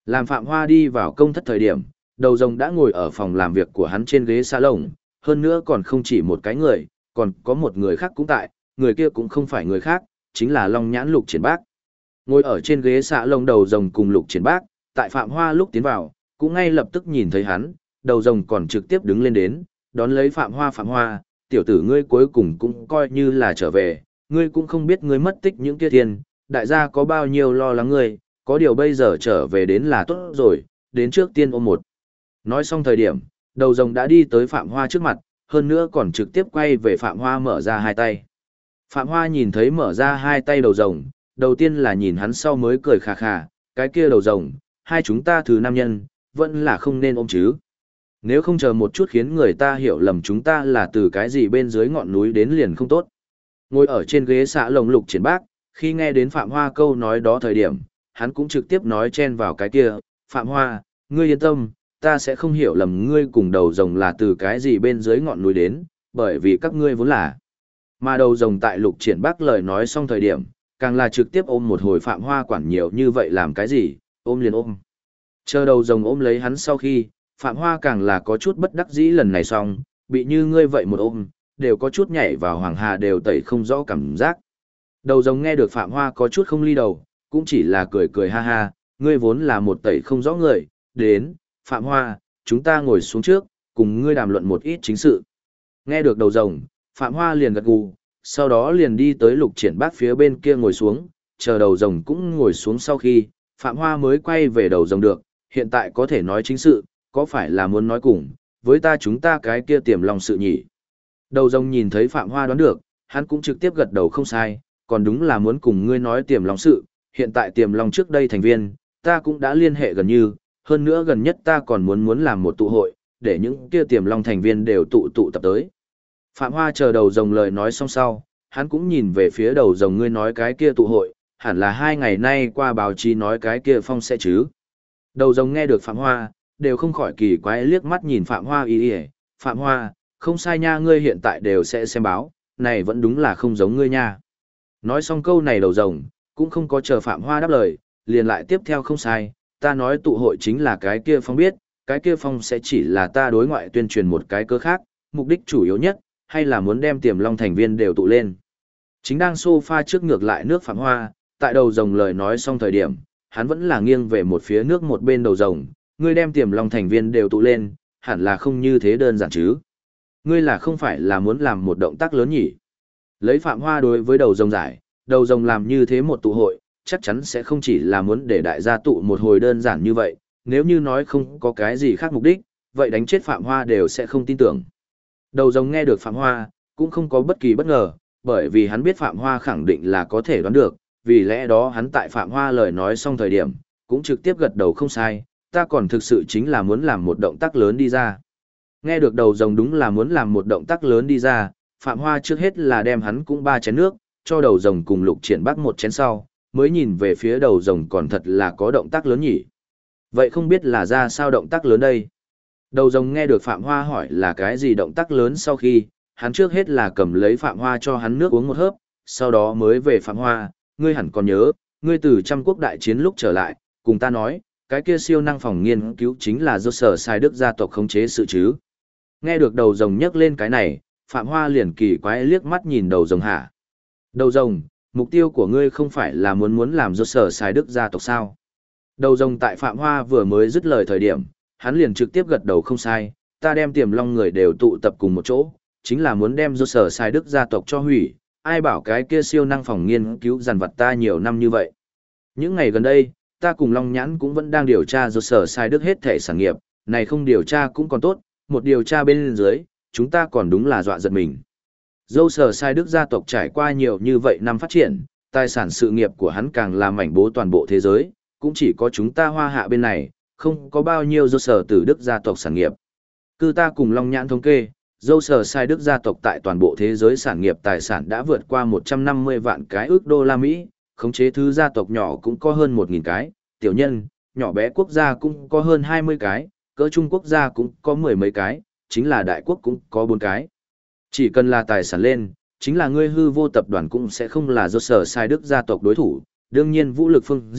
Làm Phạm Hoa đi vào công thất thời điểm, đầu rồng đã ngồi ở phòng làm việc của hắn trên ghế salon, hơn nữa còn không chỉ một cái người, còn có một người khác cũng tại, người kia cũng không phải người khác, chính là Long Nhãn Lục Triển Bác. Ngồi ở trên ghế salon đầu rồng cùng Lục Triển Bác, tại Phạm Hoa lúc tiến vào, cũng ngay lập tức nhìn thấy hắn, đầu rồng còn trực tiếp đứng lên đến, đón lấy Phạm Hoa, tiểu tử ngươi cuối cùng cũng coi như là trở về, ngươi cũng không biết ngươi mất tích những kia tiền, đại gia có bao nhiêu lo lắng ngươi, có điều bây giờ trở về đến là tốt rồi, đến trước tiên ôm một. Nói xong thời điểm, đầu rồng đã đi tới Phạm Hoa trước mặt, hơn nữa còn trực tiếp quay về Phạm Hoa mở ra hai tay. Phạm Hoa nhìn thấy mở ra hai tay đầu rồng, đầu tiên là nhìn hắn sau mới cười khà khà, cái kia đầu rồng, hai chúng ta thứ nam nhân, vẫn là không nên ôm chứ. Nếu không chờ một chút khiến người ta hiểu lầm chúng ta là từ cái gì bên dưới ngọn núi đến liền không tốt. Ngồi ở trên ghế xạ lồng Lục Triển Bác, khi nghe đến Phạm Hoa câu nói đó thời điểm, hắn cũng trực tiếp nói chen vào cái kia, Phạm Hoa, ngươi yên tâm, ta sẽ không hiểu lầm ngươi cùng đầu rồng là từ cái gì bên dưới ngọn núi đến, bởi vì các ngươi vốn là. Mà đầu rồng tại Lục Triển Bác lời nói xong thời điểm, càng là trực tiếp ôm một hồi Phạm Hoa quản nhiều như vậy làm cái gì, ôm liền ôm. Chờ đầu rồng ôm lấy hắn sau khi, Phạm Hoa càng là có chút bất đắc dĩ lần này xong, bị như ngươi vậy một ôm, đều có chút nhảy vào hoàng hà đều tẩy không rõ cảm giác. Đầu rồng nghe được Phạm Hoa có chút không ly đầu, cũng chỉ là cười cười ha ha, ngươi vốn là một tẩy không rõ người, đến, Phạm Hoa, chúng ta ngồi xuống trước, cùng ngươi đàm luận một ít chính sự. Nghe được đầu rồng, Phạm Hoa liền gật gù, sau đó liền đi tới Lục Triển Bác phía bên kia ngồi xuống, chờ đầu rồng cũng ngồi xuống sau khi, Phạm Hoa mới quay về đầu rồng được, hiện tại có thể nói chính sự, có phải là muốn nói cùng, với ta chúng ta cái kia tiềm lòng sự nhỉ. Đầu rồng nhìn thấy Phạm Hoa đoán được, hắn cũng trực tiếp gật đầu không sai, còn đúng là muốn cùng ngươi nói tiềm lòng sự, hiện tại tiềm lòng trước đây thành viên, ta cũng đã liên hệ gần như, hơn nữa gần nhất ta còn muốn làm một tụ hội, để những kia tiềm long thành viên đều tụ tập tới. Phạm Hoa chờ đầu rồng lời nói xong sau, hắn cũng nhìn về phía đầu rồng ngươi nói cái kia tụ hội, hẳn là 2 ngày nay qua báo chí nói cái kia phong sẽ chứ. Đầu rồng nghe được Phạm Hoa, đều không khỏi kỳ quái liếc mắt nhìn Phạm Hoa Phạm Hoa, không sai nha, ngươi hiện tại đều sẽ xem báo, này vẫn đúng là không giống ngươi nha. Nói xong câu này đầu rồng, cũng không có chờ Phạm Hoa đáp lời, liền lại tiếp theo không sai, ta nói tụ hội chính là cái kia phong biết, cái kia phong sẽ chỉ là ta đối ngoại tuyên truyền một cái cơ khác, mục đích chủ yếu nhất, hay là muốn đem tiềm long thành viên đều tụ lên. Chính đang sofa trước ngược lại nước Phạm Hoa, tại đầu rồng lời nói xong thời điểm, hắn vẫn là nghiêng về một phía nước một bên đầu rồng, ngươi đem tiềm long thành viên đều tụ lên, hẳn là không như thế đơn giản chứ. Ngươi là không phải là muốn làm một động tác lớn nhỉ? Lấy Phạm Hoa đối với đầu rồng giải, đầu rồng làm như thế một tụ hội, chắc chắn sẽ không chỉ là muốn để đại gia tụ một hồi đơn giản như vậy, nếu như nói không có cái gì khác mục đích, vậy đánh chết Phạm Hoa đều sẽ không tin tưởng. Đầu rồng nghe được Phạm Hoa, cũng không có bất kỳ bất ngờ, bởi vì hắn biết Phạm Hoa khẳng định là có thể đoán được, vì lẽ đó hắn tại Phạm Hoa lời nói xong thời điểm, cũng trực tiếp gật đầu không sai, ta còn thực sự chính là muốn làm một động tác lớn đi ra. Nghe được đầu rồng đúng là muốn làm một động tác lớn đi ra, Phạm Hoa trước hết là đem hắn cũng 3 chén nước, cho đầu rồng cùng Lục Triển Bác 1 chén sau, mới nhìn về phía đầu rồng còn thật là có động tác lớn nhỉ. Vậy không biết là ra sao động tác lớn đây? Đầu rồng nghe được Phạm Hoa hỏi là cái gì động tác lớn sau khi, hắn trước hết là cầm lấy Phạm Hoa cho hắn nước uống một hớp, sau đó mới về Phạm Hoa, ngươi hẳn còn nhớ, ngươi từ trăm quốc đại chiến lúc trở lại, cùng ta nói, cái kia siêu năng phòng nghiên cứu chính là do sở sai đức gia tộc khống chế sự chứ. Nghe được đầu rồng nhắc lên cái này, Phạm Hoa liền kỳ quái liếc mắt nhìn đầu rồng hả. Đầu rồng, mục tiêu của ngươi không phải là muốn làm do sở sai đức gia tộc sao? Đầu rồng tại Phạm Hoa vừa mới dứt lời thời điểm, hắn liền trực tiếp gật đầu không sai, ta đem tiềm long người đều tụ tập cùng một chỗ, chính là muốn đem do sở sai đức gia tộc cho hủy, ai bảo cái kia siêu năng phòng nghiên cứu dằn vặt ta nhiều năm như vậy. Những ngày gần đây, ta cùng Long Nhãn cũng vẫn đang điều tra do sở sai đức hết thể sản nghiệp, này không điều tra cũng còn tốt, một điều tra bên dưới, chúng ta còn đúng là dọa giật mình. Dâu sở sai đức gia tộc trải qua nhiều như vậy năm phát triển, tài sản sự nghiệp của hắn càng làm mảnh bố toàn bộ thế giới, cũng chỉ có chúng ta Hoa Hạ bên này, không có bao nhiêu dâu sở từ đức gia tộc sản nghiệp. Cứ ta cùng Long Nhãn thống kê, dâu sở sai đức gia tộc tại toàn bộ thế giới sản nghiệp tài sản đã vượt qua 150 vạn cái ước đô la Mỹ, khống chế thứ gia tộc nhỏ cũng có hơn 1.000 cái, tiểu nhân, nhỏ bé quốc gia cũng có hơn 20 cái, cỡ trung quốc gia cũng có 10 mấy cái, chính là đại quốc cũng có 4 cái. Chỉ cần là tài sản lên, chính là ngươi hư vô tập đoàn cũng sẽ không là do sở sai đức gia tộc đối thủ, đương nhiên vũ lực phương diện,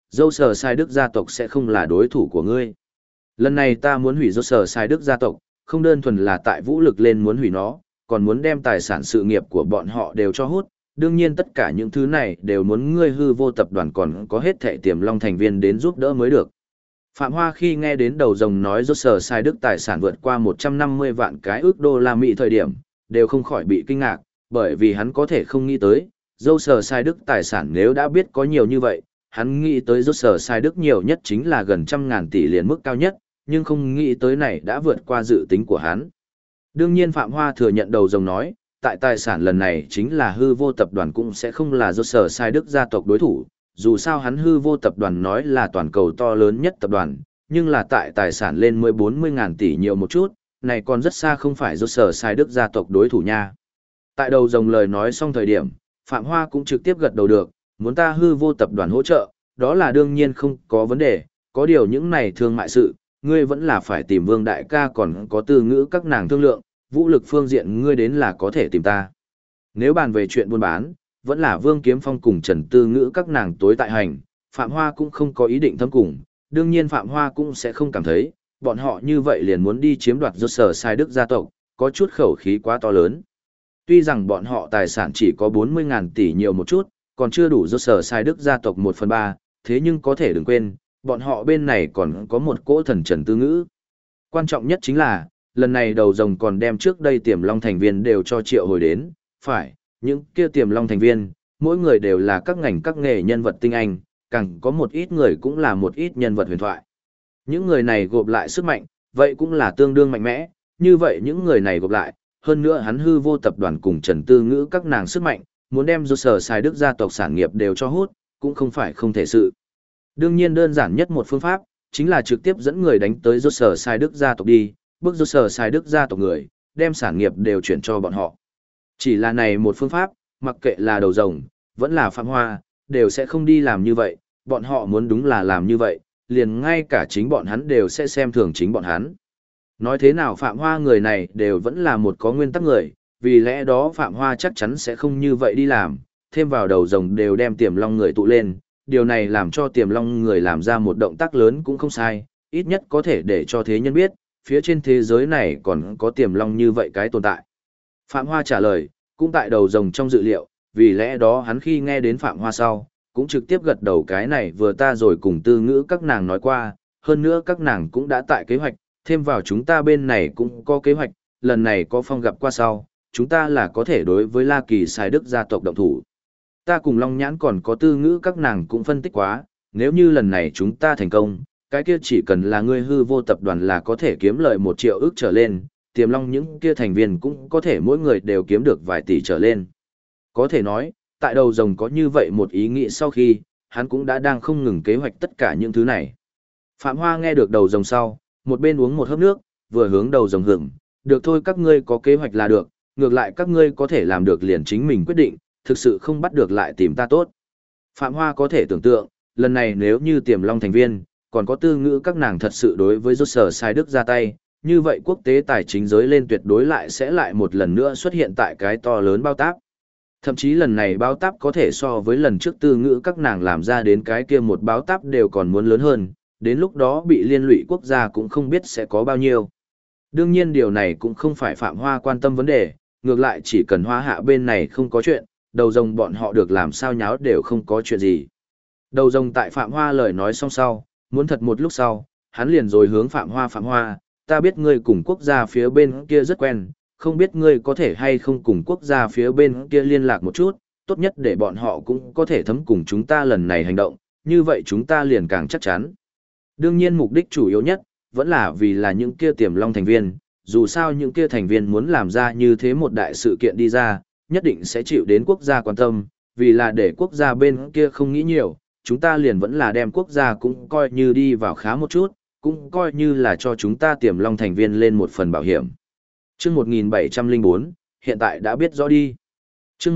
dâu sờ sai đức gia tộc sẽ không là đối thủ của ngươi. Lần này ta muốn hủy dâu sờ sai đức gia tộc, không đơn thuần là tại vũ lực lên muốn hủy nó, còn muốn đem tài sản sự nghiệp của bọn họ đều cho hút. Đương nhiên tất cả những thứ này đều muốn ngươi hư vô tập đoàn còn có hết thệ tiềm long thành viên đến giúp đỡ mới được. Phạm Hoa khi nghe đến đầu rồng nói rốt sở sai đức tài sản vượt qua 150 vạn cái ức đô la Mỹ thời điểm, đều không khỏi bị kinh ngạc, bởi vì hắn có thể không nghĩ tới, dâu sở sai đức tài sản nếu đã biết có nhiều như vậy, hắn nghĩ tới rốt sở sai đức nhiều nhất chính là gần 100.000 tỷ liền mức cao nhất, nhưng không nghĩ tới này đã vượt qua dự tính của hắn. Đương nhiên Phạm Hoa thừa nhận đầu rồng nói, tại tài sản lần này chính là hư vô tập đoàn cũng sẽ không là do sở sai đức gia tộc đối thủ, dù sao hắn hư vô tập đoàn nói là toàn cầu to lớn nhất tập đoàn, nhưng là tại tài sản lên 40.000 tỷ nhiều một chút, này còn rất xa không phải do sở sai đức gia tộc đối thủ nha. Tại đầu rồng lời nói xong thời điểm, Phạm Hoa cũng trực tiếp gật đầu được, muốn ta hư vô tập đoàn hỗ trợ, đó là đương nhiên không có vấn đề, có điều những này thương mại sự, ngươi vẫn là phải tìm Vương Đại ca còn có Tư Ngữ các nàng thương lượng, vũ lực phương diện ngươi đến là có thể tìm ta. Nếu bàn về chuyện buôn bán, vẫn là Vương Kiếm Phong cùng Trần Tư Ngữ các nàng tối tại hành, Phạm Hoa cũng không có ý định thâm cùng, đương nhiên Phạm Hoa cũng sẽ không cảm thấy, bọn họ như vậy liền muốn đi chiếm đoạt do sở sai đức gia tộc, có chút khẩu khí quá to lớn. Tuy rằng bọn họ tài sản chỉ có 40.000 tỷ nhiều một chút, còn chưa đủ do sở sai đức gia tộc 1/3, thế nhưng có thể đừng quên, bọn họ bên này còn có một cỗ thần Trần Tư Ngữ. Quan trọng nhất chính là, lần này đầu rồng còn đem trước đây tiềm long thành viên đều cho triệu hồi đến, phải, những kia tiềm long thành viên, mỗi người đều là các ngành các nghề nhân vật tinh anh, càng có một ít người cũng là một ít nhân vật huyền thoại. Những người này gộp lại sức mạnh, vậy cũng là tương đương mạnh mẽ, như vậy những người này gộp lại, hơn nữa hắn hư vô tập đoàn cùng Trần Tư Ngữ các nàng sức mạnh, muốn đem do sở sai đức gia tộc sản nghiệp đều cho hút, cũng không phải không thể sự. Đương nhiên đơn giản nhất một phương pháp, chính là trực tiếp dẫn người đánh tới do sở sai đức gia tộc đi, bức do sở sai đức gia tộc người, đem sản nghiệp đều chuyển cho bọn họ. Chỉ là này một phương pháp, mặc kệ là đầu rồng, vẫn là Phạm Hoa, đều sẽ không đi làm như vậy, bọn họ muốn đúng là làm như vậy, liền ngay cả chính bọn hắn đều sẽ xem thường chính bọn hắn. Nói thế nào Phạm Hoa người này đều vẫn là một có nguyên tắc người, vì lẽ đó Phạm Hoa chắc chắn sẽ không như vậy đi làm, thêm vào đầu rồng đều đem tiềm long người tụ lên, điều này làm cho tiềm long người làm ra một động tác lớn cũng không sai, ít nhất có thể để cho thế nhân biết, phía trên thế giới này còn có tiềm long như vậy cái tồn tại. Phạm Hoa trả lời, cũng tại đầu rồng trong dự liệu, vì lẽ đó hắn khi nghe đến Phạm Hoa sau, cũng trực tiếp gật đầu cái này vừa ta rồi cùng Tư Ngữ các nàng nói qua, hơn nữa các nàng cũng đã tại kế hoạch, thêm vào chúng ta bên này cũng có kế hoạch, lần này có Phong gặp qua sau, chúng ta là có thể đối với La Kỳ sai đức gia tộc động thủ. Ta cùng Long Nhãn còn có Tư Ngữ các nàng cũng phân tích quá, nếu như lần này chúng ta thành công, cái kia chỉ cần là ngươi hư vô tập đoàn là có thể kiếm lợi 1 triệu ức trở lên, tiềm long những kia thành viên cũng có thể mỗi người đều kiếm được vài tỷ trở lên. Có thể nói, tại đầu rồng có như vậy một ý nghĩ sau khi, hắn cũng đã đang không ngừng kế hoạch tất cả những thứ này. Phạm Hoa nghe được đầu rồng sau, một bên uống một hớp nước, vừa hướng đầu rồng hưởng, được thôi các ngươi có kế hoạch là được, ngược lại các ngươi có thể làm được liền chính mình quyết định, thực sự không bắt được lại tìm ta tốt. Phạm Hoa có thể tưởng tượng, lần này nếu như tiềm long thành viên, còn có Tư Ngữ các nàng thật sự đối với rốt sở sai đức ra tay, như vậy quốc tế tài chính giới lên tuyệt đối lại sẽ lại một lần nữa xuất hiện tại cái to lớn bao táp. Thậm chí lần này bao táp có thể so với lần trước Tư Ngữ các nàng làm ra đến cái kia một bao táp đều còn muốn lớn hơn, đến lúc đó bị liên lụy quốc gia cũng không biết sẽ có bao nhiêu. Đương nhiên điều này cũng không phải Phạm Hoa quan tâm vấn đề, ngược lại chỉ cần Hoa Hạ bên này không có chuyện, đầu rồng bọn họ được làm sao nháo đều không có chuyện gì. Đầu rồng tại Phạm Hoa lời nói xong sau, muốn thật một lúc sau, hắn liền rồi hướng Phạm Hoa, ta biết ngươi cùng quốc gia phía bên kia rất quen, không biết ngươi có thể hay không cùng quốc gia phía bên kia liên lạc một chút, tốt nhất để bọn họ cũng có thể thấm cùng chúng ta lần này hành động, như vậy chúng ta liền càng chắc chắn. Đương nhiên mục đích chủ yếu nhất, vẫn là vì là những kia tiềm long thành viên, dù sao những kia thành viên muốn làm ra như thế một đại sự kiện đi ra, nhất định sẽ chịu đến quốc gia quan tâm, vì là để quốc gia bên kia không nghĩ nhiều, chúng ta liền vẫn là đem quốc gia cũng coi như đi vào khá một chút, cũng coi như là cho chúng ta tiềm long thành viên lên một phần bảo hiểm. Chương 1704, hiện tại đã biết rõ đi. Chương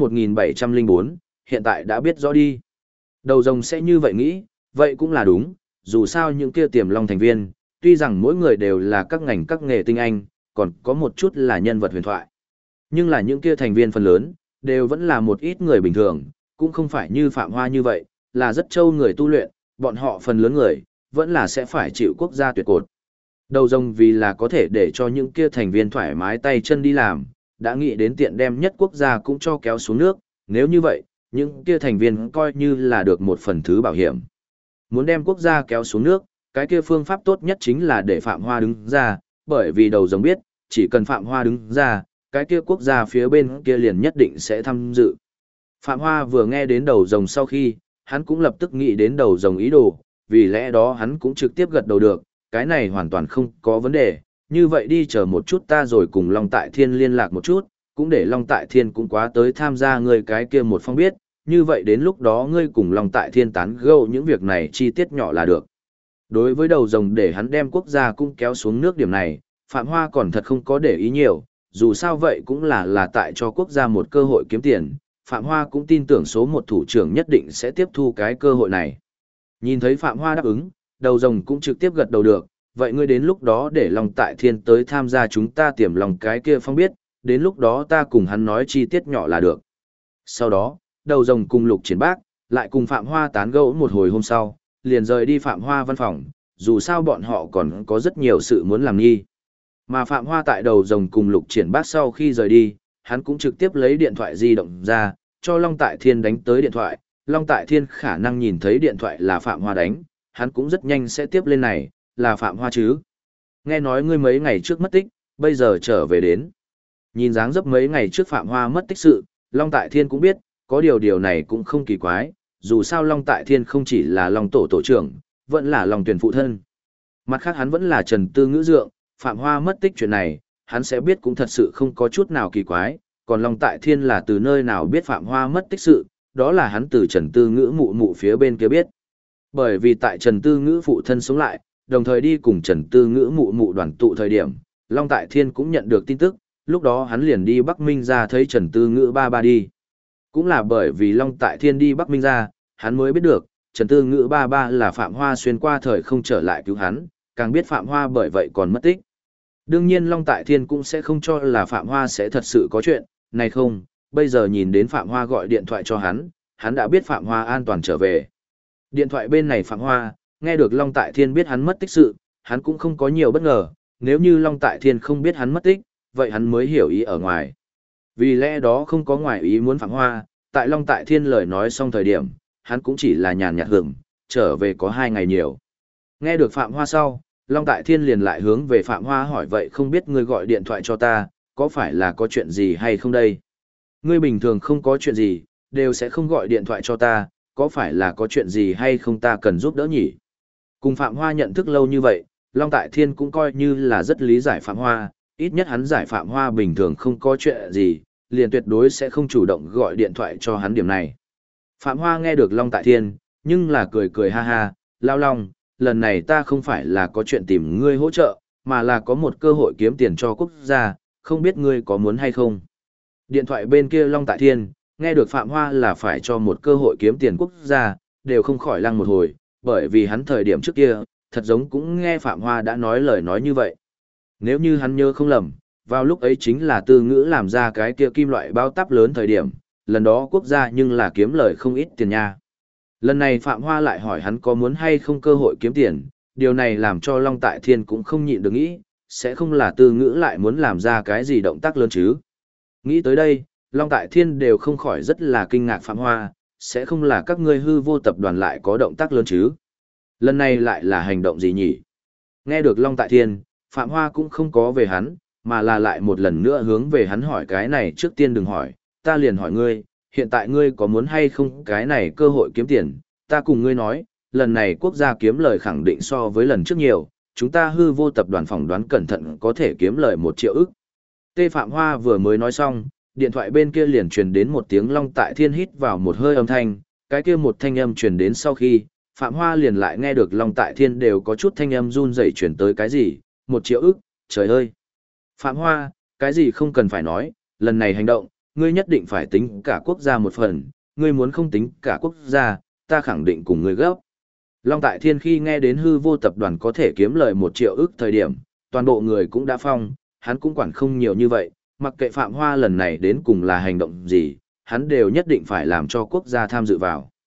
1704, hiện tại đã biết rõ đi. Đầu rồng sẽ như vậy nghĩ, vậy cũng là đúng, dù sao những kia tiềm long thành viên, tuy rằng mỗi người đều là các ngành các nghề tinh anh, còn có một chút là nhân vật huyền thoại. Nhưng là những kia thành viên phần lớn, đều vẫn là một ít người bình thường, cũng không phải như Phạm Hoa như vậy, là rất trâu người tu luyện, bọn họ phần lớn người, vẫn là sẽ phải chịu quốc gia tuyệt cột. Đầu rồng vì là có thể để cho những kia thành viên thoải mái tay chân đi làm, đã nghĩ đến tiện đem nhất quốc gia cũng cho kéo xuống nước, nếu như vậy, những kia thành viên coi như là được một phần thứ bảo hiểm. Muốn đem quốc gia kéo xuống nước, cái kia phương pháp tốt nhất chính là để Phạm Hoa đứng ra, bởi vì đầu rồng biết, chỉ cần Phạm Hoa đứng ra, cái kia quốc gia phía bên kia liền nhất định sẽ tham dự. Phạm Hoa vừa nghe đến đầu rồng sau khi, hắn cũng lập tức nghĩ đến đầu rồng ý đồ, vì lẽ đó hắn cũng trực tiếp gật đầu được, cái này hoàn toàn không có vấn đề, như vậy đi chờ một chút ta rồi cùng Long Tại Thiên liên lạc một chút, cũng để Long Tại Thiên cũng quá tới tham gia người cái kia một phong biết, như vậy đến lúc đó ngươi cùng Long Tại Thiên tán gẫu những việc này chi tiết nhỏ là được. Đối với đầu rồng để hắn đem quốc gia cũng kéo xuống nước điểm này, Phạm Hoa còn thật không có để ý nhiều, dù sao vậy cũng là tại cho quốc gia một cơ hội kiếm tiền, Phạm Hoa cũng tin tưởng số một thủ trưởng nhất định sẽ tiếp thu cái cơ hội này. Nhìn thấy Phạm Hoa đáp ứng, đầu rồng cũng trực tiếp gật đầu được, vậy ngươi đến lúc đó để Long Tại Thiên tới tham gia chúng ta tiềm lòng cái kia phong biết, đến lúc đó ta cùng hắn nói chi tiết nhỏ là được. Sau đó, đầu rồng cùng Lục Triển Bác, lại cùng Phạm Hoa tán gẫu một hồi hôm sau, liền rời đi Phạm Hoa văn phòng, dù sao bọn họ còn có rất nhiều sự muốn làm nghi. Mà Phạm Hoa tại đầu rồng cùng Lục Triển Bác sau khi rời đi, hắn cũng trực tiếp lấy điện thoại di động ra, cho Long Tại Thiên đánh tới điện thoại. Long Tại Thiên khả năng nhìn thấy điện thoại là Phạm Hoa đánh, hắn cũng rất nhanh sẽ tiếp lên này, là Phạm Hoa chứ. Nghe nói ngươi mấy ngày trước mất tích, bây giờ trở về đến. Nhìn dáng dấp mấy ngày trước Phạm Hoa mất tích sự, Long Tại Thiên cũng biết, có điều này cũng không kỳ quái, dù sao Long Tại Thiên không chỉ là Long Tổ tổ trưởng, vẫn là Long Tuyển phụ thân. Mặt khác hắn vẫn là Trần Tư Ngữ dượng, Phạm Hoa mất tích chuyện này, hắn sẽ biết cũng thật sự không có chút nào kỳ quái, còn Long Tại Thiên là từ nơi nào biết Phạm Hoa mất tích sự, đó là hắn từ Trần Tư Ngữ mụ mụ phía bên kia biết. Bởi vì tại Trần Tư Ngữ phụ thân sống lại, đồng thời đi cùng Trần Tư Ngữ mụ mụ đoàn tụ thời điểm, Long Tại Thiên cũng nhận được tin tức, lúc đó hắn liền đi Bắc Minh ra thấy Trần Tư Ngữ ba đi. Cũng là bởi vì Long Tại Thiên đi Bắc Minh ra, hắn mới biết được, Trần Tư Ngữ ba là Phạm Hoa xuyên qua thời không trở lại cứu hắn, càng biết Phạm Hoa bởi vậy còn mất tích. Đương nhiên Long Tại Thiên cũng sẽ không cho là Phạm Hoa sẽ thật sự có chuyện, này không, bây giờ nhìn đến Phạm Hoa gọi điện thoại cho hắn đã biết Phạm Hoa an toàn trở về. Điện thoại bên này Phạm Hoa, nghe được Long Tại Thiên biết hắn mất tích sự, hắn cũng không có nhiều bất ngờ, nếu như Long Tại Thiên không biết hắn mất tích, vậy hắn mới hiểu ý ở ngoài. Vì lẽ đó không có ngoài ý muốn Phạm Hoa, tại Long Tại Thiên lời nói xong thời điểm, hắn cũng chỉ là nhàn nhạt hưởng, trở về có 2 ngày nhiều. Nghe được Phạm Hoa sau, Long Tại Thiên liền lại hướng về Phạm Hoa hỏi vậy không biết ngươi gọi điện thoại cho ta, có phải là có chuyện gì hay không đây? Ngươi bình thường không có chuyện gì, đều sẽ không gọi điện thoại cho ta, có phải là có chuyện gì hay không ta cần giúp đỡ nhỉ? Cùng Phạm Hoa nhận thức lâu như vậy, Long Tại Thiên cũng coi như là rất lý giải Phạm Hoa, ít nhất hắn giải Phạm Hoa bình thường không có chuyện gì, liền tuyệt đối sẽ không chủ động gọi điện thoại cho hắn điểm này. Phạm Hoa nghe được Long Tại Thiên, nhưng là cười ha ha, Lao Long, lần này ta không phải là có chuyện tìm ngươi hỗ trợ, mà là có một cơ hội kiếm tiền cho quốc gia, không biết ngươi có muốn hay không. Điện thoại bên kia Long Tại Thiên, nghe được Phạm Hoa là phải cho một cơ hội kiếm tiền quốc gia, đều không khỏi lăng một hồi, bởi vì hắn thời điểm trước kia, thật giống cũng nghe Phạm Hoa đã nói lời nói như vậy. Nếu như hắn nhớ không lầm, vào lúc ấy chính là Tư Ngữ làm ra cái kia kim loại bao táp lớn thời điểm, lần đó quốc gia nhưng là kiếm lời không ít tiền nha. Lần này Phạm Hoa lại hỏi hắn có muốn hay không cơ hội kiếm tiền, điều này làm cho Long Tại Thiên cũng không nhịn được nghĩ, sẽ không là Tư Ngữ lại muốn làm ra cái gì động tác lớn chứ. Nghĩ tới đây, Long Tại Thiên đều không khỏi rất là kinh ngạc Phạm Hoa, sẽ không là các ngươi hư vô tập đoàn lại có động tác lớn chứ. Lần này lại là hành động gì nhỉ? Nghe được Long Tại Thiên, Phạm Hoa cũng không có về hắn, mà là lại một lần nữa hướng về hắn hỏi cái này trước tiên đừng hỏi, ta liền hỏi ngươi, hiện tại ngươi có muốn hay không cái này cơ hội kiếm tiền, ta cùng ngươi nói, lần này quốc gia kiếm lời khẳng định so với lần trước nhiều, chúng ta hư vô tập đoàn phỏng đoán cẩn thận có thể kiếm lời 1 triệu ức. Tê Phạm Hoa vừa mới nói xong, điện thoại bên kia liền truyền đến một tiếng Long Tại Thiên hít vào một hơi âm thanh, cái kia một thanh âm truyền đến sau khi, Phạm Hoa liền lại nghe được Long Tại Thiên đều có chút thanh âm run rẩy truyền tới cái gì, 1 triệu ức, trời ơi. Phạm Hoa, cái gì không cần phải nói, lần này hành động, ngươi nhất định phải tính cả quốc gia một phần, ngươi muốn không tính cả quốc gia, ta khẳng định cùng ngươi gấp. Long Tại Thiên khi nghe đến hư vô tập đoàn có thể kiếm lời 1 triệu ức thời điểm, toàn bộ người cũng đã phong, hắn cũng quản không nhiều như vậy, mặc kệ Phạm Hoa lần này đến cùng là hành động gì, hắn đều nhất định phải làm cho quốc gia tham dự vào.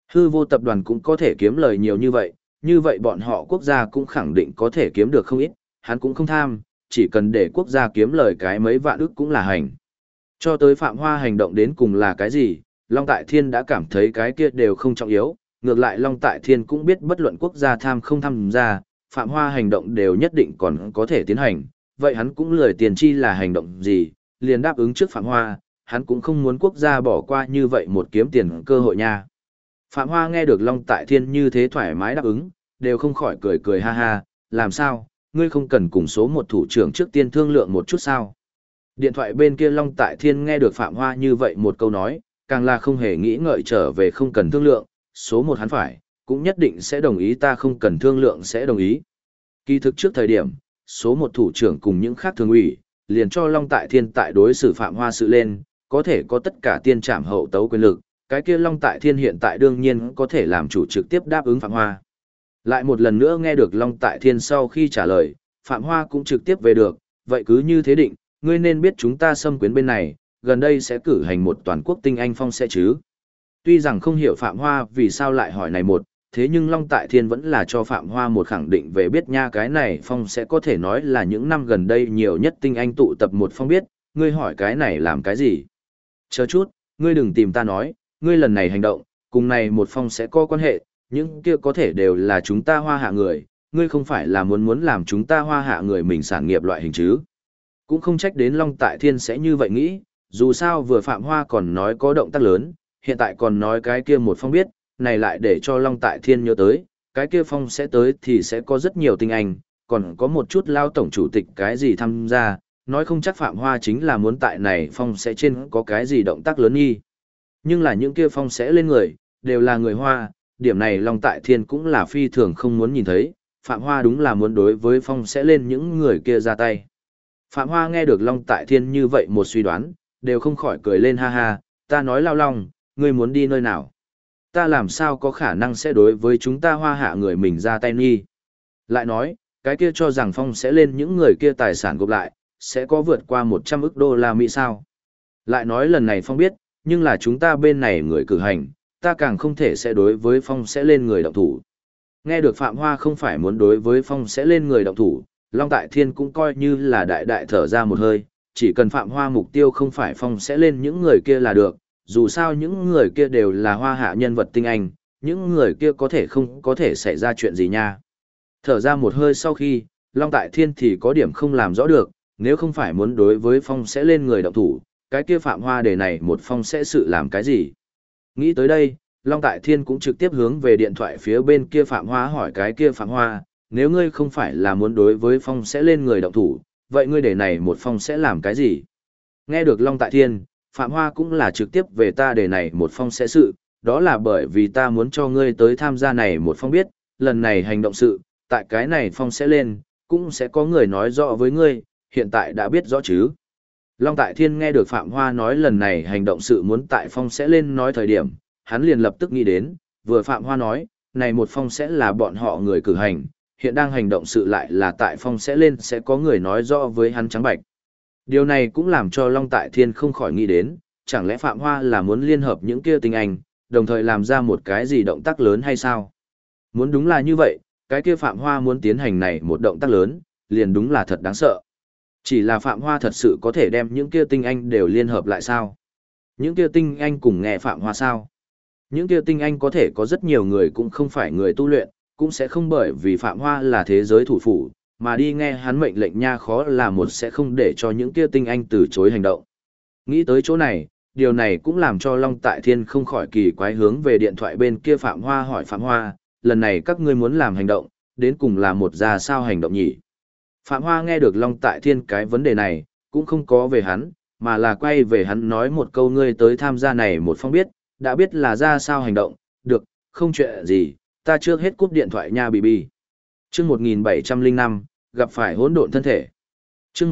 Hư vô tập đoàn cũng có thể kiếm lời nhiều như vậy bọn họ quốc gia cũng khẳng định có thể kiếm được không ít, hắn cũng không tham, chỉ cần để quốc gia kiếm lời cái mấy vạn ức cũng là hành. Cho tới Phạm Hoa hành động đến cùng là cái gì, Long Tại Thiên đã cảm thấy cái kia đều không trọng yếu, ngược lại Long Tại Thiên cũng biết bất luận quốc gia tham không tham gia, Phạm Hoa hành động đều nhất định còn có thể tiến hành, vậy hắn cũng lười tiền chi là hành động gì, liền đáp ứng trước Phạm Hoa, hắn cũng không muốn quốc gia bỏ qua như vậy một kiếm tiền cơ hội nha. Phạm Hoa nghe được Long Tại Thiên như thế thoải mái đáp ứng, đều không khỏi cười cười ha ha, làm sao, ngươi không cần cùng số một thủ trưởng trước tiên thương lượng một chút sao. Điện thoại bên kia Long Tại Thiên nghe được Phạm Hoa như vậy một câu nói, càng là không hề nghĩ ngợi trở về không cần thương lượng, số một hắn phải, cũng nhất định sẽ đồng ý, ta không cần thương lượng sẽ đồng ý. Kỳ thực trước thời điểm, số một thủ trưởng cùng những khác thường ủy, liền cho Long Tại Thiên tại đối xử Phạm Hoa sự lên, có thể có tất cả tiên trảm hậu tấu quyền lực, cái kia Long Tại Thiên hiện tại đương nhiên có thể làm chủ trực tiếp đáp ứng Phạm Hoa. Lại một lần nữa nghe được Long Tại Thiên sau khi trả lời, Phạm Hoa cũng trực tiếp về được, vậy cứ như thế định, ngươi nên biết chúng ta xâm quyến bên này, gần đây sẽ cử hành một toàn quốc tinh anh phong sẽ chứ. Tuy rằng không hiểu Phạm Hoa vì sao lại hỏi này một, thế nhưng Long Tại Thiên vẫn là cho Phạm Hoa một khẳng định về biết nha, cái này phong sẽ có thể nói là những năm gần đây nhiều nhất tinh anh tụ tập một phong biết, ngươi hỏi cái này làm cái gì. Chờ chút, ngươi đừng tìm ta nói, ngươi lần này hành động, cùng này một phong sẽ có quan hệ, những kia có thể đều là chúng ta Hoa Hạ người, ngươi không phải là muốn làm chúng ta Hoa Hạ người mình sản nghiệp loại hình chứ. Cũng không trách đến Long Tại Thiên sẽ như vậy nghĩ, dù sao vừa Phạm Hoa còn nói có động tác lớn, hiện tại còn nói cái kia một phong biết, này lại để cho Long Tại Thiên nhớ tới, cái kia phong sẽ tới thì sẽ có rất nhiều tinh anh, còn có một chút lao tổng chủ tịch cái gì tham gia, nói không chắc Phạm Hoa chính là muốn tại này phong sẽ trên có cái gì động tác lớn nghi. Nhưng là những kia phong sẽ lên người, đều là người Hoa, điểm này Long Tại Thiên cũng là phi thường không muốn nhìn thấy, Phạm Hoa đúng là muốn đối với phong sẽ lên những người kia ra tay. Phạm Hoa nghe được Long Tại Thiên như vậy một suy đoán, đều không khỏi cười lên ha ha, ta nói Lao Long, ngươi muốn đi nơi nào? Ta làm sao có khả năng sẽ đối với chúng ta Hoa Hạ người mình ra tay nghi? Lại nói, cái kia cho rằng phong sẽ lên những người kia tài sản gộp lại, sẽ có vượt qua 100 ức đô la Mỹ sao? Lại nói lần này phong biết, nhưng là chúng ta bên này người cử hành, ta càng không thể sẽ đối với phong sẽ lên người động thủ. Nghe được Phạm Hoa không phải muốn đối với phong sẽ lên người động thủ, Long Tại Thiên cũng coi như là đại đại thở ra một hơi, chỉ cần Phạm Hoa mục tiêu không phải phong sẽ lên những người kia là được, dù sao những người kia đều là Hoa Hạ nhân vật tinh anh, những người kia có thể không có thể xảy ra chuyện gì nha. Thở ra một hơi sau khi, Long Tại Thiên thì có điểm không làm rõ được, nếu không phải muốn đối với phong sẽ lên người động thủ, cái kia Phạm Hoa đề này một phong sẽ sự làm cái gì. Nghĩ tới đây, Long Tại Thiên cũng trực tiếp hướng về điện thoại phía bên kia Phạm Hoa hỏi cái kia Phạm Hoa, nếu ngươi không phải là muốn đối với phong sẽ lên người động thủ, vậy ngươi để này một phong sẽ làm cái gì? Nghe được Long Tại Thiên, Phạm Hoa cũng là trực tiếp về ta để này một phong sẽ sự, đó là bởi vì ta muốn cho ngươi tới tham gia này một phong biết, lần này hành động sự, tại cái này phong sẽ lên, cũng sẽ có người nói rõ với ngươi, hiện tại đã biết rõ chứ. Long Tại Thiên nghe được Phạm Hoa nói lần này hành động sự muốn tại phong sẽ lên nói thời điểm, hắn liền lập tức nghĩ đến, vừa Phạm Hoa nói, này một phong sẽ là bọn họ người cử hành, hiện đang hành động sự lại là tại phong sẽ lên sẽ có người nói rõ với hắn trắng bạch. Điều này cũng làm cho Long Tại Thiên không khỏi nghĩ đến, chẳng lẽ Phạm Hoa là muốn liên hợp những kia tinh anh, đồng thời làm ra một cái gì động tác lớn hay sao? Muốn đúng là như vậy, cái kia Phạm Hoa muốn tiến hành này một động tác lớn, liền đúng là thật đáng sợ. Chỉ là Phạm Hoa thật sự có thể đem những kia tinh anh đều liên hợp lại sao? Những kia tinh anh cùng nghe Phạm Hoa sao? Những kia tinh anh có thể có rất nhiều người cũng không phải người tu luyện, cũng sẽ không bởi vì Phạm Hoa là thế giới thủ phủ, mà đi nghe hắn mệnh lệnh nha, khó là một sẽ không để cho những kia tinh anh từ chối hành động. Nghĩ tới chỗ này, điều này cũng làm cho Long Tại Thiên không khỏi kỳ quái hướng về điện thoại bên kia Phạm Hoa hỏi Phạm Hoa, lần này các ngươi muốn làm hành động, đến cùng là một ra sao hành động nhỉ? Phạm Hoa nghe được Long Tại Thiên cái vấn đề này, cũng không có về hắn, mà là quay về hắn nói một câu ngươi tới tham gia này một phong biết, đã biết là ra sao hành động, được, không chuyện gì, ta trước hết cúp điện thoại nha BB. Chương 1705, gặp phải hỗn độn thân thể. Chương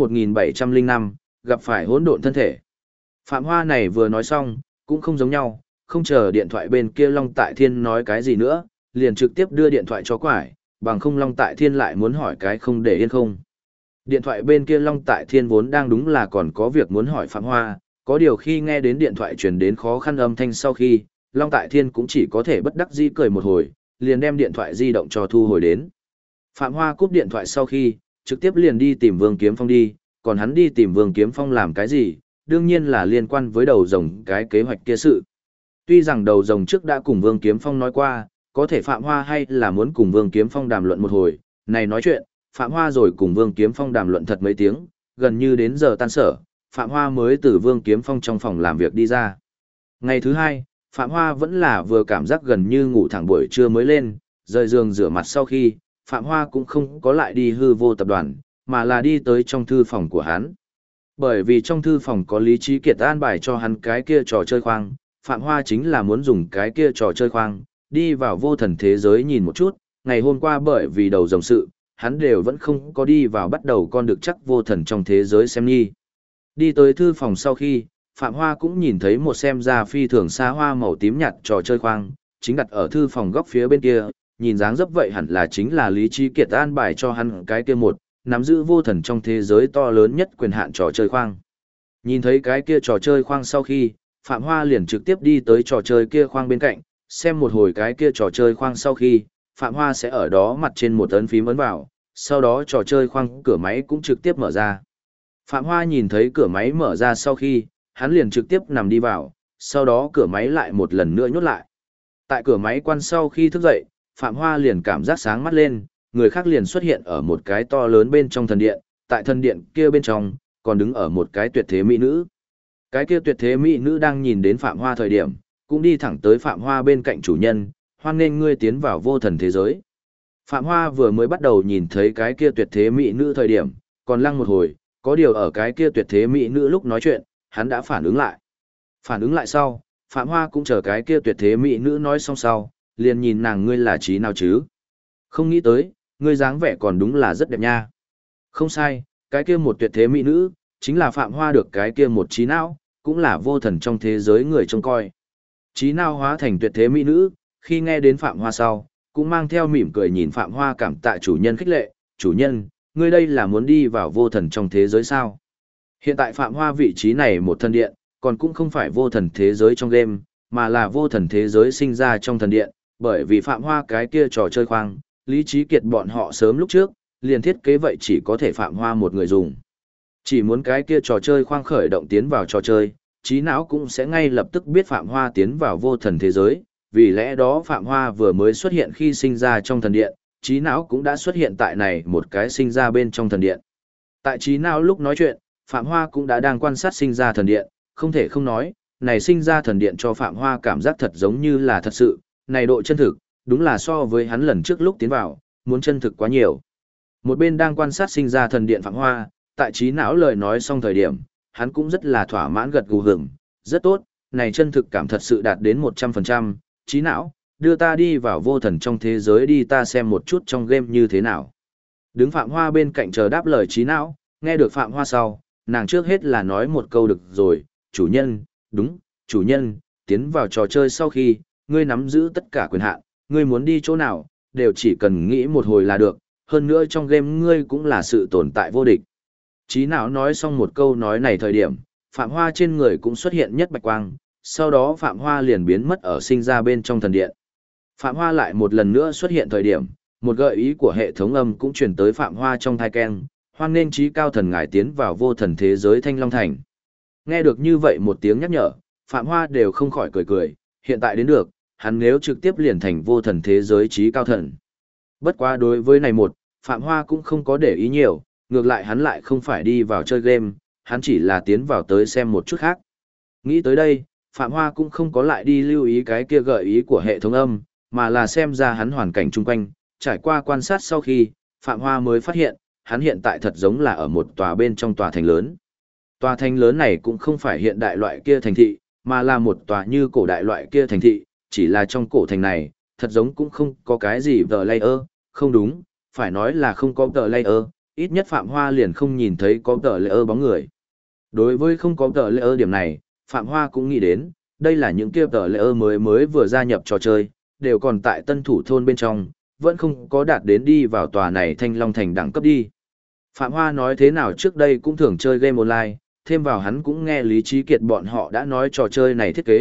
1705, gặp phải hỗn độn thân thể. Phạm Hoa này vừa nói xong, cũng không giống nhau, không chờ điện thoại bên kia Long Tại Thiên nói cái gì nữa, liền trực tiếp đưa điện thoại cho quải, bằng không Long Tại Thiên lại muốn hỏi cái không để yên không. Điện thoại bên kia Long Tại Thiên vốn đang đúng là còn có việc muốn hỏi Phạm Hoa, có điều khi nghe đến điện thoại truyền đến khó khăn âm thanh sau khi, Long Tại Thiên cũng chỉ có thể bất đắc dĩ cười một hồi, liền đem điện thoại di động cho thu hồi đến. Phạm Hoa cúp điện thoại sau khi, trực tiếp liền đi tìm Vương Kiếm Phong đi, còn hắn đi tìm Vương Kiếm Phong làm cái gì, đương nhiên là liên quan với đầu rồng cái kế hoạch kia sự. Tuy rằng đầu rồng trước đã cùng Vương Kiếm Phong nói qua, có thể Phạm Hoa hay là muốn cùng Vương Kiếm Phong đàm luận một hồi, này nói chuyện, Phạm Hoa rồi cùng Vương Kiếm Phong đàm luận thật mấy tiếng, gần như đến giờ tan sở, Phạm Hoa mới từ Vương Kiếm Phong trong phòng làm việc đi ra. Ngày thứ hai, Phạm Hoa vẫn là vừa cảm giác gần như ngủ thẳng buổi trưa mới lên, rời giường rửa mặt sau khi, Phạm Hoa cũng không có lại đi hư vô tập đoàn, mà là đi tới trong thư phòng của hắn. Bởi vì trong thư phòng có Lý Trí Kiệt an bài cho hắn cái kia trò chơi khoang, Phạm Hoa chính là muốn dùng cái kia trò chơi khoang, đi vào vô thần thế giới nhìn một chút, ngày hôm qua bởi vì đầu dòng sự, hắn đều vẫn không có đi vào bắt đầu con được chắc vô thần trong thế giới xem nhi. Đi tới thư phòng sau khi, Phạm Hoa cũng nhìn thấy một xem ra phi thường xa hoa màu tím nhạt trò chơi khoang, chính đặt ở thư phòng góc phía bên kia, nhìn dáng dấp vậy hẳn là chính là Lý Trí Kiệt an bài cho hắn cái kia một, nắm giữ vô thần trong thế giới to lớn nhất quyền hạn trò chơi khoang. Nhìn thấy cái kia trò chơi khoang sau khi, Phạm Hoa liền trực tiếp đi tới trò chơi kia khoang bên cạnh, xem một hồi cái kia trò chơi khoang sau khi, Phạm Hoa sẽ ở đó mặt trên một ấn phím ấn vào, sau đó trò chơi khoang cửa máy cũng trực tiếp mở ra. Phạm Hoa nhìn thấy cửa máy mở ra sau khi, hắn liền trực tiếp nằm đi vào, sau đó cửa máy lại một lần nữa nhốt lại. Tại cửa máy quan sau khi thức dậy, Phạm Hoa liền cảm giác sáng mắt lên, người khác liền xuất hiện ở một cái to lớn bên trong thần điện, tại thần điện kia bên trong, còn đứng ở một cái tuyệt thế mỹ nữ. Cái kia tuyệt thế mỹ nữ đang nhìn đến Phạm Hoa thời điểm, cũng đi thẳng tới Phạm Hoa bên cạnh chủ nhân, hoan nghênh ngươi tiến vào vô thần thế giới. Phạm Hoa vừa mới bắt đầu nhìn thấy cái kia tuyệt thế mỹ nữ thời điểm, còn lăng một hồi, có điều ở cái kia tuyệt thế mỹ nữ lúc nói chuyện, hắn đã phản ứng lại. Phản ứng lại sau, Phạm Hoa cũng chờ cái kia tuyệt thế mỹ nữ nói xong sau, liền nhìn nàng ngươi là trí nào chứ. Không nghĩ tới, ngươi dáng vẻ còn đúng là rất đẹp nha. Không sai, cái kia một tuyệt thế mỹ nữ, chính là Phạm Hoa được cái kia một trí não, cũng là vô thần trong thế giới người trông coi. Trí não hóa thành tuyệt thế mỹ nữ, khi nghe đến Phạm Hoa sau, cũng mang theo mỉm cười nhìn Phạm Hoa cảm tạ chủ nhân khích lệ, chủ nhân, ngươi đây là muốn đi vào vô thần trong thế giới sao? Hiện tại Phạm Hoa vị trí này một thần điện, còn cũng không phải vô thần thế giới trong game, mà là vô thần thế giới sinh ra trong thần điện, bởi vì Phạm Hoa cái kia trò chơi khoang, Lý Trí Kiệt bọn họ sớm lúc trước, liền thiết kế vậy chỉ có thể Phạm Hoa một người dùng. Chỉ muốn cái kia trò chơi khoang khởi động tiến vào trò chơi, trí não cũng sẽ ngay lập tức biết Phạm Hoa tiến vào vô thần thế giới, vì lẽ đó Phạm Hoa vừa mới xuất hiện khi sinh ra trong thần điện, trí não cũng đã xuất hiện tại này một cái sinh ra bên trong thần điện. Tại trí não lúc nói chuyện, Phạm Hoa cũng đã đang quan sát sinh ra thần điện, không thể không nói, này sinh ra thần điện cho Phạm Hoa cảm giác thật giống như là thật sự, này độ chân thực, đúng là so với hắn lần trước lúc tiến vào, muốn chân thực quá nhiều. Một bên đang quan sát sinh ra thần điện Phạm Hoa, tại trí não lời nói xong thời điểm, hắn cũng rất là thỏa mãn gật gù hưởng, rất tốt, này chân thực cảm thật sự đạt đến 100%, trí não, đưa ta đi vào vô thần trong thế giới đi ta xem một chút trong game như thế nào. Đứng Phạm Hoa bên cạnh chờ đáp lời trí não, nghe được Phạm Hoa sau, nàng trước hết là nói một câu được rồi, chủ nhân, đúng, chủ nhân, tiến vào trò chơi sau khi, ngươi nắm giữ tất cả quyền hạn, ngươi muốn đi chỗ nào, đều chỉ cần nghĩ một hồi là được, hơn nữa trong game ngươi cũng là sự tồn tại vô địch. Trí não nói xong một câu nói này thời điểm, Phạm Hoa trên người cũng xuất hiện nhất bạch quang, sau đó Phạm Hoa liền biến mất ở sinh ra bên trong thần điện. Phạm Hoa lại một lần nữa xuất hiện thời điểm, một gợi ý của hệ thống âm cũng truyền tới Phạm Hoa trong thai keng, hoan nên trí cao thần ngài tiến vào vô thần thế giới Thanh Long Thành. Nghe được như vậy một tiếng nhắc nhở, Phạm Hoa đều không khỏi cười cười, hiện tại đến được, hắn nếu trực tiếp liền thành vô thần thế giới trí cao thần. Bất quá đối với này một, Phạm Hoa cũng không có để ý nhiều, ngược lại hắn lại không phải đi vào chơi game, hắn chỉ là tiến vào tới xem một chút khác. Nghĩ tới đây, Phạm Hoa cũng không có lại đi lưu ý cái kia gợi ý của hệ thống âm, mà là xem ra hắn hoàn cảnh chung quanh, trải qua quan sát sau khi, Phạm Hoa mới phát hiện, hắn hiện tại thật giống là ở một tòa bên trong tòa thành lớn. Tòa thành lớn này cũng không phải hiện đại loại kia thành thị, mà là một tòa như cổ đại loại kia thành thị, chỉ là trong cổ thành này, thật giống cũng không có cái gì tờ layer, không đúng, phải nói là không có tờ layer, ít nhất Phạm Hoa liền không nhìn thấy có tờ layer bóng người. Đối với không có tờ layer điểm này, Phạm Hoa cũng nghĩ đến, đây là những kia tờ layer mới vừa gia nhập trò chơi, đều còn tại tân thủ thôn bên trong, vẫn không có đạt đến đi vào tòa này Thanh Long Thành đẳng cấp đi. Phạm Hoa nói thế nào trước đây cũng thường chơi game online, thêm vào hắn cũng nghe Lý Trí Kiệt bọn họ đã nói trò chơi này thiết kế,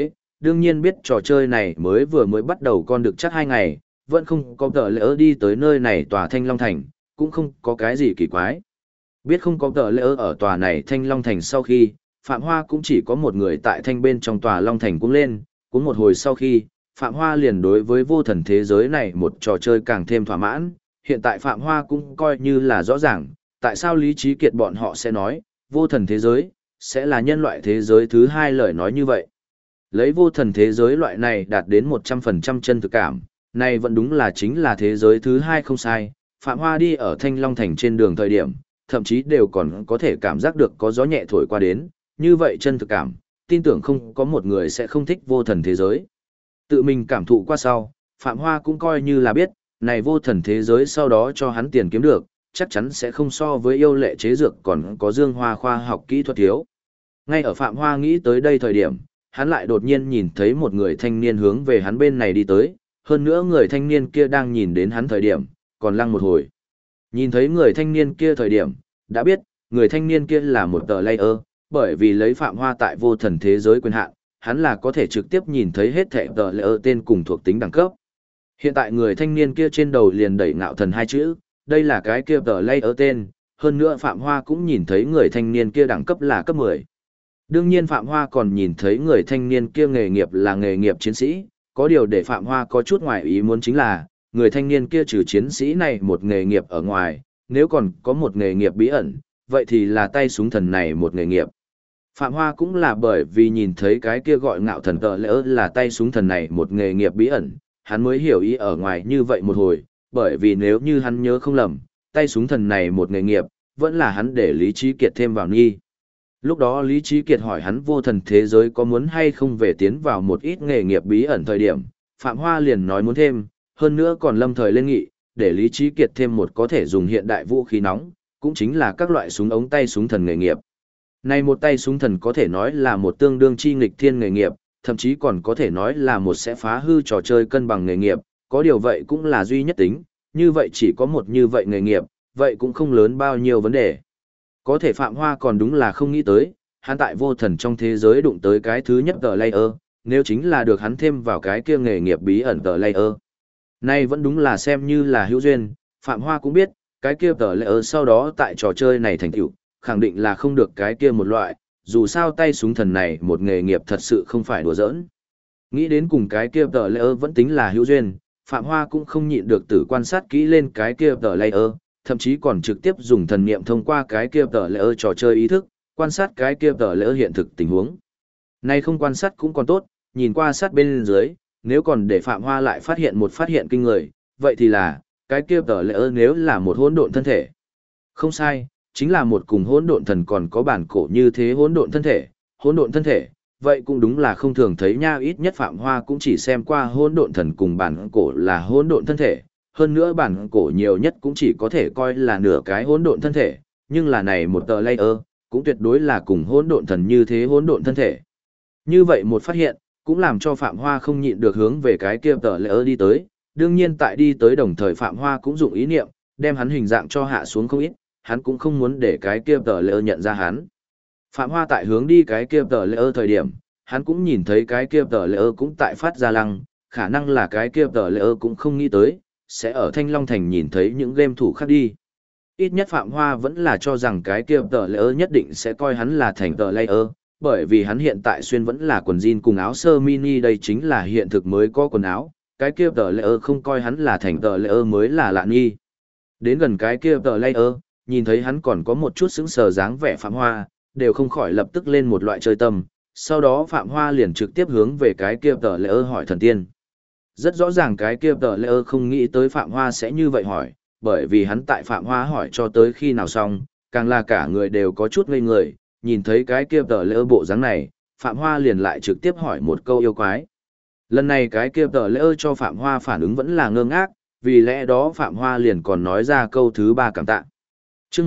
đương nhiên biết trò chơi này mới bắt đầu con được chắc 2 ngày, vẫn không có tờ lỡ đi tới nơi này tòa Thanh Long Thành, cũng không có cái gì kỳ quái. Biết không có tờ lỡ ở tòa này Thanh Long Thành sau khi, Phạm Hoa cũng chỉ có một người tại thanh bên trong tòa Long Thành cũng lên, cũng một hồi sau khi, Phạm Hoa liền đối với vô thần thế giới này một trò chơi càng thêm thỏa mãn, hiện tại Phạm Hoa cũng coi như là rõ ràng, tại sao Lý Trí Kiệt bọn họ sẽ nói, vô thần thế giới, sẽ là nhân loại thế giới thứ 2 lời nói như vậy. Lấy vô thần thế giới loại này đạt đến 100% chân thực cảm, này vẫn đúng là chính là thế giới thứ 2 không sai, Phạm Hoa đi ở Thanh Long Thành trên đường thời điểm, thậm chí đều còn có thể cảm giác được có gió nhẹ thổi qua đến, như vậy chân thực cảm, tin tưởng không có một người sẽ không thích vô thần thế giới. Tự mình cảm thụ qua sau, Phạm Hoa cũng coi như là biết, này vô thần thế giới sau đó cho hắn tiền kiếm được, chắc chắn sẽ không so với yêu lệ chế dược còn có dương hoa khoa học kỹ thuật thiếu. Ngay ở Phạm Hoa nghĩ tới đây thời điểm, hắn lại đột nhiên nhìn thấy một người thanh niên hướng về hắn bên này đi tới, hơn nữa người thanh niên kia đang nhìn đến hắn thời điểm, còn lăng một hồi. Nhìn thấy người thanh niên kia thời điểm, đã biết, người thanh niên kia là một tờ layer, bởi vì lấy Phạm Hoa tại vô thần thế giới quyền hạn, hắn là có thể trực tiếp nhìn thấy hết thảy tờ layer tên cùng thuộc tính đẳng cấp. Hiện tại người thanh niên kia trên đầu liền đẩy ngạo thần 2 chữ, đây là cái kia tờ layer tên, hơn nữa Phạm Hoa cũng nhìn thấy người thanh niên kia đẳng cấp là cấp 10. Đương nhiên Phạm Hoa còn nhìn thấy người thanh niên kia nghề nghiệp là nghề nghiệp chiến sĩ, có điều để Phạm Hoa có chút ngoài ý muốn chính là, người thanh niên kia trừ chiến sĩ này một nghề nghiệp ở ngoài, nếu còn có một nghề nghiệp bí ẩn, vậy thì là tay súng thần này một nghề nghiệp. Phạm Hoa cũng là bởi vì nhìn thấy cái kia gọi ngạo thần tờ lỡ là tay súng thần này một nghề nghiệp bí ẩn, hắn mới hiểu ý ở ngoài như vậy một hồi, bởi vì nếu như hắn nhớ không lầm, tay súng thần này một nghề nghiệp, vẫn là hắn để Lý Trí Kiệt thêm vào nghi. Lúc đó Lý Trí Kiệt hỏi hắn vô thần thế giới có muốn hay không về tiến vào một ít nghề nghiệp bí ẩn thời điểm, Phạm Hoa liền nói muốn thêm, hơn nữa còn lâm thời lên nghị, để Lý Trí Kiệt thêm một có thể dùng hiện đại vũ khí nóng, cũng chính là các loại súng ống tay súng thần nghề nghiệp. Này một tay súng thần có thể nói là một tương đương chi nghịch thiên nghề nghiệp, thậm chí còn có thể nói là một sẽ phá hư trò chơi cân bằng nghề nghiệp, có điều vậy cũng là duy nhất tính, như vậy chỉ có một như vậy nghề nghiệp, vậy cũng không lớn bao nhiêu vấn đề. Có thể Phạm Hoa còn đúng là không nghĩ tới, hắn tại vô thần trong thế giới đụng tới cái thứ nhất tờ layer, nếu chính là được hắn thêm vào cái kia nghề nghiệp bí ẩn tờ layer. Nay vẫn đúng là xem như là hữu duyên, Phạm Hoa cũng biết, cái kia tờ layer sau đó tại trò chơi này thành tựu, khẳng định là không được cái kia một loại, dù sao tay súng thần này một nghề nghiệp thật sự không phải đùa giỡn. Nghĩ đến cùng cái kia tờ layer vẫn tính là hữu duyên, Phạm Hoa cũng không nhịn được tử quan sát kỹ lên cái kia tờ layer, thậm chí còn trực tiếp dùng thần niệm thông qua cái kia tờ layer trò chơi ý thức, quan sát cái kia tờ layer hiện thực tình huống. Nay không quan sát cũng còn tốt, nhìn qua sát bên dưới, nếu còn để Phạm Hoa lại phát hiện một phát hiện kinh người, vậy thì là, cái kia tờ layer nếu là một hỗn độn thân thể. Không sai, chính là một cùng hỗn độn thần còn có bản cổ như thế hỗn độn thân thể, vậy cũng đúng là không thường thấy nha, ít nhất Phạm Hoa cũng chỉ xem qua hỗn độn thần cùng bản cổ là hỗn độn thân thể, hơn nữa bản cổ nhiều nhất cũng chỉ có thể coi là nửa cái hỗn độn thân thể, nhưng là này một tờ layer, cũng tuyệt đối là cùng hỗn độn thần như thế hỗn độn thân thể. Như vậy một phát hiện, cũng làm cho Phạm Hoa không nhịn được hướng về cái kia tờ layer đi tới, đương nhiên tại đi tới đồng thời Phạm Hoa cũng dụng ý niệm, đem hắn hình dạng cho hạ xuống không ít, hắn cũng không muốn để cái kia tờ layer nhận ra hắn. Phạm Hoa tại hướng đi cái kia tờ layer thời điểm, hắn cũng nhìn thấy cái kia tờ layer cũng tại phát ra lăng, khả năng là cái kia tờ layer cũng không nghĩ tới, sẽ ở Thanh Long Thành nhìn thấy những game thủ khác đi. Ít nhất Phạm Hoa vẫn là cho rằng cái kia tờ layer nhất định sẽ coi hắn là thành tờ layer, bởi vì hắn hiện tại xuyên vẫn là quần jean cùng áo sơ mini, đây chính là hiện thực mới có quần áo, cái kia tờ layer không coi hắn là thành tờ layer mới là lạ nghi. Đến gần cái kia tờ layer, nhìn thấy hắn còn có một chút sững sờ dáng vẻ Phạm Hoa, đều không khỏi lập tức lên một loại chơi tâm, sau đó Phạm Hoa liền trực tiếp hướng về cái kia tờ layer hỏi thần tiên. Rất rõ ràng cái kia tờ layer không nghĩ tới Phạm Hoa sẽ như vậy hỏi, bởi vì hắn tại Phạm Hoa hỏi cho tới khi nào xong, càng là cả người đều có chút ngây người, nhìn thấy cái kia tờ layer bộ dáng này, Phạm Hoa liền lại trực tiếp hỏi một câu yêu quái. Lần này cái kia tờ layer cho Phạm Hoa phản ứng vẫn là ngơ ngác, vì lẽ đó Phạm Hoa liền còn nói ra câu thứ 3 cảm tạ. Chương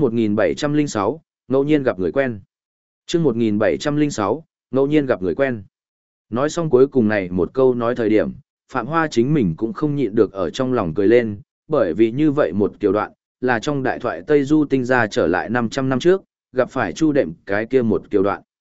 1706, ngẫu nhiên gặp người quen. Chương 1706, ngẫu nhiên gặp người quen. Nói xong cuối cùng này một câu nói thời điểm, Phạm Hoa chính mình cũng không nhịn được ở trong lòng cười lên, bởi vì như vậy một kiểu đoạn, là trong đại thoại Tây Du Tinh ra trở lại 500 năm trước, gặp phải Chu Đệm cái kia một kiểu đoạn.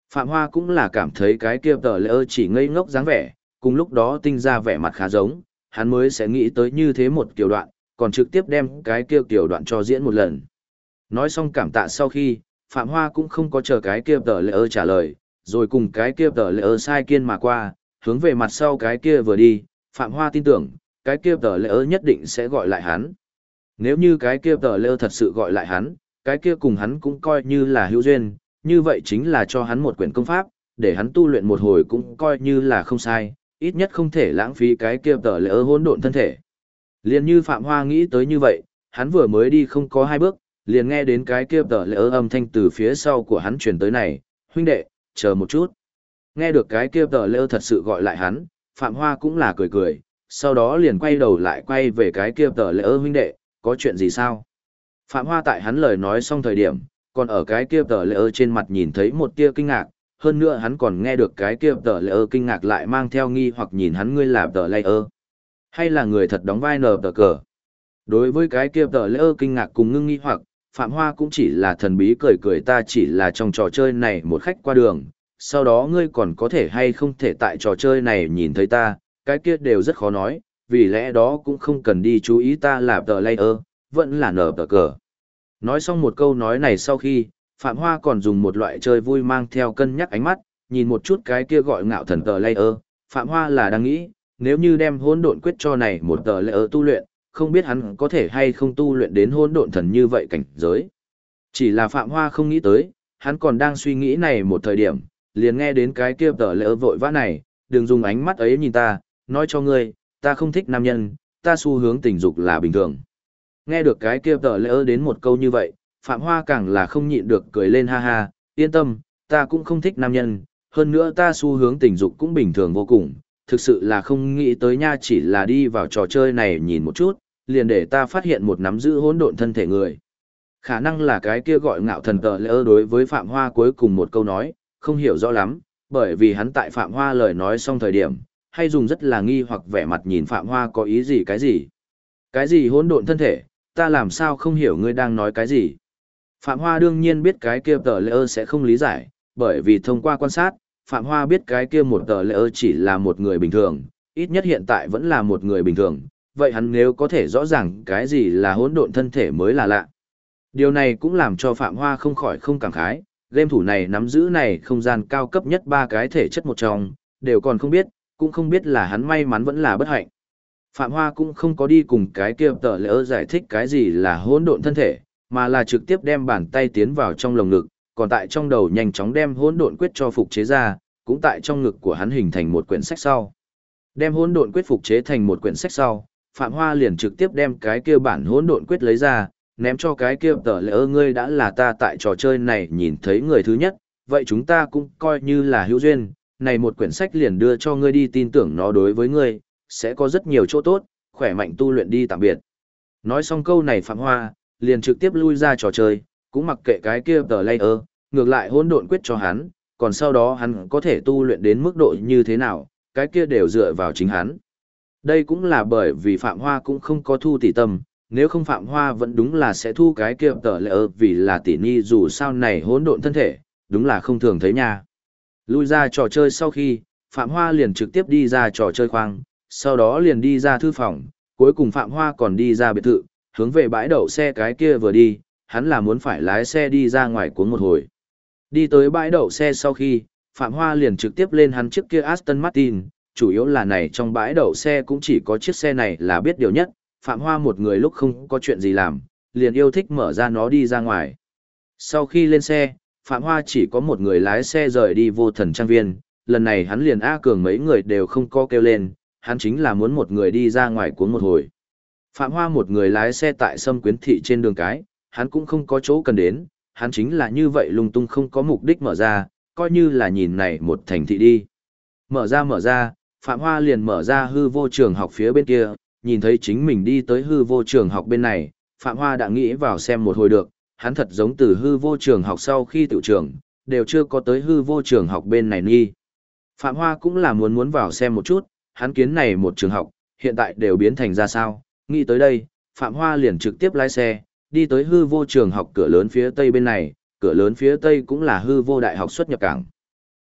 Phạm Hoa cũng là cảm thấy cái kia tờ lễ ơ chỉ ngây ngốc dáng vẻ, cùng lúc đó tinh ra vẻ mặt khá giống, hắn mới sẽ nghĩ tới như thế một kiểu đoạn, còn trực tiếp đem cái kia kiểu đoạn cho diễn một lần. Nói xong cảm tạ sau khi, Phạm Hoa cũng không có chờ cái kia tờ lễ ơ trả lời, rồi cùng cái kia tờ lễ ơ sai kiên mà qua, hướng về mặt sau cái kia vừa đi, Phạm Hoa tin tưởng, cái kia tờ lễ ơ nhất định sẽ gọi lại hắn. Nếu như cái kia tờ lễ ơ thật sự gọi lại hắn, cái kia cùng hắn cũng coi như là hữu duyên, như vậy chính là cho hắn một quyển công pháp, để hắn tu luyện một hồi cũng coi như là không sai, ít nhất không thể lãng phí cái kia tờ lễ ơ hỗn độn thân thể. Liền như Phạm Hoa nghĩ tới như vậy, hắn vừa mới đi không có 2 bước, liền nghe đến cái kia tờ lễ ơ âm thanh từ phía sau của hắn truyền tới này, huynh đệ, chờ một chút. Nghe được cái kia tờ lễ ơ thật sự gọi lại hắn, Phạm Hoa cũng là cười cười, sau đó liền quay đầu lại quay về cái kia tờ lễ ơ huynh đệ, có chuyện gì sao? Phạm Hoa tại hắn lời nói xong thời điểm, còn ở cái kia tờ lễ ơ trên mặt nhìn thấy một tia kinh ngạc, hơn nữa hắn còn nghe được cái kia tờ lễ ơ kinh ngạc lại mang theo nghi hoặc nhìn hắn ngươi là tờ lễ ơ. Hay là người thật đóng vai nờ tờ cờ? Đối với cái kia tờ lễ ơ kinh ngạc cùng ngưng nghi hoặc, Phạm Hoa cũng chỉ là thần bí cười cười ta chỉ là trong trò chơi này một khách qua đường, sau đó ngươi còn có thể hay không thể tại trò chơi này nhìn thấy ta, cái kia đều rất khó nói, vì lẽ đó cũng không cần đi chú ý ta là tờ lễ ơ, vẫn là nờ tờ cờ. Nói xong một câu nói này sau khi, Phạm Hoa còn dùng một loại chơi vui mang theo cân nhắc ánh mắt, nhìn một chút cái kia gọi ngạo thần tờ layer, Phạm Hoa là đang nghĩ, nếu như đem hỗn độn quyết cho này một tờ layer tu luyện, không biết hắn có thể hay không tu luyện đến hỗn độn thần như vậy cảnh giới. Chỉ là Phạm Hoa không nghĩ tới, hắn còn đang suy nghĩ này một thời điểm, liền nghe đến cái kia tờ layer vội vã này, đừng dùng ánh mắt ấy nhìn ta, nói cho ngươi, ta không thích nam nhân, ta xu hướng tình dục là bình thường. Nghe được cái kia tờ lỡ đến một câu như vậy, Phạm Hoa càng là không nhịn được cười lên ha ha, yên tâm, ta cũng không thích nam nhân, hơn nữa ta xu hướng tình dục cũng bình thường vô cùng, thực sự là không nghĩ tới nha chỉ là đi vào trò chơi này nhìn một chút, liền để ta phát hiện một nắm giữ hỗn độn thân thể người. Khả năng là cái kia gọi ngạo thần tờ lỡ đối với Phạm Hoa cuối cùng một câu nói, không hiểu rõ lắm, bởi vì hắn tại Phạm Hoa lời nói xong thời điểm, hay dùng rất là nghi hoặc vẻ mặt nhìn Phạm Hoa có ý gì cái gì. Cái gì hỗn độn thân thể? Ta làm sao không hiểu ngươi đang nói cái gì. Phạm Hoa đương nhiên biết cái kia tờ lễ ơ sẽ không lý giải, bởi vì thông qua quan sát, Phạm Hoa biết cái kia một tờ lễ ơ chỉ là một người bình thường, ít nhất hiện tại vẫn là một người bình thường, vậy hắn nếu có thể rõ ràng cái gì là hỗn độn thân thể mới là lạ. Điều này cũng làm cho Phạm Hoa không khỏi không cảm khái, game thủ này nắm giữ này không gian cao cấp nhất 3 cái thể chất một trong, đều còn không biết, cũng không biết là hắn may mắn vẫn là bất hạnh. Phạm Hoa cũng không có đi cùng cái kia tờ lỡ giải thích cái gì là hỗn độn thân thể, mà là trực tiếp đem bàn tay tiến vào trong lồng ngực, còn tại trong đầu nhanh chóng đem hỗn độn quyết cho phục chế ra, cũng tại trong ngực của hắn hình thành một quyển sách sau. Đem hỗn độn quyết phục chế thành một quyển sách sau, Phạm Hoa liền trực tiếp đem cái kia bản hỗn độn quyết lấy ra, ném cho cái kia tờ lỡ ngươi đã là ta tại trò chơi này nhìn thấy người thứ nhất, vậy chúng ta cũng coi như là hữu duyên, này một quyển sách liền đưa cho ngươi đi tin tưởng nó đối với ngươi sẽ có rất nhiều chỗ tốt, khỏe mạnh tu luyện đi tạm biệt. Nói xong câu này Phạm Hoa, liền trực tiếp lui ra trò chơi, cũng mặc kệ cái kia tờ layer, ngược lại hỗn độn quyết cho hắn, còn sau đó hắn có thể tu luyện đến mức độ như thế nào, cái kia đều dựa vào chính hắn. Đây cũng là bởi vì Phạm Hoa cũng không có thu tỷ tâm, nếu không Phạm Hoa vẫn đúng là sẽ thu cái kia tờ layer vì là tỷ nhi dù sao này hỗn độn thân thể, đúng là không thường thấy nha. Lui ra trò chơi sau khi, Phạm Hoa liền trực tiếp đi ra trò chơi khoang, sau đó liền đi ra thư phòng, cuối cùng Phạm Hoa còn đi ra biệt thự, hướng về bãi đậu xe cái kia vừa đi, hắn là muốn phải lái xe đi ra ngoài cuốn một hồi. Đi tới bãi đậu xe sau khi, Phạm Hoa liền trực tiếp lên hắn chiếc kia Aston Martin, chủ yếu là này trong bãi đậu xe cũng chỉ có chiếc xe này là biết điều nhất, Phạm Hoa một người lúc không có chuyện gì làm, liền yêu thích mở ra nó đi ra ngoài. Sau khi lên xe, Phạm Hoa chỉ có một người lái xe rời đi Vô Thần Trang Viên, lần này hắn liền A Cường mấy người đều không có kêu lên, hắn chính là muốn một người đi ra ngoài cuốn một hồi. Phạm Hoa một người lái xe tại Sâm Quyến Thị trên đường cái, hắn cũng không có chỗ cần đến, hắn chính là như vậy lung tung không có mục đích mở ra, coi như là nhìn này một thành thị đi. Mở ra, Phạm Hoa liền mở ra hư vô trường học phía bên kia, nhìn thấy chính mình đi tới hư vô trường học bên này, Phạm Hoa đã nghĩ vào xem một hồi được, hắn thật giống từ hư vô trường học sau khi tự trường, đều chưa có tới hư vô trường học bên này nghi. Phạm Hoa cũng là muốn vào xem một chút, hắn kiến này một trường học, hiện tại đều biến thành ra sao, nghĩ tới đây, Phạm Hoa liền trực tiếp lái xe, đi tới hư vô trường học cửa lớn phía tây bên này, cửa lớn phía tây cũng là hư vô đại học xuất nhập cảng.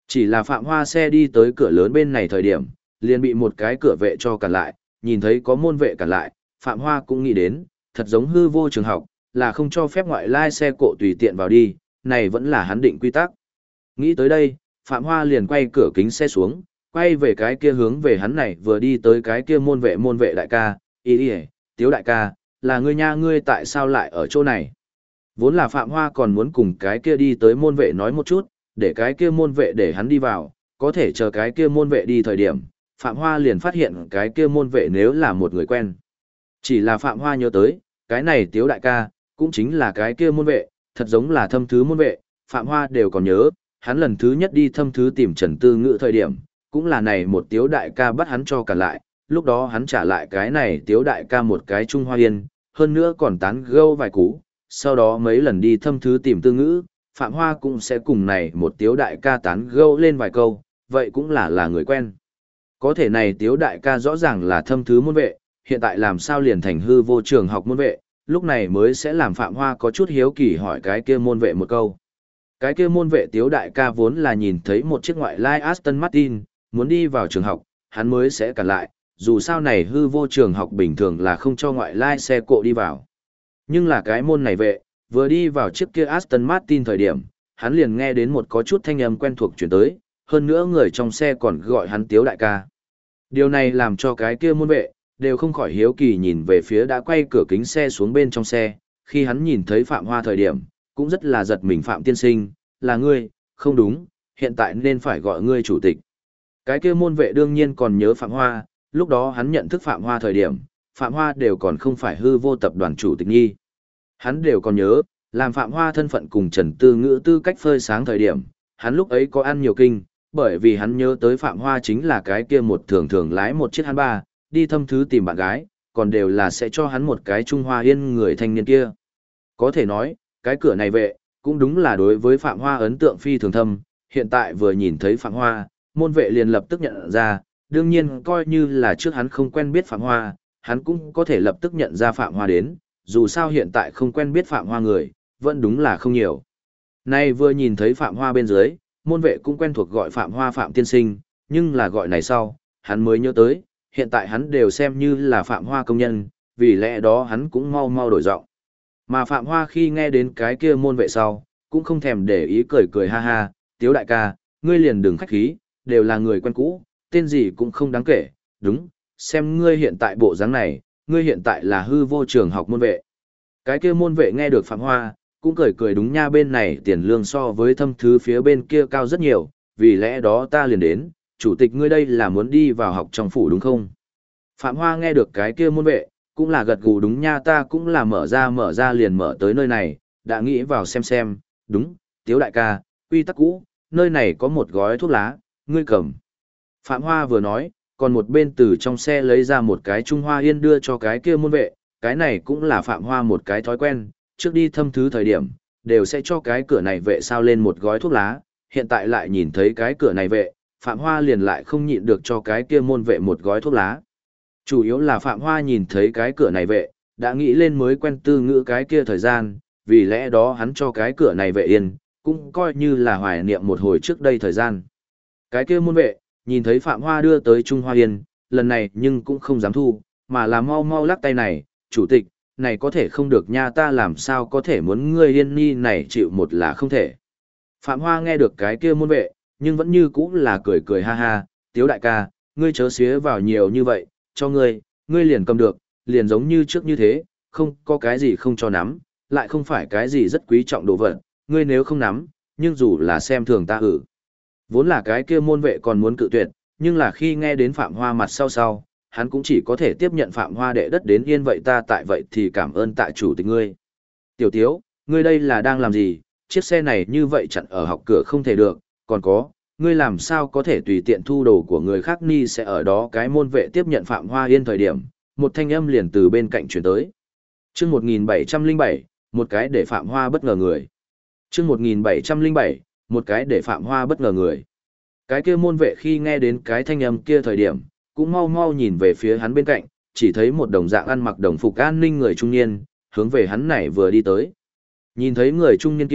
Chỉ là Phạm Hoa xe đi tới cửa lớn bên này thời điểm, liền bị một cái cửa vệ cho cản lại, nhìn thấy có môn vệ cản lại, Phạm Hoa cũng nghĩ đến, thật giống hư vô trường học, là không cho phép ngoại lai xe cộ tùy tiện vào đi, này vẫn là hắn định quy tắc. Nghĩ tới đây, Phạm Hoa liền quay cửa kính xe xuống, quay về cái kia hướng về hắn này vừa đi tới cái kia môn vệ đại ca, Tiếu đại ca, là ngươi nha, ngươi tại sao lại ở chỗ này? Vốn là Phạm Hoa còn muốn cùng cái kia đi tới môn vệ nói một chút, để cái kia môn vệ để hắn đi vào, có thể chờ cái kia môn vệ đi thời điểm, Phạm Hoa liền phát hiện cái kia môn vệ nếu là một người quen. Chỉ là Phạm Hoa nhớ tới, cái này Tiếu đại ca, cũng chính là cái kia môn vệ, thật giống là thâm thứ môn vệ, Phạm Hoa đều còn nhớ, hắn lần thứ nhất đi thâm thứ tìm Trần Tư Ngữ thời điểm, cũng là này một Tiếu đại ca bắt hắn cho cả lại, lúc đó hắn trả lại cái này Tiếu đại ca một cái Trung Hoa Yên, hơn nữa còn tán gẫu vài cú, sau đó mấy lần đi thâm thứ tìm Tư Ngữ, Phạm Hoa cũng sẽ cùng này một Tiếu đại ca tán gẫu lên vài câu, vậy cũng là người quen. Có thể này Tiếu đại ca rõ ràng là thâm thứ môn vệ, hiện tại làm sao liền thành hư vô trường học môn vệ, lúc này mới sẽ làm Phạm Hoa có chút hiếu kỳ hỏi cái kia môn vệ một câu. Cái kia môn vệ Tiếu đại ca vốn là nhìn thấy một chiếc ngoại lai Aston Martin, muốn đi vào trường học, hắn mới sẽ cản lại, dù sao này hư vô trường học bình thường là không cho ngoại lai xe cộ đi vào. Nhưng là cái môn này vệ, vừa đi vào chiếc kia Aston Martin thời điểm, hắn liền nghe đến một có chút thanh âm quen thuộc chuyển tới, hơn nữa người trong xe còn gọi hắn Tiếu đại ca. Điều này làm cho cái kia môn vệ, đều không khỏi hiếu kỳ nhìn về phía đã quay cửa kính xe xuống bên trong xe, khi hắn nhìn thấy Phạm Hoa thời điểm, cũng rất là giật mình. Phạm tiên sinh, là ngươi, không đúng, hiện tại nên phải gọi ngươi chủ tịch. Cái kia môn vệ đương nhiên còn nhớ Phạm Hoa, lúc đó hắn nhận thức Phạm Hoa thời điểm, Phạm Hoa đều còn không phải hư vô tập đoàn chủ tịch nhi. Hắn đều còn nhớ, làm Phạm Hoa thân phận cùng Trần Tư Ngữ tư cách phơi sáng thời điểm, hắn lúc ấy có ăn nhiều kinh, bởi vì hắn nhớ tới Phạm Hoa chính là cái kia một thường thường lái một chiếc Hanba, đi thâm thứ tìm bạn gái, còn đều là sẽ cho hắn một cái Trung Hoa Yên người thanh niên kia. Có thể nói, cái cửa này vệ, cũng đúng là đối với Phạm Hoa ấn tượng phi thường thâm, hiện tại vừa nhìn thấy Phạm Hoa, môn vệ liền lập tức nhận ra, đương nhiên coi như là trước hắn không quen biết Phạm Hoa, hắn cũng có thể lập tức nhận ra Phạm Hoa đến, dù sao hiện tại không quen biết Phạm Hoa người, vẫn đúng là không nhiều. Nay vừa nhìn thấy Phạm Hoa bên dưới, môn vệ cũng quen thuộc gọi Phạm Hoa Phạm tiên sinh, nhưng là gọi này sau, hắn mới nhớ tới, hiện tại hắn đều xem như là Phạm Hoa công nhân, vì lẽ đó hắn cũng mau mau đổi giọng. Mà Phạm Hoa khi nghe đến cái kia môn vệ sau, cũng không thèm để ý cười cười ha ha, Tiếu đại ca, ngươi liền đừng khách khí, đều là người quen cũ, tên gì cũng không đáng kể, đúng, xem ngươi hiện tại bộ dáng này, ngươi hiện tại là hư vô trường học môn vệ. Cái kia môn vệ nghe được Phạm Hoa, cũng cười cười đúng nha, bên này tiền lương so với thâm thứ phía bên kia cao rất nhiều, vì lẽ đó ta liền đến, chủ tịch ngươi đây là muốn đi vào học trong phủ đúng không? Phạm Hoa nghe được cái kia môn vệ, cũng là gật gù đúng nha, ta cũng là mở ra liền mở tới nơi này, đã nghĩ vào xem, đúng, Tiếu đại ca, quy tắc cũ, nơi này có một gói thuốc lá, ngươi cầm. Phạm Hoa vừa nói, còn một bên từ trong xe lấy ra một cái Trung Hoa Yên đưa cho cái kia môn vệ, cái này cũng là Phạm Hoa một cái thói quen, trước đi thâm thứ thời điểm, đều sẽ cho cái cửa này vệ sao lên một gói thuốc lá, hiện tại lại nhìn thấy cái cửa này vệ, Phạm Hoa liền lại không nhịn được cho cái kia môn vệ một gói thuốc lá. Chủ yếu là Phạm Hoa nhìn thấy cái cửa này vệ, đã nghĩ lên mới quen Tư Ngữ cái kia thời gian, vì lẽ đó hắn cho cái cửa này vệ yên, cũng coi như là hoài niệm một hồi trước đây thời gian. Cái kia môn vệ, nhìn thấy Phạm Hoa đưa tới Trung Hoa Yên, lần này nhưng cũng không dám thu, mà là mau mau lắc tay này, chủ tịch, này có thể không được nha, ta làm sao có thể muốn ngươi Yên Nhi này chịu một là không thể. Phạm Hoa nghe được cái kia môn vệ, nhưng vẫn như cũ là cười cười ha ha, Tiếu đại ca, ngươi chớ xía vào nhiều như vậy, cho ngươi liền cầm được, liền giống như trước như thế, không có cái gì không cho nắm, lại không phải cái gì rất quý trọng đồ vật, ngươi nếu không nắm, nhưng dù là xem thường ta Vốn là cái kia môn vệ còn muốn cự tuyệt, nhưng là khi nghe đến Phạm Hoa mặt sau, hắn cũng chỉ có thể tiếp nhận Phạm Hoa đệ đất đến yên vậy ta tại vậy thì cảm ơn tại chủ tịch ngươi. Tiểu Tiếu, ngươi đây là đang làm gì, chiếc xe này như vậy chặn ở học cửa không thể được, còn có, ngươi làm sao có thể tùy tiện thu đồ của người khác ni sẽ ở đó cái môn vệ tiếp nhận Phạm Hoa Yên thời điểm, một thanh âm liền từ bên cạnh chuyển tới. Chương 1707, một cái để Phạm Hoa bất ngờ người. Chương 1707, một cái để Phạm Hoa bất ngờ người. Cái kia môn vệ khi nghe đến cái thanh âm kia thời điểm, cũng mau mau nhìn về phía hắn bên cạnh, chỉ thấy một đồng dạng ăn mặc đồng phục an ninh người trung niên, hướng về hắn này vừa đi tới. Nhìn thấy người trung niên kia,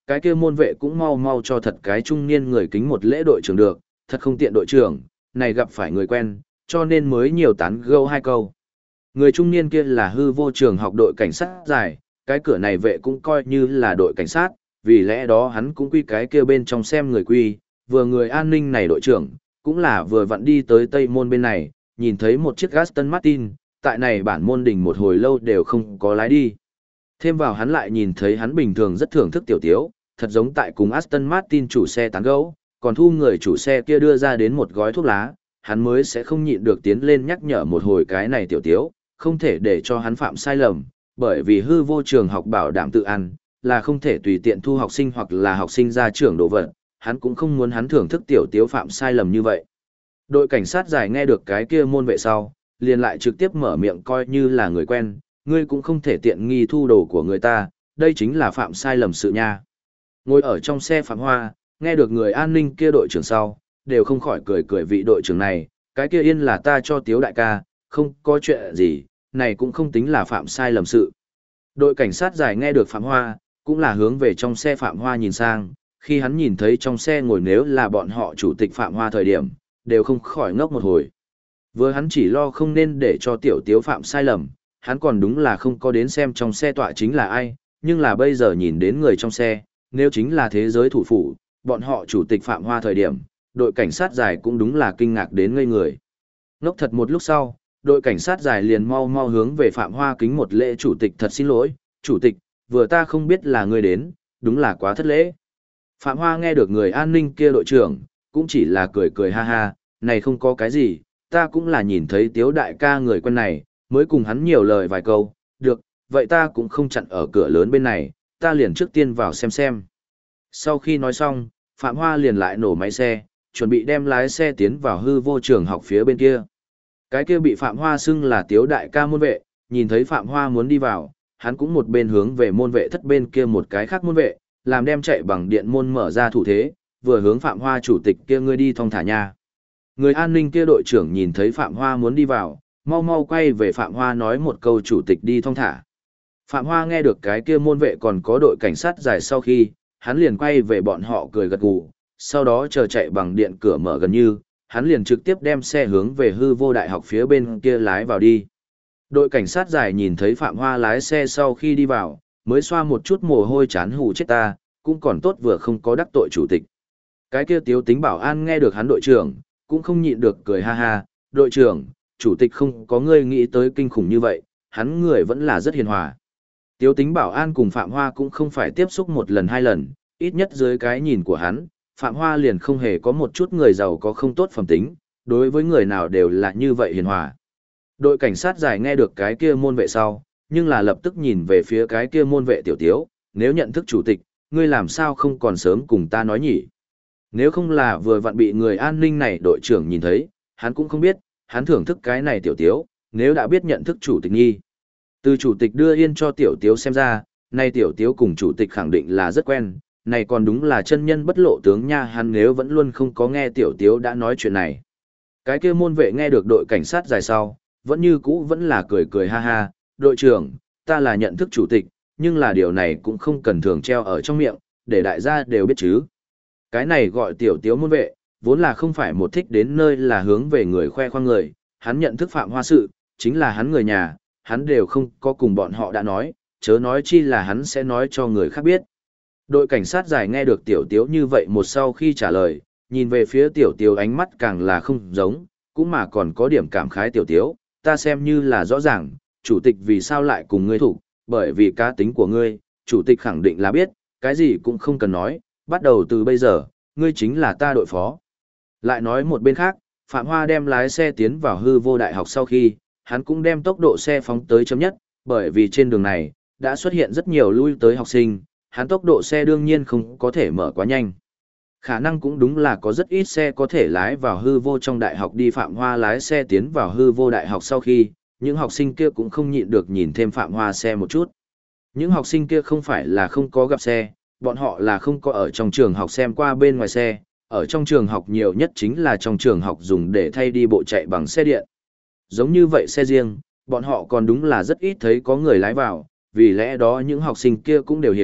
cái kia môn vệ cũng mau mau cho thật cái trung niên người kính một lễ đội trưởng được, thật không tiện đội trưởng, này gặp phải người quen, cho nên mới nhiều tán gẫu hai câu. Người trung niên kia là hư vô trường học đội cảnh sát dài, cái cửa này vệ cũng coi như là đội cảnh sát, vì lẽ đó hắn cũng quy cái kia bên trong xem người quy, vừa người an ninh này đội trưởng, cũng là vừa vặn đi tới tây môn bên này, nhìn thấy một chiếc Aston Martin, tại này bản môn đình một hồi lâu đều không có lái đi. Thêm vào hắn lại nhìn thấy hắn bình thường rất thưởng thức tiểu tiếu, thật giống tại cùng Aston Martin chủ xe tán gẫu, còn thu người chủ xe kia đưa ra đến một gói thuốc lá, hắn mới sẽ không nhịn được tiến lên nhắc nhở một hồi cái này tiểu tiếu, không thể để cho hắn phạm sai lầm, bởi vì hư vô trường học bảo đảm tự ăn, là không thể tùy tiện thu học sinh hoặc là học sinh ra trưởng đồ vật, hắn cũng không muốn hắn thưởng thức tiểu tiếu phạm sai lầm như vậy. Đội cảnh sát dài nghe được cái kia môn vệ sau, liền lại trực tiếp mở miệng coi như là người quen, ngươi cũng không thể tiện nghi thu đồ của người ta, đây chính là phạm sai lầm sự nha. Ngồi ở trong xe Phạm Hoa, nghe được người an ninh kia đội trưởng sau, đều không khỏi cười cười vị đội trưởng này, cái kia yên là ta cho tiếu đại ca, không có chuyện gì, này cũng không tính là phạm sai lầm sự. Đội cảnh sát dài nghe được Phạm Hoa, cũng là hướng về trong xe Phạm Hoa nhìn sang, khi hắn nhìn thấy trong xe ngồi nếu là bọn họ chủ tịch Phạm Hoa thời điểm, đều không khỏi ngốc một hồi. Vừa hắn chỉ lo không nên để cho tiểu tiếu phạm sai lầm, hắn còn đúng là không có đến xem trong xe tọa chính là ai, nhưng là bây giờ nhìn đến người trong xe, nếu chính là thế giới thủ phủ, bọn họ chủ tịch Phạm Hoa thời điểm, đội cảnh sát dài cũng đúng là kinh ngạc đến ngây người. Ngốc thật một lúc sau, đội cảnh sát dài liền mau mau hướng về Phạm Hoa kính một lễ chủ tịch thật xin lỗi, chủ tịch, vừa ta không biết là người đến, đúng là quá thất lễ. Phạm Hoa nghe được người an ninh kia đội trưởng, cũng chỉ là cười cười ha ha, này không có cái gì, ta cũng là nhìn thấy tiếu đại ca người quen này, mới cùng hắn nhiều lời vài câu, được, vậy ta cũng không chặn ở cửa lớn bên này, ta liền trước tiên vào xem. Sau khi nói xong, Phạm Hoa liền lại nổ máy xe, chuẩn bị đem lái xe tiến vào hư vô trường học phía bên kia. Cái kia bị Phạm Hoa xưng là tiếu đại ca môn vệ, nhìn thấy Phạm Hoa muốn đi vào, hắn cũng một bên hướng về môn vệ thất bên kia một cái khác môn vệ, làm đem chạy bằng điện môn mở ra thủ thế, vừa hướng Phạm Hoa chủ tịch kia ngươi đi thong thả nha. Người an ninh kia đội trưởng nhìn thấy Phạm Hoa muốn đi vào, mau mau quay về Phạm Hoa nói một câu chủ tịch đi thong thả. Phạm Hoa nghe được cái kia môn vệ còn có đội cảnh sát dài sau khi, hắn liền quay về bọn họ cười gật gù, sau đó chờ chạy bằng điện cửa mở gần như, hắn liền trực tiếp đem xe hướng về hư vô đại học phía bên kia lái vào đi. Đội cảnh sát dài nhìn thấy Phạm Hoa lái xe sau khi đi vào, mới xoa một chút mồ hôi chán hù chết ta, cũng còn tốt vừa không có đắc tội chủ tịch. Cái kia tiếu tính bảo an nghe được hắn đội trưởng, cũng không nhịn được cười ha ha, đội trưởng, chủ tịch không có ngươi nghĩ tới kinh khủng như vậy, hắn người vẫn là rất hiền hòa. Tiếu tính bảo an cùng Phạm Hoa cũng không phải tiếp xúc một lần hai lần, ít nhất dưới cái nhìn của hắn, Phạm Hoa liền không hề có một chút người giàu có không tốt phẩm tính, đối với người nào đều là như vậy hiền hòa. Đội cảnh sát dài nghe được cái kia môn vệ sau, nhưng là lập tức nhìn về phía cái kia môn vệ tiểu tiếu, nếu nhận thức chủ tịch, ngươi làm sao không còn sớm cùng ta nói nhỉ? Nếu không là vừa vặn bị người an ninh này đội trưởng nhìn thấy, hắn cũng không biết, hắn thưởng thức cái này tiểu tiếu, nếu đã biết nhận thức chủ tịch nghi. Từ chủ tịch đưa yên cho tiểu tiếu xem ra, nay tiểu tiếu cùng chủ tịch khẳng định là rất quen, này còn đúng là chân nhân bất lộ tướng nha, hắn nếu vẫn luôn không có nghe tiểu tiếu đã nói chuyện này. Cái kia môn vệ nghe được đội cảnh sát dài sau, vẫn như cũ vẫn là cười cười ha ha, đội trưởng, ta là nhận thức chủ tịch, nhưng là điều này cũng không cần thường treo ở trong miệng, để đại gia đều biết chứ. Cái này gọi tiểu tiếu môn vệ, vốn là không phải một thích đến nơi là hướng về người khoe khoang người, hắn nhận thức Phạm Hoa sự, chính là hắn người nhà, hắn đều không có cùng bọn họ đã nói, chớ nói chi là hắn sẽ nói cho người khác biết. Đội cảnh sát dài nghe được tiểu tiếu như vậy một sau khi trả lời, nhìn về phía tiểu tiếu ánh mắt càng là không giống, cũng mà còn có điểm cảm khái tiểu tiếu, ta xem như là rõ ràng, chủ tịch vì sao lại cùng ngươi thủ, bởi vì cá tính của ngươi, chủ tịch khẳng định là biết, cái gì cũng không cần nói, bắt đầu từ bây giờ, ngươi chính là ta đội phó. Lại nói một bên khác, Phạm Hoa đem lái xe tiến vào hư vô đại học sau khi, hắn cũng đem tốc độ xe phóng tới chấm nhất, bởi vì trên đường này, đã xuất hiện rất nhiều lui tới học sinh, hắn tốc độ xe đương nhiên không có thể mở quá nhanh. Khả năng cũng đúng là có rất ít xe có thể lái vào hư vô trong đại học đi. Phạm Hoa lái xe tiến vào hư vô đại học sau khi, những học sinh kia cũng không nhịn được nhìn thêm Phạm Hoa xe một chút. Những học sinh kia không phải là không có gặp xe, bọn họ là không có ở trong trường học xem qua bên ngoài xe, ở trong trường học nhiều nhất chính là trong trường học dùng để thay đi bộ chạy bằng xe điện. Giống như vậy xe riêng, bọn họ còn đúng là rất ít thấy có người lái vào, vì lẽ đó những học sinh kia cũng đều hiểu,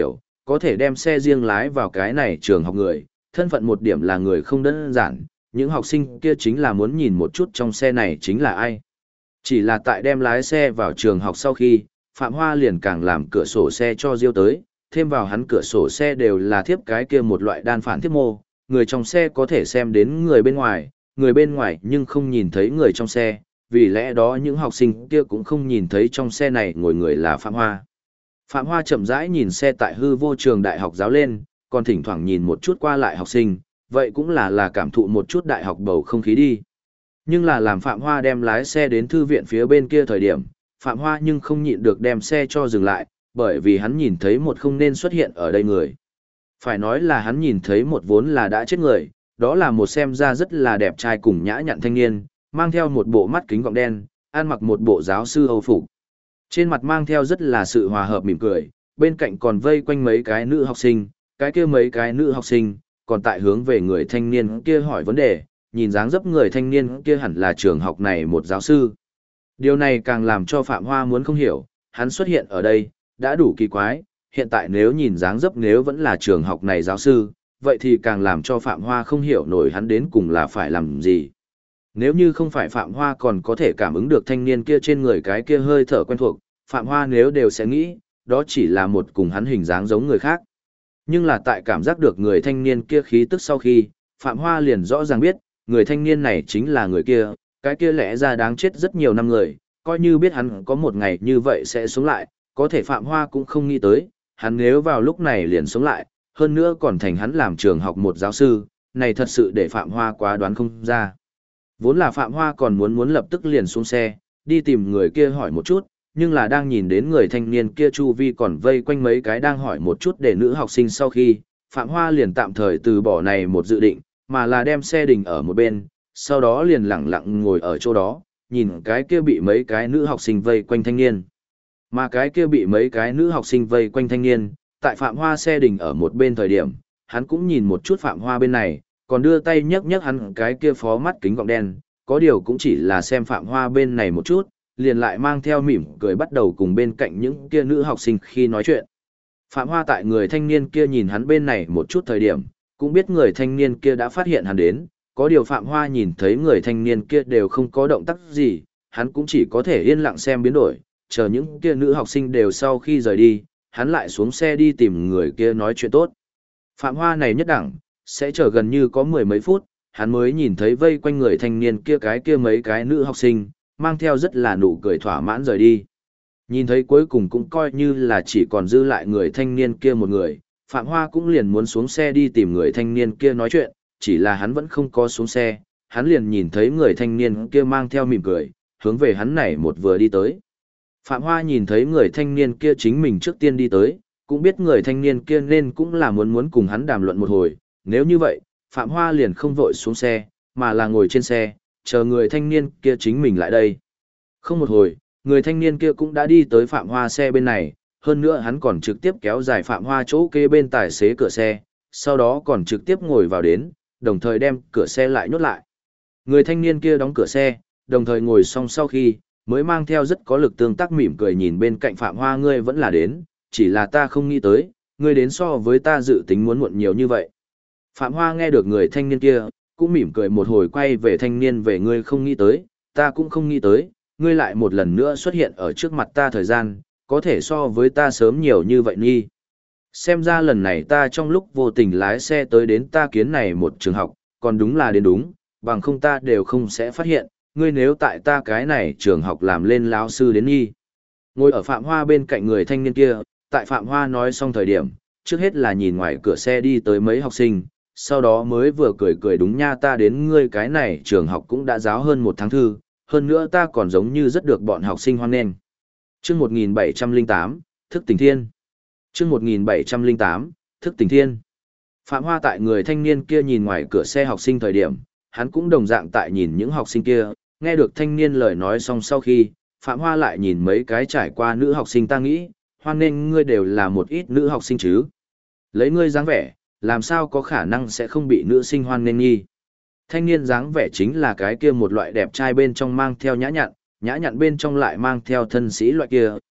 có thể đem xe riêng lái vào cái này trường học người, thân phận một điểm là người không đơn giản, những học sinh kia chính là muốn nhìn một chút trong xe này chính là ai. Chỉ là tại đem lái xe vào trường học sau khi, Phạm Hoa liền càng làm cửa sổ xe cho riêu tới, thêm vào hắn cửa sổ xe đều là thiếp cái kia một loại đan phản thiếp mô, người trong xe có thể xem đến người bên ngoài nhưng không nhìn thấy người trong xe, vì lẽ đó những học sinh kia cũng không nhìn thấy trong xe này ngồi người là Phạm Hoa. Phạm Hoa chậm rãi nhìn xe tại hư vô trường đại học giáo lên, còn thỉnh thoảng nhìn một chút qua lại học sinh, vậy cũng là cảm thụ một chút đại học bầu không khí đi. Nhưng là làm Phạm Hoa đem lái xe đến thư viện phía bên kia thời điểm, Phạm Hoa nhưng không nhịn được đem xe cho dừng lại, bởi vì hắn nhìn thấy một không nên xuất hiện ở đây người. Phải nói là hắn nhìn thấy một vốn là đã chết người, đó là một xem ra rất là đẹp trai cùng nhã nhặn thanh niên, mang theo một bộ mắt kính gọng đen, ăn mặc một bộ giáo sư Âu phục. Trên mặt mang theo rất là sự hòa hợp mỉm cười, bên cạnh còn vây quanh mấy cái nữ học sinh, cái kia mấy cái nữ học sinh, còn tại hướng về người thanh niên kia hỏi vấn đề, nhìn dáng dấp người thanh niên kia hẳn là trường học này một giáo sư. Điều này càng làm cho Phạm Hoa muốn không hiểu, hắn xuất hiện ở đây, đã đủ kỳ quái, hiện tại nếu nhìn dáng dấp nếu vẫn là trường học này giáo sư, vậy thì càng làm cho Phạm Hoa không hiểu nổi hắn đến cùng là phải làm gì. Nếu như không phải Phạm Hoa còn có thể cảm ứng được thanh niên kia trên người cái kia hơi thở quen thuộc, Phạm Hoa nếu đều sẽ nghĩ, đó chỉ là một cùng hắn hình dáng giống người khác. Nhưng là tại cảm giác được người thanh niên kia khí tức sau khi, Phạm Hoa liền rõ ràng biết, người thanh niên này chính là người kia, cái kia lẽ ra đáng chết rất nhiều năm người, coi như biết hắn có một ngày như vậy sẽ sống lại, có thể Phạm Hoa cũng không nghĩ tới, hắn nếu vào lúc này liền sống lại, hơn nữa còn thành hắn làm trường học một giáo sư, này thật sự để Phạm Hoa quá đoán không ra. Vốn là Phạm Hoa còn muốn lập tức liền xuống xe, đi tìm người kia hỏi một chút, nhưng là đang nhìn đến người thanh niên kia chu vi còn vây quanh mấy cái đang hỏi một chút để nữ học sinh sau khi, Phạm Hoa liền tạm thời từ bỏ này một dự định, mà là đem xe đình ở một bên, sau đó liền lặng lặng ngồi ở chỗ đó, nhìn cái kia bị mấy cái nữ học sinh vây quanh thanh niên. Mà cái kia bị mấy cái nữ học sinh vây quanh thanh niên, tại Phạm Hoa xe đình ở một bên thời điểm, hắn cũng nhìn một chút Phạm Hoa bên này, còn đưa tay nhấc nhấc hắn cái kia phó mắt kính gọng đen, có điều cũng chỉ là xem Phạm Hoa bên này một chút, liền lại mang theo mỉm cười bắt đầu cùng bên cạnh những kia nữ học sinh khi nói chuyện. Phạm Hoa tại người thanh niên kia nhìn hắn bên này một chút thời điểm, cũng biết người thanh niên kia đã phát hiện hắn đến, có điều Phạm Hoa nhìn thấy người thanh niên kia đều không có động tác gì, hắn cũng chỉ có thể yên lặng xem biến đổi, chờ những kia nữ học sinh đều sau khi rời đi, hắn lại xuống xe đi tìm người kia nói chuyện tốt. Phạm Hoa này nhất đẳng, sẽ chờ gần như có mười mấy phút, hắn mới nhìn thấy vây quanh người thanh niên kia cái kia mấy cái nữ học sinh, mang theo rất là nụ cười thỏa mãn rời đi. Nhìn thấy cuối cùng cũng coi như là chỉ còn dư lại người thanh niên kia một người, Phạm Hoa cũng liền muốn xuống xe đi tìm người thanh niên kia nói chuyện, chỉ là hắn vẫn không có xuống xe, hắn liền nhìn thấy người thanh niên kia mang theo mỉm cười, hướng về hắn này một vừa đi tới. Phạm Hoa nhìn thấy người thanh niên kia chính mình trước tiên đi tới, cũng biết người thanh niên kia nên cũng là muốn cùng hắn đàm luận một hồi, nếu như vậy, Phạm Hoa liền không vội xuống xe, mà là ngồi trên xe, chờ người thanh niên kia chính mình lại đây. Không một hồi, người thanh niên kia cũng đã đi tới Phạm Hoa xe bên này, hơn nữa hắn còn trực tiếp kéo dài Phạm Hoa chỗ kế bên tài xế cửa xe, sau đó còn trực tiếp ngồi vào đến, đồng thời đem cửa xe lại nhốt lại. Người thanh niên kia đóng cửa xe, đồng thời ngồi xong sau khi, mới mang theo rất có lực tương tác mỉm cười nhìn bên cạnh Phạm Hoa, ngươi vẫn là đến, chỉ là ta không nghĩ tới, ngươi đến so với ta dự tính muốn muộn nhiều như vậy. Phạm Hoa nghe được người thanh niên kia, cũng mỉm cười một hồi quay về thanh niên về, ngươi không nghĩ tới, ta cũng không nghĩ tới, ngươi lại một lần nữa xuất hiện ở trước mặt ta thời gian, có thể so với ta sớm nhiều như vậy nghi. Xem ra lần này ta trong lúc vô tình lái xe tới đến ta kiến này một trường học, còn đúng là đến đúng, bằng không ta đều không sẽ phát hiện, ngươi nếu tại ta cái này trường học làm lên lão sư đến nghi. Ngồi ở Phạm Hoa bên cạnh người thanh niên kia, tại Phạm Hoa nói xong thời điểm, trước hết là nhìn ngoài cửa xe đi tới mấy học sinh, sau đó mới vừa cười cười, đúng nha, ta đến ngươi cái này trường học cũng đã giáo hơn một tháng thư, hơn nữa ta còn giống như rất được bọn học sinh hoan nghênh. Chương 1708, Thức Tỉnh Thiên. Chương 1708, Thức Tỉnh Thiên. Phạm Hoa tại người thanh niên kia nhìn ngoài cửa xe học sinh thời điểm, hắn cũng đồng dạng tại nhìn những học sinh kia, nghe được thanh niên lời nói xong sau khi, Phạm Hoa lại nhìn mấy cái trải qua nữ học sinh, ta nghĩ, hoan nên ngươi đều là một ít nữ học sinh chứ. Lấy ngươi dáng vẻ, làm sao có khả năng sẽ không bị nữ sinh hoan nên nghi. Thanh niên dáng vẻ chính là cái kia một loại đẹp trai bên trong mang theo nhã nhặn bên trong lại mang theo thân sĩ loại kia,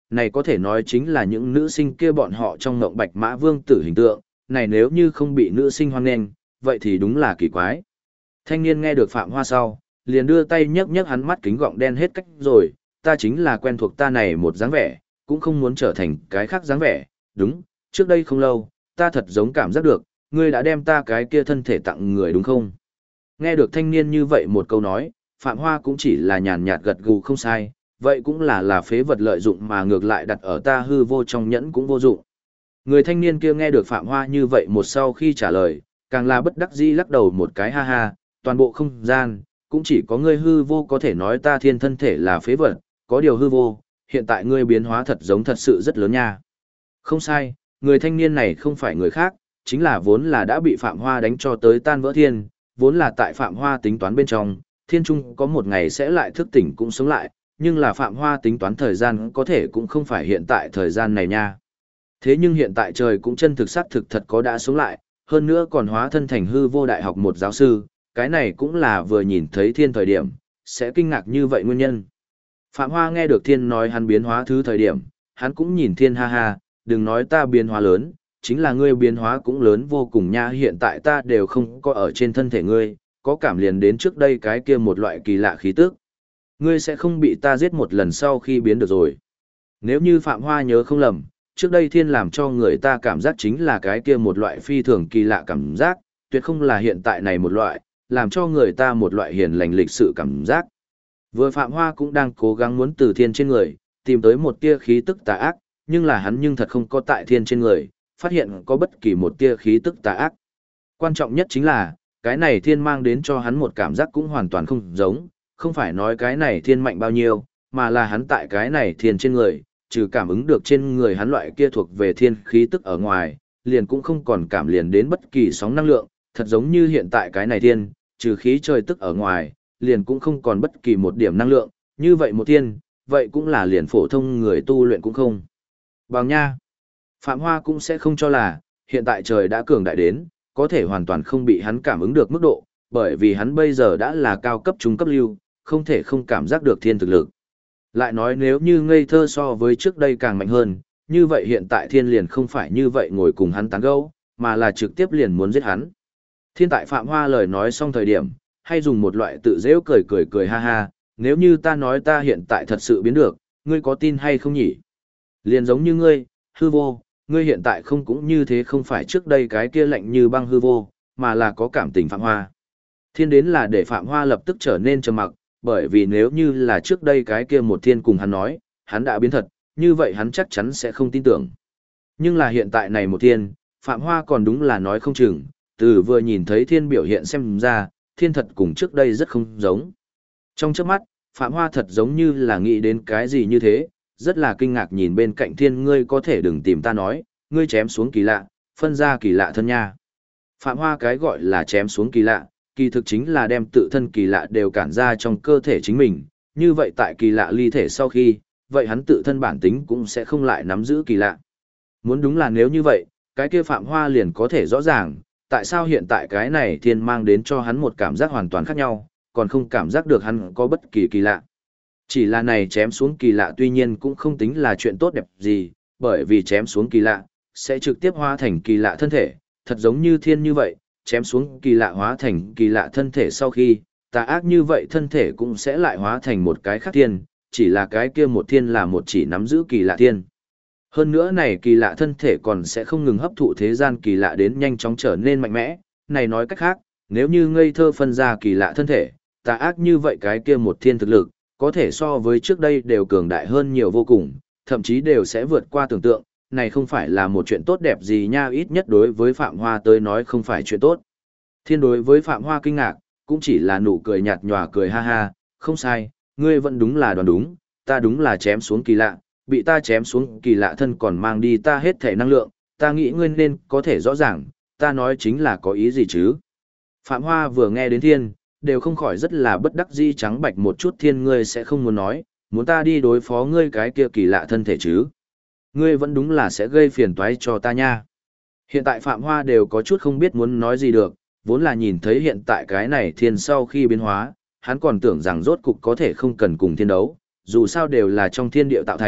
này có thể nói chính là những nữ sinh kia bọn họ trong ngộng bạch mã vương tử hình tượng, này nếu như không bị nữ sinh hoan nghênh, vậy thì đúng là kỳ quái. Thanh niên nghe được Phạm Hoa sau, liền đưa tay nhấc nhấc hắn mắt kính gọng đen hết cách rồi, ta chính là quen thuộc ta này một dáng vẻ, cũng không muốn trở thành cái khác dáng vẻ, đúng, trước đây không lâu, ta thật giống cảm giác được, ngươi đã đem ta cái kia thân thể tặng người đúng không? Nghe được thanh niên như vậy một câu nói, Phạm Hoa cũng chỉ là nhàn nhạt gật gù không sai, vậy cũng là phế vật lợi dụng mà ngược lại đặt ở ta hư vô trong nhẫn cũng vô dụng. Người thanh niên kia nghe được Phạm Hoa như vậy một sau khi trả lời, càng là bất đắc dĩ lắc đầu một cái ha ha, toàn bộ không gian, cũng chỉ có ngươi hư vô có thể nói ta thiên thân thể là phế vật, có điều hư vô, hiện tại ngươi biến hóa thật giống thật sự rất lớn nha. Không sai, người thanh niên này không phải người khác, chính là vốn là đã bị Phạm Hoa đánh cho tới tan vỡ thiên, vốn là tại Phạm Hoa tính toán bên trong, thiên trung có một ngày sẽ lại thức tỉnh cũng sống lại, nhưng là Phạm Hoa tính toán thời gian có thể cũng không phải hiện tại thời gian này nha. Thế nhưng hiện tại trời cũng chân thực xác thực thật có đã sống lại, hơn nữa còn hóa thân thành hư vô đại học một giáo sư, cái này cũng là vừa nhìn thấy thiên thời điểm, sẽ kinh ngạc như vậy nguyên nhân. Phạm Hoa nghe được thiên nói hắn biến hóa thứ thời điểm, hắn cũng nhìn thiên ha ha, đừng nói ta biến hóa lớn, chính là ngươi biến hóa cũng lớn vô cùng nha, hiện tại ta đều không có ở trên thân thể ngươi, có cảm liền đến trước đây cái kia một loại kỳ lạ khí tức. Ngươi sẽ không bị ta giết một lần sau khi biến được rồi. Nếu như Phạm Hoa nhớ không lầm, trước đây thiên làm cho người ta cảm giác chính là cái kia một loại phi thường kỳ lạ cảm giác, tuyệt không là hiện tại này một loại, làm cho người ta một loại hiền lành lịch sự cảm giác. Vừa Phạm Hoa cũng đang cố gắng muốn từ thiên trên người, tìm tới một tia khí tức tà ác, nhưng là hắn nhưng thật không có tại thiên trên người, phát hiện có bất kỳ một tia khí tức tà ác. Quan trọng nhất chính là, cái này thiên mang đến cho hắn một cảm giác cũng hoàn toàn không giống, không phải nói cái này thiên mạnh bao nhiêu, mà là hắn tại cái này thiên trên người, trừ cảm ứng được trên người hắn loại kia thuộc về thiên khí tức ở ngoài, liền cũng không còn cảm liền đến bất kỳ sóng năng lượng, thật giống như hiện tại cái này thiên, trừ khí trời tức ở ngoài, liền cũng không còn bất kỳ một điểm năng lượng, như vậy một thiên, vậy cũng là liền phổ thông người tu luyện cũng không. Bằng nha, Phạm Hoa cũng sẽ không cho là, hiện tại trời đã cường đại đến, có thể hoàn toàn không bị hắn cảm ứng được mức độ, bởi vì hắn bây giờ đã là cao cấp trung cấp lưu, không thể không cảm giác được thiên thực lực. Lại nói nếu như ngây thơ so với trước đây càng mạnh hơn, như vậy hiện tại thiên liền không phải như vậy ngồi cùng hắn tán gẫu, mà là trực tiếp liền muốn giết hắn. Thiên tại Phạm Hoa lời nói xong thời điểm, hay dùng một loại tự dễu cười ha ha, nếu như ta nói ta hiện tại thật sự biến được, ngươi có tin hay không nhỉ? Liền giống như ngươi, hư vô, ngươi hiện tại không cũng như thế không phải trước đây cái kia lạnh như băng hư vô, mà là có cảm tình Phạm Hoa. Thiên đến là để Phạm Hoa lập tức trở nên trầm mặc, bởi vì nếu như là trước đây cái kia một thiên cùng hắn nói, hắn đã biến thật, như vậy hắn chắc chắn sẽ không tin tưởng. Nhưng là hiện tại này một thiên, Phạm Hoa còn đúng là nói không chừng, từ vừa nhìn thấy thiên biểu hiện xem ra, thiên thật cùng trước đây rất không giống. Trong chớp mắt, Phạm Hoa thật giống như là nghĩ đến cái gì như thế, rất là kinh ngạc nhìn bên cạnh thiên, ngươi có thể đừng tìm ta nói, ngươi chém xuống kỳ lạ, phân ra kỳ lạ thân nha. Phạm Hoa cái gọi là chém xuống kỳ lạ, kỳ thực chính là đem tự thân kỳ lạ đều cản ra trong cơ thể chính mình, như vậy tại kỳ lạ ly thể sau khi, vậy hắn tự thân bản tính cũng sẽ không lại nắm giữ kỳ lạ. Muốn đúng là nếu như vậy, cái kia Phạm Hoa liền có thể rõ ràng, tại sao hiện tại cái này thiên mang đến cho hắn một cảm giác hoàn toàn khác nhau, còn không cảm giác được hắn có bất kỳ kỳ lạ. Chỉ là này chém xuống kỳ lạ tuy nhiên cũng không tính là chuyện tốt đẹp gì, bởi vì chém xuống kỳ lạ, sẽ trực tiếp hóa thành kỳ lạ thân thể, thật giống như thiên như vậy, chém xuống kỳ lạ hóa thành kỳ lạ thân thể sau khi, tà ác như vậy thân thể cũng sẽ lại hóa thành một cái khác thiên, chỉ là cái kia một thiên là một chỉ nắm giữ kỳ lạ thiên. Hơn nữa này kỳ lạ thân thể còn sẽ không ngừng hấp thụ thế gian kỳ lạ đến nhanh chóng trở nên mạnh mẽ, này nói cách khác, nếu như ngây thơ phân ra kỳ lạ thân thể, tà ác như vậy cái kia một thiên thực lực, có thể so với trước đây đều cường đại hơn nhiều vô cùng, thậm chí đều sẽ vượt qua tưởng tượng, này không phải là một chuyện tốt đẹp gì nha, ít nhất đối với Phạm Hoa tới nói không phải chuyện tốt. Thiên đối với Phạm Hoa kinh ngạc, cũng chỉ là nụ cười nhạt nhòa cười ha ha, không sai, ngươi vẫn đúng là đoán đúng, ta đúng là chém xuống kỳ lạ, bị ta chém xuống kỳ lạ thân còn mang đi ta hết thể năng lượng, ta nghĩ ngươi nên có thể rõ ràng, ta nói chính là có ý gì chứ. Phạm Hoa vừa nghe đến thiên, đều không khỏi rất là bất đắc dĩ trắng bạch một chút, thiên ngươi sẽ không muốn nói, muốn ta đi đối phó ngươi cái kia kỳ lạ thân thể chứ. Ngươi vẫn đúng là sẽ gây phiền toái cho ta nha. Hiện tại Phạm Hoa đều có chút không biết muốn nói gì được, vốn là nhìn thấy hiện tại cái này thiên sau khi biến hóa, hắn còn tưởng rằng rốt cục có thể không cần cùng thiên đấu, dù sao đều là trong thiên địa tạo thành,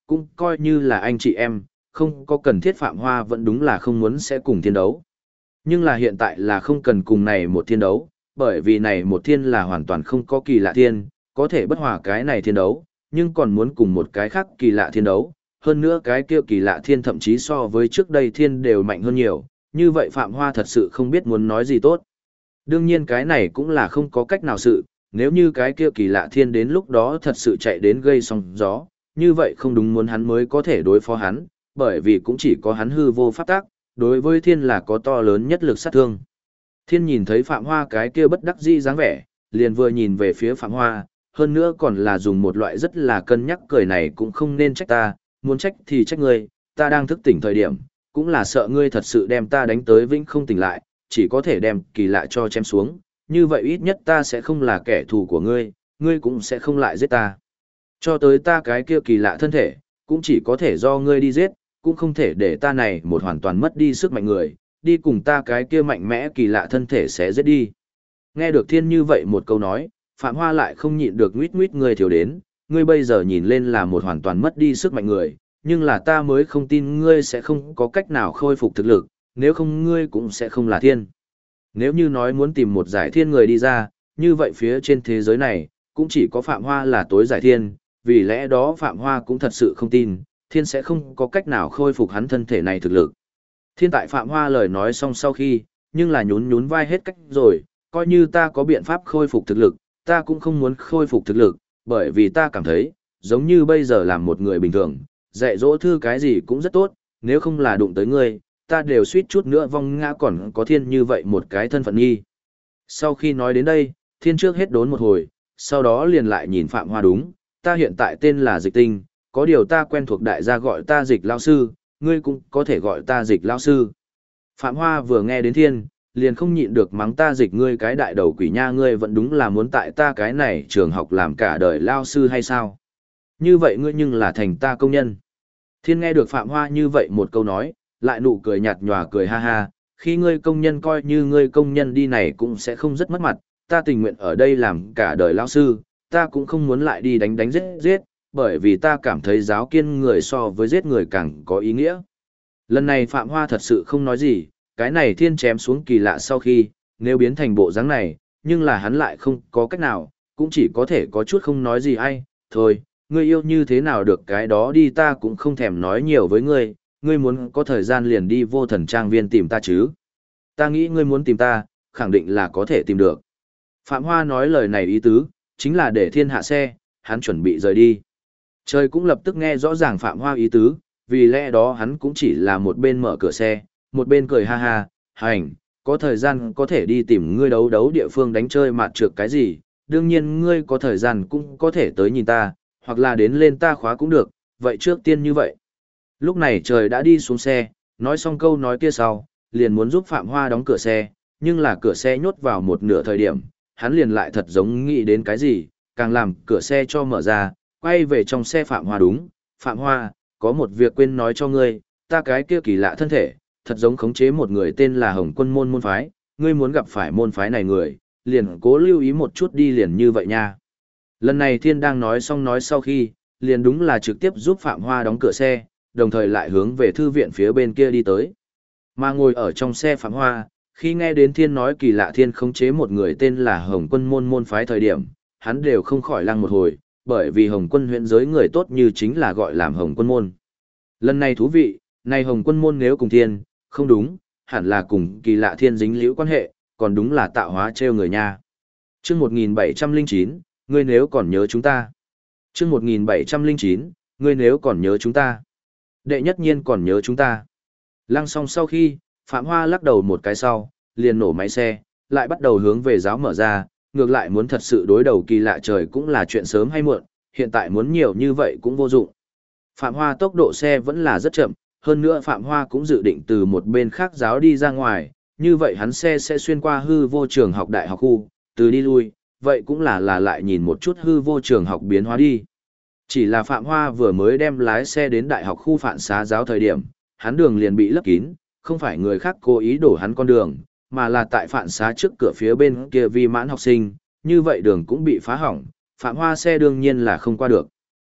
cũng coi như là anh chị em, không có cần thiết Phạm Hoa vẫn đúng là không muốn sẽ cùng thiên đấu. Nhưng là hiện tại là không cần cùng này một thiên đấu, bởi vì này một thiên là hoàn toàn không có kỳ lạ thiên, có thể bất hòa cái này thiên đấu, nhưng còn muốn cùng một cái khác kỳ lạ thiên đấu, hơn nữa cái kia kỳ lạ thiên thậm chí so với trước đây thiên đều mạnh hơn nhiều, như vậy Phạm Hoa thật sự không biết muốn nói gì tốt. Đương nhiên cái này cũng là không có cách nào sự, nếu như cái kia kỳ lạ thiên đến lúc đó thật sự chạy đến gây sóng gió, như vậy không đúng muốn hắn mới có thể đối phó hắn, bởi vì cũng chỉ có hắn hư vô pháp tác, đối với thiên là có to lớn nhất lực sát thương. Thiên nhìn thấy Phạm Hoa cái kia bất đắc dĩ dáng vẻ, liền vừa nhìn về phía Phạm Hoa, hơn nữa còn là dùng một loại rất là cân nhắc cười này cũng không nên trách ta, muốn trách thì trách ngươi, ta đang thức tỉnh thời điểm, cũng là sợ ngươi thật sự đem ta đánh tới vĩnh không tỉnh lại, chỉ có thể đem kỳ lạ cho chém xuống, như vậy ít nhất ta sẽ không là kẻ thù của ngươi, ngươi cũng sẽ không lại giết ta. Cho tới ta cái kia kỳ lạ thân thể, cũng chỉ có thể do ngươi đi giết, cũng không thể để ta này một hoàn toàn mất đi sức mạnh người, đi cùng ta cái kia mạnh mẽ kỳ lạ thân thể sẽ giết đi. Nghe được thiên như vậy một câu nói, Phạm Hoa lại không nhịn được nguyết nguyết ngươi thiếu đến, ngươi bây giờ nhìn lên là một hoàn toàn mất đi sức mạnh người, nhưng là ta mới không tin ngươi sẽ không có cách nào khôi phục thực lực, nếu không ngươi cũng sẽ không là thiên. Nếu như nói muốn tìm một giải thiên người đi ra, như vậy phía trên thế giới này, cũng chỉ có Phạm Hoa là tối giải thiên, vì lẽ đó Phạm Hoa cũng thật sự không tin, thiên sẽ không có cách nào khôi phục hắn thân thể này thực lực. Thiên tại Phạm Hoa lời nói xong sau khi, nhưng là nhún nhún vai hết cách rồi, coi như ta có biện pháp khôi phục thực lực, ta cũng không muốn khôi phục thực lực, bởi vì ta cảm thấy, giống như bây giờ làm một người bình thường, dạy dỗ thư cái gì cũng rất tốt, nếu không là đụng tới ngươi, ta đều suýt chút nữa vong ngã còn có thiên như vậy một cái thân phận nghi. Sau khi nói đến đây, thiên trước hết đốn một hồi, sau đó liền lại nhìn Phạm Hoa đúng, ta hiện tại tên là Dịch Tinh, có điều ta quen thuộc đại gia gọi ta Dịch Lao Sư, ngươi cũng có thể gọi ta Dịch Lao Sư. Phạm Hoa vừa nghe đến thiên, liền không nhịn được mắng ta Dịch ngươi cái đại đầu quỷ nha, ngươi vẫn đúng là muốn tại ta cái này trường học làm cả đời Lao Sư hay sao? Như vậy ngươi nhưng là thành ta công nhân. Thiên nghe được Phạm Hoa như vậy một câu nói, lại nụ cười nhạt nhòa cười ha ha, khi ngươi công nhân coi như ngươi công nhân đi này cũng sẽ không rất mất mặt, ta tình nguyện ở đây làm cả đời Lao Sư, ta cũng không muốn lại đi đánh đánh giết giết, bởi vì ta cảm thấy giáo kiên người so với giết người càng có ý nghĩa. Lần này Phạm Hoa thật sự không nói gì, cái này thiên chém xuống kỳ lạ sau khi, nếu biến thành bộ dáng này, nhưng là hắn lại không có cách nào, cũng chỉ có thể có chút không nói gì ai, thôi, ngươi yêu như thế nào được cái đó đi, ta cũng không thèm nói nhiều với ngươi, ngươi muốn có thời gian liền đi Vô Thần Trang Viên tìm ta chứ. Ta nghĩ ngươi muốn tìm ta, khẳng định là có thể tìm được. Phạm Hoa nói lời này ý tứ, chính là để thiên hạ xe, hắn chuẩn bị rời đi. Trời cũng lập tức nghe rõ ràng Phạm Hoa ý tứ, vì lẽ đó hắn cũng chỉ là một bên mở cửa xe, một bên cười ha ha, hành, có thời gian có thể đi tìm ngươi đấu đấu địa phương đánh chơi mạt trược cái gì, đương nhiên ngươi có thời gian cũng có thể tới nhìn ta, hoặc là đến lên ta khóa cũng được, vậy trước tiên như vậy. Lúc này trời đã đi xuống xe, nói xong câu nói kia sau, liền muốn giúp Phạm Hoa đóng cửa xe, nhưng là cửa xe nhốt vào một nửa thời điểm, hắn liền lại thật giống nghĩ đến cái gì, càng làm cửa xe cho mở ra, quay về trong xe Phạm Hoa đúng, Phạm Hoa, có một việc quên nói cho ngươi, ta cái kia kỳ lạ thân thể, thật giống khống chế một người tên là Hồng Quân môn phái, ngươi muốn gặp phải môn phái này người, liền cố lưu ý một chút đi liền như vậy nha. Lần này thiên đang nói xong nói sau khi, liền đúng là trực tiếp giúp Phạm Hoa đóng cửa xe, đồng thời lại hướng về thư viện phía bên kia đi tới. Mà ngồi ở trong xe Phạm Hoa, khi nghe đến thiên nói kỳ lạ thiên khống chế một người tên là Hồng Quân môn phái thời điểm, hắn đều không khỏi lăng một hồi, bởi vì Hồng Quân huyện giới người tốt như chính là gọi làm Hồng Quân môn. Lần này thú vị, này Hồng Quân môn nếu cùng thiên, không đúng, hẳn là cùng kỳ lạ thiên dính liễu quan hệ, còn đúng là tạo hóa trêu người nha. Chương 1709, ngươi nếu còn nhớ chúng ta. Chương 1709, ngươi nếu còn nhớ chúng ta. Đệ nhất nhiên còn nhớ chúng ta. Lăng xong sau khi, Phạm Hoa lắc đầu một cái sau, liền nổ máy xe, lại bắt đầu hướng về giáo mở ra, ngược lại muốn thật sự đối đầu kỳ lạ trời cũng là chuyện sớm hay muộn, hiện tại muốn nhiều như vậy cũng vô dụng. Phạm Hoa tốc độ xe vẫn là rất chậm, hơn nữa Phạm Hoa cũng dự định từ một bên khác giáo đi ra ngoài, như vậy hắn xe sẽ xuyên qua hư vô trường học đại học khu, từ đi lui, vậy cũng là lại nhìn một chút hư vô trường học biến hóa đi. Chỉ là Phạm Hoa vừa mới đem lái xe đến đại học khu phản xá giáo thời điểm, hắn đường liền bị lấp kín, không phải người khác cố ý đổ hắn con đường, mà là tại phản xá trước cửa phía bên kia vi mãn học sinh, như vậy đường cũng bị phá hỏng, Phạm Hoa xe đương nhiên là không qua được.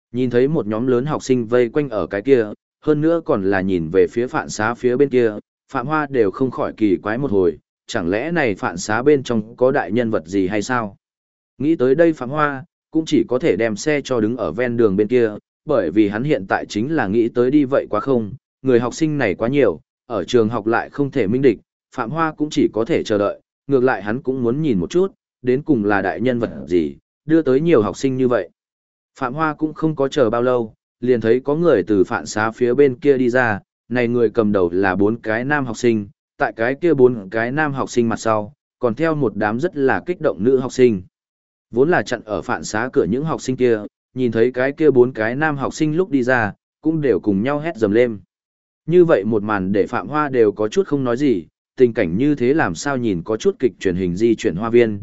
Nhìn thấy một nhóm lớn học sinh vây quanh ở cái kia, hơn nữa còn là nhìn về phía phạn xá phía bên kia, Phạm Hoa đều không khỏi kỳ quái một hồi, chẳng lẽ này phạn xá bên trong có đại nhân vật gì hay sao? Nghĩ tới đây Phạm Hoa, cũng chỉ có thể đem xe cho đứng ở ven đường bên kia, bởi vì hắn hiện tại chính là nghĩ tới đi vậy quá không, người học sinh này quá nhiều, ở trường học lại không thể minh địch, Phạm Hoa cũng chỉ có thể chờ đợi, ngược lại hắn cũng muốn nhìn một chút, đến cùng là đại nhân vật gì, đưa tới nhiều học sinh như vậy. Phạm Hoa cũng không có chờ bao lâu, liền thấy có người từ phạn xá phía bên kia đi ra, này người cầm đầu là 4 cái nam học sinh, tại cái kia 4 cái nam học sinh mặt sau, còn theo một đám rất là kích động nữ học sinh. Vốn là chặn ở phạn xá cửa những học sinh kia, nhìn thấy cái kia 4 cái nam học sinh lúc đi ra, cũng đều cùng nhau hét dầm lên. Như vậy một màn để Phạm Hoa đều có chút không nói gì, tình cảnh như thế làm sao nhìn có chút kịch truyền hình di chuyển hoa viên,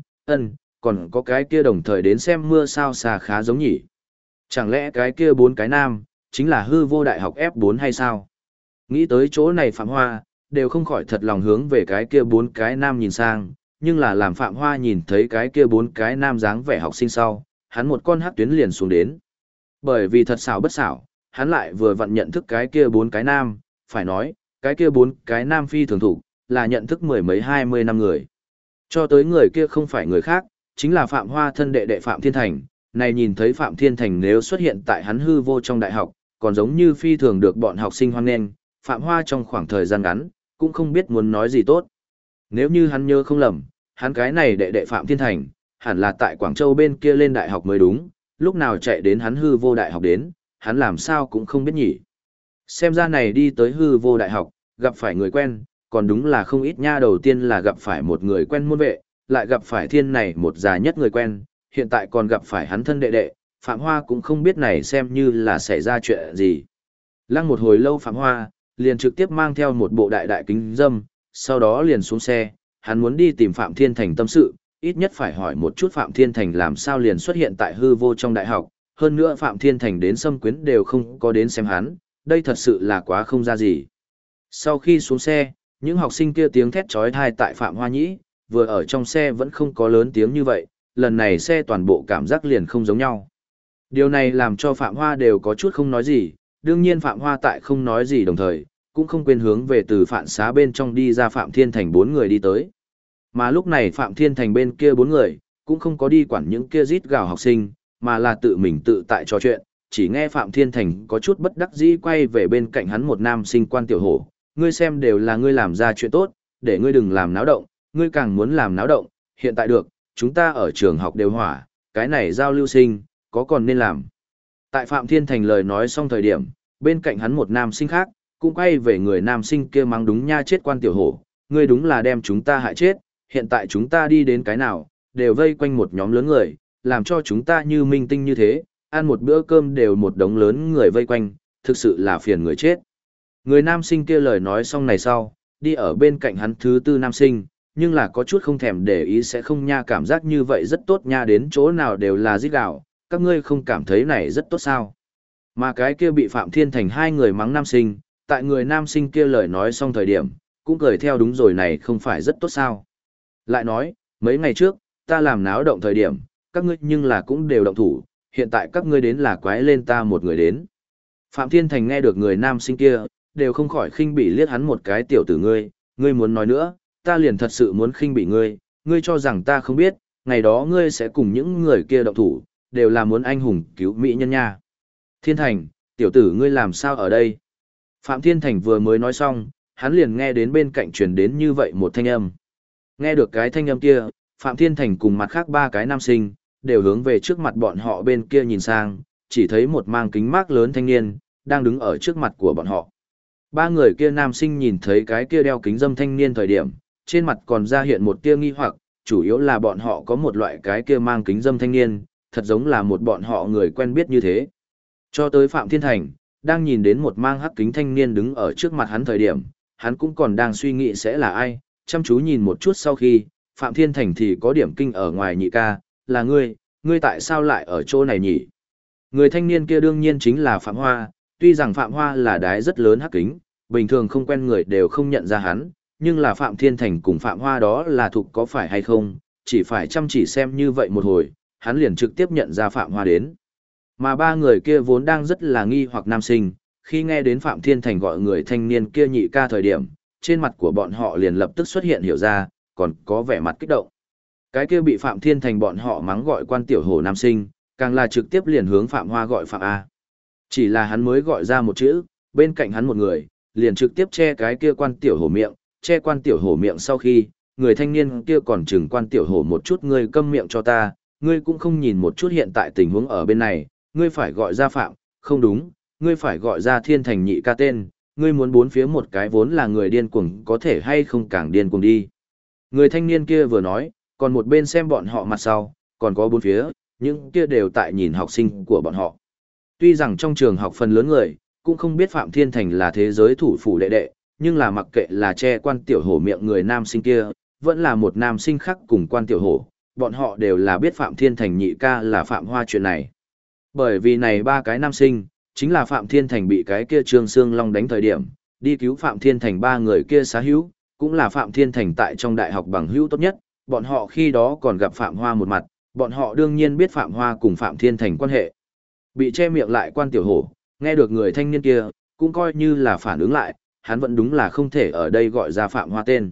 còn có cái kia đồng thời đến xem mưa sao xa khá giống nhỉ. Chẳng lẽ cái kia 4 cái nam, chính là hư vô đại học F4 hay sao? Nghĩ tới chỗ này Phạm Hoa, đều không khỏi thật lòng hướng về cái kia 4 cái nam nhìn sang, nhưng là làm Phạm Hoa nhìn thấy cái kia 4 cái nam dáng vẻ học sinh sau, hắn một con hắc tuyến liền xuống đến. Bởi vì thật xảo bất xảo, hắn lại vừa vặn nhận thức cái kia 4 cái nam, phải nói, cái kia 4 cái nam phi thường thủ, là nhận thức mười mấy 20 năm người. Cho tới người kia không phải người khác, chính là Phạm Hoa thân đệ đệ Phạm Thiên Thành. Này nhìn thấy Phạm Thiên Thành nếu xuất hiện tại hắn hư vô trong đại học, còn giống như phi thường được bọn học sinh hoan nghênh, Phạm Hoa trong khoảng thời gian ngắn, cũng không biết muốn nói gì tốt. Nếu như hắn nhớ không lầm, hắn cái này đệ đệ Phạm Thiên Thành, hẳn là tại Quảng Châu bên kia lên đại học mới đúng, lúc nào chạy đến hắn hư vô đại học đến, hắn làm sao cũng không biết nhỉ. Xem ra này đi tới hư vô đại học, gặp phải người quen, còn đúng là không ít nha. Đầu tiên là gặp phải một người quen môn vệ, lại gặp phải thiên này một già nhất người quen, hiện tại còn gặp phải hắn thân đệ đệ, Phạm Hoa cũng không biết này xem như là xảy ra chuyện gì. Lăng một hồi lâu Phạm Hoa, liền trực tiếp mang theo một bộ đại đại kính dâm, sau đó liền xuống xe, hắn muốn đi tìm Phạm Thiên Thành tâm sự, ít nhất phải hỏi một chút Phạm Thiên Thành làm sao liền xuất hiện tại hư vô trong đại học, hơn nữa Phạm Thiên Thành đến xâm quyến đều không có đến xem hắn, đây thật sự là quá không ra gì. Sau khi xuống xe, những học sinh kia tiếng thét chói tai tại Phạm Hoa nhĩ, vừa ở trong xe vẫn không có lớn tiếng như vậy, lần này xe toàn bộ cảm giác liền không giống nhau. Điều này làm cho Phạm Hoa đều có chút không nói gì, đương nhiên Phạm Hoa tại không nói gì đồng thời, cũng không quên hướng về từ phạn xá bên trong đi ra Phạm Thiên Thành 4 người đi tới. Mà lúc này Phạm Thiên Thành bên kia 4 người, cũng không có đi quản những kia rít gào học sinh, mà là tự mình tự tại trò chuyện, chỉ nghe Phạm Thiên Thành có chút bất đắc dĩ quay về bên cạnh hắn một nam sinh quan tiểu hổ, ngươi xem đều là ngươi làm ra chuyện tốt, để ngươi đừng làm náo động, ngươi càng muốn làm náo động, hiện tại được, chúng ta ở trường học đều hỏa, cái này giao lưu sinh, có còn nên làm. Tại Phạm Thiên Thành lời nói xong thời điểm, bên cạnh hắn một nam sinh khác, cũng quay về người nam sinh kia mắng đúng nha chết quan tiểu hổ, ngươi đúng là đem chúng ta hại chết, hiện tại chúng ta đi đến cái nào, đều vây quanh một nhóm lớn người, làm cho chúng ta như minh tinh như thế, ăn một bữa cơm đều một đống lớn người vây quanh, thực sự là phiền người chết. Người nam sinh kia lời nói xong này sau, đi ở bên cạnh hắn thứ tư nam sinh, nhưng là có chút không thèm để ý sẽ không nha, cảm giác như vậy rất tốt nha, đến chỗ nào đều là rít gào, các ngươi không cảm thấy này rất tốt sao. Mà cái kia bị Phạm Thiên Thành 2 người mắng nam sinh, tại người nam sinh kia lời nói xong thời điểm, cũng cười theo đúng rồi, này không phải rất tốt sao. Lại nói, mấy ngày trước, ta làm náo động thời điểm, các ngươi nhưng là cũng đều động thủ, hiện tại các ngươi đến là quái lên ta một người đến. Phạm Thiên Thành nghe được người nam sinh kia, đều không khỏi khinh bỉ liếc hắn một cái, tiểu tử ngươi muốn nói nữa, ta liền thật sự muốn khinh bỉ ngươi, ngươi cho rằng ta không biết, ngày đó ngươi sẽ cùng những người kia động thủ, đều là muốn anh hùng cứu mỹ nhân nha. Thiên Thành, tiểu tử ngươi làm sao ở đây? Phạm Thiên Thành vừa mới nói xong, hắn liền nghe đến bên cạnh truyền đến như vậy một thanh âm. Nghe được cái thanh âm kia, Phạm Thiên Thành cùng mặt khác 3 cái nam sinh, đều hướng về trước mặt bọn họ bên kia nhìn sang, chỉ thấy một mang kính mác lớn thanh niên, đang đứng ở trước mặt của bọn họ. 3 người kia nam sinh nhìn thấy cái kia đeo kính dâm thanh niên thời điểm, trên mặt còn ra hiện một tia nghi hoặc, chủ yếu là bọn họ có một loại cái kia mang kính dâm thanh niên, thật giống là một bọn họ người quen biết như thế. Cho tới Phạm Thiên Thành, đang nhìn đến một mang hắc kính thanh niên đứng ở trước mặt hắn thời điểm, hắn cũng còn đang suy nghĩ sẽ là ai, chăm chú nhìn một chút sau khi, Phạm Thiên Thành thì có điểm kinh ở ngoài, nhị ca, là ngươi tại sao lại ở chỗ này nhỉ? Người thanh niên kia đương nhiên chính là Phạm Hoa, tuy rằng Phạm Hoa là đái rất lớn hắc kính, bình thường không quen người đều không nhận ra hắn, nhưng là Phạm Thiên Thành cùng Phạm Hoa đó là thuộc có phải hay không, chỉ phải chăm chỉ xem như vậy một hồi, hắn liền trực tiếp nhận ra Phạm Hoa đến. Mà ba người kia vốn đang rất là nghi hoặc nam sinh, khi nghe đến Phạm Thiên Thành gọi người thanh niên kia nhị ca thời điểm, trên mặt của bọn họ liền lập tức xuất hiện hiểu ra, còn có vẻ mặt kích động. Cái kia bị Phạm Thiên Thành bọn họ mắng gọi quan tiểu hổ nam sinh, càng là trực tiếp liền hướng Phạm Hoa gọi Phạm A. Chỉ là hắn mới gọi ra một chữ, bên cạnh hắn một người, liền trực tiếp che cái kia quan tiểu hổ miệng, che quan tiểu hổ miệng sau khi, người thanh niên kia còn chừng quan tiểu hổ một chút, ngươi câm miệng cho ta, ngươi cũng không nhìn một chút hiện tại tình huống ở bên này, ngươi phải gọi ra Phạm, không đúng, ngươi phải gọi ra Thiên Thành nhị ca tên, ngươi muốn bốn phía một cái vốn là người điên cuồng có thể hay không càng điên cuồng đi. Người thanh niên kia vừa nói, còn một bên xem bọn họ mặt sau, còn có bốn phía, những kia đều tại nhìn học sinh của bọn họ. Tuy rằng trong trường học phần lớn người, cũng không biết Phạm Thiên Thành là thế giới thủ phủ đệ đệ, nhưng là mặc kệ là che quan tiểu hổ miệng người nam sinh kia, vẫn là một nam sinh khác cùng quan tiểu hổ, bọn họ đều là biết Phạm Thiên Thành nhị ca là Phạm Hoa chuyện này. Bởi vì này ba cái nam sinh, chính là Phạm Thiên Thành bị cái kia Trương Sương Long đánh thời điểm, đi cứu Phạm Thiên Thành ba người kia xá hữu, cũng là Phạm Thiên Thành tại trong đại học bằng hữu tốt nhất, bọn họ khi đó còn gặp Phạm Hoa một mặt, bọn họ đương nhiên biết Phạm Hoa cùng Phạm Thiên Thành quan hệ. Bị che miệng lại quan tiểu hổ, nghe được người thanh niên kia, cũng coi như là phản ứng lại, hắn vẫn đúng là không thể ở đây gọi ra Phạm Hoa tên.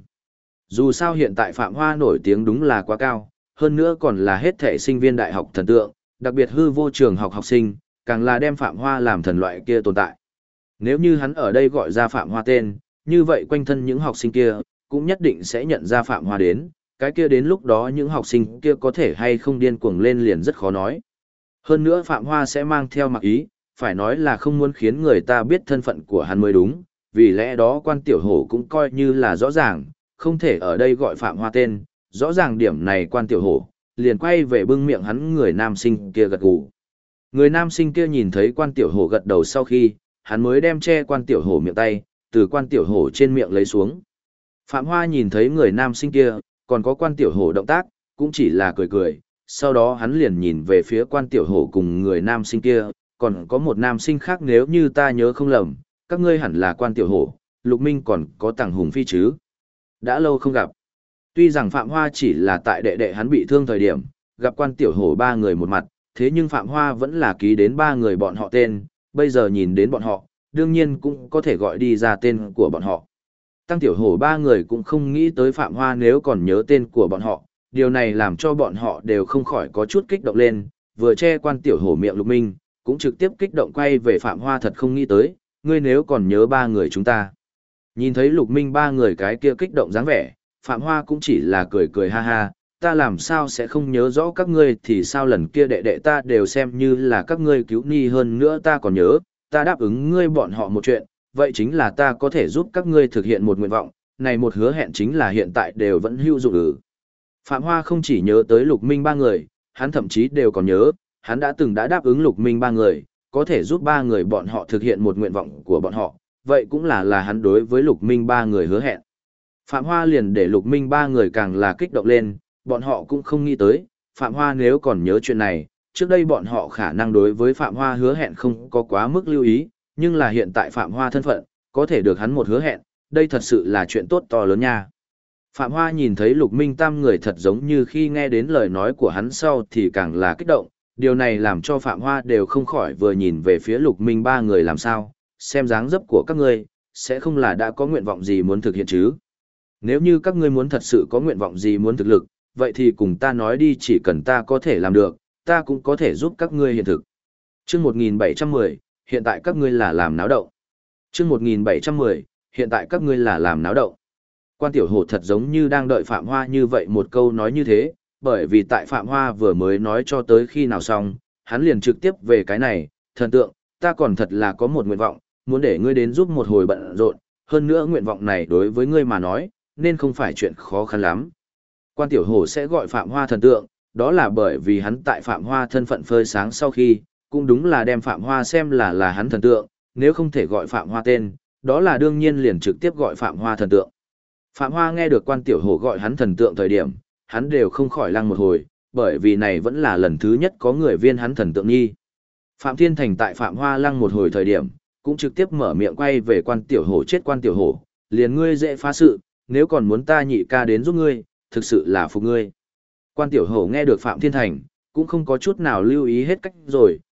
Dù sao hiện tại Phạm Hoa nổi tiếng đúng là quá cao, hơn nữa còn là hết thể sinh viên đại học thần tượng, đặc biệt hư vô trường học học sinh, càng là đem Phạm Hoa làm thần loại kia tồn tại. Nếu như hắn ở đây gọi ra Phạm Hoa tên, như vậy quanh thân những học sinh kia, cũng nhất định sẽ nhận ra Phạm Hoa đến, cái kia đến lúc đó những học sinh kia có thể hay không điên cuồng lên liền rất khó nói. Hơn nữa Phạm Hoa sẽ mang theo mặc ý, phải nói là không muốn khiến người ta biết thân phận của hắn mới đúng, vì lẽ đó quan tiểu hổ cũng coi như là rõ ràng, không thể ở đây gọi Phạm Hoa tên, rõ ràng điểm này quan tiểu hổ, liền quay về bưng miệng hắn người nam sinh kia gật gù. Người nam sinh kia nhìn thấy quan tiểu hổ gật đầu sau khi, hắn mới đem che quan tiểu hổ miệng tay, từ quan tiểu hổ trên miệng lấy xuống. Phạm Hoa nhìn thấy người nam sinh kia, còn có quan tiểu hổ động tác, cũng chỉ là cười cười, sau đó hắn liền nhìn về phía quan tiểu hổ cùng người nam sinh kia, còn có một nam sinh khác nếu như ta nhớ không lầm, các ngươi hẳn là quan tiểu hổ, Lục Minh còn có Tằng Hùng Phi chứ. Đã lâu không gặp. Tuy rằng Phạm Hoa chỉ là tại đệ đệ hắn bị thương thời điểm, gặp quan tiểu hổ ba người một mặt, thế nhưng Phạm Hoa vẫn là ký đến ba người bọn họ tên, bây giờ nhìn đến bọn họ, đương nhiên cũng có thể gọi đi ra tên của bọn họ. Tăng tiểu hổ ba người cũng không nghĩ tới Phạm Hoa nếu còn nhớ tên của bọn họ, điều này làm cho bọn họ đều không khỏi có chút kích động lên, vừa che quan tiểu hổ miệng Lục Minh, cũng trực tiếp kích động quay về Phạm Hoa thật không nghĩ tới, ngươi nếu còn nhớ ba người chúng ta. Nhìn thấy Lục Minh ba người cái kia kích động dáng vẻ, Phạm Hoa cũng chỉ là cười cười ha ha, ta làm sao sẽ không nhớ rõ các ngươi thì sao lần kia đệ đệ ta đều xem như là các ngươi cứu ni hơn nữa ta còn nhớ, ta đáp ứng ngươi bọn họ một chuyện, vậy chính là ta có thể giúp các ngươi thực hiện một nguyện vọng, này một hứa hẹn chính là hiện tại đều vẫn hữu dụng. Phạm Hoa không chỉ nhớ tới Lục Minh ba người, hắn thậm chí đều còn nhớ, hắn đã từng đã đáp ứng Lục Minh ba người, có thể giúp ba người bọn họ thực hiện một nguyện vọng của bọn họ, vậy cũng là hắn đối với Lục Minh ba người hứa hẹn. Phạm Hoa liền để Lục Minh ba người càng là kích động lên, bọn họ cũng không nghĩ tới, Phạm Hoa nếu còn nhớ chuyện này, trước đây bọn họ khả năng đối với Phạm Hoa hứa hẹn không có quá mức lưu ý, nhưng là hiện tại Phạm Hoa thân phận, có thể được hắn một hứa hẹn, đây thật sự là chuyện tốt to lớn nha. Phạm Hoa nhìn thấy Lục Minh tam người thật giống như khi nghe đến lời nói của hắn sau thì càng là kích động, điều này làm cho Phạm Hoa đều không khỏi vừa nhìn về phía Lục Minh ba người làm sao, xem dáng dấp của các ngươi, sẽ không là đã có nguyện vọng gì muốn thực hiện chứ. Nếu như các ngươi muốn thật sự có nguyện vọng gì muốn thực lực, vậy thì cùng ta nói đi chỉ cần ta có thể làm được, ta cũng có thể giúp các ngươi hiện thực. Chương 1710, hiện tại các ngươi là làm náo động. Chương 1710, hiện tại các ngươi là làm náo động. Quan tiểu hổ thật giống như đang đợi Phạm Hoa như vậy một câu nói như thế, bởi vì tại Phạm Hoa vừa mới nói cho tới khi nào xong, hắn liền trực tiếp về cái này, thần tượng, ta còn thật là có một nguyện vọng, muốn để ngươi đến giúp một hồi bận rộn, hơn nữa nguyện vọng này đối với ngươi mà nói, nên không phải chuyện khó khăn lắm. Quan tiểu hổ sẽ gọi Phạm Hoa thần tượng, đó là bởi vì hắn tại Phạm Hoa thân phận phơi sáng sau khi, cũng đúng là đem Phạm Hoa xem là hắn thần tượng, nếu không thể gọi Phạm Hoa tên, đó là đương nhiên liền trực tiếp gọi Phạm Hoa thần tượng. Phạm Hoa nghe được quan tiểu hổ gọi hắn thần tượng thời điểm, hắn đều không khỏi lăng một hồi, bởi vì này vẫn là lần thứ nhất có người viên hắn thần tượng nhi. Phạm Thiên Thành tại Phạm Hoa lăng một hồi thời điểm, cũng trực tiếp mở miệng quay về quan tiểu hổ chết quan tiểu hổ, liền ngươi dễ phá sự, nếu còn muốn ta nhị ca đến giúp ngươi, thực sự là phục ngươi. Quan tiểu hổ nghe được Phạm Thiên Thành, cũng không có chút nào lưu ý hết cách rồi,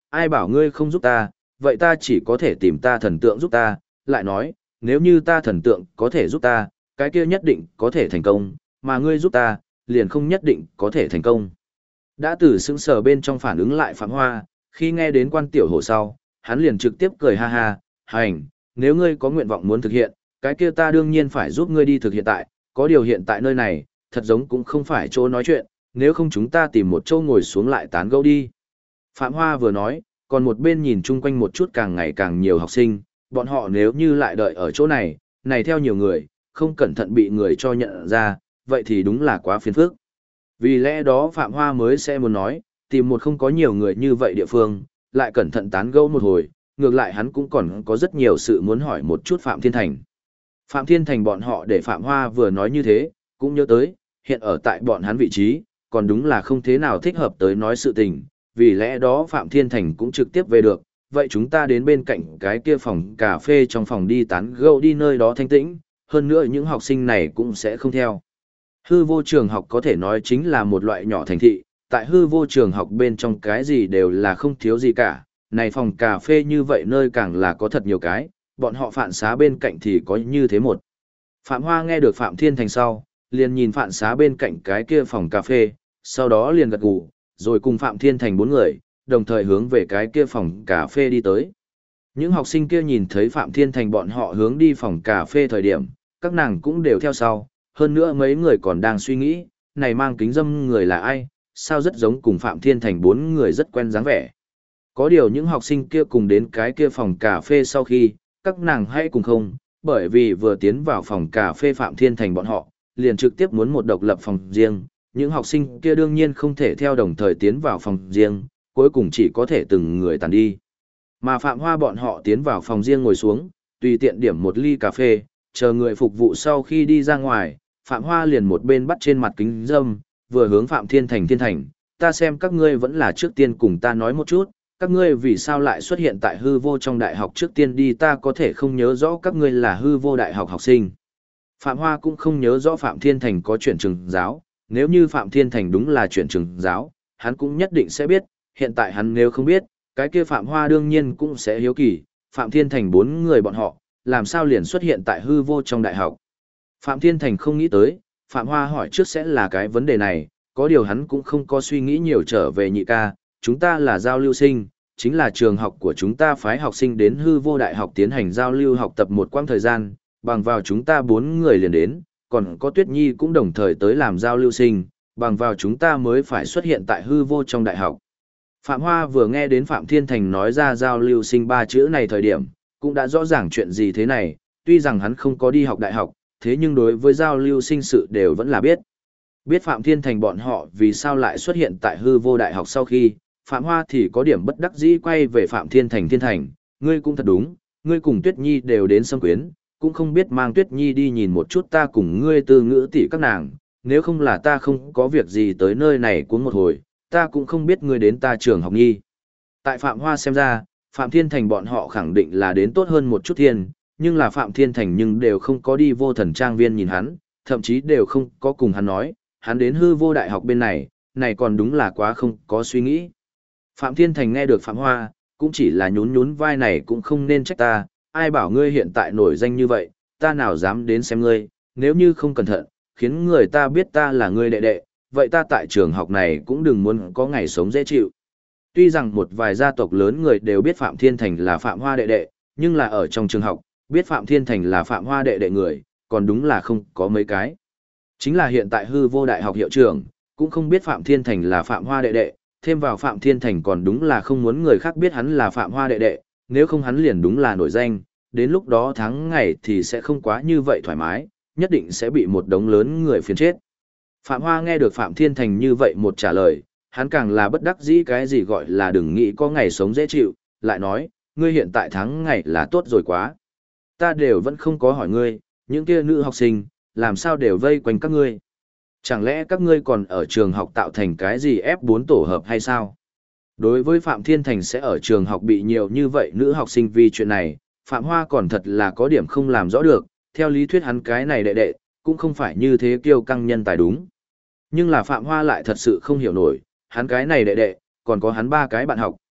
ai bảo ngươi không giúp ta, vậy ta chỉ có thể tìm ta thần tượng giúp ta, lại nói, nếu như ta thần tượng có thể giúp ta, cái kia nhất định có thể thành công, mà ngươi giúp ta, liền không nhất định có thể thành công. Đã từ sững sờ bên trong phản ứng lại Phạm Hoa, khi nghe đến Quan Tiểu Hổ sau, hắn liền trực tiếp cười ha ha, hành, nếu ngươi có nguyện vọng muốn thực hiện, cái kia ta đương nhiên phải giúp ngươi đi thực hiện tại, có điều hiện tại nơi này, thật giống cũng không phải chỗ nói chuyện, nếu không chúng ta tìm một chỗ ngồi xuống lại tán gẫu đi. Phạm Hoa vừa nói, còn một bên nhìn chung quanh một chút càng ngày càng nhiều học sinh, bọn họ nếu như lại đợi ở chỗ này, này theo nhiều người, không cẩn thận bị người cho nhận ra, vậy thì đúng là quá phiền phức. Vì lẽ đó Phạm Hoa mới sẽ muốn nói, tìm một không có nhiều người như vậy địa phương, lại cẩn thận tán gẫu một hồi, ngược lại hắn cũng còn có rất nhiều sự muốn hỏi một chút Phạm Thiên Thành. Phạm Thiên Thành bọn họ để Phạm Hoa vừa nói như thế, cũng nhớ tới, hiện ở tại bọn hắn vị trí, còn đúng là không thế nào thích hợp tới nói sự tình, vì lẽ đó Phạm Thiên Thành cũng trực tiếp về được, vậy chúng ta đến bên cạnh cái kia phòng cà phê trong phòng đi tán gẫu đi nơi đó thanh tĩnh, hơn nữa những học sinh này cũng sẽ không theo. Hư vô trường học có thể nói chính là một loại nhỏ thành thị, tại hư vô trường học bên trong cái gì đều là không thiếu gì cả, này phòng cà phê như vậy nơi càng là có thật nhiều cái, bọn họ phạn xá bên cạnh thì có như thế một. Phạm Hoa nghe được Phạm Thiên Thành sau, liền nhìn phạn xá bên cạnh cái kia phòng cà phê, sau đó liền gật gù, rồi cùng Phạm Thiên Thành 4 người, đồng thời hướng về cái kia phòng cà phê đi tới. Những học sinh kia nhìn thấy Phạm Thiên Thành bọn họ hướng đi phòng cà phê thời điểm, các nàng cũng đều theo sau, hơn nữa mấy người còn đang suy nghĩ, này mang kính dâm người là ai, sao rất giống cùng Phạm Thiên Thành 4 người rất quen dáng vẻ. Có điều những học sinh kia cùng đến cái kia phòng cà phê sau khi, các nàng hay cùng không, bởi vì vừa tiến vào phòng cà phê Phạm Thiên Thành bọn họ, liền trực tiếp muốn một độc lập phòng riêng, những học sinh kia đương nhiên không thể theo đồng thời tiến vào phòng riêng, cuối cùng chỉ có thể từng người tàn đi. Mà Phạm Hoa bọn họ tiến vào phòng riêng ngồi xuống, tùy tiện điểm một ly cà phê, chờ người phục vụ sau khi đi ra ngoài, Phạm Hoa liền một bên bắt trên mặt kính dâm, vừa hướng Phạm Thiên Thành, ta xem các ngươi vẫn là trước tiên cùng ta nói một chút, các ngươi vì sao lại xuất hiện tại hư vô trong đại học trước tiên đi, ta có thể không nhớ rõ các ngươi là hư vô đại học học sinh. Phạm Hoa cũng không nhớ rõ Phạm Thiên Thành có chuyển trường giáo, nếu như Phạm Thiên Thành đúng là chuyển trường giáo, hắn cũng nhất định sẽ biết, hiện tại hắn nếu không biết, cái kia Phạm Hoa đương nhiên cũng sẽ hiếu kỳ, Phạm Thiên Thành 4 người bọn họ, làm sao liền xuất hiện tại hư vô trong đại học. Phạm Thiên Thành không nghĩ tới, Phạm Hoa hỏi trước sẽ là cái vấn đề này, có điều hắn cũng không có suy nghĩ nhiều trở về nhị ca, chúng ta là giao lưu sinh, chính là trường học của chúng ta phái học sinh đến hư vô đại học tiến hành giao lưu học tập một quãng thời gian, bằng vào chúng ta 4 người liền đến, còn có Tuyết Nhi cũng đồng thời tới làm giao lưu sinh, bằng vào chúng ta mới phải xuất hiện tại hư vô trong đại học. Phạm Hoa vừa nghe đến Phạm Thiên Thành nói ra giao lưu sinh 3 chữ này thời điểm, cũng đã rõ ràng chuyện gì thế này, tuy rằng hắn không có đi học đại học, thế nhưng đối với giao lưu sinh sự đều vẫn là biết. Biết Phạm Thiên Thành bọn họ vì sao lại xuất hiện tại hư vô đại học sau khi, Phạm Hoa thì có điểm bất đắc dĩ quay về Phạm Thiên Thành, ngươi cũng thật đúng, ngươi cùng Tuyết Nhi đều đến Sâm Quyến, cũng không biết mang Tuyết Nhi đi nhìn một chút ta cùng ngươi Tư Ngữ tỷ các nàng, nếu không là ta không có việc gì tới nơi này cuốn một hồi, ta cũng không biết ngươi đến ta trường học Nhi. Tại Phạm Hoa xem ra, Phạm Thiên Thành bọn họ khẳng định là đến tốt hơn một chút thiên, nhưng là Phạm Thiên Thành nhưng đều không có đi vô thần trang viên nhìn hắn, thậm chí đều không có cùng hắn nói, hắn đến hư vô đại học bên này, này còn đúng là quá không có suy nghĩ. Phạm Thiên Thành nghe được Phạm Hoa, cũng chỉ là nhún nhún vai này cũng không nên trách ta, ai bảo ngươi hiện tại nổi danh như vậy, ta nào dám đến xem ngươi, nếu như không cẩn thận, khiến người ta biết ta là ngươi đệ đệ, vậy ta tại trường học này cũng đừng muốn có ngày sống dễ chịu. Tuy rằng một vài gia tộc lớn người đều biết Phạm Thiên Thành là Phạm Hoa đệ đệ, nhưng là ở trong trường học, biết Phạm Thiên Thành là Phạm Hoa đệ đệ người, còn đúng là không có mấy cái. Chính là hiện tại hư vô đại học hiệu trưởng, cũng không biết Phạm Thiên Thành là Phạm Hoa đệ đệ, thêm vào Phạm Thiên Thành còn đúng là không muốn người khác biết hắn là Phạm Hoa đệ đệ, nếu không hắn liền đúng là nổi danh, đến lúc đó tháng ngày thì sẽ không quá như vậy thoải mái, nhất định sẽ bị một đống lớn người phiền chết. Phạm Hoa nghe được Phạm Thiên Thành như vậy một trả lời, hắn càng là bất đắc dĩ cái gì gọi là đừng nghĩ có ngày sống dễ chịu, lại nói, ngươi hiện tại tháng ngày là tốt rồi quá. Ta đều vẫn không có hỏi ngươi, những kia nữ học sinh, làm sao đều vây quanh các ngươi. Chẳng lẽ các ngươi còn ở trường học tạo thành cái gì F4 tổ hợp hay sao? Đối với Phạm Thiên Thành sẽ ở trường học bị nhiều như vậy nữ học sinh vì chuyện này, Phạm Hoa còn thật là có điểm không làm rõ được, theo lý thuyết hắn cái này đệ đệ, cũng không phải như thế kiêu căng nhân tài đúng. Nhưng là Phạm Hoa lại thật sự không hiểu nổi, hắn cái này đệ đệ, còn có hắn 3 cái bạn học,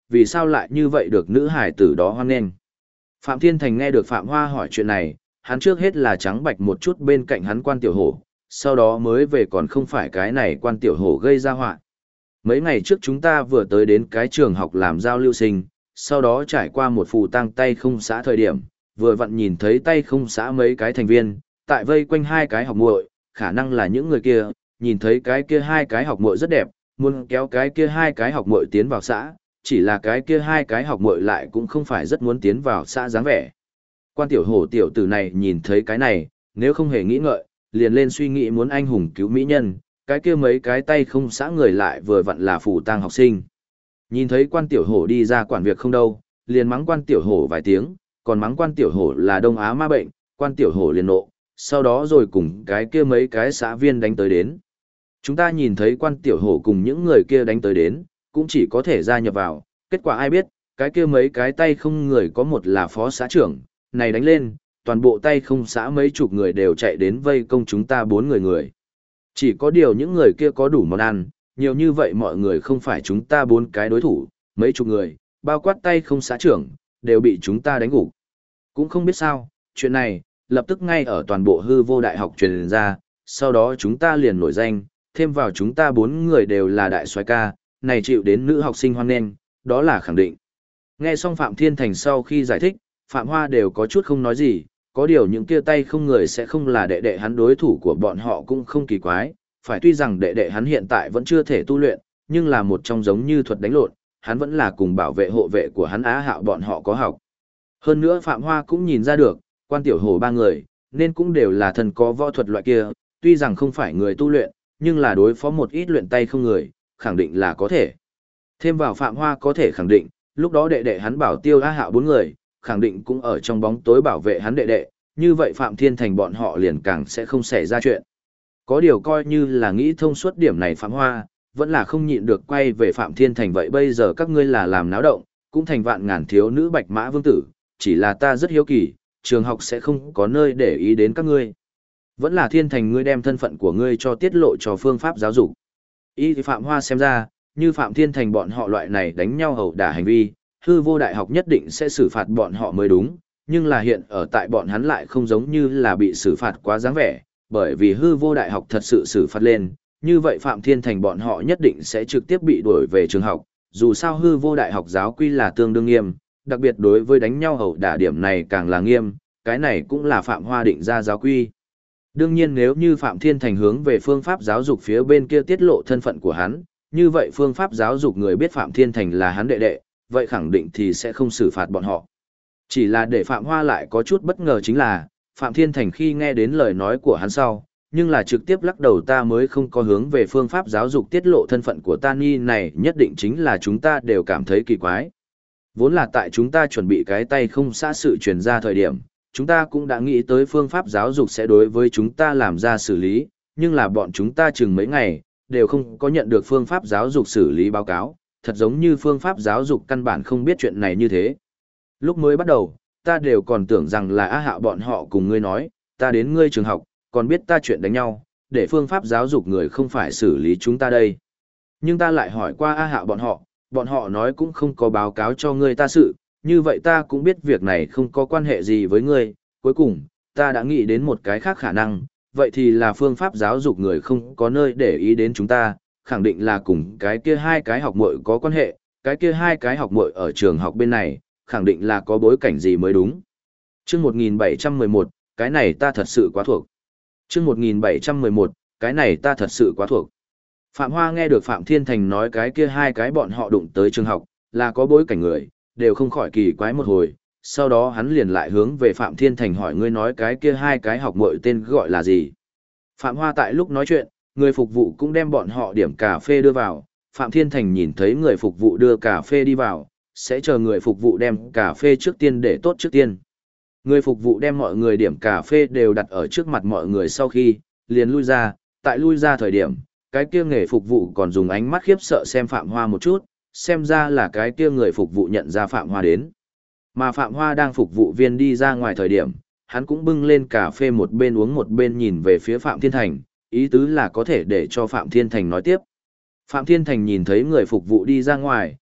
vì sao lại như vậy được nữ hải tử đó hoan nghênh. Phạm Thiên Thành nghe được Phạm Hoa hỏi chuyện này, hắn trước hết là trắng bạch một chút bên cạnh hắn Quan Tiểu Hổ, sau đó mới về còn không phải cái này Quan Tiểu Hổ gây ra họa. Mấy ngày trước chúng ta vừa tới đến cái trường học làm giao lưu sinh, sau đó trải qua một phù tang tay không xã thời điểm, vừa vặn nhìn thấy tay không xã mấy cái thành viên, tại vây quanh hai cái học muội, khả năng là những người kia, nhìn thấy cái kia hai cái học muội rất đẹp, muốn kéo cái kia hai cái học muội tiến vào xã, chỉ là cái kia hai cái học muội lại cũng không phải rất muốn tiến vào xã dáng vẻ. Quan Tiểu Hổ tiểu tử này nhìn thấy cái này, nếu không hề nghĩ ngợi, liền lên suy nghĩ muốn anh hùng cứu mỹ nhân, cái kia mấy cái tay không xã người lại vừa vặn là phù tang học sinh. Nhìn thấy Quan Tiểu Hổ đi ra quản việc không đâu, liền mắng Quan Tiểu Hổ vài tiếng, còn mắng Quan Tiểu Hổ là Đông Á ma bệnh, Quan Tiểu Hổ liền nộ, sau đó rồi cùng cái kia mấy cái xã viên đánh tới đến. Chúng ta nhìn thấy Quan Tiểu Hổ cùng những người kia đánh tới đến, cũng chỉ có thể gia nhập vào, kết quả ai biết, cái kia mấy cái tay không người có một là phó xã trưởng, này đánh lên, toàn bộ tay không xã mấy chục người đều chạy đến vây công chúng ta 4 người. Chỉ có điều những người kia có đủ món ăn, nhiều như vậy mọi người không phải chúng ta 4 cái đối thủ, mấy chục người, bao quát tay không xã trưởng, đều bị chúng ta đánh gục. Cũng không biết sao, chuyện này, lập tức ngay ở toàn bộ hư vô đại học truyền ra, sau đó chúng ta liền nổi danh, thêm vào chúng ta 4 người đều là đại soái ca, này chịu đến nữ học sinh hoan nghênh, đó là khẳng định. Nghe xong Phạm Thiên Thành sau khi giải thích, Phạm Hoa đều có chút không nói gì, có điều những kia tay không người sẽ không là đệ đệ hắn đối thủ của bọn họ cũng không kỳ quái, phải tuy rằng đệ đệ hắn hiện tại vẫn chưa thể tu luyện, nhưng là một trong giống như thuật đánh lộn, hắn vẫn là cùng bảo vệ hộ vệ của hắn Á Hạo bọn họ có học. Hơn nữa Phạm Hoa cũng nhìn ra được, Quan Tiểu Hổ 3 người, nên cũng đều là thần có võ thuật loại kia, tuy rằng không phải người tu luyện, nhưng là đối phó một ít luyện tay không người, khẳng định là có thể. Thêm vào Phạm Hoa có thể khẳng định, lúc đó đệ đệ hắn bảo tiêu Á Hạo 4 người, khẳng định cũng ở trong bóng tối bảo vệ hắn đệ đệ, như vậy Phạm Thiên Thành bọn họ liền càng sẽ không xảy ra chuyện. Có điều coi như là nghĩ thông suốt điểm này Phạm Hoa, vẫn là không nhịn được quay về Phạm Thiên Thành vậy bây giờ các ngươi là làm náo động, cũng thành vạn ngàn thiếu nữ bạch mã vương tử, chỉ là ta rất hiếu kỳ, trường học sẽ không có nơi để ý đến các ngươi. Vẫn là Thiên Thành ngươi đem thân phận của ngươi cho tiết lộ cho phương pháp giáo dục. Ý thì Phạm Hoa xem ra, như Phạm Thiên Thành bọn họ loại này đánh nhau hầu đả hành vi, hư vô đại học nhất định sẽ xử phạt bọn họ mới đúng, nhưng là hiện ở tại bọn hắn lại không giống như là bị xử phạt quá dáng vẻ, bởi vì hư vô đại học thật sự xử phạt lên, như vậy Phạm Thiên Thành bọn họ nhất định sẽ trực tiếp bị đuổi về trường học, dù sao hư vô đại học giáo quy là tương đương nghiêm, đặc biệt đối với đánh nhau hầu đả điểm này càng là nghiêm, cái này cũng là Phạm Hoa định ra giáo quy. Đương nhiên nếu như Phạm Thiên Thành hướng về phương pháp giáo dục phía bên kia tiết lộ thân phận của hắn, như vậy phương pháp giáo dục người biết Phạm Thiên Thành là hắn đệ đệ, vậy khẳng định thì sẽ không xử phạt bọn họ. Chỉ là để Phạm Hoa lại có chút bất ngờ chính là, Phạm Thiên Thành khi nghe đến lời nói của hắn sau, nhưng là trực tiếp lắc đầu ta mới không có hướng về phương pháp giáo dục tiết lộ thân phận của Tani này nhất định chính là chúng ta đều cảm thấy kỳ quái. Vốn là tại chúng ta chuẩn bị cái tay không xã sự truyền ra thời điểm, chúng ta cũng đã nghĩ tới phương pháp giáo dục sẽ đối với chúng ta làm ra xử lý, nhưng là bọn chúng ta chừng mấy ngày, đều không có nhận được phương pháp giáo dục xử lý báo cáo, thật giống như phương pháp giáo dục căn bản không biết chuyện này như thế. Lúc mới bắt đầu, ta đều còn tưởng rằng là Á Hạo bọn họ cùng ngươi nói, ta đến ngươi trường học, còn biết ta chuyện đánh nhau, để phương pháp giáo dục người không phải xử lý chúng ta đây. Nhưng ta lại hỏi qua Á Hạo bọn họ nói cũng không có báo cáo cho ngươi ta sự, như vậy ta cũng biết việc này không có quan hệ gì với ngươi, cuối cùng, ta đã nghĩ đến một cái khác khả năng, vậy thì là phương pháp giáo dục người không có nơi để ý đến chúng ta, khẳng định là cùng cái kia hai cái học muội có quan hệ, cái kia hai cái học muội ở trường học bên này, khẳng định là có bối cảnh gì mới đúng. Chương 1711, cái này ta thật sự quá thuộc. Chương 1711, cái này ta thật sự quá thuộc. Phạm Hoa nghe được Phạm Thiên Thành nói cái kia hai cái bọn họ đụng tới trường học, là có bối cảnh người, đều không khỏi kỳ quái một hồi, sau đó hắn liền lại hướng về Phạm Thiên Thành hỏi ngươi nói cái kia hai cái học muội tên gọi là gì. Phạm Hoa tại lúc nói chuyện, người phục vụ cũng đem bọn họ điểm cà phê đưa vào, Phạm Thiên Thành nhìn thấy người phục vụ đưa cà phê đi vào, sẽ chờ người phục vụ đem cà phê trước tiên để tốt trước tiên. Người phục vụ đem mọi người điểm cà phê đều đặt ở trước mặt mọi người sau khi, liền lui ra, tại lui ra thời điểm, cái kia người phục vụ còn dùng ánh mắt khiếp sợ xem Phạm Hoa một chút, xem ra là cái kia người phục vụ nhận ra Phạm Hoa đến. Mà Phạm Hoa đang phục vụ viên đi ra ngoài thời điểm, hắn cũng bưng lên cà phê một bên uống một bên nhìn về phía Phạm Thiên Thành, ý tứ là có thể để cho Phạm Thiên Thành nói tiếp. Phạm Thiên Thành nhìn thấy người phục vụ đi ra ngoài,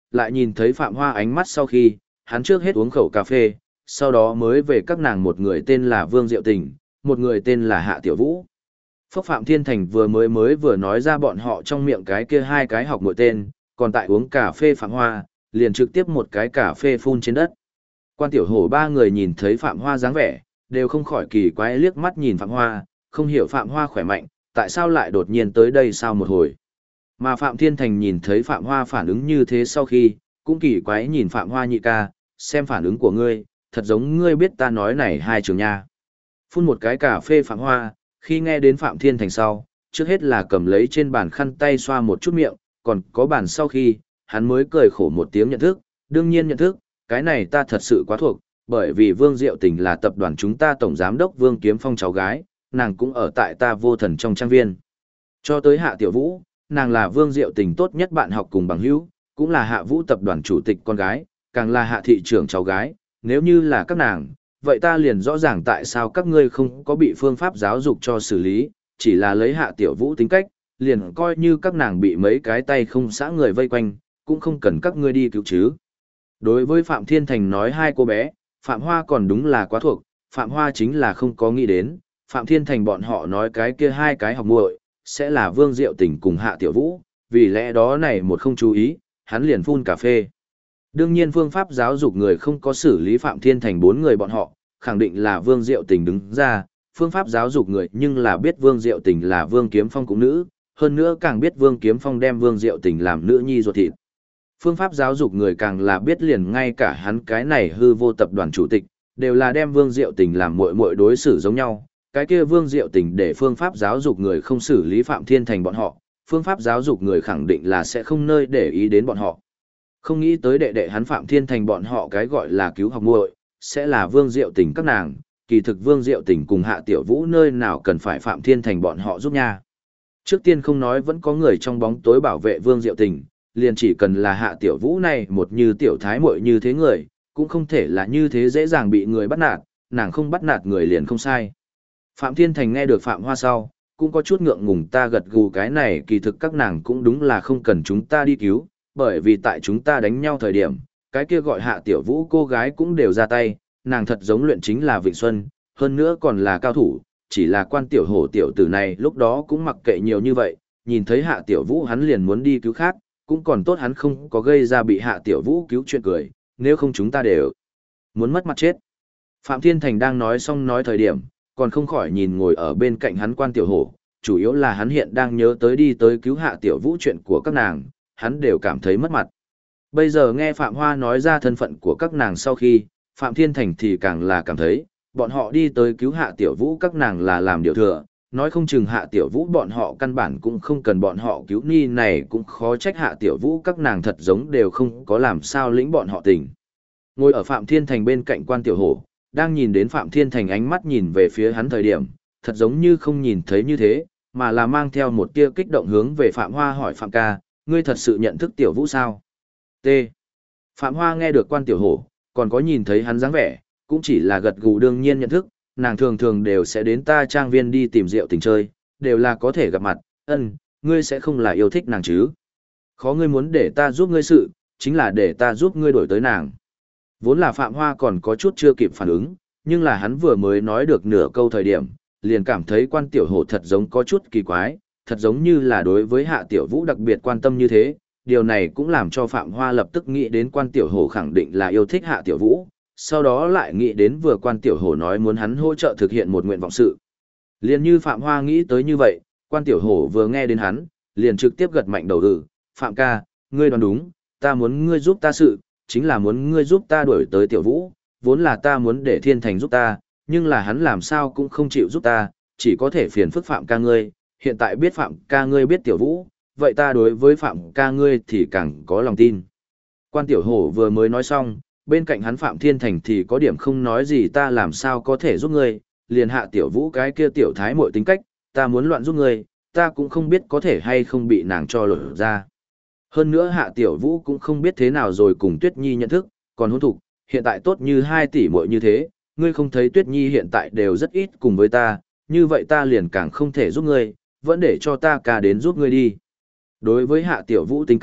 lại nhìn thấy Phạm Hoa ánh mắt sau khi, hắn trước hết uống khẩu cà phê, sau đó mới về các nàng, một người tên là Vương Diệu Tình, một người tên là Hạ Tiểu Vũ. Phúc Phạm Thiên Thành vừa nói ra bọn họ trong miệng cái kia hai cái học mỗi tên, còn tại uống cà phê Phạm Hoa, liền trực tiếp một cái cà phê phun trên đất. Quan Tiểu Hổ ba người nhìn thấy Phạm Hoa dáng vẻ, đều không khỏi kỳ quái liếc mắt nhìn Phạm Hoa, không hiểu Phạm Hoa khỏe mạnh, tại sao lại đột nhiên tới đây sau một hồi. Mà Phạm Thiên Thành nhìn thấy Phạm Hoa phản ứng như thế sau khi, cũng kỳ quái nhìn Phạm Hoa nhị ca, xem phản ứng của ngươi, thật giống ngươi biết ta nói này hai trường nha. Phun một cái cà phê Phạm Hoa, khi nghe đến Phạm Thiên Thành sau, trước hết là cầm lấy trên bàn khăn tay xoa một chút miệng, còn có bàn sau khi, hắn mới cười khổ một tiếng nhận thức, đương nhiên nhận thức, cái này ta thật sự quá thuộc, bởi vì Vương Diệu Tình là tập đoàn chúng ta tổng giám đốc Vương Kiếm Phong cháu gái, nàng cũng ở tại ta Vô Thần trong trang viên. Cho tới Hạ Tiểu Vũ, nàng là Vương Diệu Tình tốt nhất bạn học cùng bằng hữu, cũng là Hạ Vũ tập đoàn chủ tịch con gái, càng là Hạ thị trưởng cháu gái, nếu như là các nàng, vậy ta liền rõ ràng tại sao các ngươi không có bị phương pháp giáo dục cho xử lý, chỉ là lấy Hạ Tiểu Vũ tính cách, liền coi như các nàng bị mấy cái tay không xã người vây quanh, cũng không cần các ngươi đi cứu chứ. Đối với Phạm Thiên Thành nói hai cô bé, Phạm Hoa còn đúng là quá thuộc, Phạm Hoa chính là không có nghĩ đến, Phạm Thiên Thành bọn họ nói cái kia hai cái học muội sẽ là Vương Diệu Tình cùng Hạ Tiểu Vũ, vì lẽ đó này một không chú ý, hắn liền phun cà phê. Đương nhiên phương pháp giáo dục người không có xử lý Phạm Thiên Thành bốn người bọn họ, khẳng định là Vương Diệu Tình đứng ra, phương pháp giáo dục người nhưng là biết Vương Diệu Tình là Vương Kiếm Phong cũng nữ, hơn nữa càng biết Vương Kiếm Phong đem Vương Diệu Tình làm nữ nhi ruột thịt. Phương pháp giáo dục người càng là biết liền ngay cả hắn cái này hư vô tập đoàn chủ tịch, đều là đem Vương Diệu Tình làm muội muội đối xử giống nhau. Cái kia Vương Diệu Tình để phương pháp giáo dục người không xử lý Phạm Thiên Thành bọn họ, phương pháp giáo dục người khẳng định là sẽ không nơi để ý đến bọn họ. Không nghĩ tới đệ đệ hắn Phạm Thiên Thành bọn họ cái gọi là cứu học muội, sẽ là Vương Diệu Tình các nàng, kỳ thực Vương Diệu Tình cùng Hạ Tiểu Vũ nơi nào cần phải Phạm Thiên Thành bọn họ giúp nha. Trước tiên không nói vẫn có người trong bóng tối bảo vệ Vương Diệu Tình, liền chỉ cần là Hạ Tiểu Vũ này một như tiểu thái muội như thế người, cũng không thể là như thế dễ dàng bị người bắt nạt, nàng không bắt nạt người liền không sai. Phạm Thiên Thành nghe được Phạm Hoa sau, cũng có chút ngượng ngùng, ta gật gù, cái này kỳ thực các nàng cũng đúng là không cần chúng ta đi cứu, bởi vì tại chúng ta đánh nhau thời điểm, cái kia gọi Hạ Tiểu Vũ cô gái cũng đều ra tay, nàng thật giống luyện chính là Vịnh Xuân, hơn nữa còn là cao thủ, chỉ là Quan Tiểu Hổ tiểu tử này lúc đó cũng mặc kệ nhiều như vậy, nhìn thấy Hạ Tiểu Vũ hắn liền muốn đi cứu khác, cũng còn tốt hắn không có gây ra bị Hạ Tiểu Vũ cứu chuyện cười, nếu không chúng ta đều muốn mất mặt chết. Phạm Thiên Thành đang nói xong nói thời điểm, còn không khỏi nhìn ngồi ở bên cạnh hắn Quan Tiểu Hổ, chủ yếu là hắn hiện đang nhớ tới đi tới cứu Hạ Tiểu Vũ chuyện của các nàng, hắn đều cảm thấy mất mặt. Bây giờ nghe Phạm Hoa nói ra thân phận của các nàng sau khi, Phạm Thiên Thành thì càng là cảm thấy, bọn họ đi tới cứu Hạ Tiểu Vũ các nàng là làm điều thừa, nói không chừng Hạ Tiểu Vũ bọn họ căn bản cũng không cần bọn họ cứu, ni này cũng khó trách Hạ Tiểu Vũ các nàng thật giống đều không có làm sao lĩnh bọn họ tình. Ngồi ở Phạm Thiên Thành bên cạnh Quan Tiểu Hổ, đang nhìn đến Phạm Thiên Thành ánh mắt nhìn về phía hắn thời điểm, thật giống như không nhìn thấy như thế, mà là mang theo một tia kích động hướng về Phạm Hoa hỏi, Phạm ca, ngươi thật sự nhận thức Tiểu Vũ sao? T. Phạm Hoa nghe được Quan Tiểu Hổ, còn có nhìn thấy hắn dáng vẻ, cũng chỉ là gật gù, đương nhiên nhận thức, nàng thường thường đều sẽ đến ta trang viên đi tìm Diệu Tình chơi, đều là có thể gặp mặt, ngươi sẽ không là yêu thích nàng chứ? Khó ngươi muốn để ta giúp ngươi sự, chính là để ta giúp ngươi đổi tới nàng. Vốn là Phạm Hoa còn có chút chưa kịp phản ứng, nhưng là hắn vừa mới nói được nửa câu thời điểm, liền cảm thấy Quan Tiểu Hổ thật giống có chút kỳ quái, thật giống như là đối với Hạ Tiểu Vũ đặc biệt quan tâm như thế, điều này cũng làm cho Phạm Hoa lập tức nghĩ đến Quan Tiểu Hổ khẳng định là yêu thích Hạ Tiểu Vũ, sau đó lại nghĩ đến vừa Quan Tiểu Hổ nói muốn hắn hỗ trợ thực hiện một nguyện vọng sự. Liền như Phạm Hoa nghĩ tới như vậy, Quan Tiểu Hổ vừa nghe đến hắn, liền trực tiếp gật mạnh đầu Phạm ca, ngươi đoán đúng, ta muốn ngươi giúp ta sự, chính là muốn ngươi giúp ta đuổi tới Tiểu Vũ, vốn là ta muốn để Thiên Thành giúp ta, nhưng là hắn làm sao cũng không chịu giúp ta, chỉ có thể phiền phức Phạm ca ngươi, hiện tại biết Phạm ca ngươi biết Tiểu Vũ, vậy ta đối với Phạm ca ngươi thì càng có lòng tin. Quan Tiểu Hổ vừa mới nói xong, bên cạnh hắn Phạm Thiên Thành thì có điểm không nói gì, ta làm sao có thể giúp ngươi, liền Hạ Tiểu Vũ cái kia tiểu thái muội tính cách, ta muốn loạn giúp ngươi, ta cũng không biết có thể hay không bị nàng cho lột ra. Hơn nữa Hạ Tiểu Vũ cũng không biết thế nào rồi cùng Tuyết Nhi nhận thức, còn hôn thục, hiện tại tốt như 2 tỷ muội như thế, ngươi không thấy Tuyết Nhi hiện tại đều rất ít cùng với ta, như vậy ta liền càng không thể giúp ngươi, vẫn để cho ta ca đến giúp ngươi đi. Đối với Hạ Tiểu Vũ tính cách,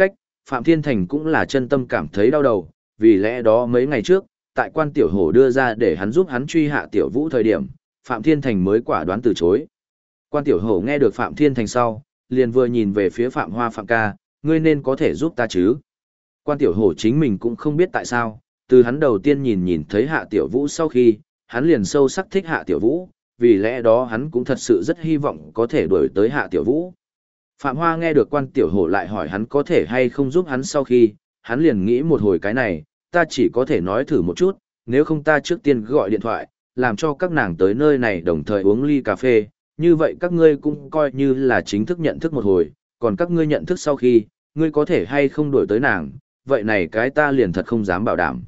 Phạm Thiên Thành cũng là chân tâm cảm thấy đau đầu, vì lẽ đó mấy ngày trước, tại quan tiểu hổ đưa ra để hắn giúp hắn truy hạ tiểu vũ thời điểm, Phạm Thiên Thành mới quả đoán từ chối. Quan tiểu hổ nghe được Phạm Thiên Thành sau, liền vừa nhìn về phía Phạm Hoa Phạm ca, ngươi nên có thể giúp ta chứ. Quan tiểu hổ chính mình cũng không biết tại sao, từ hắn đầu tiên nhìn thấy hạ tiểu vũ sau khi, hắn liền sâu sắc thích hạ tiểu vũ, vì lẽ đó hắn cũng thật sự rất hy vọng có thể đuổi tới hạ tiểu vũ. Phạm Hoa nghe được quan tiểu hổ lại hỏi hắn có thể hay không giúp hắn sau khi, hắn liền nghĩ một hồi cái này, ta chỉ có thể nói thử một chút, nếu không ta trước tiên gọi điện thoại, làm cho các nàng tới nơi này đồng thời uống ly cà phê, như vậy các ngươi cũng coi như là chính thức nhận thức một hồi, còn các ngươi nhận thức sau khi, ngươi có thể hay không đuổi tới nàng, vậy này cái ta liền thật không dám bảo đảm.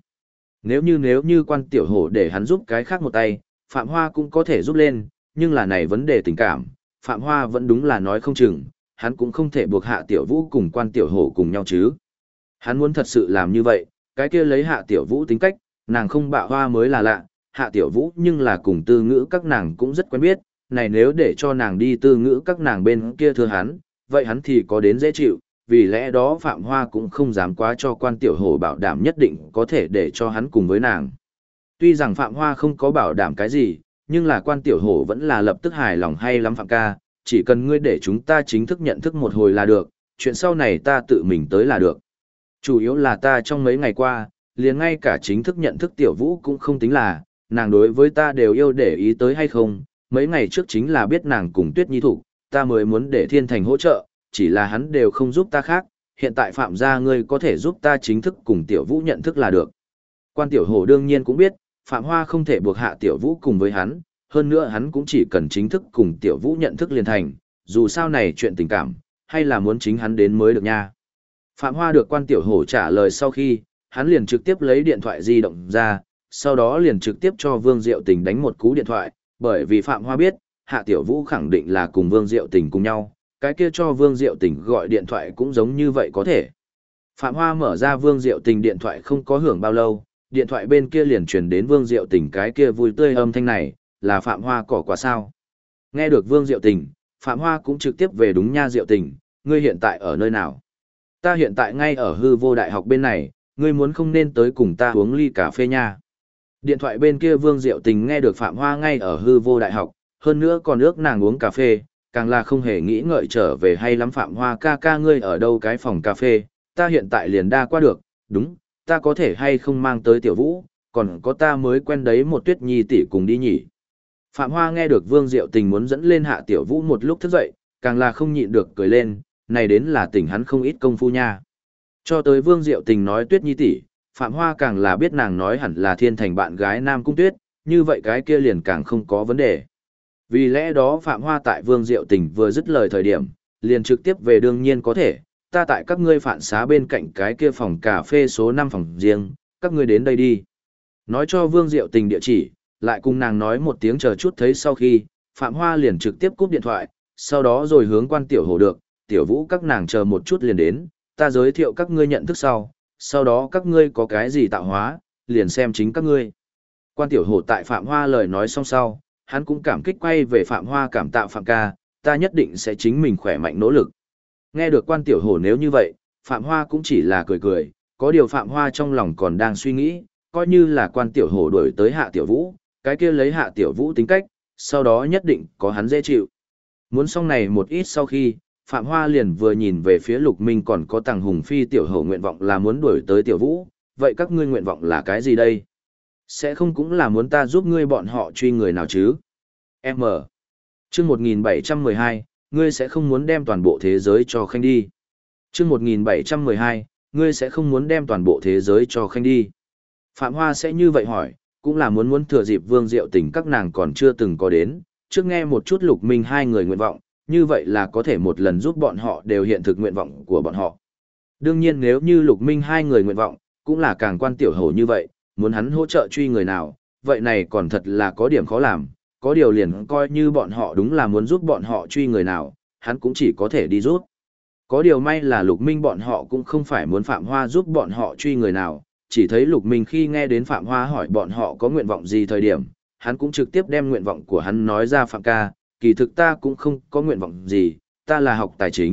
Nếu như quan tiểu hổ để hắn giúp cái khác một tay, Phạm Hoa cũng có thể giúp lên, nhưng là này vấn đề tình cảm, Phạm Hoa vẫn đúng là nói không chừng, hắn cũng không thể buộc hạ tiểu vũ cùng quan tiểu hổ cùng nhau chứ. Hắn muốn thật sự làm như vậy, cái kia lấy hạ tiểu vũ tính cách, nàng không bạo hoa mới là lạ, hạ tiểu vũ nhưng là cùng tư ngữ các nàng cũng rất quen biết, này nếu để cho nàng đi tư ngữ các nàng bên kia thưa hắn, vậy hắn thì có đến dễ chịu, vì lẽ đó Phạm Hoa cũng không dám quá cho quan tiểu hổ bảo đảm nhất định có thể để cho hắn cùng với nàng. Tuy rằng Phạm Hoa không có bảo đảm cái gì, nhưng là quan tiểu hổ vẫn là lập tức hài lòng hay lắm Phạm ca, chỉ cần ngươi để chúng ta chính thức nhận thức một hồi là được, chuyện sau này ta tự mình tới là được. Chủ yếu là ta trong mấy ngày qua, liền ngay cả chính thức nhận thức tiểu vũ cũng không tính là, nàng đối với ta đều yêu để ý tới hay không, mấy ngày trước chính là biết nàng cùng Tuyết Nhi thủ, ta mới muốn để Thiên Thành hỗ trợ, chỉ là hắn đều không giúp ta khác, hiện tại Phạm gia ngươi có thể giúp ta chính thức cùng tiểu vũ nhận thức là được. Quan tiểu hổ đương nhiên cũng biết, Phạm Hoa không thể buộc hạ tiểu vũ cùng với hắn, hơn nữa hắn cũng chỉ cần chính thức cùng tiểu vũ nhận thức liền thành, dù sao này chuyện tình cảm, hay là muốn chính hắn đến mới được nha. Phạm Hoa được quan tiểu hổ trả lời sau khi, hắn liền trực tiếp lấy điện thoại di động ra, sau đó liền trực tiếp cho Vương Diệu Tình đánh một cú điện thoại, bởi vì Phạm Hoa biết, hạ tiểu vũ khẳng định là cùng Vương Diệu Tình cùng nhau, cái kia cho Vương Diệu Tình gọi điện thoại cũng giống như vậy có thể. Phạm Hoa mở ra Vương Diệu Tình điện thoại không có hưởng bao lâu, điện thoại bên kia liền truyền đến Vương Diệu Tình cái kia vui tươi âm thanh này, là Phạm Hoa cỏ quả sao. Nghe được Vương Diệu Tình, Phạm Hoa cũng trực tiếp về đúng nha Diệu Tình, ngươi hiện tại ở nơi nào? Ta hiện tại ngay ở Hư Vô Đại học bên này, ngươi muốn không nên tới cùng ta uống ly cà phê nha. Điện thoại bên kia Vương Diệu Tình nghe được Phạm Hoa ngay ở Hư Vô Đại học, hơn nữa còn ước nàng uống cà phê, càng là không hề nghĩ ngợi trở về hay lắm Phạm Hoa ca ca ngươi ở đâu cái phòng cà phê, ta hiện tại liền đa qua được, đúng, ta có thể hay không mang tới tiểu vũ, còn có ta mới quen đấy một Tuyết Nhi tỷ cùng đi nhỉ. Phạm Hoa nghe được Vương Diệu Tình muốn dẫn lên hạ tiểu vũ một lúc thức dậy, càng là không nhịn được cười lên, này đến là tỉnh hắn không ít công phu nha. Cho tới Vương Diệu Tình nói Tuyết Nhi tỷ, Phạm Hoa càng là biết nàng nói hẳn là Thiên Thành bạn gái Nam Cung Tuyết, như vậy cái kia liền càng không có vấn đề. Vì lẽ đó Phạm Hoa tại Vương Diệu Tình vừa dứt lời thời điểm, liền trực tiếp về đương nhiên có thể, ta tại các ngươi phản xá bên cạnh cái kia phòng cà phê số 5 phòng riêng, các ngươi đến đây đi. Nói cho Vương Diệu Tình địa chỉ, lại cùng nàng nói một tiếng chờ chút thấy sau khi, Phạm Hoa liền trực tiếp cúp điện thoại, sau đó rồi hướng quan tiểu hổ được, tiểu vũ các nàng chờ một chút liền đến, ta giới thiệu các ngươi nhận thức sau đó các ngươi có cái gì tạo hóa, liền xem chính các ngươi. Quan tiểu hổ tại Phạm Hoa lời nói xong sau, hắn cũng cảm kích quay về Phạm Hoa cảm tạ Phạm ca, ta nhất định sẽ chính mình khỏe mạnh nỗ lực. Nghe được quan tiểu hổ nếu như vậy, Phạm Hoa cũng chỉ là cười cười, có điều Phạm Hoa trong lòng còn đang suy nghĩ, coi như là quan tiểu hổ đuổi tới hạ tiểu vũ, cái kia lấy hạ tiểu vũ tính cách, sau đó nhất định có hắn dễ chịu. Muốn xong này một ít sau khi, Phạm Hoa liền vừa nhìn về phía Lục Minh còn có Tằng Hùng Phi tiểu hổ nguyện vọng là muốn đuổi tới tiểu vũ, vậy các ngươi nguyện vọng là cái gì đây? Sẽ không cũng là muốn ta giúp ngươi bọn họ truy người nào chứ? M. Chương 1712, ngươi sẽ không muốn đem toàn bộ thế giới cho Khanh đi. Chương 1712, ngươi sẽ không muốn đem toàn bộ thế giới cho Khanh đi. Phạm Hoa sẽ như vậy hỏi, cũng là muốn thừa dịp Vương Diệu Tình các nàng còn chưa từng có đến, trước nghe một chút Lục Minh hai người nguyện vọng, như vậy là có thể một lần giúp bọn họ đều hiện thực nguyện vọng của bọn họ. Đương nhiên nếu như Lục Minh hai người nguyện vọng, cũng là càng quan tiểu hổ như vậy, muốn hắn hỗ trợ truy người nào, vậy này còn thật là có điểm khó làm, có điều liền coi như bọn họ đúng là muốn giúp bọn họ truy người nào, hắn cũng chỉ có thể đi giúp. Có điều may là Lục Minh bọn họ cũng không phải muốn Phạm Hoa giúp bọn họ truy người nào, chỉ thấy Lục Minh khi nghe đến Phạm Hoa hỏi bọn họ có nguyện vọng gì thời điểm, hắn cũng trực tiếp đem nguyện vọng của hắn nói ra Phạm ca, kỳ thực ta cũng không có nguyện vọng gì, ta là học tài chính,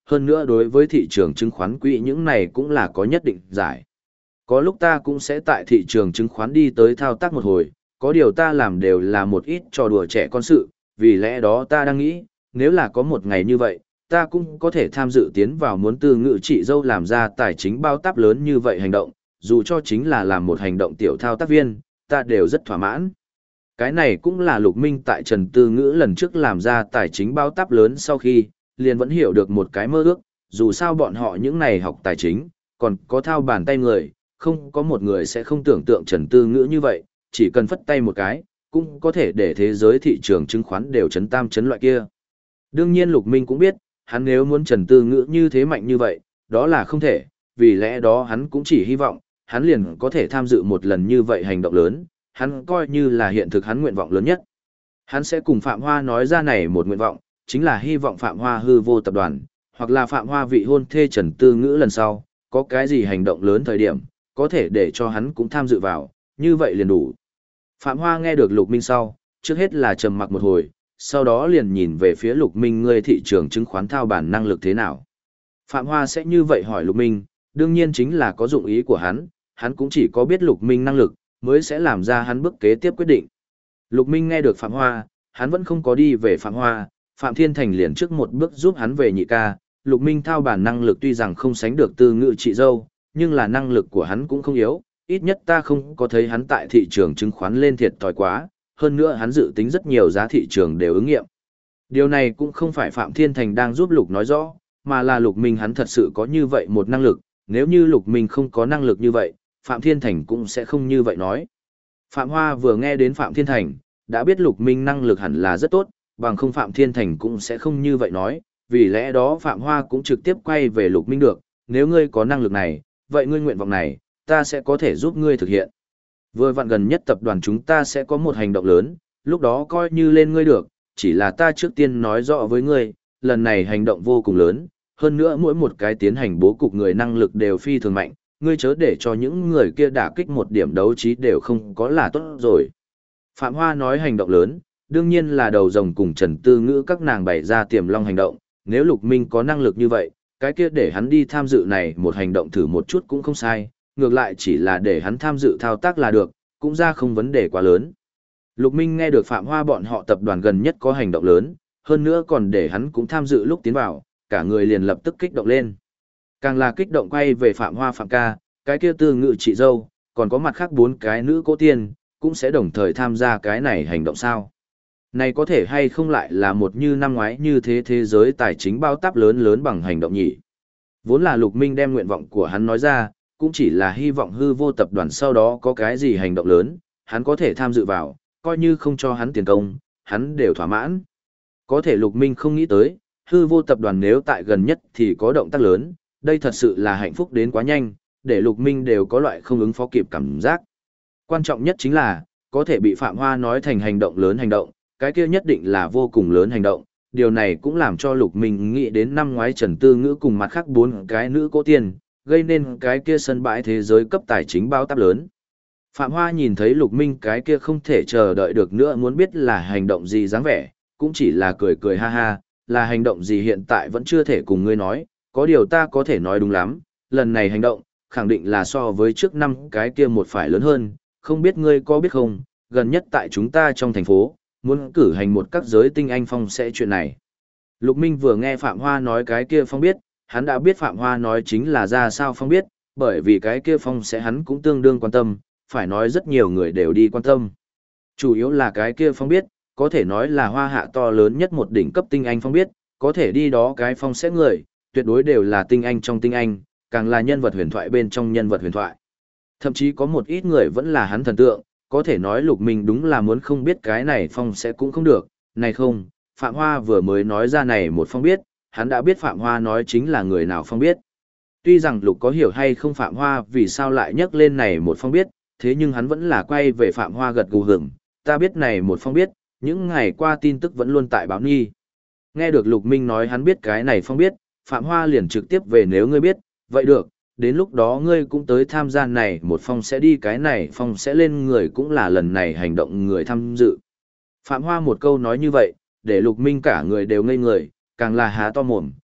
hơn nữa đối với thị trường chứng khoán quỹ những này cũng là có nhất định giải. Có lúc ta cũng sẽ tại thị trường chứng khoán đi tới thao tác một hồi, có điều ta làm đều là một ít trò đùa trẻ con sự, vì lẽ đó ta đang nghĩ, nếu là có một ngày như vậy, ta cũng có thể tham dự tiến vào muốn từ ngự trị dâu làm ra tài chính bao táp lớn như vậy hành động, dù cho chính là làm một hành động tiểu thao tác viên, ta đều rất thỏa mãn. Cái này cũng là Lục Minh tại Trần Tư Ngữ lần trước làm ra tài chính bao táp lớn sau khi, liền vẫn hiểu được một cái mơ ước, dù sao bọn họ những này học tài chính, còn có thao bàn tay người, không có một người sẽ không tưởng tượng Trần Tư Ngữ như vậy, chỉ cần phất tay một cái, cũng có thể để thế giới thị trường chứng khoán đều chấn tam chấn loại kia. Đương nhiên Lục Minh cũng biết, hắn nếu muốn Trần Tư Ngữ như thế mạnh như vậy, đó là không thể, vì lẽ đó hắn cũng chỉ hy vọng, hắn liền có thể tham dự một lần như vậy hành động lớn, hắn coi như là hiện thực hắn nguyện vọng lớn nhất. Hắn sẽ cùng Phạm Hoa nói ra này một nguyện vọng, chính là hy vọng Phạm Hoa hư vô tập đoàn, hoặc là Phạm Hoa vị hôn thê Trần Tư Ngữ lần sau, có cái gì hành động lớn thời điểm, có thể để cho hắn cũng tham dự vào, như vậy liền đủ. Phạm Hoa nghe được Lục Minh sau, trước hết là trầm mặc một hồi, sau đó liền nhìn về phía Lục Minh ngươi thị trường chứng khoán thao bản năng lực thế nào. Phạm Hoa sẽ như vậy hỏi Lục Minh, đương nhiên chính là có dụng ý của hắn cũng chỉ có biết Lục Minh năng lực, mới sẽ làm ra hắn bước kế tiếp quyết định. Lục Minh nghe được Phạm Hoa, hắn vẫn không có đi về Phạm Hoa, Phạm Thiên Thành liền trước một bước giúp hắn về nhị ca. Lục Minh thao bản năng lực tuy rằng không sánh được Tư Ngữ chị dâu, nhưng là năng lực của hắn cũng không yếu, ít nhất ta không có thấy hắn tại thị trường chứng khoán lên thiệt thòi quá, hơn nữa hắn dự tính rất nhiều giá thị trường đều ứng nghiệm. Điều này cũng không phải Phạm Thiên Thành đang giúp Lục nói rõ, mà là Lục Minh hắn thật sự có như vậy một năng lực, nếu như Lục Minh không có năng lực như vậy, Phạm Thiên Thành cũng sẽ không như vậy nói. Phạm Hoa vừa nghe đến Phạm Thiên Thành, đã biết Lục Minh năng lực hẳn là rất tốt, bằng không Phạm Thiên Thành cũng sẽ không như vậy nói, vì lẽ đó Phạm Hoa cũng trực tiếp quay về Lục Minh được, nếu ngươi có năng lực này, vậy ngươi nguyện vọng này, ta sẽ có thể giúp ngươi thực hiện. Vừa vặn gần nhất tập đoàn chúng ta sẽ có một hành động lớn, lúc đó coi như lên ngươi được, chỉ là ta trước tiên nói rõ với ngươi, lần này hành động vô cùng lớn, hơn nữa mỗi một cái tiến hành bố cục người năng lực đều phi thường mạnh, ngươi chớ để cho những người kia đả kích một điểm đấu trí đều không có là tốt rồi. Phạm Hoa nói hành động lớn, đương nhiên là đầu rồng cùng Trần Tư Ngữ các nàng bày ra tiềm long hành động, nếu Lục Minh có năng lực như vậy, cái kia để hắn đi tham dự này một hành động thử một chút cũng không sai, ngược lại chỉ là để hắn tham dự thao tác là được, cũng ra không vấn đề quá lớn. Lục Minh nghe được Phạm Hoa bọn họ tập đoàn gần nhất có hành động lớn, hơn nữa còn để hắn cũng tham dự lúc tiến vào, cả người liền lập tức kích động lên. Càng là kích động quay về Phạm Hoa Phạm ca, cái kia Tư Ngữ chị dâu, còn có mặt khác 4 cái nữ cố tiên, cũng sẽ đồng thời tham gia cái này hành động sao. Này có thể hay không lại là một như năm ngoái như thế thế giới tài chính bao táp lớn lớn bằng hành động nhỉ. Vốn là Lục Minh đem nguyện vọng của hắn nói ra, cũng chỉ là hy vọng hư vô tập đoàn sau đó có cái gì hành động lớn, hắn có thể tham dự vào, coi như không cho hắn tiền công, hắn đều thỏa mãn. Có thể Lục Minh không nghĩ tới, hư vô tập đoàn nếu tại gần nhất thì có động tác lớn, đây thật sự là hạnh phúc đến quá nhanh, để Lục Minh đều có loại không ứng phó kịp cảm giác. Quan trọng nhất chính là, có thể bị Phạm Hoa nói thành hành động lớn hành động, cái kia nhất định là vô cùng lớn hành động, điều này cũng làm cho Lục Minh nghĩ đến năm ngoái Trần Tư Ngữ cùng mặt khác 4 cái nữ cố tiền, gây nên cái kia sân bãi thế giới cấp tài chính bao táp lớn. Phạm Hoa nhìn thấy Lục Minh cái kia không thể chờ đợi được nữa muốn biết là hành động gì dáng vẻ, cũng chỉ là cười cười ha ha, là hành động gì hiện tại vẫn chưa thể cùng ngươi nói, có điều ta có thể nói đúng lắm, lần này hành động, khẳng định là so với trước năm cái kia một phải lớn hơn, không biết ngươi có biết không, gần nhất tại chúng ta trong thành phố, muốn cử hành một các giới tinh anh phong sẽ chuyện này. Lục Minh vừa nghe Phạm Hoa nói cái kia phong biết, hắn đã biết Phạm Hoa nói chính là ra sao phong biết, bởi vì cái kia phong sẽ hắn cũng tương đương quan tâm, phải nói rất nhiều người đều đi quan tâm. Chủ yếu là cái kia phong biết, có thể nói là hoa hạ to lớn nhất một đỉnh cấp tinh anh phong biết, có thể đi đó cái phong sẽ người, tuyệt đối đều là tinh anh trong tinh anh, càng là nhân vật huyền thoại bên trong nhân vật huyền thoại. Thậm chí có một ít người vẫn là hắn thần tượng, có thể nói Lục Minh đúng là muốn không biết cái này phong sẽ cũng không được, này không, Phạm Hoa vừa mới nói ra này một phong biết, hắn đã biết Phạm Hoa nói chính là người nào phong biết. Tuy rằng Lục có hiểu hay không Phạm Hoa vì sao lại nhắc lên này một phong biết, thế nhưng hắn vẫn là quay về Phạm Hoa gật gù hưởng, ta biết này một phong biết, những ngày qua tin tức vẫn luôn tại báo nghi. Nghe được Lục Minh nói hắn biết cái này phong biết, Phạm Hoa liền trực tiếp về nếu ngươi biết, vậy được, đến lúc đó ngươi cũng tới tham gia này một phong sẽ đi cái này phong sẽ lên người cũng là lần này hành động người tham dự. Phạm Hoa một câu nói như vậy, để Lục Minh cả người đều ngây người, càng là há to mồm,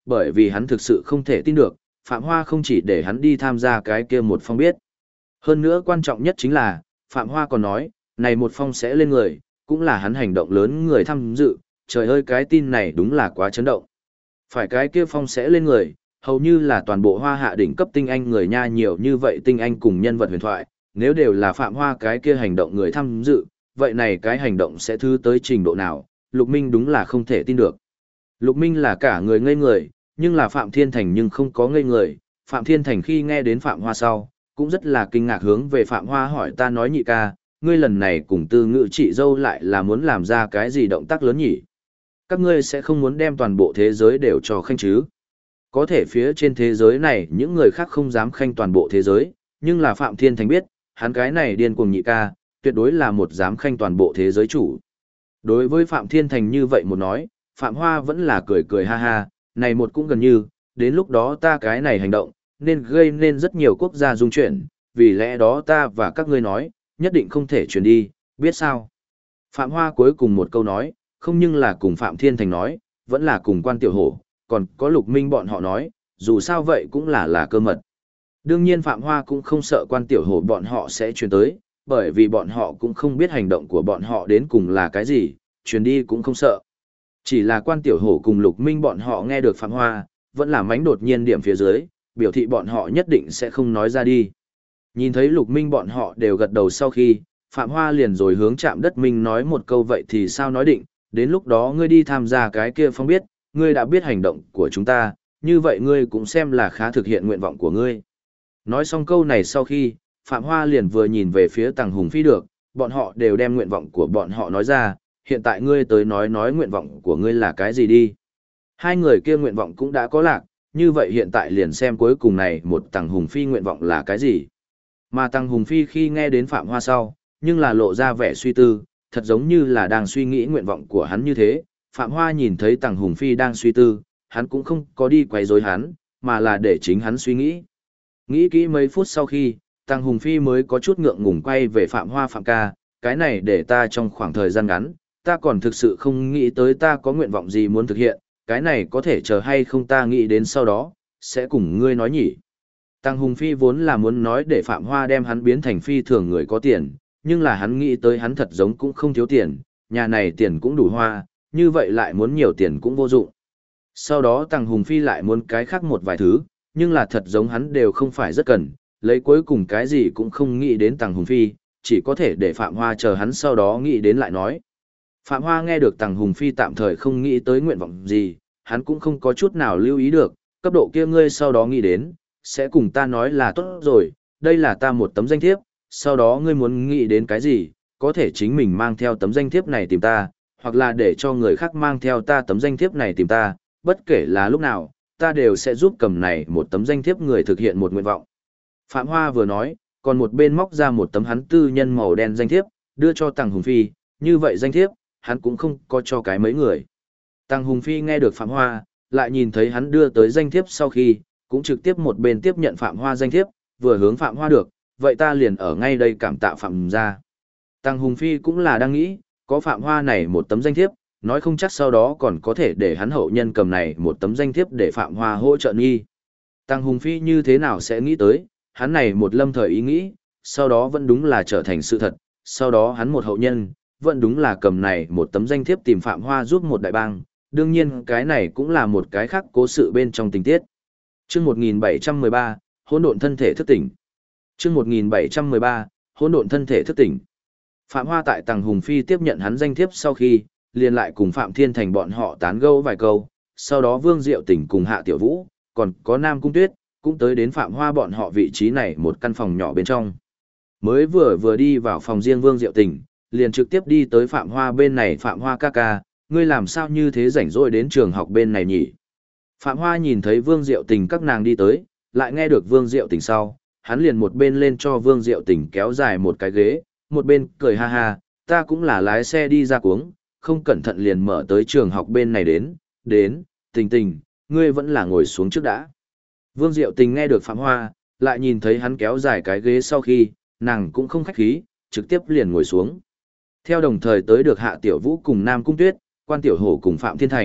bởi vì hắn thực sự không thể tin được, Phạm Hoa không chỉ để hắn đi tham gia cái kia một phong biết. Hơn nữa quan trọng nhất chính là, Phạm Hoa còn nói, này một phong sẽ lên người, cũng là hắn hành động lớn người tham dự, trời ơi cái tin này đúng là quá chấn động. Phải cái kia phong sẽ lên người, hầu như là toàn bộ Hoa Hạ đỉnh cấp tinh anh người nha, nhiều như vậy tinh anh cùng nhân vật huyền thoại, nếu đều là Phạm Hoa cái kia hành động người tham dự, vậy này cái hành động sẽ thư tới trình độ nào, Lục Minh đúng là không thể tin được. Lục Minh là cả người ngây người, nhưng là Phạm Thiên Thành nhưng không có ngây người, Phạm Thiên Thành khi nghe đến Phạm Hoa sau, cũng rất là kinh ngạc hướng về Phạm Hoa hỏi ta nói nhị ca, ngươi lần này cùng Tư Ngữ chị dâu lại là muốn làm ra cái gì động tác lớn nhỉ? Các ngươi sẽ không muốn đem toàn bộ thế giới đều cho khanh chứ? Có thể phía trên thế giới này những người khác không dám khanh toàn bộ thế giới, nhưng là Phạm Thiên Thành biết, hắn cái này điên cuồng nhị ca, tuyệt đối là một dám khanh toàn bộ thế giới chủ. Đối với Phạm Thiên Thành như vậy một nói, Phạm Hoa vẫn là cười cười ha ha, này một cũng gần như, đến lúc đó ta cái này hành động, nên gây nên rất nhiều quốc gia dung chuyển, vì lẽ đó ta và các ngươi nói, nhất định không thể chuyển đi, biết sao? Phạm Hoa cuối cùng một câu nói, không nhưng là cùng Phạm Thiên Thành nói, vẫn là cùng Quan Tiểu Hổ, còn có Lục Minh bọn họ nói, dù sao vậy cũng là cơ mật. Đương nhiên Phạm Hoa cũng không sợ Quan Tiểu Hổ bọn họ sẽ truyền tới, bởi vì bọn họ cũng không biết hành động của bọn họ đến cùng là cái gì, truyền đi cũng không sợ. Chỉ là Quan Tiểu Hổ cùng Lục Minh bọn họ nghe được Phạm Hoa, vẫn là mánh đột nhiên điểm phía dưới, biểu thị bọn họ nhất định sẽ không nói ra đi. Nhìn thấy Lục Minh bọn họ đều gật đầu sau khi, Phạm Hoa liền rồi hướng Trạm Đất Minh nói một câu vậy thì sao nói định, đến lúc đó ngươi đi tham gia cái kia phong biết, ngươi đã biết hành động của chúng ta, như vậy ngươi cũng xem là khá thực hiện nguyện vọng của ngươi. Nói xong câu này sau khi, Phạm Hoa liền vừa nhìn về phía Tằng Hùng Phi được, bọn họ đều đem nguyện vọng của bọn họ nói ra, hiện tại ngươi tới nói nguyện vọng của ngươi là cái gì đi. Hai người kia nguyện vọng cũng đã có lạc, như vậy hiện tại liền xem cuối cùng này một Tằng Hùng Phi nguyện vọng là cái gì. Mà Tằng Hùng Phi khi nghe đến Phạm Hoa sau, nhưng là lộ ra vẻ suy tư, thật giống như là đang suy nghĩ nguyện vọng của hắn như thế. Phạm Hoa nhìn thấy Tằng Hùng Phi đang suy tư, hắn cũng không có đi quấy rối hắn, mà là để chính hắn suy nghĩ. Nghĩ kỹ mấy phút sau khi, Tằng Hùng Phi mới có chút ngượng ngùng quay về Phạm Hoa Phạm ca, cái này để ta trong khoảng thời gian ngắn, ta còn thực sự không nghĩ tới ta có nguyện vọng gì muốn thực hiện, cái này có thể chờ hay không ta nghĩ đến sau đó, sẽ cùng ngươi nói nhỉ. Tằng Hùng Phi vốn là muốn nói để Phạm Hoa đem hắn biến thành phi thường người có tiền, nhưng là hắn nghĩ tới hắn thật giống cũng không thiếu tiền, nhà này tiền cũng đủ hoa, như vậy lại muốn nhiều tiền cũng vô dụng. Sau đó Tằng Hùng Phi lại muốn cái khác một vài thứ, nhưng là thật giống hắn đều không phải rất cần, lấy cuối cùng cái gì cũng không nghĩ đến Tằng Hùng Phi, chỉ có thể để Phạm Hoa chờ hắn sau đó nghĩ đến lại nói. Phạm Hoa nghe được Tằng Hùng Phi tạm thời không nghĩ tới nguyện vọng gì, hắn cũng không có chút nào lưu ý được, cấp độ kia ngươi sau đó nghĩ đến, sẽ cùng ta nói là tốt rồi, đây là ta một tấm danh thiếp, sau đó ngươi muốn nghĩ đến cái gì, có thể chính mình mang theo tấm danh thiếp này tìm ta, hoặc là để cho người khác mang theo ta tấm danh thiếp này tìm ta, bất kể là lúc nào, ta đều sẽ giúp cầm này một tấm danh thiếp người thực hiện một nguyện vọng. Phạm Hoa vừa nói, còn một bên móc ra một tấm hắn tư nhân màu đen danh thiếp, đưa cho Tằng Hùng Phi, như vậy danh thiếp, hắn cũng không có cho cái mấy người. Tằng Hùng Phi nghe được Phạm Hoa, lại nhìn thấy hắn đưa tới danh thiếp sau khi, cũng trực tiếp một bên tiếp nhận Phạm Hoa danh thiếp, vừa hướng Phạm Hoa được, vậy ta liền ở ngay đây cảm tạ Phạm gia. Tằng Hùng Phi cũng là đang nghĩ, có Phạm Hoa này một tấm danh thiếp, nói không chắc sau đó còn có thể để hắn hậu nhân cầm này một tấm danh thiếp để Phạm Hoa hỗ trợ nghi. Tằng Hùng Phi như thế nào sẽ nghĩ tới, hắn này một lâm thời ý nghĩ, sau đó vẫn đúng là trở thành sự thật, sau đó hắn một hậu nhân, vẫn đúng là cầm này một tấm danh thiếp tìm Phạm Hoa giúp một đại bang, đương nhiên cái này cũng là một cái khác cố sự bên trong tình tiết. Chương 1713, hỗn độn thân thể thức tỉnh. Chương 1713, hỗn độn thân thể thức tỉnh. Phạm Hoa tại Tằng Hùng Phi tiếp nhận hắn danh thiếp sau khi, liền lại cùng Phạm Thiên Thành bọn họ tán gẫu vài câu, sau đó Vương Diệu Tỉnh cùng Hạ Tiểu Vũ, còn có Nam Cung Tuyết, cũng tới đến Phạm Hoa bọn họ vị trí này một căn phòng nhỏ bên trong. Mới vừa đi vào phòng riêng Vương Diệu Tỉnh, liền trực tiếp đi tới Phạm Hoa bên này. Phạm Hoa ca ca, ngươi làm sao như thế rảnh rỗi đến trường học bên này nhỉ? Phạm Hoa nhìn thấy Vương Diệu Tình các nàng đi tới, lại nghe được Vương Diệu Tình sau, hắn liền một bên lên cho Vương Diệu Tình kéo dài một cái ghế, một bên cười ha ha, ta cũng là lái xe đi ra cuống, không cẩn thận liền mở tới trường học bên này đến, Tình Tình, ngươi vẫn là ngồi xuống trước đã. Vương Diệu Tình nghe được Phạm Hoa, lại nhìn thấy hắn kéo dài cái ghế sau khi, nàng cũng không khách khí, trực tiếp liền ngồi xuống. Theo đồng thời tới được Hạ Tiểu Vũ cùng Nam Cung Tuyết, Quan Tiểu Hổ cùng Phạm Thiên Thành,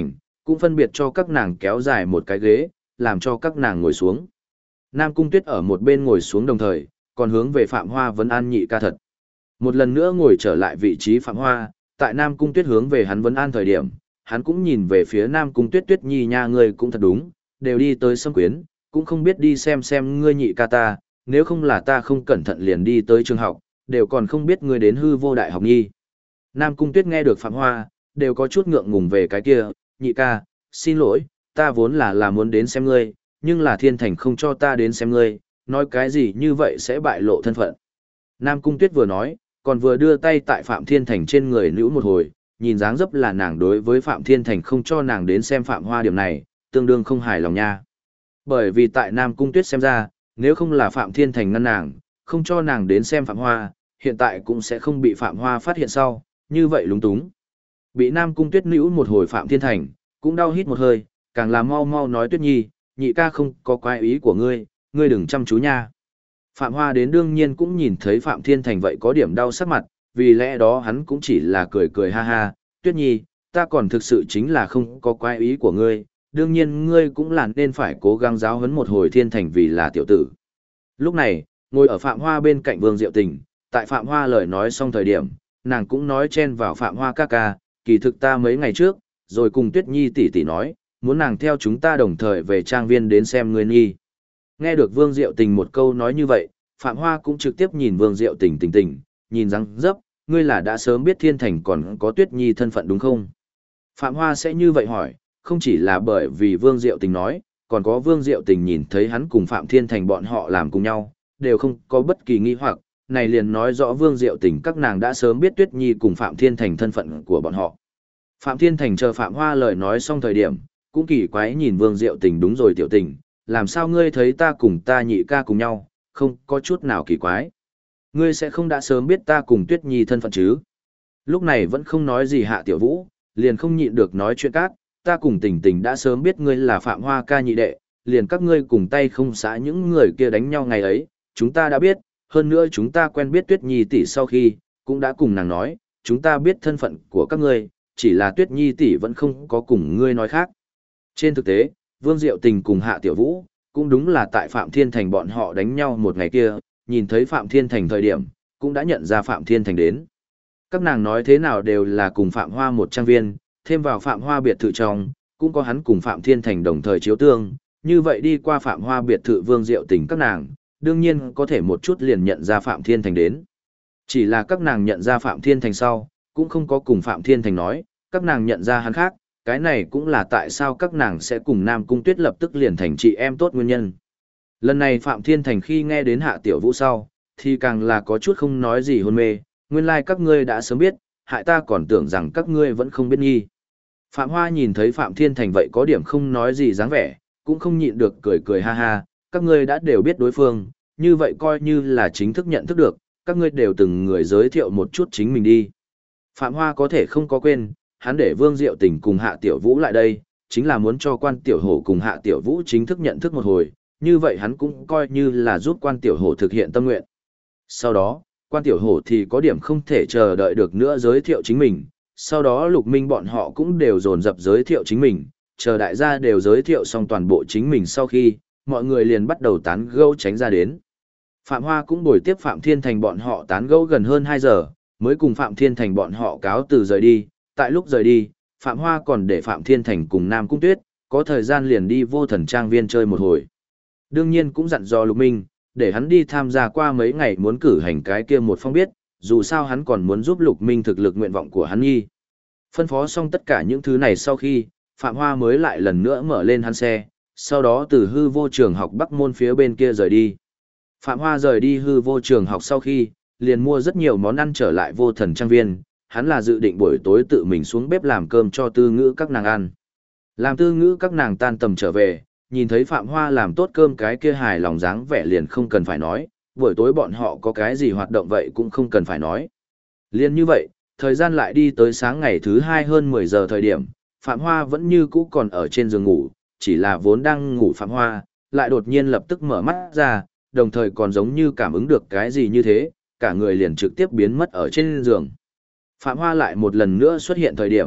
cũng phân biệt cho các nàng kéo dài một cái ghế, làm cho các nàng ngồi xuống. Nam Cung Tuyết ở một bên ngồi xuống đồng thời, còn hướng về Phạm Hoa vấn an nhị ca thật. Một lần nữa ngồi trở lại vị trí Phạm Hoa, tại Nam Cung Tuyết hướng về hắn vấn an thời điểm, hắn cũng nhìn về phía Nam Cung Tuyết, Tuyết Nhi nha, ngươi cũng thật đúng, đều đi tới Sâm Quyến, cũng không biết đi xem ngươi nhị ca ta, nếu không là ta không cẩn thận liền đi tới trường học, đều còn không biết ngươi đến hư vô đại học nhi. Nam Cung Tuyết nghe được Phạm Hoa, đều có chút ngượng ngùng về cái kia, nhị ca, xin lỗi, ta vốn là muốn đến xem ngươi, nhưng là Thiên Thành không cho ta đến xem ngươi, nói cái gì như vậy sẽ bại lộ thân phận. Nam Cung Tuyết vừa nói, còn vừa đưa tay tại Phạm Thiên Thành trên người nữ một hồi, nhìn dáng dấp là nàng đối với Phạm Thiên Thành không cho nàng đến xem Phạm Hoa điểm này, tương đương không hài lòng nha. Bởi vì tại Nam Cung Tuyết xem ra, nếu không là Phạm Thiên Thành ngăn nàng, không cho nàng đến xem Phạm Hoa, hiện tại cũng sẽ không bị Phạm Hoa phát hiện sau, như vậy lúng túng. Bị Nam Cung Tuyết nữ một hồi Phạm Thiên Thành, cũng đau hít một hơi, càng là mau mau nói Tuyết Nhi, nhị ca không có quái ý của ngươi, ngươi đừng chăm chú nha. Phạm Hoa đến đương nhiên cũng nhìn thấy Phạm Thiên Thành vậy có điểm đau sắc mặt, vì lẽ đó hắn cũng chỉ là cười cười ha ha, Tuyết Nhi, ta còn thực sự chính là không có quái ý của ngươi, đương nhiên ngươi cũng là nên phải cố gắng giáo huấn một hồi Thiên Thành vì là tiểu tử. Lúc này, ngồi ở Phạm Hoa bên cạnh Vương Diệu Tình, tại Phạm Hoa lời nói xong thời điểm, nàng cũng nói chen vào Phạm Hoa ca ca, kỳ thực ta mấy ngày trước, rồi cùng Tuyết Nhi tỷ tỷ nói, muốn nàng theo chúng ta đồng thời về trang viên đến xem ngươi Nhi. Nghe được Vương Diệu Tình một câu nói như vậy, Phạm Hoa cũng trực tiếp nhìn Vương Diệu Tình nhìn răng dấp, ngươi là đã sớm biết Thiên Thành còn có Tuyết Nhi thân phận đúng không? Phạm Hoa sẽ như vậy hỏi, không chỉ là bởi vì Vương Diệu Tình nói, còn có Vương Diệu Tình nhìn thấy hắn cùng Phạm Thiên Thành bọn họ làm cùng nhau, đều không có bất kỳ nghi hoặc, này liền nói rõ Vương Diệu Tình các nàng đã sớm biết Tuyết Nhi cùng Phạm Thiên Thành thân phận của bọn họ. Phạm Thiên Thành chờ Phạm Hoa lời nói xong thời điểm, cũng kỳ quái nhìn Vương Diệu Tình, đúng rồi tiểu tình, làm sao ngươi thấy ta cùng ta nhị ca cùng nhau, không có chút nào kỳ quái. Ngươi sẽ không đã sớm biết ta cùng Tuyết Nhi thân phận chứ? Lúc này vẫn không nói gì Hạ Tiểu Vũ, liền không nhịn được nói chuyện cát, ta cùng Tình Tình đã sớm biết ngươi là Phạm Hoa ca nhị đệ, liền các ngươi cùng tay không xả những người kia đánh nhau ngày ấy, chúng ta đã biết, hơn nữa chúng ta quen biết Tuyết Nhi tỷ sau khi, cũng đã cùng nàng nói, chúng ta biết thân phận của các ngươi, chỉ là Tuyết Nhi tỷ vẫn không có cùng ngươi nói khác. Trên thực tế, Vương Diệu Tình cùng Hạ Tiểu Vũ, cũng đúng là tại Phạm Thiên Thành bọn họ đánh nhau một ngày kia, nhìn thấy Phạm Thiên Thành thời điểm, cũng đã nhận ra Phạm Thiên Thành đến. Các nàng nói thế nào đều là cùng Phạm Hoa một trang viên, thêm vào Phạm Hoa biệt thự trong, cũng có hắn cùng Phạm Thiên Thành đồng thời chiếu tương, như vậy đi qua Phạm Hoa biệt thự Vương Diệu Tình các nàng, đương nhiên có thể một chút liền nhận ra Phạm Thiên Thành đến. Chỉ là các nàng nhận ra Phạm Thiên Thành sau, cũng không có cùng Phạm Thiên Thành nói, các nàng nhận ra hắn khác, cái này cũng là tại sao các nàng sẽ cùng Nam Cung Tuyết lập tức liền thành chị em tốt nguyên nhân. Lần này Phạm Thiên Thành khi nghe đến Hạ Tiểu Vũ sau, thì càng là có chút không nói gì hôn mê, nguyên lai các ngươi đã sớm biết, hại ta còn tưởng rằng các ngươi vẫn không biết nghi. Phạm Hoa nhìn thấy Phạm Thiên Thành vậy có điểm không nói gì dáng vẻ, cũng không nhịn được cười cười ha ha, các ngươi đã đều biết đối phương, như vậy coi như là chính thức nhận thức được, các ngươi đều từng người giới thiệu một chút chính mình đi. Phạm Hoa có thể không có quên, hắn để Vương Diệu Tình cùng Hạ Tiểu Vũ lại đây, chính là muốn cho Quan Tiểu Hổ cùng Hạ Tiểu Vũ chính thức nhận thức một hồi, như vậy hắn cũng coi như là giúp Quan Tiểu Hổ thực hiện tâm nguyện. Sau đó, Quan Tiểu Hổ thì có điểm không thể chờ đợi được nữa giới thiệu chính mình, sau đó Lục Minh bọn họ cũng đều dồn dập giới thiệu chính mình, chờ đại gia đều giới thiệu xong toàn bộ chính mình sau khi, mọi người liền bắt đầu tán gẫu tránh ra đến. Phạm Hoa cũng bồi tiếp Phạm Thiên Thành bọn họ tán gẫu gần hơn 2 giờ, mới cùng Phạm Thiên Thành bọn họ cáo từ rời đi, tại lúc rời đi, Phạm Hoa còn để Phạm Thiên Thành cùng Nam Cung Tuyết, có thời gian liền đi Vô Thần Trang Viên chơi một hồi. Đương nhiên cũng dặn dò Lục Minh, để hắn đi tham gia qua mấy ngày muốn cử hành cái kia một phong biết, dù sao hắn còn muốn giúp Lục Minh thực lực nguyện vọng của hắn nhi. Phân phó xong tất cả những thứ này sau khi, Phạm Hoa mới lại lần nữa mở lên hắn xe, sau đó từ hư vô trường học Bắc Môn phía bên kia rời đi. Phạm Hoa rời đi hư vô trường học sau khi, liền mua rất nhiều món ăn trở lại Vô Thần Trang Viên, hắn là dự định buổi tối tự mình xuống bếp làm cơm cho Tư Ngữ các nàng ăn. Làm Tư Ngữ các nàng tan tầm trở về, nhìn thấy Phạm Hoa làm tốt cơm cái kia hài lòng dáng vẻ liền không cần phải nói, buổi tối bọn họ có cái gì hoạt động vậy cũng không cần phải nói. Liên như vậy, thời gian lại đi tới sáng ngày thứ 2 hơn 10 giờ thời điểm, Phạm Hoa vẫn như cũ còn ở trên giường ngủ, chỉ là vốn đang ngủ Phạm Hoa, lại đột nhiên lập tức mở mắt ra, đồng thời còn giống như cảm ứng được cái gì như thế, cả người liền trực tiếp biến mất ở trên giường. Phạm Hoa lại một lần nữa xuất hiện thời điểm,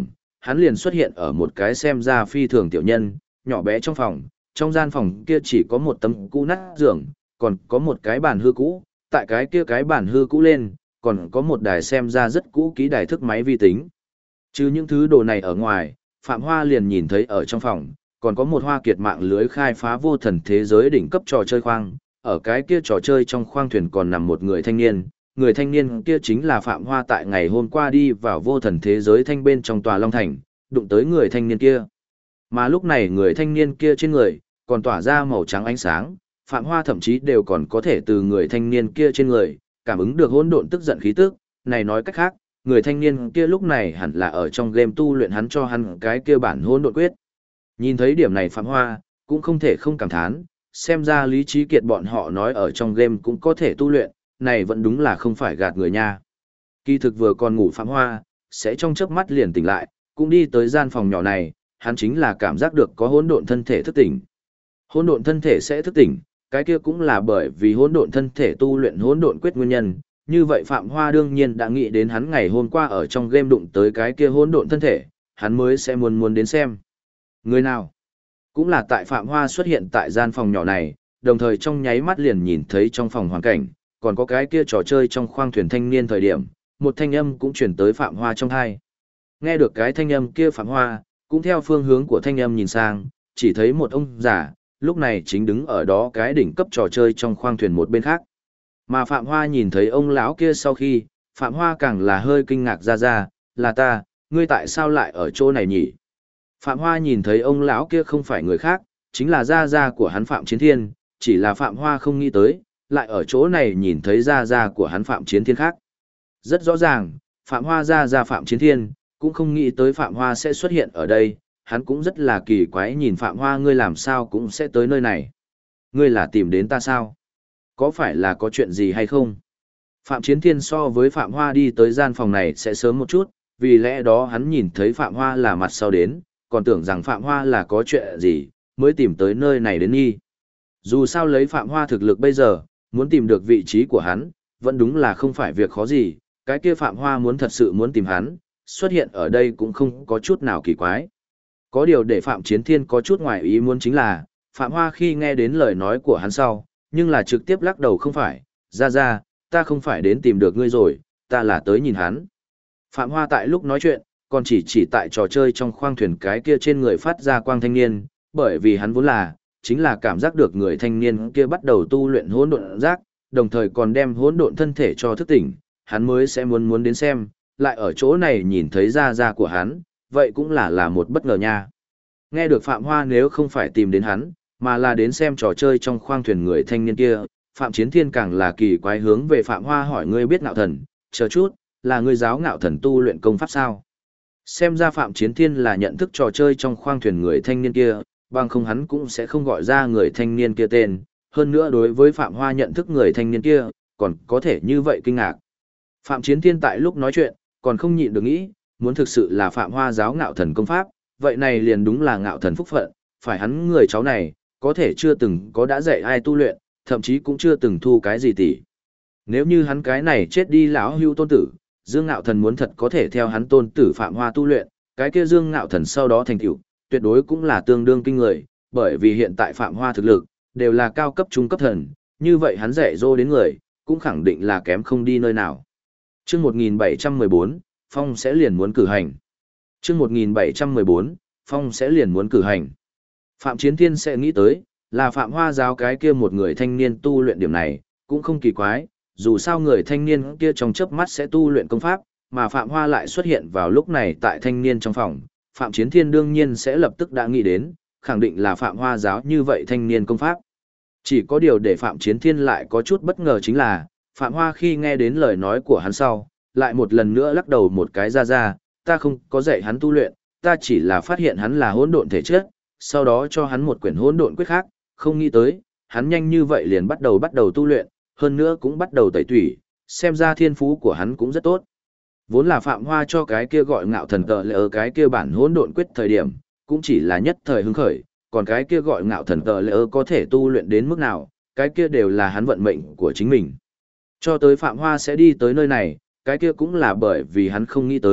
hắn liền xuất hiện ở một cái xem ra phi thường tiểu nhân, nhỏ bé trong gian phòng kia chỉ có một tấm cũ nát giường, còn có một cái bàn hư cũ, tại cái bàn hư cũ lên, còn có một đài xem ra rất cũ kỹ đài thức máy vi tính. Chứ những thứ đồ này ở ngoài, Phạm Hoa liền nhìn thấy ở trong phòng, còn có một hoa kiệt mạng lưới khai phá vô thần thế giới đỉnh cấp trò chơi khoang, ở cái kia trò chơi trong khoang thuyền còn nằm một người thanh niên kia chính là Phạm Hoa tại ngày hôm qua đi vào vô thần thế giới thanh bên trong tòa Long Thành, đụng tới người thanh niên kia. Mà lúc này người thanh niên kia trên người, còn tỏa ra màu trắng ánh sáng, Phạm Hoa thậm chí đều còn có thể từ người thanh niên kia trên người, cảm ứng được hỗn độn tức giận khí tức, này nói cách khác, người thanh niên kia lúc này hẳn là ở trong game tu luyện hắn cho hắn cái kia bản hỗn độn quyết. Nhìn thấy điểm này Phạm Hoa, cũng không thể không cảm thán, xem ra Lý Trí Kiệt bọn họ nói ở trong game cũng có thể tu luyện, này vẫn đúng là không phải gạt người nha. Kỳ thực vừa còn ngủ Phạm Hoa, sẽ trong chớp mắt liền tỉnh lại, cũng đi tới gian phòng nhỏ này, hắn chính là cảm giác được có hỗn độn thân thể thức tỉnh. Hỗn độn thân thể sẽ thức tỉnh, cái kia cũng là bởi vì hỗn độn thân thể tu luyện hỗn độn quyết nguyên nhân. Như vậy Phạm Hoa đương nhiên đã nghĩ đến hắn ngày hôm qua ở trong game đụng tới cái kia hỗn độn thân thể, hắn mới sẽ muốn đến xem. Người nào? Cũng là tại Phạm Hoa xuất hiện tại gian phòng nhỏ này, đồng thời trong nháy mắt liền nhìn thấy trong phòng hoàn cảnh, còn có cái kia trò chơi trong khoang thuyền thanh niên thời điểm, một thanh âm cũng chuyển tới Phạm Hoa trong tai. Nghe được cái thanh âm kia Phạm Hoa, cũng theo phương hướng của thanh âm nhìn sang, chỉ thấy một ông già, lúc này chính đứng ở đó cái đỉnh cấp trò chơi trong khoang thuyền một bên khác. Mà Phạm Hoa nhìn thấy ông lão kia sau khi, Phạm Hoa càng là hơi kinh ngạc ra, là ta, ngươi tại sao lại ở chỗ này nhỉ? Phạm Hoa nhìn thấy ông lão kia không phải người khác, chính là gia của hắn Phạm Chiến Thiên, chỉ là Phạm Hoa không nghĩ tới, lại ở chỗ này nhìn thấy gia của hắn Phạm Chiến Thiên khác. Rất rõ ràng, Phạm Hoa gia Phạm Chiến Thiên, cũng không nghĩ tới Phạm Hoa sẽ xuất hiện ở đây, hắn cũng rất là kỳ quái nhìn Phạm Hoa ngươi làm sao cũng sẽ tới nơi này. Ngươi là tìm đến ta sao? Có phải là có chuyện gì hay không? Phạm Chiến Thiên so với Phạm Hoa đi tới gian phòng này sẽ sớm một chút, vì lẽ đó hắn nhìn thấy Phạm Hoa là mặt sau đến, còn tưởng rằng Phạm Hoa là có chuyện gì, mới tìm tới nơi này đến nghi. Dù sao lấy Phạm Hoa thực lực bây giờ, muốn tìm được vị trí của hắn, vẫn đúng là không phải việc khó gì, cái kia Phạm Hoa muốn thật sự muốn tìm hắn, xuất hiện ở đây cũng không có chút nào kỳ quái. Có điều để Phạm Chiến Thiên có chút ngoài ý muốn chính là, Phạm Hoa khi nghe đến lời nói của hắn sau, nhưng là trực tiếp lắc đầu không phải, ra, ta không phải đến tìm được ngươi rồi, ta là tới nhìn hắn. Phạm Hoa tại lúc nói chuyện, còn chỉ tại trò chơi trong khoang thuyền cái kia trên người phát ra quang thanh niên, bởi vì hắn vốn chính là cảm giác được người thanh niên kia bắt đầu tu luyện hỗn độn giác, đồng thời còn đem hỗn độn thân thể cho thức tỉnh, hắn mới sẽ muốn đến xem, lại ở chỗ này nhìn thấy ra của hắn, vậy cũng là một bất ngờ nha. Nghe được Phạm Hoa nếu không phải tìm đến hắn, mà là đến xem trò chơi trong khoang thuyền người thanh niên kia, Phạm Chiến Thiên càng là kỳ quái hướng về Phạm Hoa hỏi ngươi biết ngạo thần, chờ chút, là ngươi giáo ngạo thần tu luyện công pháp sao? Xem ra Phạm Chiến Thiên là nhận thức trò chơi trong khoang thuyền người thanh niên kia, bằng không hắn cũng sẽ không gọi ra người thanh niên kia tên, hơn nữa đối với Phạm Hoa nhận thức người thanh niên kia, còn có thể như vậy kinh ngạc. Phạm Chiến Thiên tại lúc nói chuyện, còn không nhịn được nghĩ, muốn thực sự là Phạm Hoa giáo ngạo thần công pháp, vậy này liền đúng là ngạo thần phúc phận, phải hắn người cháu này, có thể chưa từng có đã dạy ai tu luyện, thậm chí cũng chưa từng thu cái gì tỷ. Nếu như hắn cái này chết đi lão hưu tôn tử, Dương Ngạo Thần muốn thật có thể theo hắn tôn tử Phạm Hoa tu luyện, cái kia Dương Ngạo Thần sau đó thành tựu, tuyệt đối cũng là tương đương kinh người, bởi vì hiện tại Phạm Hoa thực lực đều là cao cấp trung cấp thần, như vậy hắn dạy dỗ đến người, cũng khẳng định là kém không đi nơi nào. Chương 1714, Phong sẽ liền muốn cử hành. Chương 1714, Phong sẽ liền muốn cử hành. Phạm Chiến Thiên sẽ nghĩ tới, là Phạm Hoa giáo cái kia một người thanh niên tu luyện điểm này, cũng không kỳ quái, dù sao người thanh niên kia trong chớp mắt sẽ tu luyện công pháp, mà Phạm Hoa lại xuất hiện vào lúc này tại thanh niên trong phòng, Phạm Chiến Thiên đương nhiên sẽ lập tức đã nghĩ đến, khẳng định là Phạm Hoa giáo như vậy thanh niên công pháp. Chỉ có điều để Phạm Chiến Thiên lại có chút bất ngờ chính là, Phạm Hoa khi nghe đến lời nói của hắn sau, lại một lần nữa lắc đầu một cái ra, ta không có dạy hắn tu luyện, ta chỉ là phát hiện hắn là hỗn độn thể chất, sau đó cho hắn một quyển hỗn độn quyết khác, không nghĩ tới, hắn nhanh như vậy liền bắt đầu tu luyện, hơn nữa cũng bắt đầu tẩy tủy, xem ra thiên phú của hắn cũng rất tốt. Vốn là Phạm Hoa cho cái kia gọi ngạo thần tờ lệ cái kia bản hỗn độn quyết thời điểm, cũng chỉ là nhất thời hứng khởi, còn cái kia gọi ngạo thần tờ lệ có thể tu luyện đến mức nào, cái kia đều là hắn vận mệnh của chính mình. Cho tới Phạm Hoa sẽ đi tới nơi này, cái kia cũng là bởi vì hắn không nghĩ tới,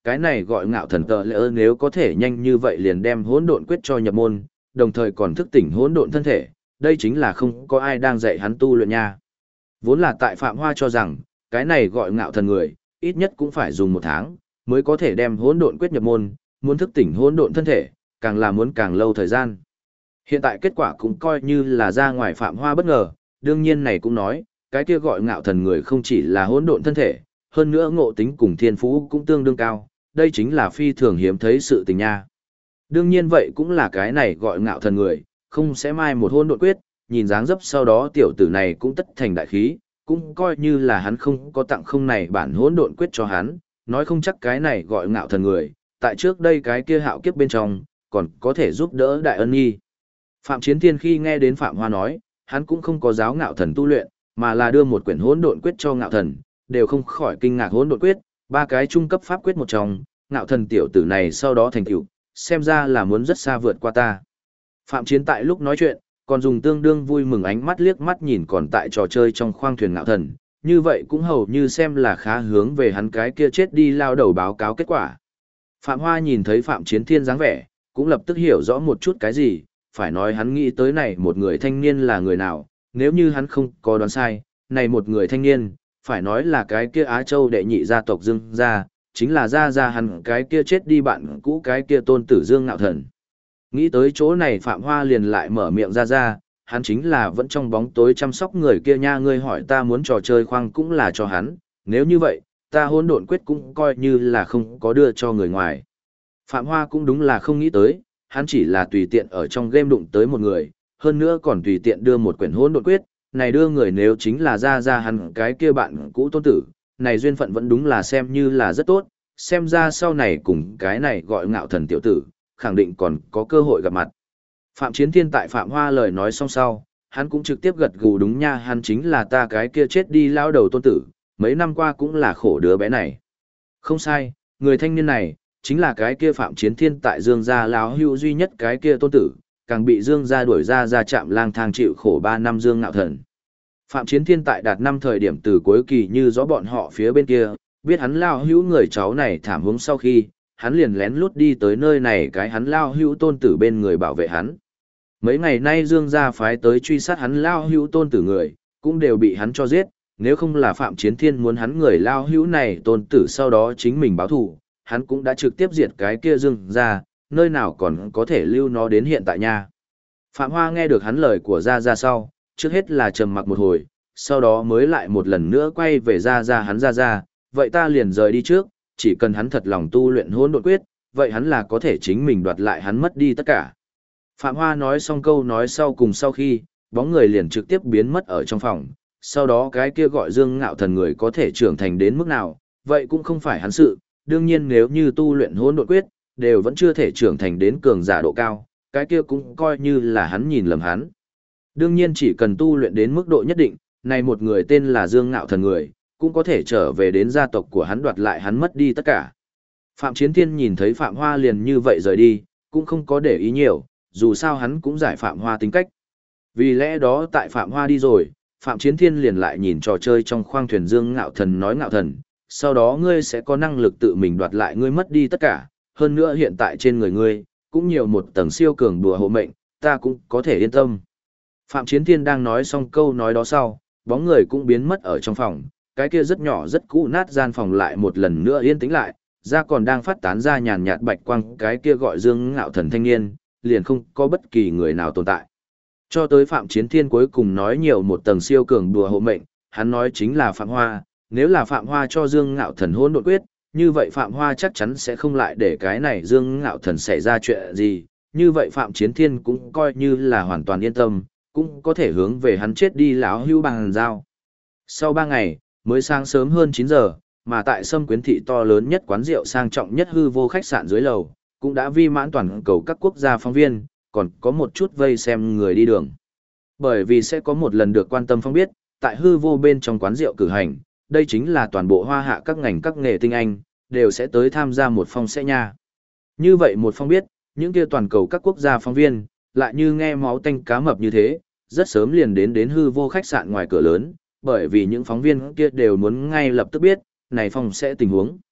cái này gọi ngạo thần tờ lỡ nếu có thể nhanh như vậy liền đem hỗn độn quyết cho nhập môn, đồng thời còn thức tỉnh hỗn độn thân thể, đây chính là không có ai đang dạy hắn tu luyện nha. Vốn là tại Phạm Hoa cho rằng, cái này gọi ngạo thần người, ít nhất cũng phải dùng 1 tháng, mới có thể đem hỗn độn quyết nhập môn, muốn thức tỉnh hỗn độn thân thể, càng là muốn càng lâu thời gian. Hiện tại kết quả cũng coi như là ra ngoài Phạm Hoa bất ngờ, đương nhiên này cũng nói, cái kia gọi ngạo thần người không chỉ là hỗn độn thân thể, hơn nữa ngộ tính cùng thiên phú cũng tương đương cao, đây chính là phi thường hiếm thấy sự tình nha. Đương nhiên vậy cũng là cái này gọi ngạo thần người, không sẽ mai một hỗn độn quyết, nhìn dáng dấp sau đó tiểu tử này cũng tất thành đại khí, cũng coi như là hắn không có tặng không này bản hỗn độn quyết cho hắn, nói không chắc cái này gọi ngạo thần người, tại trước đây cái kia hạo kiếp bên trong, còn có thể giúp đỡ đại ân nghi. Phạm Chiến Thiên khi nghe đến Phạm Hoa nói, hắn cũng không có giáo ngạo thần tu luyện, mà là đưa một quyển hỗn độn quyết cho ngạo thần, đều không khỏi kinh ngạc hỗn độn quyết, 3 cái trung cấp pháp quyết một trong, ngạo thần tiểu tử này sau đó thành tựu, xem ra là muốn rất xa vượt qua ta. Phạm Chiến tại lúc nói chuyện, còn dùng tương đương vui mừng ánh mắt liếc mắt nhìn còn tại trò chơi trong khoang thuyền ngạo thần, như vậy cũng hầu như xem là khá hướng về hắn cái kia chết đi lao đầu báo cáo kết quả. Phạm Hoa nhìn thấy Phạm Chiến Thiên dáng vẻ, cũng lập tức hiểu rõ một chút cái gì, phải nói hắn nghĩ tới này một người thanh niên là người nào, nếu như hắn không có đoán sai, này một người thanh niên, phải nói là cái kia Á Châu đệ nhị gia tộc Dương gia, chính là gia hắn cái kia chết đi bạn cũ cái kia tôn tử Dương Ngạo Thần. Nghĩ tới chỗ này Phạm Hoa liền lại mở miệng ra, hắn chính là vẫn trong bóng tối chăm sóc người kia nha, ngươi hỏi ta muốn trò chơi khoang cũng là cho hắn, nếu như vậy, ta hỗn độn quyết cũng coi như là không có đưa cho người ngoài. Phạm Hoa cũng đúng là không nghĩ tới, hắn chỉ là tùy tiện ở trong game đụng tới một người, hơn nữa còn tùy tiện đưa một quyển hỗn độn quyết, này đưa người nếu chính là ra hắn cái kia bạn cũ tôn tử, này duyên phận vẫn đúng là xem như là rất tốt, xem ra sau này cùng cái này gọi ngạo thần tiểu tử, khẳng định còn có cơ hội gặp mặt. Phạm Chiến Thiên tại Phạm Hoa lời nói xong sau, hắn cũng trực tiếp gật gù đúng nha, hắn chính là ta cái kia chết đi lao đầu tôn tử, mấy năm qua cũng là khổ đứa bé này. Không sai, người thanh niên này, chính là cái kia Phạm Chiến Thiên tại Dương gia lão hữu duy nhất cái kia tôn tử, càng bị Dương gia đuổi ra trạm lang thang chịu khổ 3 năm Dương Ngạo Thần. Phạm Chiến Thiên tại đạt năm thời điểm từ cuối kỳ như rõ bọn họ phía bên kia, biết hắn lao hữu người cháu này thảm hướng sau khi, hắn liền lén lút đi tới nơi này cái hắn lao hữu tôn tử bên người bảo vệ hắn. Mấy ngày nay Dương gia phái tới truy sát hắn lao hữu tôn tử người, cũng đều bị hắn cho giết, nếu không là Phạm Chiến Thiên muốn hắn người lao hữu này tôn tử sau đó chính mình báo thù, hắn cũng đã trực tiếp diệt cái kia Dương gia, nơi nào còn có thể lưu nó đến hiện tại nha. Phạm Hoa nghe được hắn lời của Gia sau, trước hết là trầm mặc một hồi, sau đó mới lại một lần nữa quay về Gia hắn Gia, vậy ta liền rời đi trước, chỉ cần hắn thật lòng tu luyện hỗn độn quyết, vậy hắn là có thể chính mình đoạt lại hắn mất đi tất cả. Phạm Hoa nói xong câu nói sau cùng sau khi, bóng người liền trực tiếp biến mất ở trong phòng, sau đó cái kia gọi Dương Ngạo Thần người có thể trưởng thành đến mức nào, vậy cũng không phải hắn sự, đương nhiên nếu như tu luyện hỗn độn quyết, đều vẫn chưa thể trưởng thành đến cường giả độ cao, cái kia cũng coi như là hắn nhìn lầm hắn. Đương nhiên chỉ cần tu luyện đến mức độ nhất định, này một người tên là Dương Ngạo Thần người, cũng có thể trở về đến gia tộc của hắn đoạt lại hắn mất đi tất cả. Phạm Chiến Thiên nhìn thấy Phạm Hoa liền như vậy rời đi, cũng không có để ý nhiều, dù sao hắn cũng giải Phạm Hoa tính cách. Vì lẽ đó tại Phạm Hoa đi rồi, Phạm Chiến Thiên liền lại nhìn trò chơi trong khoang thuyền Dương Ngạo Thần nói Ngạo Thần, sau đó ngươi sẽ có năng lực tự mình đoạt lại ngươi mất đi tất cả, hơn nữa hiện tại trên người ngươi, cũng nhiều một tầng siêu cường đùa hộ mệnh, ta cũng có thể yên tâm. Phạm Chiến Thiên đang nói xong câu nói đó sau, bóng người cũng biến mất ở trong phòng, cái kia rất nhỏ rất cũ nát gian phòng lại một lần nữa yên tĩnh lại, ra còn đang phát tán ra nhàn nhạt bạch quang, cái kia gọi Dương Ngạo Thần thanh niên, liền không có bất kỳ người nào tồn tại. Cho tới Phạm Chiến Thiên cuối cùng nói nhiều một tầng siêu cường đùa hộ mệnh, hắn nói chính là Phạm Hoa, nếu là Phạm Hoa cho Dương Ngạo Thần hỗn độn quyết, như vậy Phạm Hoa chắc chắn sẽ không lại để cái này Dương Ngạo Thần xảy ra chuyện gì, như vậy Phạm Chiến Thiên cũng coi như là hoàn toàn yên tâm, cũng có thể hướng về hắn chết đi lão hưu bằng giao. Sau 3 ngày, mới sáng sớm hơn 9 giờ, mà tại Sâm Quyến thị to lớn nhất quán rượu sang trọng nhất hư vô khách sạn dưới lầu, cũng đã vi mãn toàn cầu các quốc gia phóng viên, còn có một chút vây xem người đi đường. Bởi vì sẽ có một lần được quan tâm phong biết, tại hư vô bên trong quán rượu cử hành, đây chính là toàn bộ hoa hạ các ngành các nghề tinh anh, đều sẽ tới tham gia một phong sẽ nha. Như vậy một phong biết, những kia toàn cầu các quốc gia phóng viên, lại như nghe máu tanh cá mập như thế, rất sớm liền đến hư vô khách sạn ngoài cửa lớn, bởi vì những phóng viên kia đều muốn ngay lập tức biết, này phong sẽ tình huống.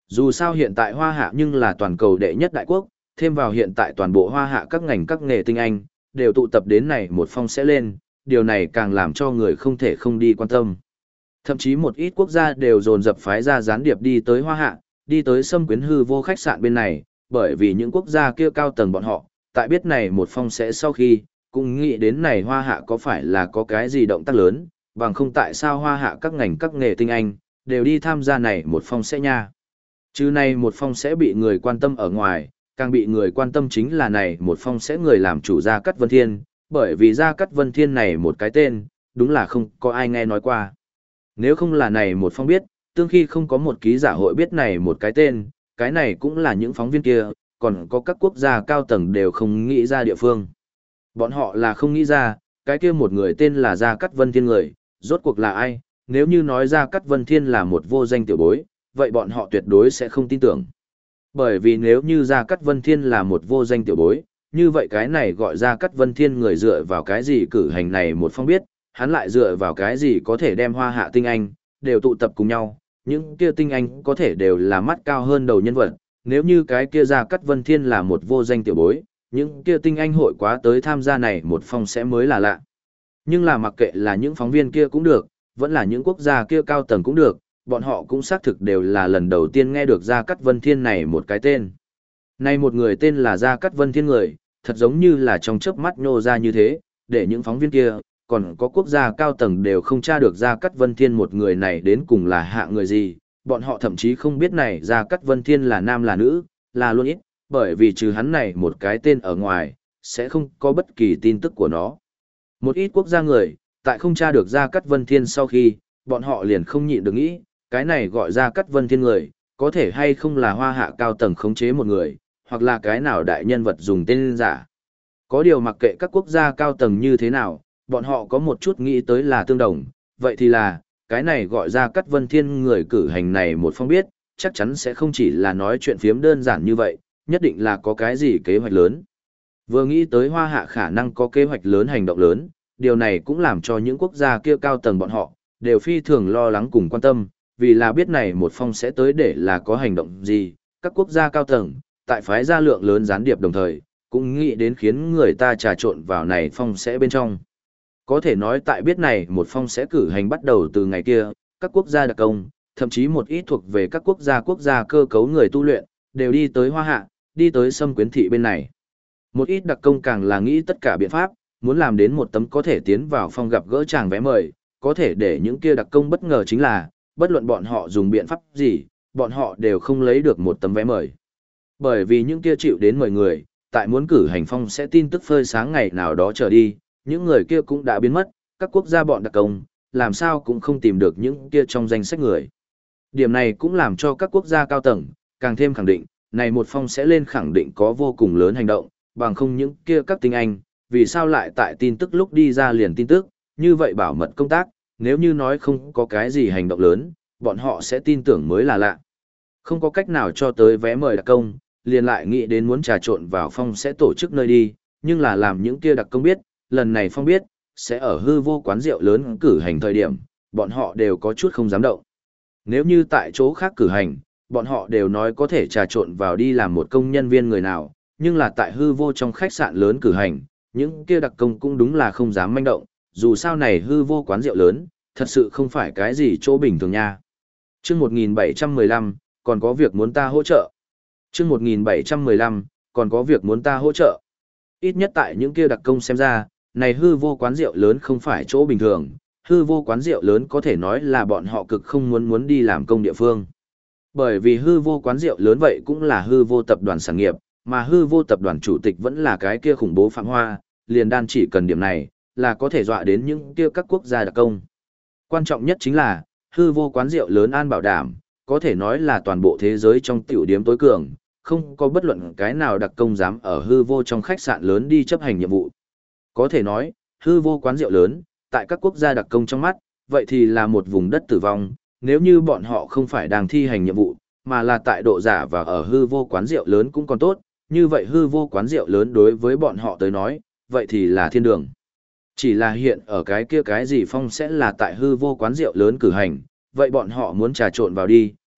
Dù sao hiện tại Hoa Hạ nhưng là toàn cầu đệ nhất đại quốc, thêm vào hiện tại toàn bộ Hoa Hạ các ngành các nghề tinh anh, đều tụ tập đến này một phong sẽ lên, điều này càng làm cho người không thể không đi quan tâm. Thậm chí một ít quốc gia đều dồn dập phái ra gián điệp đi tới Hoa Hạ, đi tới xâm quyến hư vô khách sạn bên này, bởi vì những quốc gia kia cao tầng bọn họ, tại biết này một phong sẽ sau khi, cũng nghĩ đến này Hoa Hạ có phải là có cái gì động tác lớn, bằng không tại sao Hoa Hạ các ngành các nghề tinh anh, đều đi tham gia này một phong sẽ nha. Chứ này một phong sẽ bị người quan tâm ở ngoài, càng bị người quan tâm chính là này một phong sẽ người làm chủ Gia Cát Vân Thiên, bởi vì Gia Cát Vân Thiên này một cái tên, đúng là không có ai nghe nói qua. Nếu không là này một phong biết, tương khi không có một ký giả hội biết này một cái tên, cái này cũng là những phóng viên kia, còn có các quốc gia cao tầng đều không nghĩ ra địa phương. Bọn họ là không nghĩ ra, cái kia một người tên là Gia Cát Vân Thiên người, rốt cuộc là ai, nếu như nói Gia Cát Vân Thiên là một vô danh tiểu bối, vậy bọn họ tuyệt đối sẽ không tin tưởng. Bởi vì nếu như Gia Cát Vân Thiên là một vô danh tiểu bối, như vậy cái này gọi Gia Cát Vân Thiên người dựa vào cái gì cử hành này một phong biết, hắn lại dựa vào cái gì có thể đem Hoa Hạ tinh anh, đều tụ tập cùng nhau, những kia tinh anh có thể đều là mắt cao hơn đầu nhân vật, nếu như cái kia Gia Cát Vân Thiên là một vô danh tiểu bối, những kia tinh anh hội quá tới tham gia này một phong sẽ mới là lạ. Nhưng là mặc kệ là những phóng viên kia cũng được, vẫn là những quốc gia kia cao tầng cũng được, bọn họ cũng xác thực đều là lần đầu tiên nghe được Gia Cát Vân Thiên này một cái tên. Này một người tên là Gia Cát Vân Thiên người, thật giống như là trong chớp mắt nhô ra như thế, để những phóng viên kia, còn có quốc gia cao tầng đều không tra được Gia Cát Vân Thiên một người này đến cùng là hạ người gì, bọn họ thậm chí không biết này Gia Cát Vân Thiên là nam là nữ, là luôn ít, bởi vì trừ hắn này một cái tên ở ngoài, sẽ không có bất kỳ tin tức của nó. Một ít quốc gia người, tại không tra được Gia Cát Vân Thiên sau khi, bọn họ liền không nhịn được nghĩ, cái này gọi Gia Cát Vân Thiên người, có thể hay không là Hoa Hạ cao tầng khống chế một người, hoặc là cái nào đại nhân vật dùng tên giả. Có điều mặc kệ các quốc gia cao tầng như thế nào, bọn họ có một chút nghĩ tới là tương đồng, vậy thì là, cái này gọi Gia Cát Vân Thiên người cử hành này một phong biết, chắc chắn sẽ không chỉ là nói chuyện phiếm đơn giản như vậy, nhất định là có cái gì kế hoạch lớn. Vừa nghĩ tới Hoa Hạ khả năng có kế hoạch lớn hành động lớn, điều này cũng làm cho những quốc gia kia cao tầng bọn họ, đều phi thường lo lắng cùng quan tâm, vì là biết này một phong sẽ tới để là có hành động gì, các quốc gia cao tầng, tại phái gia lượng lớn gián điệp đồng thời, cũng nghĩ đến khiến người ta trà trộn vào này phong sẽ bên trong. Có thể nói tại biết này một phong sẽ cử hành bắt đầu từ ngày kia, các quốc gia đặc công, thậm chí một ít thuộc về các quốc gia cơ cấu người tu luyện, đều đi tới Hoa Hạ, đi tới Xâm Quyến Thị bên này. Một ít đặc công càng là nghĩ tất cả biện pháp, muốn làm đến một tấm có thể tiến vào phong gặp gỡ chàng vé mời, có thể để những kia đặc công bất ngờ chính là, bất luận bọn họ dùng biện pháp gì, bọn họ đều không lấy được một tấm vé mời. Bởi vì những kia chịu đến mời người, tại muốn cử hành phong sẽ tin tức phơi sáng ngày nào đó trở đi, những người kia cũng đã biến mất, các quốc gia bọn đặc công, làm sao cũng không tìm được những kia trong danh sách người. Điểm này cũng làm cho các quốc gia cao tầng, càng thêm khẳng định, này một phong sẽ lên khẳng định có vô cùng lớn hành động, bằng không những kia các tinh anh, vì sao lại tại tin tức lúc đi ra liền tin tức, như vậy bảo mật công tác, nếu như nói không có cái gì hành động lớn, bọn họ sẽ tin tưởng mới là lạ. Không có cách nào cho tới vé mời đặc công, liền lại nghĩ đến muốn trà trộn vào phong sẽ tổ chức nơi đi, nhưng là làm những kia đặc công biết, lần này phong biết, sẽ ở hư vô quán rượu lớn cử hành thời điểm, bọn họ đều có chút không dám động. Nếu như tại chỗ khác cử hành, bọn họ đều nói có thể trà trộn vào đi làm một công nhân viên người nào, nhưng là tại hư vô trong khách sạn lớn cử hành, những kia đặc công cũng đúng là không dám manh động, dù sao này hư vô quán rượu lớn, thật sự không phải cái gì chỗ bình thường nha. Chương 1715, còn có việc muốn ta hỗ trợ. Chương 1715, còn có việc muốn ta hỗ trợ. Ít nhất tại những kia đặc công xem ra, này hư vô quán rượu lớn không phải chỗ bình thường, hư vô quán rượu lớn có thể nói là bọn họ cực không muốn đi làm công địa phương. Bởi vì hư vô quán rượu lớn vậy cũng là hư vô tập đoàn sản nghiệp, mà hư vô tập đoàn chủ tịch vẫn là cái kia khủng bố Phạm Hoa, liền đan chỉ cần điểm này, là có thể dọa đến những kia các quốc gia đặc công. Quan trọng nhất chính là, hư vô quán rượu lớn an bảo đảm, có thể nói là toàn bộ thế giới trong tiểu điếm tối cường, không có bất luận cái nào đặc công dám ở hư vô trong khách sạn lớn đi chấp hành nhiệm vụ. Có thể nói, hư vô quán rượu lớn, tại các quốc gia đặc công trong mắt, vậy thì là một vùng đất tử vong, nếu như bọn họ không phải đang thi hành nhiệm vụ, mà là tại độ giả và ở hư vô quán rượu lớn cũng còn tốt, như vậy hư vô quán rượu lớn đối với bọn họ tới nói, vậy thì là thiên đường. Chỉ là hiện ở cái kia cái gì phong sẽ là tại hư vô quán rượu lớn cử hành, vậy bọn họ muốn trà trộn vào đi,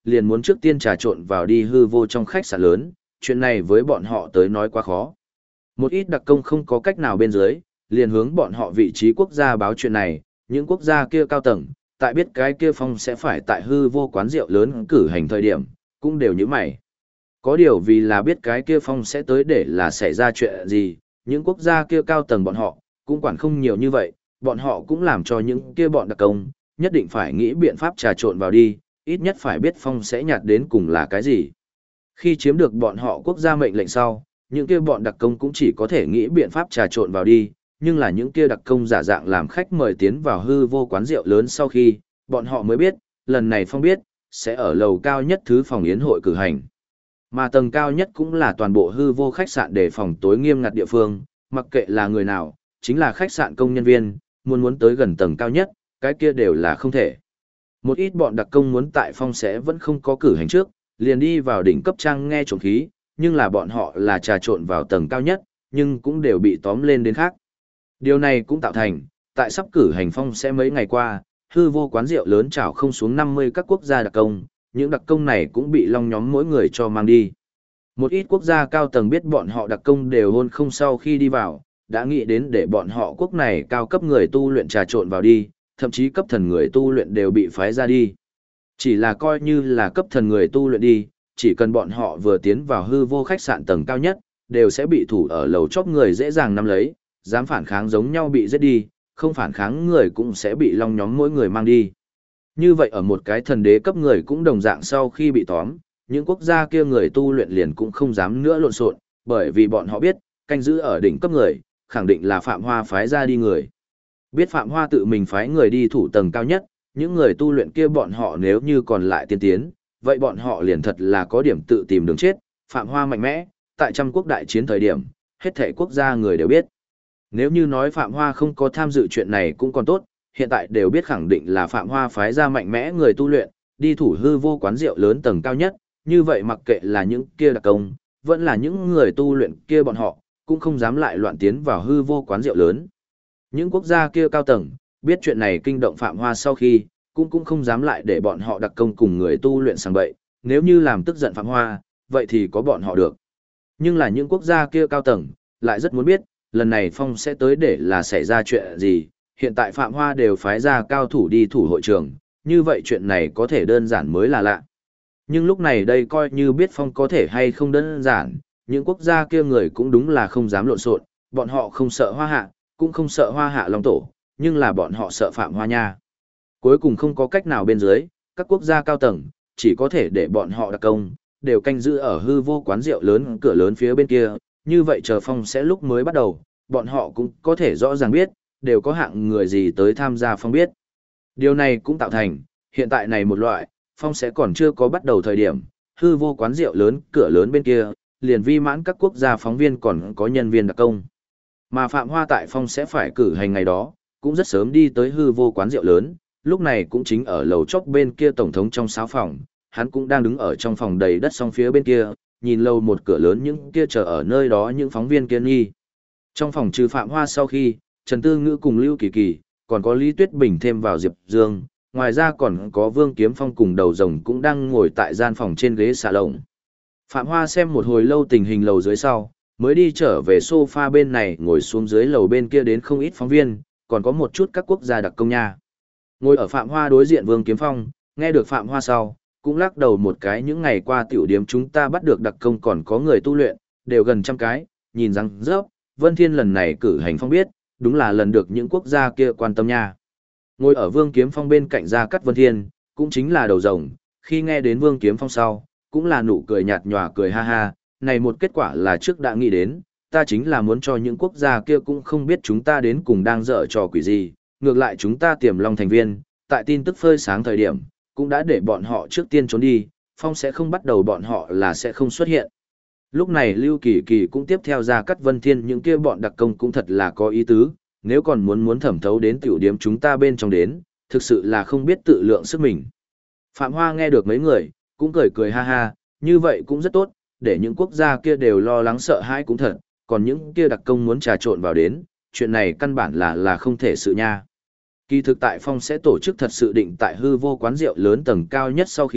liền muốn trước tiên trà trộn vào đi hư vô trong khách sạn lớn, chuyện này với bọn họ tới nói quá khó. Một ít đặc công không có cách nào bên dưới, liền hướng bọn họ vị trí quốc gia báo chuyện này, những quốc gia kia cao tầng, tại biết cái kia phong sẽ phải tại hư vô quán rượu lớn cử hành thời điểm, cũng đều như mày. Có điều vì là biết cái kia phong sẽ tới để là xảy ra chuyện gì, những quốc gia kia cao tầng bọn họ, cũng quản không nhiều như vậy, bọn họ cũng làm cho những kia bọn đặc công, nhất định phải nghĩ biện pháp trà trộn vào đi, ít nhất phải biết phong sẽ nhạt đến cùng là cái gì. Khi chiếm được bọn họ quốc gia mệnh lệnh sau, những kia bọn đặc công cũng chỉ có thể nghĩ biện pháp trà trộn vào đi, nhưng là những kia đặc công giả dạng làm khách mời tiến vào hư vô quán rượu lớn sau khi, bọn họ mới biết, lần này phong biết, sẽ ở lầu cao nhất thứ phòng yến hội cử hành. Mà tầng cao nhất cũng là toàn bộ hư vô khách sạn để phòng tối nghiêm ngặt địa phương, mặc kệ là người nào, chính là khách sạn công nhân viên, muốn tới gần tầng cao nhất, cái kia đều là không thể. Một ít bọn đặc công muốn tại phong sẽ vẫn không có cử hành trước, liền đi vào đỉnh cấp trang nghe trộm khí, nhưng là bọn họ là trà trộn vào tầng cao nhất, nhưng cũng đều bị tóm lên đến khác. Điều này cũng tạo thành, tại sắp cử hành phong sẽ mấy ngày qua, hư vô quán rượu lớn trào không xuống 50 các quốc gia đặc công, những đặc công này cũng bị long nhóm mỗi người cho mang đi. Một ít quốc gia cao tầng biết bọn họ đặc công đều hôn không sau khi đi vào, đã nghĩ đến để bọn họ quốc này cao cấp người tu luyện trà trộn vào đi, thậm chí cấp thần người tu luyện đều bị phái ra đi. Chỉ là coi như là cấp thần người tu luyện đi, chỉ cần bọn họ vừa tiến vào hư vô khách sạn tầng cao nhất, đều sẽ bị thủ ở lầu chóp người dễ dàng nắm lấy, dám phản kháng giống nhau bị giết đi, không phản kháng người cũng sẽ bị long nhóm mỗi người mang đi. Như vậy ở một cái thần đế cấp người cũng đồng dạng sau khi bị tóm, những quốc gia kia người tu luyện liền cũng không dám nữa lộn xộn, bởi vì bọn họ biết, canh giữ ở đỉnh cấp người, khẳng định là Phạm Hoa phái ra đi người. Biết Phạm Hoa tự mình phái người đi thủ tầng cao nhất, những người tu luyện kia bọn họ nếu như còn lại tiên tiến, vậy bọn họ liền thật là có điểm tự tìm đường chết. Phạm Hoa mạnh mẽ, tại trăm quốc đại chiến thời điểm, hết thảy quốc gia người đều biết. Nếu như nói Phạm Hoa không có tham dự chuyện này cũng còn tốt, hiện tại đều biết khẳng định là Phạm Hoa phái ra mạnh mẽ người tu luyện, đi thủ hư vô quán rượu lớn tầng cao nhất, như vậy mặc kệ là những kia đặc công, vẫn là những người tu luyện kia bọn họ, cũng không dám lại loạn tiến vào hư vô quán rượu lớn. Những quốc gia kia cao tầng, biết chuyện này kinh động Phạm Hoa sau khi, cũng không dám lại để bọn họ đặc công cùng người tu luyện sang bậy, nếu như làm tức giận Phạm Hoa, vậy thì có bọn họ được. Nhưng là những quốc gia kia cao tầng, lại rất muốn biết, lần này phong sẽ tới để là xảy ra chuyện gì, hiện tại Phạm Hoa đều phái ra cao thủ đi thủ hội trường, như vậy chuyện này có thể đơn giản mới là lạ. Nhưng lúc này đây coi như biết phong có thể hay không đơn giản, những quốc gia kia người cũng đúng là không dám lộn xộn, bọn họ không sợ Hoa Hạ, cũng không sợ Hoa Hạ Long Tổ, nhưng là bọn họ sợ Phạm Hoa nha. Cuối cùng không có cách nào bên dưới, các quốc gia cao tầng, chỉ có thể để bọn họ đặc công, đều canh giữ ở hư vô quán rượu lớn cửa lớn phía bên kia, như vậy chờ phong sẽ lúc mới bắt đầu, bọn họ cũng có thể rõ ràng biết, đều có hạng người gì tới tham gia phong biết. Điều này cũng tạo thành, hiện tại này một loại, phong sẽ còn chưa có bắt đầu thời điểm, hư vô quán rượu lớn cửa lớn bên kia, liền vi mãn các quốc gia phóng viên còn có nhân viên đặc công. Mà Phạm Hoa tại phong sẽ phải cử hành ngày đó, cũng rất sớm đi tới hư vô quán rượu lớn, lúc này cũng chính ở lầu chóp bên kia tổng thống trong sáo phòng, hắn cũng đang đứng ở trong phòng đầy đất song phía bên kia, nhìn lầu một cửa lớn những kia chờ ở nơi đó những phóng viên kiên nghi. Trong phòng trừ Phạm Hoa sau khi, Trần Tư Ngữ cùng Lưu Kỳ Kỳ, còn có Lý Tuyết Bình thêm vào Diệp Dương, ngoài ra còn có Vương Kiếm Phong cùng Đầu Rồng cũng đang ngồi tại gian phòng trên ghế xà lồng. Phạm Hoa xem một hồi lâu tình hình lầu dưới sau, mới đi trở về sofa bên này ngồi xuống dưới lầu bên kia đến không ít phóng viên, còn có một chút các quốc gia đặc công nha. Ngồi ở Phạm Hoa đối diện Vương Kiếm Phong, nghe được Phạm Hoa sau, cũng lắc đầu một cái những ngày qua tiểu điếm chúng ta bắt được đặc công còn có người tu luyện, đều gần trăm cái, nhìn rằng rớp, Vân Thiên lần này cử hành phong biết, đúng là lần được những quốc gia kia quan tâm nha. Ngồi ở Vương Kiếm Phong bên cạnh Gia Cát Vân Thiên, cũng chính là Đầu Rồng, khi nghe đến Vương Kiếm Phong sau, cũng là nụ cười nhạt nhòa cười ha ha, này một kết quả là trước đã nghĩ đến, ta chính là muốn cho những quốc gia kia cũng không biết chúng ta đến cùng đang dở trò quỷ gì, ngược lại chúng ta tiềm long thành viên, tại tin tức phơi sáng thời điểm, cũng đã để bọn họ trước tiên trốn đi, phong sẽ không bắt đầu bọn họ là sẽ không xuất hiện. Lúc này Lưu Kỳ Kỳ cũng tiếp theo Gia Cát Vân Thiên những kia bọn đặc công cũng thật là có ý tứ, nếu còn muốn thẩm thấu đến tiểu điếm chúng ta bên trong đến, thực sự là không biết tự lượng sức mình. Phạm Hoa nghe được mấy người, cũng cười cười ha ha, như vậy cũng rất tốt, để những quốc gia kia đều lo lắng sợ hãi cũng thật, còn những kia đặc công muốn trà trộn vào đến, chuyện này căn bản là không thể sự nha. Kỳ thực tại phong sẽ tổ chức thật sự định tại hư vô quán rượu lớn tầng cao nhất sau khi,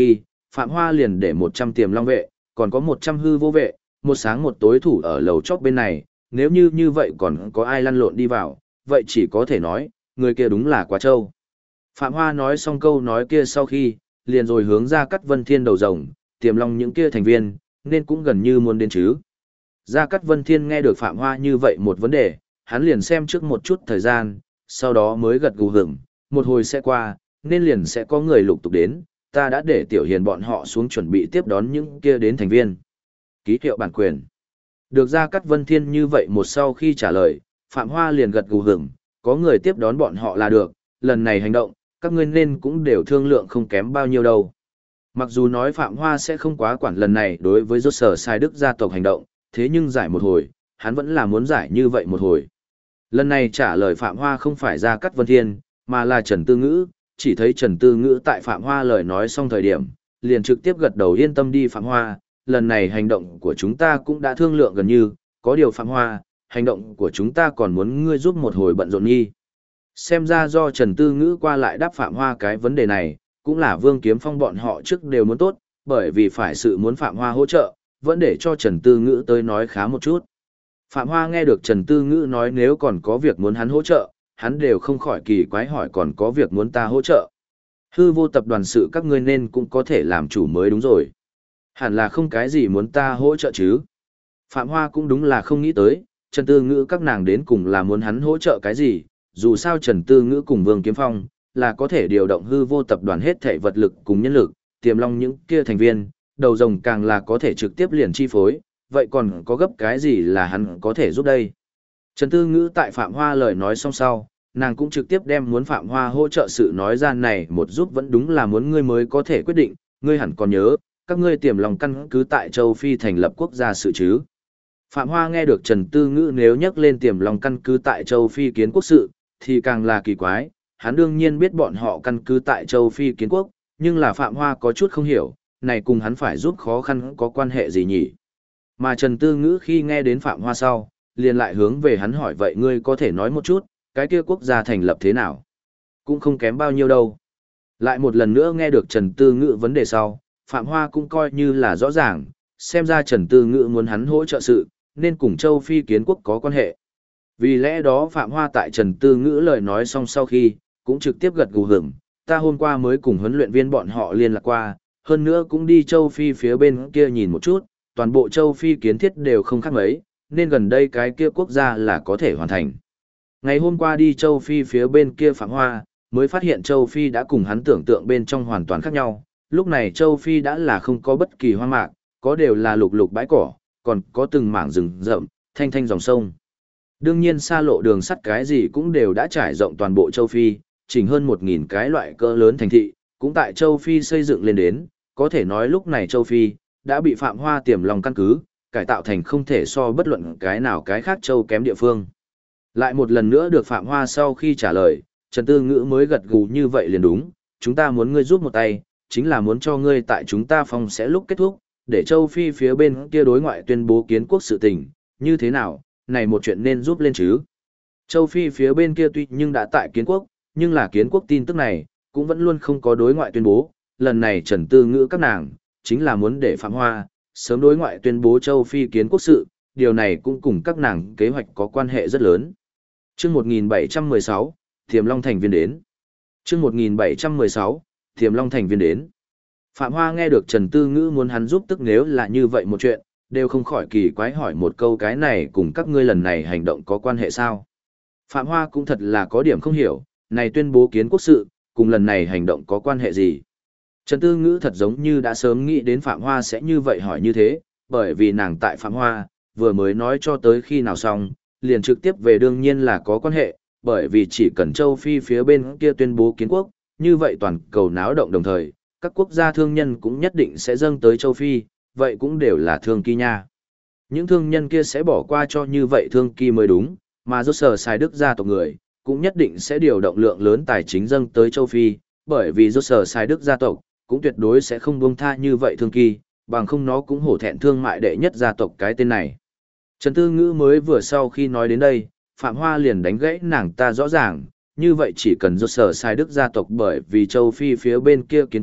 Phạm Hoa liền để 100 tiềm long vệ, còn có 100 hư vô vệ, một sáng một tối thủ ở lầu chóp bên này, nếu như vậy còn có ai lăn lộn đi vào, vậy chỉ có thể nói, người kia đúng là quá trâu. Phạm Hoa nói xong câu nói kia sau khi, liền rồi hướng ra cắt Vân Thiên đầu rồng, tiềm long những kia thành viên, nên cũng gần như muốn đến chứ. Gia Cát Vân Thiên nghe được Phạm Hoa như vậy một vấn đề, hắn liền xem trước một chút thời gian, sau đó mới gật gù hưởng, một hồi sẽ qua, nên liền sẽ có người lục tục đến, ta đã để Tiểu Hiền bọn họ xuống chuẩn bị tiếp đón những kia đến thành viên. Ký hiệu bản quyền. Được Gia Cát Vân Thiên như vậy một sau khi trả lời, Phạm Hoa liền gật gù hưởng, có người tiếp đón bọn họ là được, lần này hành động, các ngươi nên cũng đều thương lượng không kém bao nhiêu đâu. Mặc dù nói Phạm Hoa sẽ không quá quản lần này đối với rốt sở sai đức gia tộc hành động, thế nhưng giải một hồi, hắn vẫn là muốn giải như vậy một hồi. Lần này trả lời Phạm Hoa không phải Gia Cát Vân Thiên, mà là Trần Tư Ngữ, chỉ thấy Trần Tư Ngữ tại Phạm Hoa lời nói xong thời điểm, liền trực tiếp gật đầu yên tâm đi Phạm Hoa, lần này hành động của chúng ta cũng đã thương lượng gần như, có điều Phạm Hoa, hành động của chúng ta còn muốn ngươi giúp một hồi bận rộn nghi. Xem ra do Trần Tư Ngữ qua lại đáp Phạm Hoa cái vấn đề này, cũng là Vương Kiếm Phong bọn họ trước đều muốn tốt, bởi vì phải sự muốn Phạm Hoa hỗ trợ, vẫn để cho Trần Tư Ngữ tới nói khá một chút. Phạm Hoa nghe được Trần Tư Ngữ nói nếu còn có việc muốn hắn hỗ trợ, hắn đều không khỏi kỳ quái hỏi còn có việc muốn ta hỗ trợ. Hư vô tập đoàn sự các ngươi nên cũng có thể làm chủ mới đúng rồi. Hẳn là không cái gì muốn ta hỗ trợ chứ. Phạm Hoa cũng đúng là không nghĩ tới, Trần Tư Ngữ các nàng đến cùng là muốn hắn hỗ trợ cái gì, dù sao Trần Tư Ngữ cùng Vương Kiếm Phong là có thể điều động hư vô tập đoàn hết thảy vật lực cùng nhân lực, tiềm long những kia thành viên, đầu rồng càng là có thể trực tiếp liền chi phối, vậy còn có gấp cái gì là hắn có thể giúp đây. Trần Tư Ngữ tại Phạm Hoa lời nói xong sau, nàng cũng trực tiếp đem muốn Phạm Hoa hỗ trợ sự nói ra này một giúp vẫn đúng là muốn ngươi mới có thể quyết định, ngươi hẳn còn nhớ, các ngươi tiềm lòng căn cứ tại châu Phi thành lập quốc gia sự chứ. Phạm Hoa nghe được Trần Tư Ngữ nếu nhắc lên tiềm lòng căn cứ tại châu Phi kiến quốc sự, thì càng là kỳ quái, hắn đương nhiên biết bọn họ căn cứ tại châu Phi kiến quốc, nhưng là Phạm Hoa có chút không hiểu, này cùng hắn phải giúp khó khăn có quan hệ gì nhỉ? Mà Trần Tư Ngữ khi nghe đến Phạm Hoa sau, liền lại hướng về hắn hỏi vậy ngươi có thể nói một chút, cái kia quốc gia thành lập thế nào? Cũng không kém bao nhiêu đâu. Lại một lần nữa nghe được Trần Tư Ngữ vấn đề sau, Phạm Hoa cũng coi như là rõ ràng, xem ra Trần Tư Ngữ muốn hắn hỗ trợ sự, nên cùng châu Phi kiến quốc có quan hệ. Vì lẽ đó Phạm Hoa tại Trần Tư Ngữ lời nói xong sau khi, cũng trực tiếp gật gù hưởng, ta hôm qua mới cùng huấn luyện viên bọn họ liên lạc qua, hơn nữa cũng đi châu Phi phía bên kia nhìn một chút, toàn bộ châu Phi kiến thiết đều không khác mấy, nên gần đây cái kia quốc gia là có thể hoàn thành. Ngày hôm qua đi châu Phi phía bên kia Phạm Hoa, mới phát hiện châu Phi đã cùng hắn tưởng tượng bên trong hoàn toàn khác nhau, lúc này châu Phi đã là không có bất kỳ hoang mạc, có đều là lục lục bãi cỏ, còn có từng mảng rừng rậm, thanh thanh dòng sông. Đương nhiên xa lộ đường sắt cái gì cũng đều đã trải rộng toàn bộ châu Phi, chỉnh hơn 1.000 cái loại cỡ lớn thành thị, cũng tại châu Phi xây dựng lên đến, có thể nói lúc này châu Phi đã bị Phạm Hoa tiềm lòng căn cứ, cải tạo thành không thể so bất luận cái nào cái khác châu kém địa phương. Lại một lần nữa được Phạm Hoa sau khi trả lời, Trần Tư Ngữ mới gật gù như vậy liền đúng, chúng ta muốn ngươi giúp một tay, chính là muốn cho ngươi tại chúng ta phòng sẽ lúc kết thúc, để châu Phi phía bên kia đối ngoại tuyên bố kiến quốc sự tình, như thế nào, này một chuyện nên giúp lên chứ. Châu Phi phía bên kia tuy nhưng đã tại kiến quốc, nhưng là kiến quốc tin tức này, cũng vẫn luôn không có đối ngoại tuyên bố, lần này Trần Tư Ngữ các nàng, chính là muốn để Phạm Hoa, sớm đối ngoại tuyên bố châu Phi kiến quốc sự, điều này cũng cùng các nàng kế hoạch có quan hệ rất lớn. Chương 1716, Tiềm Long thành viên đến. Chương 1716, Tiềm Long thành viên đến. Phạm Hoa nghe được Trần Tư Ngữ muốn hắn giúp tức nếu là như vậy một chuyện, đều không khỏi kỳ quái hỏi một câu cái này cùng các ngươi lần này hành động có quan hệ sao. Phạm Hoa cũng thật là có điểm không hiểu, này tuyên bố kiến quốc sự, cùng lần này hành động có quan hệ gì. Trần Tư Ngữ thật giống như đã sớm nghĩ đến Phạm Hoa sẽ như vậy hỏi như thế, bởi vì nàng tại Phạm Hoa, vừa mới nói cho tới khi nào xong, liền trực tiếp về đương nhiên là có quan hệ, bởi vì chỉ cần châu Phi phía bên kia tuyên bố kiến quốc, như vậy toàn cầu náo động đồng thời, các quốc gia thương nhân cũng nhất định sẽ dâng tới châu Phi, vậy cũng đều là thương kỳ nha. Những thương nhân kia sẽ bỏ qua cho như vậy thương kỳ mới đúng, mà rốt sở sai đức gia tộc người, cũng nhất định sẽ điều động lượng lớn tài chính dâng tới châu Phi, bởi vì rốt sở sai đức gia tộc, cũng tuyệt đối sẽ không buông tha như vậy thương kỳ, bằng không nó cũng hổ thẹn thương mại đệ nhất gia tộc cái tên này. Trần Tư Ngữ mới vừa sau khi nói đến đây, Phạm Hoa liền đánh gãy nàng ta rõ ràng, như vậy chỉ cần rốt sở sai đức gia tộc bởi vì châu Phi phía bên kia kiến quốc,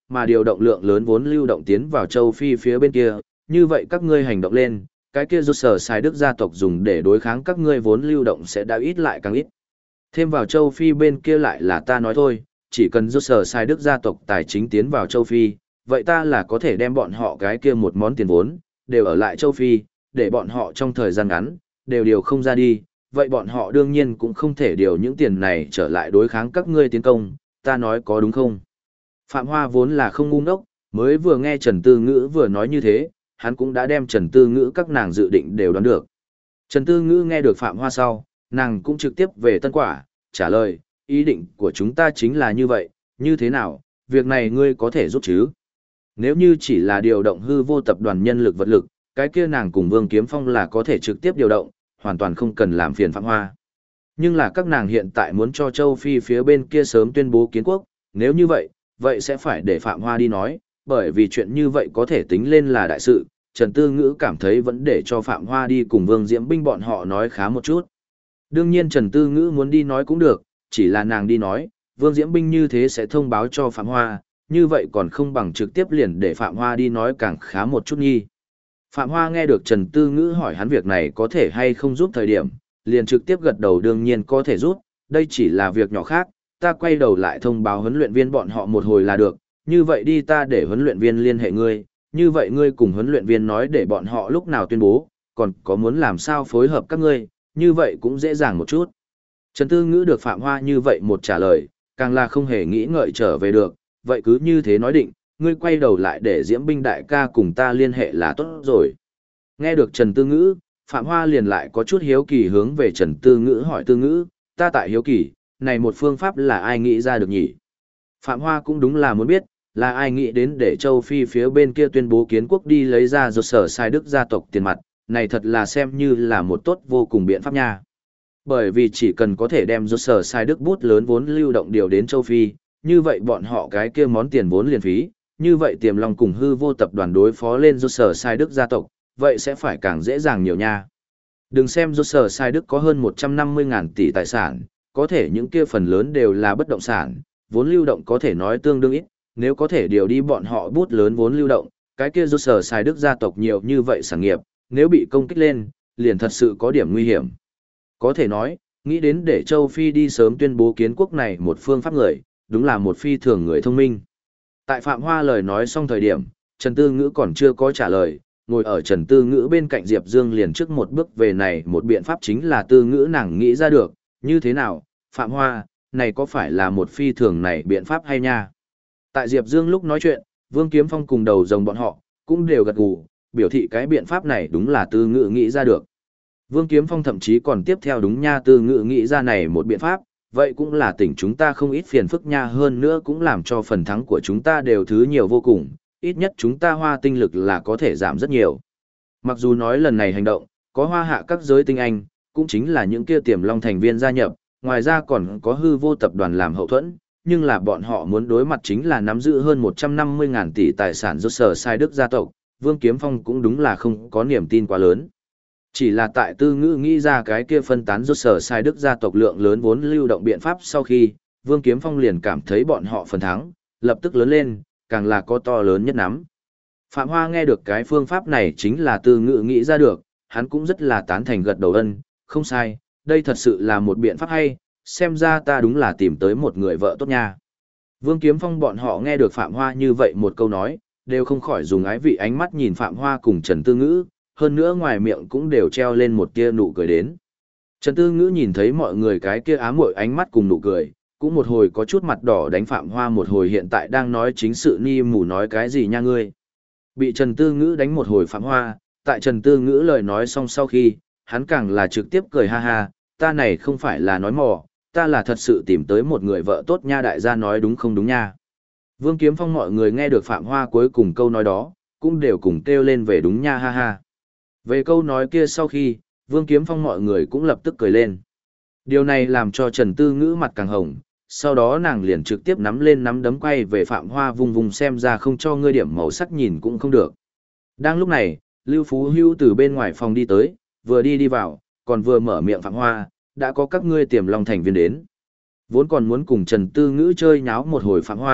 mà điều động lượng lớn vốn lưu động tiến vào châu Phi phía bên kia, như vậy các ngươi hành động lên, cái kia rút sở sai đức gia tộc dùng để đối kháng các ngươi vốn lưu động sẽ đã ít lại càng ít. Thêm vào châu Phi bên kia lại là ta nói thôi, chỉ cần rút sở sai đức gia tộc tài chính tiến vào châu Phi, vậy ta là có thể đem bọn họ cái kia một món tiền vốn, đều ở lại châu Phi, để bọn họ trong thời gian ngắn, đều điều không ra đi, vậy bọn họ đương nhiên cũng không thể điều những tiền này trở lại đối kháng các ngươi tiến công, ta nói có đúng không? Phạm Hoa vốn là không ngu ngốc, mới vừa nghe Trần Tư Ngữ vừa nói như thế, hắn cũng đã đem Trần Tư Ngữ các nàng dự định đều đoán được. Trần Tư Ngữ nghe được Phạm Hoa sau, nàng cũng trực tiếp về Tân Quả, trả lời, ý định của chúng ta chính là như vậy, như thế nào, việc này ngươi có thể giúp chứ? Nếu như chỉ là điều động hư vô tập đoàn nhân lực vật lực, cái kia nàng cùng Vương Kiếm Phong là có thể trực tiếp điều động, hoàn toàn không cần làm phiền Phạm Hoa. Nhưng là các nàng hiện tại muốn cho châu Phi phía bên kia sớm tuyên bố kiến quốc, nếu như vậy, vậy sẽ phải để Phạm Hoa đi nói, bởi vì chuyện như vậy có thể tính lên là đại sự, Trần Tư Ngữ cảm thấy vẫn để cho Phạm Hoa đi cùng Vương Diễm Binh bọn họ nói khá một chút. Đương nhiên Trần Tư Ngữ muốn đi nói cũng được, chỉ là nàng đi nói, Vương Diễm Binh như thế sẽ thông báo cho Phạm Hoa, như vậy còn không bằng trực tiếp liền để Phạm Hoa đi nói càng khá một chút nghi. Phạm Hoa nghe được Trần Tư Ngữ hỏi hắn việc này có thể hay không giúp thời điểm, liền trực tiếp gật đầu đương nhiên có thể giúp, đây chỉ là việc nhỏ khác, ta quay đầu lại thông báo huấn luyện viên bọn họ một hồi là được, như vậy đi ta để huấn luyện viên liên hệ ngươi, như vậy ngươi cùng huấn luyện viên nói để bọn họ lúc nào tuyên bố, còn có muốn làm sao phối hợp các ngươi, như vậy cũng dễ dàng một chút. Trần Tư Ngữ được Phạm Hoa như vậy một trả lời, càng là không hề nghĩ ngợi trở về được, vậy cứ như thế nói định, ngươi quay đầu lại để Diễm Binh đại ca cùng ta liên hệ là tốt rồi. Nghe được Trần Tư Ngữ, Phạm Hoa liền lại có chút hiếu kỳ hướng về Trần Tư Ngữ hỏi Tư Ngữ, ta tại hiếu kỳ, này một phương pháp là ai nghĩ ra được nhỉ? Phạm Hoa cũng đúng là muốn biết, là ai nghĩ đến để châu Phi phía bên kia tuyên bố kiến quốc đi lấy ra rột sở sai đức gia tộc tiền mặt, này thật là xem như là một tốt vô cùng biện pháp nha. Bởi vì chỉ cần có thể đem rột sở sai đức bút lớn vốn lưu động điều đến châu Phi, như vậy bọn họ cái kia món tiền vốn liền phí, như vậy Tiềm Long cùng hư vô tập đoàn đối phó lên rột sở sai đức gia tộc, vậy sẽ phải càng dễ dàng nhiều nha. Đừng xem rột sở sai đức có hơn 150.000 tỷ tài sản, có thể những kia phần lớn đều là bất động sản, vốn lưu động có thể nói tương đương ít, nếu có thể điều đi bọn họ bút lớn vốn lưu động, cái kia rút sở sai đức gia tộc nhiều như vậy sản nghiệp, nếu bị công kích lên, liền thật sự có điểm nguy hiểm. Có thể nói, nghĩ đến để châu Phi đi sớm tuyên bố kiến quốc này một phương pháp người, đúng là một phi thường người thông minh. Tại Phạm Hoa lời nói xong thời điểm, Trần Tư Ngữ còn chưa có trả lời, ngồi ở Trần Tư Ngữ bên cạnh Diệp Dương liền trước một bước về này một biện pháp chính là Tư Ngữ nàng nghĩ ra được, như thế nào, Phạm Hoa, này có phải là một phi thường này biện pháp hay nha? Tại Diệp Dương lúc nói chuyện, Vương Kiếm Phong cùng đầu rồng bọn họ, cũng đều gật gù, biểu thị cái biện pháp này đúng là Tư Ngữ nghĩ ra được. Vương Kiếm Phong thậm chí còn tiếp theo đúng nha Tư Ngữ nghĩ ra này một biện pháp, vậy cũng là tỉnh chúng ta không ít phiền phức nha hơn nữa cũng làm cho phần thắng của chúng ta đều thứ nhiều vô cùng, ít nhất chúng ta hoa tinh lực là có thể giảm rất nhiều. Mặc dù nói lần này hành động, có hoa hạ các giới tinh anh, cũng chính là những kia Tiềm Long thành viên gia nhập, ngoài ra còn có hư vô tập đoàn làm hậu thuẫn, nhưng là bọn họ muốn đối mặt chính là nắm giữ hơn 150.000 tỷ tài sản do sở sai đức gia tộc, Vương Kiếm Phong cũng đúng là không có niềm tin quá lớn. Chỉ là tại Tư Ngữ nghĩ ra cái kia phân tán do sở sai đức gia tộc lượng lớn vốn lưu động biện pháp sau khi, Vương Kiếm Phong liền cảm thấy bọn họ phần thắng, lập tức lớn lên, càng là có to lớn nhất nắm. Phạm Hoa nghe được cái phương pháp này chính là Tư Ngữ nghĩ ra được, hắn cũng rất là tán thành gật đầu ân, không sai, đây thật sự là một biện pháp hay, xem ra ta đúng là tìm tới một người vợ tốt nha. Vương Kiếm Phong bọn họ nghe được Phạm Hoa như vậy một câu nói, đều không khỏi dùng ái vị ánh mắt nhìn Phạm Hoa cùng Trần Tư Ngữ, hơn nữa ngoài miệng cũng đều treo lên một tia nụ cười đến. Trần Tư Ngữ nhìn thấy mọi người cái kia ám muội ánh mắt cùng nụ cười, cũng một hồi có chút mặt đỏ đánh Phạm Hoa một hồi hiện tại đang nói chính sự ni mù nói cái gì nha ngươi. Bị Trần Tư Ngữ đánh một hồi Phạm Hoa, tại Trần Tư Ngữ lời nói xong sau khi, hắn càng là trực tiếp cười ha ha, ta này không phải là nói mò, ta là thật sự tìm tới một người vợ tốt nha đại gia nói đúng không đúng nha. Vương Kiếm Phong mọi người nghe được Phạm Hoa cuối cùng câu nói đó, cũng đều cùng kêu lên về đúng nha ha ha. Về câu nói kia sau khi, Vương Kiếm Phong mọi người cũng lập tức cười lên. Điều này làm cho Trần Tư Ngữ mặt càng hồng, sau đó nàng liền trực tiếp nắm lên nắm đấm quay về Phạm Hoa vùng vùng xem ra không cho ngươi điểm màu sắc nhìn cũng không được. Đang lúc này, Lưu Phú Hưu từ bên ngoài phòng đi tới, vừa đi vào, còn vừa mở miệng Phạm Hoa, đã có các ngươi Tiềm Long thành viên đến. Vốn còn muốn cùng Trần Tư Ngữ chơi nháo một hồi Phạm Hoa,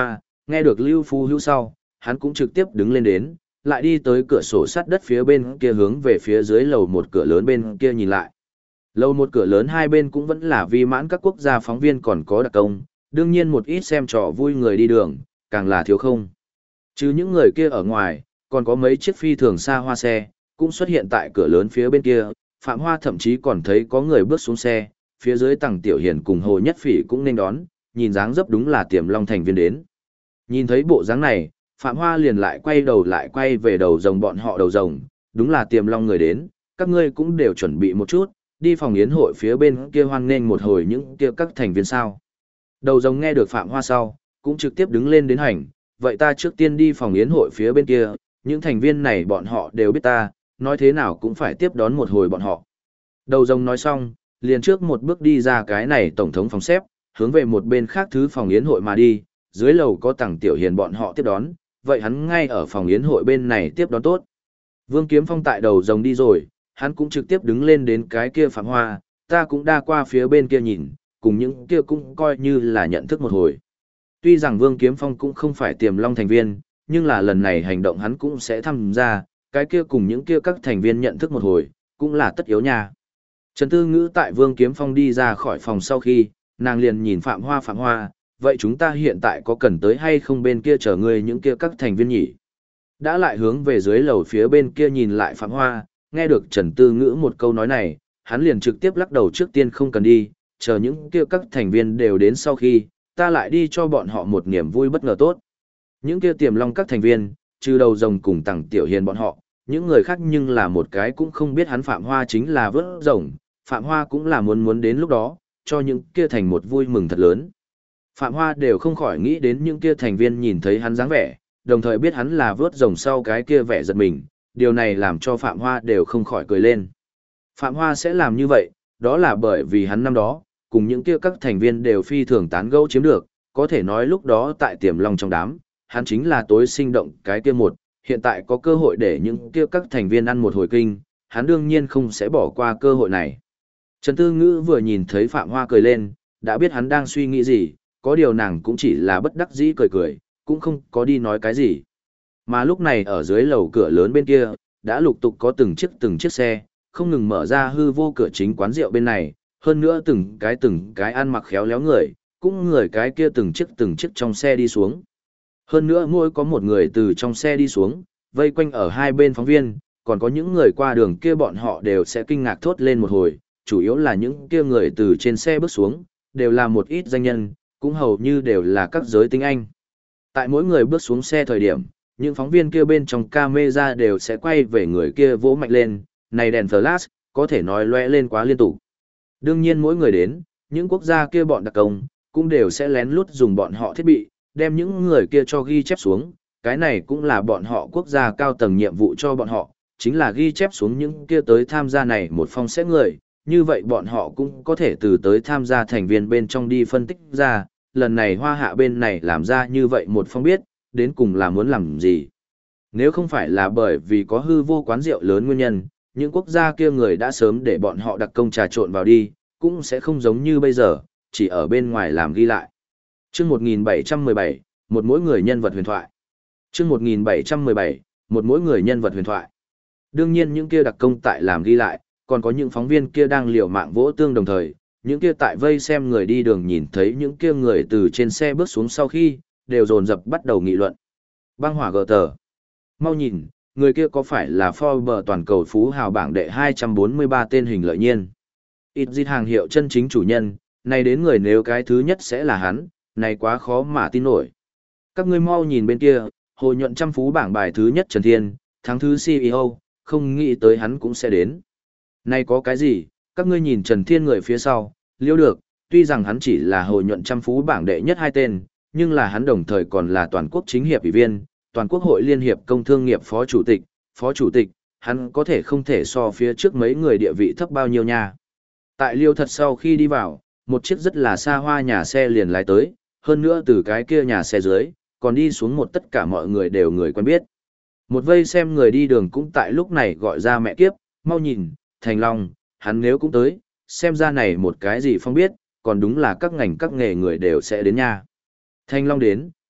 Nghe được Lưu Phú Hữu sau, hắn cũng trực tiếp đứng lên đến, lại đi tới cửa sổ sắt đất phía bên kia hướng về phía dưới lầu một cửa lớn bên kia nhìn lại. Lầu một cửa lớn hai bên cũng vẫn là vi mãn các quốc gia phóng viên còn có đặc công, đương nhiên một ít xem trò vui người đi đường, càng là thiếu không. Chứ những người kia ở ngoài, còn có mấy chiếc phi thường xa hoa xe, cũng xuất hiện tại cửa lớn phía bên kia, Phạm Hoa thậm chí còn thấy có người bước xuống xe, phía dưới Tằng Tiểu Hiền cùng Hồ Nhất Phỉ cũng nên đón, nhìn dáng dấp đúng là Tiềm Long thành viên đến. Nhìn thấy bộ dáng này, Phạm Hoa liền lại quay về đầu rồng bọn họ đầu rồng, đúng là Tiềm Long người đến, các ngươi cũng đều chuẩn bị một chút, đi phòng yến hội phía bên kia hoan nghênh một hồi những kia các thành viên sao. Đầu rồng nghe được Phạm Hoa sau, cũng trực tiếp đứng lên đến hành, vậy ta trước tiên đi phòng yến hội phía bên kia, những thành viên này bọn họ đều biết ta, nói thế nào cũng phải tiếp đón một hồi bọn họ. Đầu rồng nói xong, liền trước một bước đi ra cái này tổng thống phòng xếp, hướng về một bên khác thứ phòng yến hội mà đi, dưới lầu có Tằng Tiểu Hiền bọn họ tiếp đón, vậy hắn ngay ở phòng yến hội bên này tiếp đón tốt. Vương Kiếm Phong tại đầu rồng đi rồi, hắn cũng trực tiếp đứng lên đến cái kia Phạm Hoa, ta cũng đa qua phía bên kia nhìn, cùng những kia cũng coi như là nhận thức một hồi. Tuy rằng Vương Kiếm Phong cũng không phải Tiềm Long thành viên, nhưng là lần này hành động hắn cũng sẽ tham gia, cái kia cùng những kia các thành viên nhận thức một hồi, cũng là tất yếu nha. Trần Tư Ngữ tại Vương Kiếm Phong đi ra khỏi phòng sau khi, nàng liền nhìn Phạm Hoa, vậy chúng ta hiện tại có cần tới hay không bên kia chờ ngươi những kia các thành viên nhỉ? Đã lại hướng về dưới lầu phía bên kia nhìn lại Phạm Hoa, nghe được Trần Tư Ngữ một câu nói này, hắn liền trực tiếp lắc đầu trước tiên không cần đi, chờ những kia các thành viên đều đến sau khi, ta lại đi cho bọn họ một niềm vui bất ngờ tốt. Những kia Tiềm Long các thành viên, trừ đầu rồng cùng Tằng Tiểu Hiền bọn họ, những người khác nhưng là một cái cũng không biết hắn Phạm Hoa chính là vớt rồng, Phạm Hoa cũng là muốn đến lúc đó, cho những kia thành một vui mừng thật lớn. Phạm Hoa đều không khỏi nghĩ đến những kia thành viên nhìn thấy hắn dáng vẻ, đồng thời biết hắn là vớt rồng sau cái kia vẻ giật mình, điều này làm cho Phạm Hoa đều không khỏi cười lên. Phạm Hoa sẽ làm như vậy, đó là bởi vì hắn năm đó, cùng những kia các thành viên đều phi thường tán gẫu chiếm được, có thể nói lúc đó tại Tiềm Long trong đám, hắn chính là tối sinh động cái kia một, hiện tại có cơ hội để những kia các thành viên ăn một hồi kinh, hắn đương nhiên không sẽ bỏ qua cơ hội này. Trần Tư Ngữ vừa nhìn thấy Phạm Hoa cười lên, đã biết hắn đang suy nghĩ gì, có điều nàng cũng chỉ là bất đắc dĩ cười, cũng không có đi nói cái gì. Mà lúc này ở dưới lầu cửa lớn bên kia, đã lục tục có từng chiếc xe, không ngừng mở ra hư vô cửa chính quán rượu bên này, hơn nữa từng cái ăn mặc khéo léo người, cũng người cái kia từng chiếc trong xe đi xuống. Hơn nữa mỗi có một người từ trong xe đi xuống, vây quanh ở hai bên phóng viên, còn có những người qua đường kia bọn họ đều sẽ kinh ngạc thốt lên một hồi, chủ yếu là những kia người từ trên xe bước xuống, đều là một ít danh nhân, cũng hầu như đều là các giới tinh anh. Tại mỗi người bước xuống xe thời điểm, những phóng viên kia bên trong camera đều sẽ quay về người kia vỗ mạnh lên, này đèn flash, có thể nói lóe lên quá liên tục. Đương nhiên mỗi người đến, những quốc gia kia bọn đặc công, cũng đều sẽ lén lút dùng bọn họ thiết bị, đem những người kia cho ghi chép xuống, cái này cũng là bọn họ quốc gia cao tầng nhiệm vụ cho bọn họ, chính là ghi chép xuống những kia tới tham gia này một phong xét người, như vậy bọn họ cũng có thể từ tới tham gia thành viên bên trong đi phân tích ra, lần này Hoa Hạ bên này làm ra như vậy một phong biết, đến cùng là muốn làm gì. Nếu không phải là bởi vì có hư vô quán rượu lớn nguyên nhân, những quốc gia kia người đã sớm để bọn họ đặc công trà trộn vào đi, cũng sẽ không giống như bây giờ, chỉ ở bên ngoài làm ghi lại. Chương 1717, một mỗi người nhân vật huyền thoại. Chương 1717, một mỗi người nhân vật huyền thoại. Đương nhiên những kia đặc công tại làm ghi lại, còn có những phóng viên kia đang liều mạng vỗ tương đồng thời, những kia tại vây xem người đi đường nhìn thấy những kia người từ trên xe bước xuống sau khi, đều dồn dập bắt đầu nghị luận. Băng hỏa gờ tờ. Mau nhìn, người kia có phải là Forbes toàn cầu phú hào bảng đệ 243 tên hình lợi nhiên. Ít dịch hàng hiệu chân chính chủ nhân, này đến người nếu cái thứ nhất sẽ là hắn, này quá khó mà tin nổi. Các ngươi mau nhìn bên kia, Hồ Nhuận trăm phú bảng bài thứ nhất Trần Thiên, tháng thứ CEO, không nghĩ tới hắn cũng sẽ đến. Này có cái gì, các ngươi nhìn Trần Thiên người phía sau, liêu được, tuy rằng hắn chỉ là Hồ Nhuận trăm phú bảng đệ nhất hai tên, nhưng là hắn đồng thời còn là toàn quốc chính hiệp ủy viên, toàn quốc hội liên hiệp công thương nghiệp phó chủ tịch, hắn có thể không thể so phía trước mấy người địa vị thấp bao nhiêu nha. Tại liêu thật sau khi đi vào, một chiếc rất là xa hoa nhà xe liền lái tới, hơn nữa từ cái kia nhà xe dưới, còn đi xuống một tất cả mọi người đều người quen biết. Một vây xem người đi đường cũng tại lúc này gọi ra mẹ kiếp, mau nhìn, Thành Long, hắn nếu cũng tới, xem ra này một cái gì phong biết, còn đúng là các ngành các nghề người đều sẽ đến nha. Thành Long đến,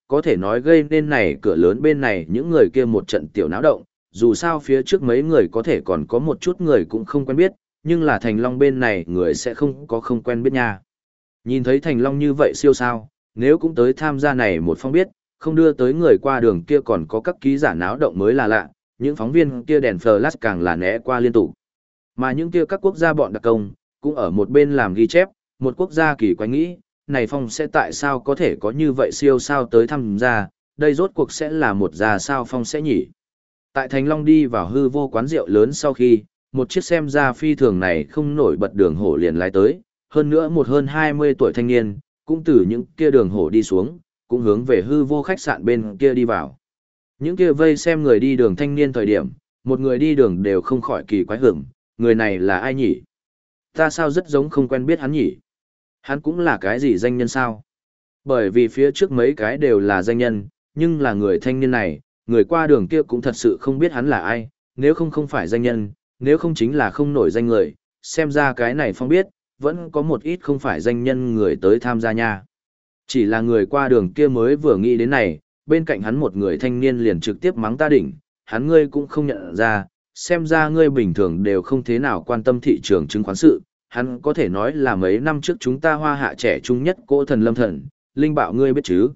có thể nói gây nên này cửa lớn bên này những người kia một trận tiểu náo động, dù sao phía trước mấy người có thể còn có một chút người cũng không quen biết, nhưng là Thành Long bên này người sẽ không quen biết nha. Nhìn thấy Thành Long như vậy siêu sao, nếu cũng tới tham gia này một phong biết, không đưa tới người qua đường kia còn có các ký giả náo động mới là lạ, những phóng viên kia đèn flash càng là né qua liên tục. Mà những kia các quốc gia bọn đặc công, cũng ở một bên làm ghi chép, một quốc gia kỳ quái nghĩ, này phong sẽ tại sao có thể có như vậy siêu sao tới tham gia, đây rốt cuộc sẽ là một gia sao phong sẽ nhỉ. Tại Thành Long đi vào hư vô quán rượu lớn sau khi, một chiếc xem ra phi thường này không nổi bật đường hổ liền lái tới, hơn nữa một hơn 20 tuổi thanh niên, cũng từ những kia đường hổ đi xuống, cũng hướng về hư vô khách sạn bên kia đi vào. Những kia vây xem người đi đường thanh niên thời điểm, một người đi đường đều không khỏi kỳ quái hưởng, người này là ai nhỉ? Ta sao rất giống không quen biết hắn nhỉ? Hắn cũng là cái gì danh nhân sao? Bởi vì phía trước mấy cái đều là danh nhân, nhưng là người thanh niên này, người qua đường kia cũng thật sự không biết hắn là ai, nếu không phải danh nhân, nếu không chính là không nổi danh người, xem ra cái này phong biết, vẫn có một ít không phải danh nhân người tới tham gia nha. Chỉ là người qua đường kia mới vừa nghĩ đến này, bên cạnh hắn một người thanh niên liền trực tiếp mắng ta đỉnh, hắn ngươi cũng không nhận ra, xem ra ngươi bình thường đều không thế nào quan tâm thị trường chứng khoán sự, hắn có thể nói là mấy năm trước chúng ta Hoa Hạ trẻ trung nhất cỗ thần Lâm Thần, Linh Bảo ngươi biết chứ.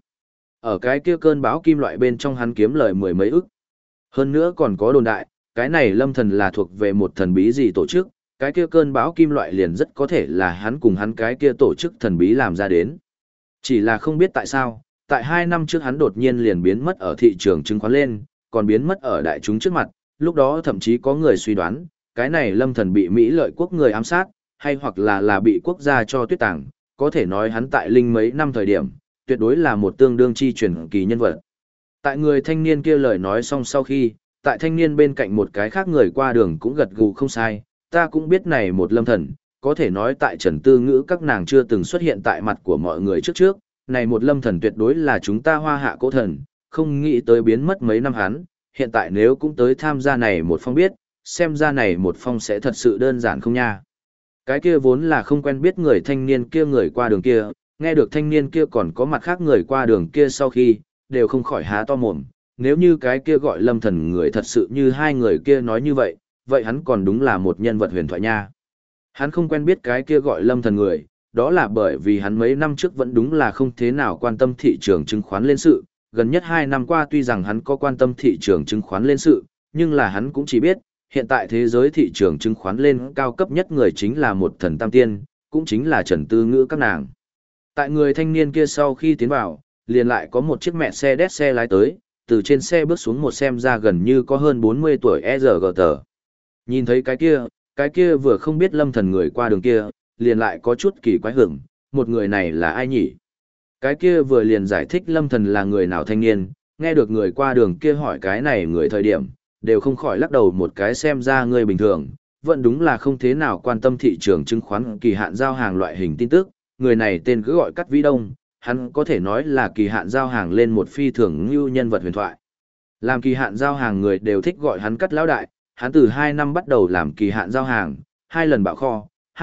Ở cái kia cơn bão kim loại bên trong hắn kiếm lời mười mấy ức. Hơn nữa còn có đồn đại, cái này Lâm Thần là thuộc về một thần bí gì tổ chức, cái kia cơn bão kim loại liền rất có thể là hắn cùng hắn cái kia tổ chức thần bí làm ra đến. Chỉ là không biết tại sao, tại 2 năm trước hắn đột nhiên liền biến mất ở thị trường chứng khoán lên, còn biến mất ở đại chúng trước mặt, lúc đó thậm chí có người suy đoán, cái này Lâm Thần bị Mỹ lợi quốc người ám sát, hay hoặc là bị quốc gia cho tuyết tàng, có thể nói hắn tại linh mấy năm thời điểm, tuyệt đối là một tương đương chi truyền kỳ nhân vật. Tại người thanh niên kia lời nói xong sau khi, tại thanh niên bên cạnh một cái khác người qua đường cũng gật gù không sai, ta cũng biết này một Lâm Thần, có thể nói tại Trần Tư Ngữ các nàng chưa từng xuất hiện tại mặt của mọi người trước, này một Lâm Thần tuyệt đối là chúng ta Hoa Hạ cố thần, không nghĩ tới biến mất mấy năm hắn, hiện tại nếu cũng tới tham gia này một phong biết, xem ra này một phong sẽ thật sự đơn giản không nha. Cái kia vốn là không quen biết người thanh niên kia người qua đường kia, nghe được thanh niên kia còn có mặt khác người qua đường kia sau khi, đều không khỏi há to mồm, nếu như cái kia gọi Lâm Thần người thật sự như hai người kia nói như vậy, vậy hắn còn đúng là một nhân vật huyền thoại nha. Hắn không quen biết cái kia gọi Lâm Thần người, đó là bởi vì hắn mấy năm trước vẫn đúng là không thế nào quan tâm thị trường chứng khoán lên sự, gần nhất 2 năm qua tuy rằng hắn có quan tâm thị trường chứng khoán lên sự, nhưng là hắn cũng chỉ biết, hiện tại thế giới thị trường chứng khoán lên cao cấp nhất người chính là một thần tam tiên, cũng chính là Trần Tư Ngữ các nàng. Tại người thanh niên kia sau khi tiến vào, liền lại có một chiếc mẹ xe đét xe lái tới, từ trên xe bước xuống một xem ra gần như có hơn 40 tuổi ERGT. Nhìn thấy cái kia vừa không biết Lâm Thần người qua đường kia, liền lại có chút kỳ quái hưởng, một người này là ai nhỉ? Cái kia vừa liền giải thích Lâm Thần là người nào thanh niên, nghe được người qua đường kia hỏi cái này người thời điểm, đều không khỏi lắc đầu một cái xem ra người bình thường, vẫn đúng là không thế nào quan tâm thị trường chứng khoán kỳ hạn giao hàng loại hình tin tức, người này tên cứ gọi Cát Vĩ Đông, hắn có thể nói là kỳ hạn giao hàng lên một phi thường như nhân vật huyền thoại. Làm kỳ hạn giao hàng người đều thích gọi hắn Cát lão đại, hắn từ 2 năm bắt đầu làm kỳ hạn giao hàng, 2 lần bạo kho,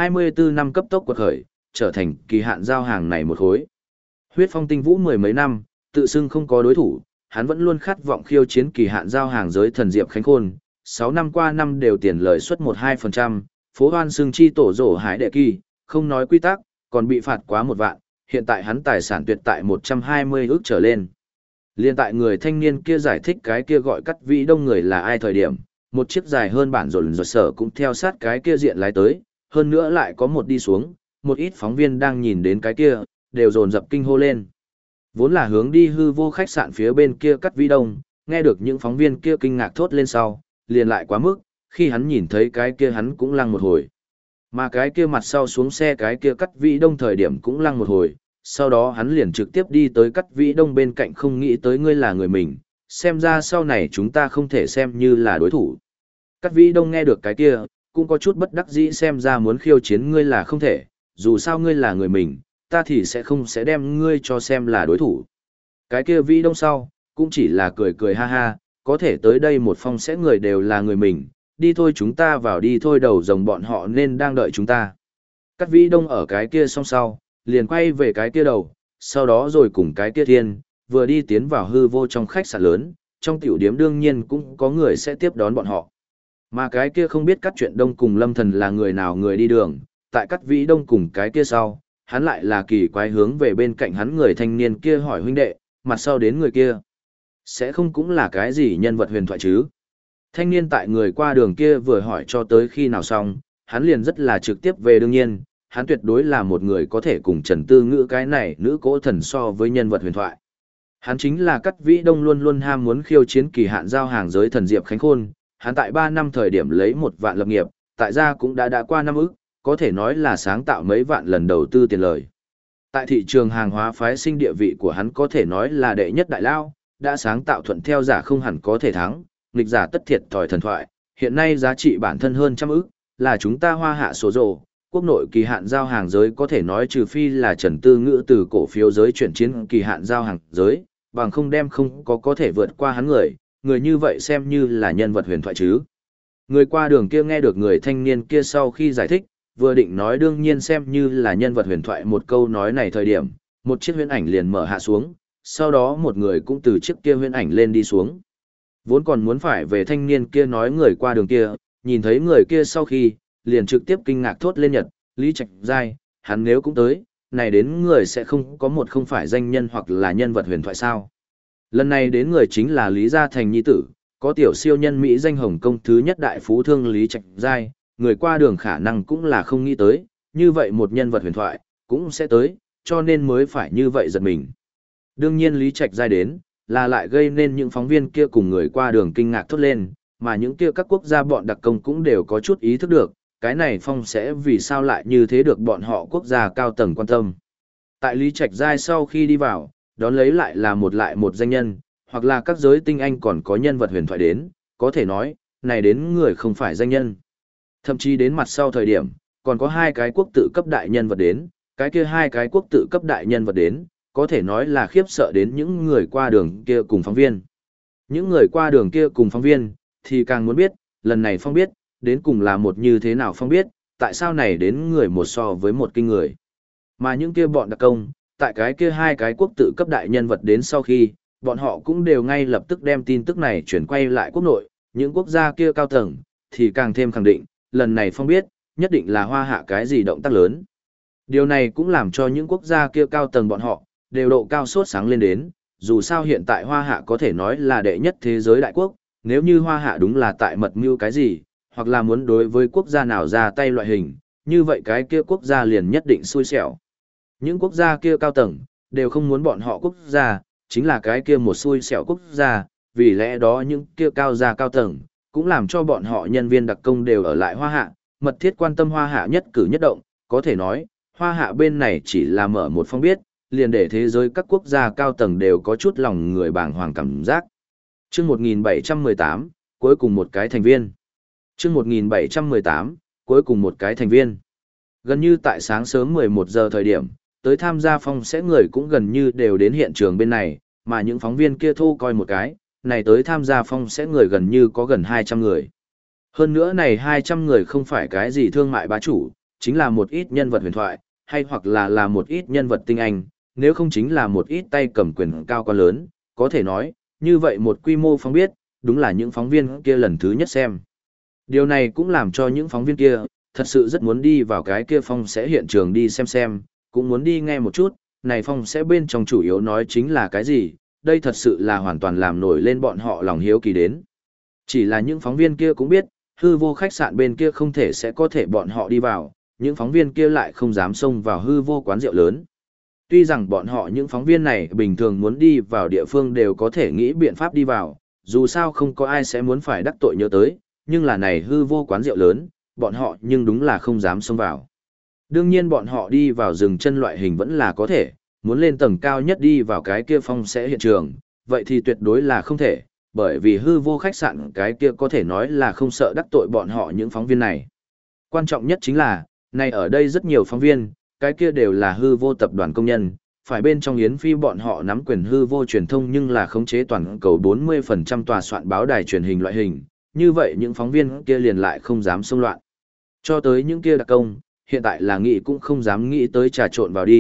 24 năm cấp tốc quật khởi, trở thành kỳ hạn giao hàng này một khối. Huyết phong tinh vũ mười mấy năm, tự xưng không có đối thủ, hắn vẫn luôn khát vọng khiêu chiến kỳ hạn giao hàng giới thần Diệp Khánh Khôn, 6 năm qua năm đều tiền lợi suất 1-2%, phố hoan xưng chi tổ rổ hải đệ kỳ, không nói quy tắc, còn bị phạt quá 1 vạn, hiện tại hắn tài sản tuyệt tại 120 ức trở lên. Liên tại người thanh niên kia giải thích cái kia gọi Cát Vĩ Đông người là ai thời điểm, một chiếc dài hơn bản rộn rột sở cũng theo sát cái kia diện lái tới, hơn nữa lại có một đi xuống, một ít phóng viên đang nhìn đến cái kia, đều dồn dập kinh hô lên. Vốn là hướng đi hư vô khách sạn phía bên kia Cát Vĩ Đông, nghe được những phóng viên kia kinh ngạc thốt lên sau, liền lại quá mức, khi hắn nhìn thấy cái kia hắn cũng lăng một hồi. Mà cái kia mặt sau xuống xe cái kia Cát Vĩ Đông thời điểm cũng lăng một hồi, sau đó hắn liền trực tiếp đi tới Cát Vĩ Đông bên cạnh không nghĩ tới ngươi là người mình, xem ra sau này chúng ta không thể xem như là đối thủ. Cát Vĩ Đông nghe được cái kia, cũng có chút bất đắc dĩ xem ra muốn khiêu chiến ngươi là không thể, dù sao ngươi là người mình, ta thì sẽ đem ngươi cho xem là đối thủ. Cái kia Vĩ Đông sau, cũng chỉ là cười cười ha ha, có thể tới đây một phong sẽ người đều là người mình, đi thôi chúng ta vào đi thôi đầu rồng bọn họ nên đang đợi chúng ta. Cát Vĩ Đông ở cái kia xong sau, liền quay về cái kia đầu, sau đó rồi cùng cái kia thiên, vừa đi tiến vào hư vô trong khách sạn lớn, trong tiểu điếm đương nhiên cũng có người sẽ tiếp đón bọn họ. Mà cái kia không biết Cát Chuyện Đông cùng Lâm Thần là người nào người đi đường, tại Cát Vĩ Đông cùng cái kia sau, hắn lại là kỳ quái hướng về bên cạnh hắn người thanh niên kia hỏi huynh đệ, mặt sau đến người kia. Sẽ không cũng là cái gì nhân vật huyền thoại chứ? Thanh niên tại người qua đường kia vừa hỏi cho tới khi nào xong, hắn liền rất là trực tiếp về đương nhiên, hắn tuyệt đối là một người có thể cùng Trần Tư Ngữ cái này nữ cỗ thần so với nhân vật huyền thoại. Hắn chính là Cát Vĩ Đông luôn luôn ham muốn khiêu chiến kỳ hạn giao hàng giới thần Diệp Khánh Khôn, hắn tại 3 năm thời điểm lấy 1 vạn lập nghiệp, tại gia cũng đã qua 5 ức, có thể nói là sáng tạo mấy vạn lần đầu tư tiền lời. Tại thị trường hàng hóa phái sinh địa vị của hắn có thể nói là đệ nhất đại lao, đã sáng tạo thuận theo giả không hẳn có thể thắng, nghịch giả tất thiệt thòi thần thoại, hiện nay giá trị bản thân hơn 100 ức, là chúng ta Hoa Hạ số rồ, quốc nội kỳ hạn giao hàng giới có thể nói trừ phi là Trần Tư Ngữ từ cổ phiếu giới chuyển chiến kỳ hạn giao hàng giới, bằng không đem không có thể vượt qua hắn người như vậy xem như là nhân vật huyền thoại chứ. Người qua đường kia nghe được người thanh niên kia sau khi giải thích, vừa định nói đương nhiên xem như là nhân vật huyền thoại một câu nói này thời điểm, một chiếc huyễn ảnh liền mở hạ xuống, sau đó một người cũng từ chiếc kia huyễn ảnh lên đi xuống. Vốn còn muốn phải về thanh niên kia nói người qua đường kia, nhìn thấy người kia sau khi, liền trực tiếp kinh ngạc thốt lên nhật, Lý Trạch Giai, hắn nếu cũng tới, này đến người sẽ không có một không phải danh nhân hoặc là nhân vật huyền thoại sao. Lần này đến người chính là Lý Gia Thành nhi tử, có tiểu siêu nhân Mỹ danh Hồng Công thứ nhất đại phú thương Lý Trạch Giai, người qua đường khả năng cũng là không nghĩ tới, như vậy một nhân vật huyền thoại, cũng sẽ tới, cho nên mới phải như vậy giật mình. Đương nhiên Lý Trạch Giai đến, là lại gây nên những phóng viên kia cùng người qua đường kinh ngạc thốt lên, mà những kia các quốc gia bọn đặc công cũng đều có chút ý thức được, cái này phong sẽ vì sao lại như thế được bọn họ quốc gia cao tầng quan tâm. Tại Lý Trạch Giai sau khi đi vào, đón lấy lại một danh nhân, hoặc là các giới tinh anh còn có nhân vật huyền thoại đến, có thể nói, này đến người không phải danh nhân. Thậm chí đến mặt sau thời điểm, còn có 2 cái quốc tự cấp đại nhân vật đến, cái kia 2 cái quốc tự cấp đại nhân vật đến, có thể nói là khiếp sợ đến những người qua đường kia cùng phóng viên. Những người qua đường kia cùng phóng viên, thì càng muốn biết, lần này phong biết, đến cùng là một như thế nào phong biết, tại sao này đến người một so với một kinh người. Mà những kia bọn đặc công, tại cái kia 2 cái quốc tự cấp đại nhân vật đến sau khi, bọn họ cũng đều ngay lập tức đem tin tức này chuyển quay lại quốc nội, những quốc gia kia cao tầng, thì càng thêm khẳng định, lần này phong biết, nhất định là Hoa Hạ cái gì động tác lớn. Điều này cũng làm cho những quốc gia kia cao tầng bọn họ, đều độ cao sốt sáng lên đến, dù sao hiện tại Hoa Hạ có thể nói là đệ nhất thế giới đại quốc, nếu như Hoa Hạ đúng là tại mật mưu cái gì, hoặc là muốn đối với quốc gia nào ra tay loại hình, như vậy cái kia quốc gia liền nhất định xui xẻo. Những quốc gia kia cao tầng, đều không muốn bọn họ quốc gia, chính là cái kia một xui xẻo quốc gia, vì lẽ đó những kia cao gia cao tầng, cũng làm cho bọn họ nhân viên đặc công đều ở lại Hoa Hạ, mật thiết quan tâm Hoa Hạ nhất cử nhất động, có thể nói, Hoa Hạ bên này chỉ là mở một phong biết, liền để thế giới các quốc gia cao tầng đều có chút lòng người bàng hoàng cảm giác. Chương 1718, cuối cùng một cái thành viên. Chương 1718, cuối cùng một cái thành viên. Gần như tại sáng sớm 11 giờ thời điểm, tới tham gia phong sẽ người cũng gần như đều đến hiện trường bên này, mà những phóng viên kia thu coi một cái, này tới tham gia phong sẽ người gần như có gần 200 người. Hơn nữa này 200 người không phải cái gì thương mại bá chủ, chính là một ít nhân vật huyền thoại, hay hoặc là một ít nhân vật tinh anh, nếu không chính là một ít tay cầm quyền cao quan lớn, có thể nói, như vậy một quy mô phóng biết, đúng là những phóng viên kia lần thứ nhất xem. Điều này cũng làm cho những phóng viên kia, thật sự rất muốn đi vào cái kia phong sẽ hiện trường đi xem, cũng muốn đi nghe một chút, này phong sẽ bên trong chủ yếu nói chính là cái gì, đây thật sự là hoàn toàn làm nổi lên bọn họ lòng hiếu kỳ đến. Chỉ là những phóng viên kia cũng biết, hư vô khách sạn bên kia không thể sẽ có thể bọn họ đi vào, những phóng viên kia lại không dám xông vào hư vô quán rượu lớn. Tuy rằng bọn họ những phóng viên này bình thường muốn đi vào địa phương đều có thể nghĩ biện pháp đi vào, dù sao không có ai sẽ muốn phải đắc tội nhớ tới, nhưng là này hư vô quán rượu lớn, bọn họ nhưng đúng là không dám xông vào. Đương nhiên bọn họ đi vào rừng chân loại hình vẫn là có thể, muốn lên tầng cao nhất đi vào cái kia phong sẽ hiện trường, vậy thì tuyệt đối là không thể, bởi vì hư vô khách sạn cái kia có thể nói là không sợ đắc tội bọn họ những phóng viên này. Quan trọng nhất chính là, này ở đây rất nhiều phóng viên, cái kia đều là hư vô tập đoàn công nhân, phải bên trong Yến Phi bọn họ nắm quyền hư vô truyền thông nhưng là khống chế toàn cầu 40% tòa soạn báo đài truyền hình loại hình, như vậy những phóng viên kia liền lại không dám xông loạn. Cho tới những kia đặc công, hiện tại là nghĩ cũng không dám nghĩ tới trà trộn vào đi,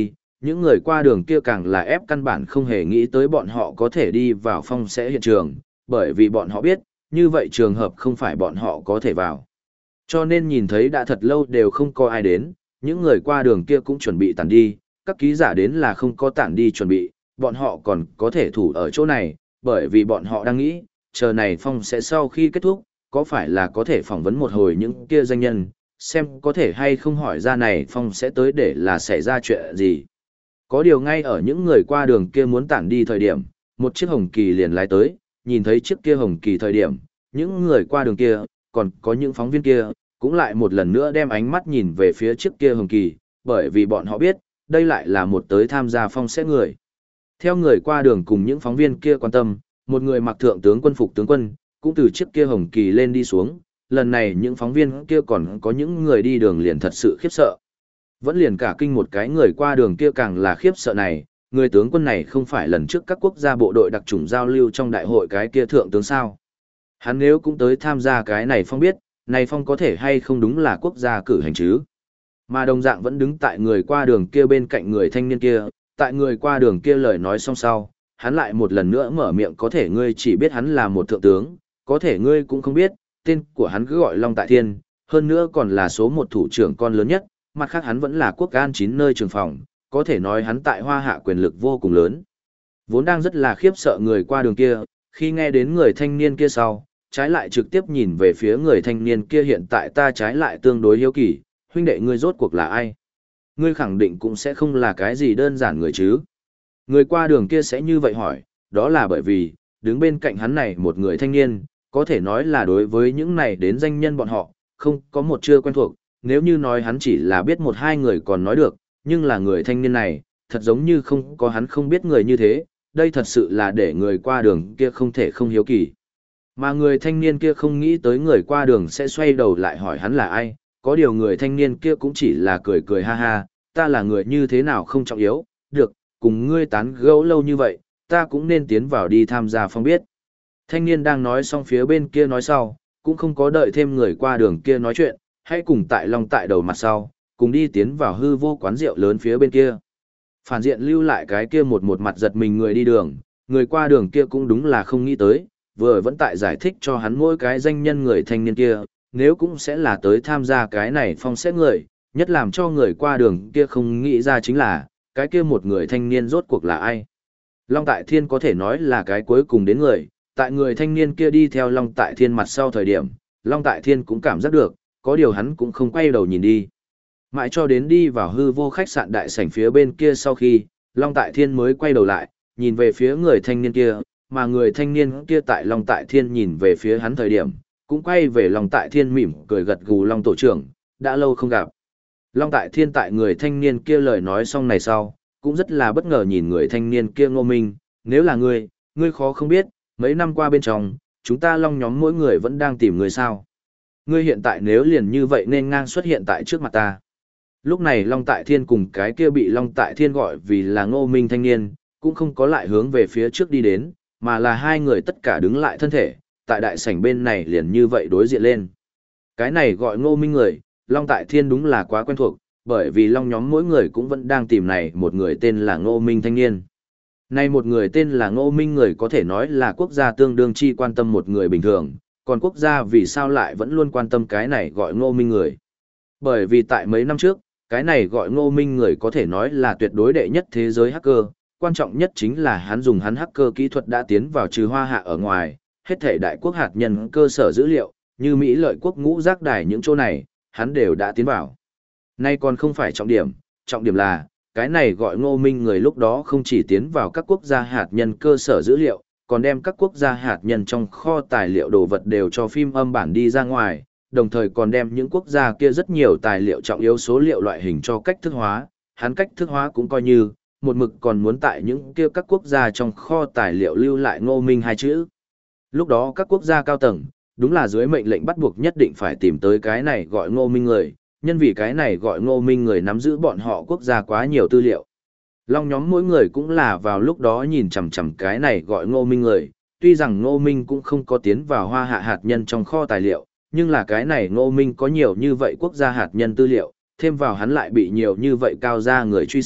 những người qua đường kia càng là ép căn bản không hề nghĩ tới bọn họ có thể đi vào phong sẽ hiện trường, bởi vì bọn họ biết, như vậy trường hợp không phải bọn họ có thể vào. Cho nên nhìn thấy đã thật lâu đều không có ai đến, những người qua đường kia cũng chuẩn bị tản đi, các ký giả đến là không có tản đi chuẩn bị, bọn họ còn có thể thủ ở chỗ này, bởi vì bọn họ đang nghĩ, chờ này phong sẽ sau khi kết thúc, có phải là có thể phỏng vấn một hồi những kia danh nhân, xem có thể hay không hỏi ra này phong sẽ tới để là xảy ra chuyện gì. Có điều ngay ở những người qua đường kia muốn tản đi thời điểm, một chiếc hồng kỳ liền lái tới, nhìn thấy chiếc kia hồng kỳ thời điểm, những người qua đường kia, còn có những phóng viên kia, cũng lại một lần nữa đem ánh mắt nhìn về phía chiếc kia hồng kỳ, bởi vì bọn họ biết, đây lại là một tới tham gia phong sẽ người. Theo người qua đường cùng những phóng viên kia quan tâm, một người mặc thượng tướng quân phục tướng quân, cũng từ chiếc kia hồng kỳ lên đi xuống, lần này những phóng viên kia còn có những người đi đường liền thật sự khiếp sợ. Vẫn liền cả kinh một cái người qua đường kia càng là khiếp sợ này, người tướng quân này không phải lần trước các quốc gia bộ đội đặc chủng giao lưu trong đại hội cái kia thượng tướng sao. Hắn nếu cũng tới tham gia cái này phong biết, này phong có thể hay không đúng là quốc gia cử hành chứ. Mà đồng dạng vẫn đứng tại người qua đường kia bên cạnh người thanh niên kia, tại người qua đường kia lời nói xong sau, hắn lại một lần nữa mở miệng có thể ngươi chỉ biết hắn là một thượng tướng, có thể ngươi cũng không biết, tên của hắn cứ gọi Long Tại Thiên, hơn nữa còn là số một thủ trưởng con lớn nhất, mặt khác hắn vẫn là quốc an 9 nơi trường phòng, có thể nói hắn tại Hoa Hạ quyền lực vô cùng lớn. Vốn đang rất là khiếp sợ người qua đường kia, khi nghe đến người thanh niên kia sau, trái lại trực tiếp nhìn về phía người thanh niên kia hiện tại ta trái lại tương đối hiếu kỳ, huynh đệ ngươi rốt cuộc là ai? Ngươi khẳng định cũng sẽ không là cái gì đơn giản người chứ. Người qua đường kia sẽ như vậy hỏi, đó là bởi vì, đứng bên cạnh hắn này một người thanh niên, có thể nói là đối với những này đến danh nhân bọn họ, không có một chưa quen thuộc, nếu như nói hắn chỉ là biết một hai người còn nói được, nhưng là người thanh niên này, thật giống như không có hắn không biết người như thế, đây thật sự là để người qua đường kia không thể không hiếu kỳ. Mà người thanh niên kia không nghĩ tới người qua đường sẽ xoay đầu lại hỏi hắn là ai, có điều người thanh niên kia cũng chỉ là cười cười ha ha, ta là người như thế nào không trọng yếu, được, cùng ngươi tán gẫu lâu như vậy, ta cũng nên tiến vào đi tham gia phong biết. Thanh niên đang nói xong phía bên kia nói sau, cũng không có đợi thêm người qua đường kia nói chuyện, hãy cùng tại Long tại đầu mặt sau, cùng đi tiến vào hư vô quán rượu lớn phía bên kia. Phản diện lưu lại cái kia một mặt giật mình người đi đường, người qua đường kia cũng đúng là không nghĩ tới, vừa vẫn tại giải thích cho hắn mỗi cái danh nhân người thanh niên kia, nếu cũng sẽ là tới tham gia cái này phong xét người, nhất làm cho người qua đường kia không nghĩ ra chính là, cái kia một người thanh niên rốt cuộc là ai. Long Tại Thiên có thể nói là cái cuối cùng đến người, tại người thanh niên kia đi theo Long Tại Thiên mặt sau thời điểm, Long Tại Thiên cũng cảm giác được, có điều hắn cũng không quay đầu nhìn đi. Mãi cho đến đi vào hư vô khách sạn đại sảnh phía bên kia sau khi, Long Tại Thiên mới quay đầu lại, nhìn về phía người thanh niên kia, mà người thanh niên kia tại Long Tại Thiên nhìn về phía hắn thời điểm, cũng quay về Long Tại Thiên mỉm cười gật gù Long tổ trưởng, đã lâu không gặp. Long Tại Thiên tại người thanh niên kia lời nói xong này sau, cũng rất là bất ngờ nhìn người thanh niên kia Ngô Minh, nếu là ngươi khó không biết, mấy năm qua bên trong, chúng ta Long nhóm mỗi người vẫn đang tìm người sao. Ngươi hiện tại nếu liền như vậy nên ngang xuất hiện tại trước mặt ta. Lúc này Long Tại Thiên cùng cái kia bị Long Tại Thiên gọi vì là Ngô Minh thanh niên, cũng không có lại hướng về phía trước đi đến, mà là hai người tất cả đứng lại thân thể, tại đại sảnh bên này liền như vậy đối diện lên. Cái này gọi Ngô Minh người, Long Tại Thiên đúng là quá quen thuộc, bởi vì Long nhóm mỗi người cũng vẫn đang tìm này một người tên là Ngô Minh thanh niên. Này một người tên là Ngô Minh người có thể nói là quốc gia tương đương chi quan tâm một người bình thường, còn quốc gia vì sao lại vẫn luôn quan tâm cái này gọi Ngô Minh người. Bởi vì tại mấy năm trước, cái này gọi Ngô Minh người có thể nói là tuyệt đối đệ nhất thế giới hacker, quan trọng nhất chính là hắn dùng hắn hacker kỹ thuật đã tiến vào trừ Hoa Hạ ở ngoài, hết thể đại quốc hạt nhân cơ sở dữ liệu, như Mỹ lợi quốc ngũ giác đài những chỗ này, hắn đều đã tiến vào. Nay còn không phải trọng điểm là, cái này gọi Ngô Minh người lúc đó không chỉ tiến vào các quốc gia hạt nhân cơ sở dữ liệu, còn đem các quốc gia hạt nhân trong kho tài liệu đồ vật đều cho phim âm bản đi ra ngoài, đồng thời còn đem những quốc gia kia rất nhiều tài liệu trọng yếu số liệu loại hình cho cách thức hóa, hắn cách thức hóa cũng coi như, một mực còn muốn tại những kia các quốc gia trong kho tài liệu lưu lại Ngô Minh hai chữ. Lúc đó các quốc gia cao tầng, đúng là dưới mệnh lệnh bắt buộc nhất định phải tìm tới cái này gọi Ngô Minh người, nhân vì cái này gọi Ngô Minh người nắm giữ bọn họ quốc gia quá nhiều tư liệu. Long nhóm mỗi người cũng là vào lúc đó nhìn chằm chằm cái này gọi Ngô Minh người, tuy rằng Ngô Minh cũng không có tiến vào Hoa Hạ hạt nhân trong kho tài liệu, nhưng là cái này Ngô Minh có nhiều như vậy quốc gia hạt nhân tư liệu, thêm vào hắn lại bị nhiều như vậy cao gia người truy sát,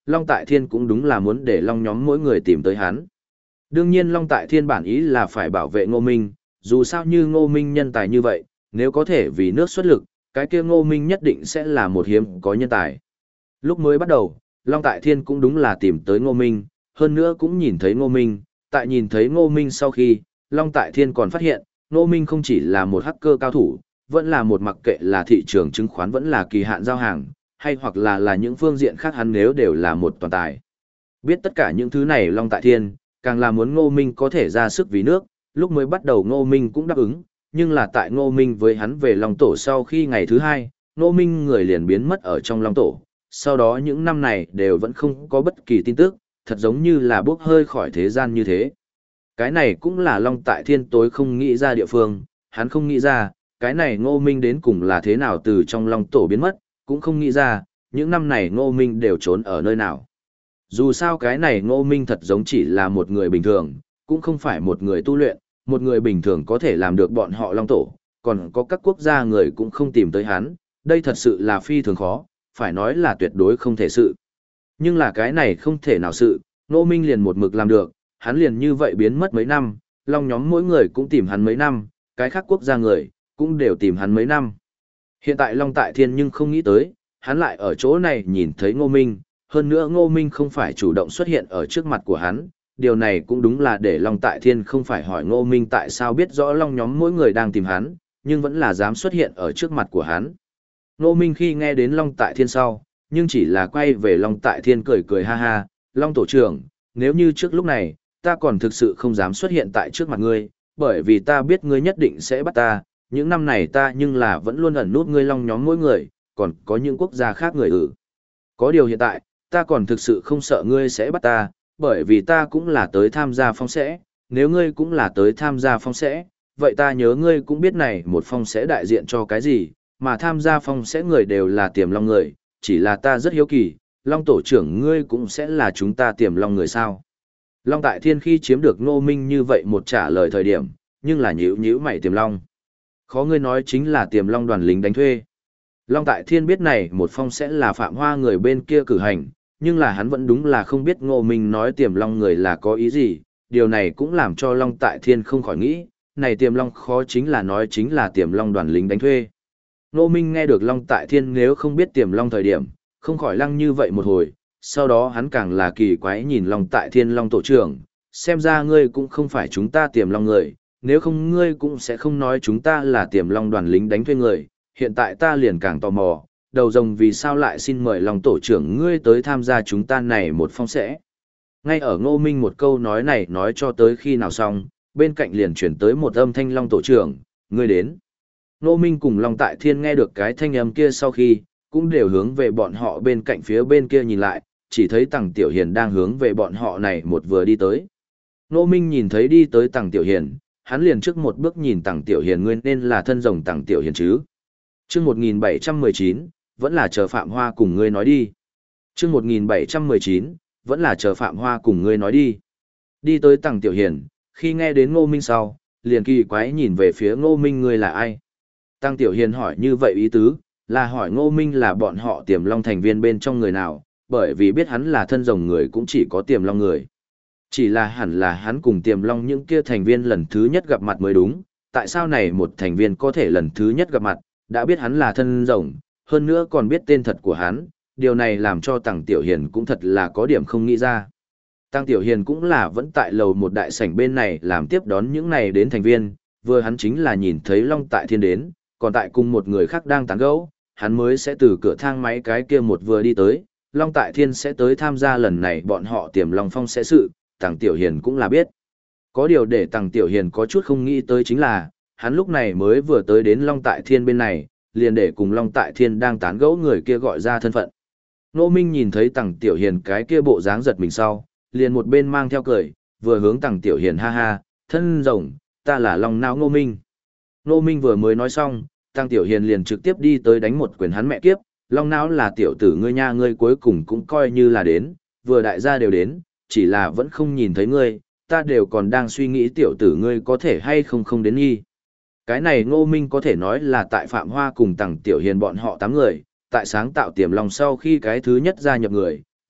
Long Tại Thiên cũng đúng là muốn để Long nhóm mỗi người tìm tới hắn. Đương nhiên Long Tại Thiên bản ý là phải bảo vệ Ngô Minh, dù sao như Ngô Minh nhân tài như vậy, nếu có thể vì nước xuất lực, cái kia Ngô Minh nhất định sẽ là một hiếm có nhân tài. Lúc mới bắt đầu, Long Tại Thiên cũng đúng là tìm tới Ngô Minh, hơn nữa cũng nhìn thấy Ngô Minh, tại nhìn thấy Ngô Minh sau khi, Long Tại Thiên còn phát hiện, Ngô Minh không chỉ là một hacker cao thủ, vẫn là một mặc kệ là thị trường chứng khoán vẫn là kỳ hạn giao hàng, hay hoặc là những phương diện khác hắn nếu đều là một toàn tài. Biết tất cả những thứ này Long Tại Thiên, càng là muốn Ngô Minh có thể ra sức vì nước, lúc mới bắt đầu Ngô Minh cũng đáp ứng, nhưng là tại Ngô Minh với hắn về Long Tổ sau khi ngày thứ hai, Ngô Minh người liền biến mất ở trong Long Tổ, sau đó những năm này đều vẫn không có bất kỳ tin tức, thật giống như là bốc hơi khỏi thế gian như thế. Cái này cũng là Long Tại Thiên tối không nghĩ ra địa phương, hắn không nghĩ ra, cái này Ngô Minh đến cùng là thế nào từ trong Long Tổ biến mất, cũng không nghĩ ra, những năm này Ngô Minh đều trốn ở nơi nào. Dù sao cái này Ngô Minh thật giống chỉ là một người bình thường, cũng không phải một người tu luyện, một người bình thường có thể làm được bọn họ Long Tổ, còn có các quốc gia người cũng không tìm tới hắn, đây thật sự là phi thường khó, phải nói là tuyệt đối không thể sự. Nhưng là cái này không thể nào sự, Ngô Minh liền một mực làm được, hắn liền như vậy biến mất mấy năm, Long nhóm mỗi người cũng tìm hắn mấy năm, cái khác quốc gia người cũng đều tìm hắn mấy năm. Hiện tại Long Tại Thiên nhưng không nghĩ tới, hắn lại ở chỗ này nhìn thấy Ngô Minh, hơn nữa Ngô Minh không phải chủ động xuất hiện ở trước mặt của hắn, điều này cũng đúng là để Long Tại Thiên không phải hỏi Ngô Minh tại sao biết rõ Long nhóm mỗi người đang tìm hắn, nhưng vẫn là dám xuất hiện ở trước mặt của hắn. Ngô Minh khi nghe đến Long Tại Thiên sau, nhưng chỉ là quay về Long Tại Thiên cười cười ha ha, Long Tổ trưởng, nếu như trước lúc này, ta còn thực sự không dám xuất hiện tại trước mặt ngươi, bởi vì ta biết ngươi nhất định sẽ bắt ta, những năm này ta nhưng là vẫn luôn ẩn nút ngươi Long nhóm mỗi người, còn có những quốc gia khác người Có điều hiện tại, ta còn thực sự không sợ ngươi sẽ bắt ta, bởi vì ta cũng là tới tham gia phong sẽ, nếu ngươi cũng là tới tham gia phong sẽ, vậy ta nhớ ngươi cũng biết này một phong sẽ đại diện cho cái gì, mà tham gia phong sẽ người đều là Tiềm Long người, chỉ là ta rất hiếu kỳ, Long Tổ trưởng ngươi cũng sẽ là chúng ta Tiềm Long người sao. Long Tại Thiên khi chiếm được Ngô Minh như vậy một trả lời thời điểm, nhưng là nhíu nhíu mày Tiềm Long. Khó ngươi nói chính là Tiềm Long đoàn lính đánh thuê. Long Tại Thiên biết này một phong sẽ là Phạm Hoa người bên kia cử hành, nhưng là hắn vẫn đúng là không biết Ngô Minh nói Tiềm Long người là có ý gì, điều này cũng làm cho Long Tại Thiên không khỏi nghĩ, này Tiềm Long khó chính là nói chính là Tiềm Long đoàn lính đánh thuê. Ngô Minh nghe được Long Tại Thiên nếu không biết Tiềm Long thời điểm, không khỏi lăng như vậy một hồi, sau đó hắn càng là kỳ quái nhìn Long Tại Thiên Long Tổ trưởng, xem ra ngươi cũng không phải chúng ta Tiềm Long người, nếu không ngươi cũng sẽ không nói chúng ta là Tiềm Long đoàn lính đánh thuê người, hiện tại ta liền càng tò mò, đầu rồng vì sao lại xin mời Long Tổ trưởng ngươi tới tham gia chúng ta này một phong sẽ. Ngay ở Ngô Minh một câu nói này nói cho tới khi nào xong, bên cạnh liền chuyển tới một âm thanh Long Tổ trưởng, ngươi đến. Ngô Minh cùng Long Tại Thiên nghe được cái thanh âm kia sau khi, cũng đều hướng về bọn họ bên cạnh phía bên kia nhìn lại, chỉ thấy Tằng Tiểu Hiền đang hướng về bọn họ này một vừa đi tới. Ngô Minh nhìn thấy đi tới Tằng Tiểu Hiền, hắn liền trước một bước nhìn Tằng Tiểu Hiền nguyên nên là thân rồng Tằng Tiểu Hiền chứ. Chương 1719, vẫn là chờ Phạm Hoa cùng ngươi nói đi. Chương 1719, vẫn là chờ Phạm Hoa cùng ngươi nói đi. Đi tới Tằng Tiểu Hiền, khi nghe đến Ngô Minh sau, liền kỳ quái nhìn về phía Ngô Minh ngươi là ai. Tằng Tiểu Hiền hỏi như vậy ý tứ, là hỏi Ngô Minh là bọn họ Tiềm Long thành viên bên trong người nào, bởi vì biết hắn là thân rồng người cũng chỉ có Tiềm Long người. Chỉ là hẳn là hắn cùng Tiềm Long những kia thành viên lần thứ nhất gặp mặt mới đúng, tại sao này một thành viên có thể lần thứ nhất gặp mặt, đã biết hắn là thân rồng, hơn nữa còn biết tên thật của hắn, điều này làm cho Tằng Tiểu Hiền cũng thật là có điểm không nghĩ ra. Tằng Tiểu Hiền cũng là vẫn tại lầu một đại sảnh bên này làm tiếp đón những này đến thành viên, vừa hắn chính là nhìn thấy Long Tại Thiên đến, còn tại cùng một người khác đang tán gẫu, hắn mới sẽ từ cửa thang máy cái kia một vừa đi tới, Long Tại Thiên sẽ tới tham gia lần này bọn họ Tiềm Long phong sẽ sự, Tằng Tiểu Hiền cũng là biết. Có điều để Tằng Tiểu Hiền có chút không nghĩ tới chính là, hắn lúc này mới vừa tới đến Long Tại Thiên bên này, liền để cùng Long Tại Thiên đang tán gẫu người kia gọi ra thân phận. Ngô Minh nhìn thấy Tằng Tiểu Hiền cái kia bộ dáng giật mình sau, liền một bên mang theo cười, vừa hướng Tằng Tiểu Hiền ha ha, thân rồng, ta là Long Nao Ngô Minh. Ngô Minh vừa mới nói xong, Tằng Tiểu Hiền liền trực tiếp đi tới đánh một quyền hắn mẹ kiếp, Long Nao là tiểu tử ngươi nha, ngươi cuối cùng cũng coi như là đến, vừa đại gia đều đến, chỉ là vẫn không nhìn thấy ngươi, ta đều còn đang suy nghĩ tiểu tử ngươi có thể hay không đến nghi. Cái này Ngô Minh có thể nói là tại Phạm Hoa cùng Tằng Tiểu Hiền bọn họ 8 người, tại sáng tạo Tiềm Long sau khi cái thứ nhất gia nhập người,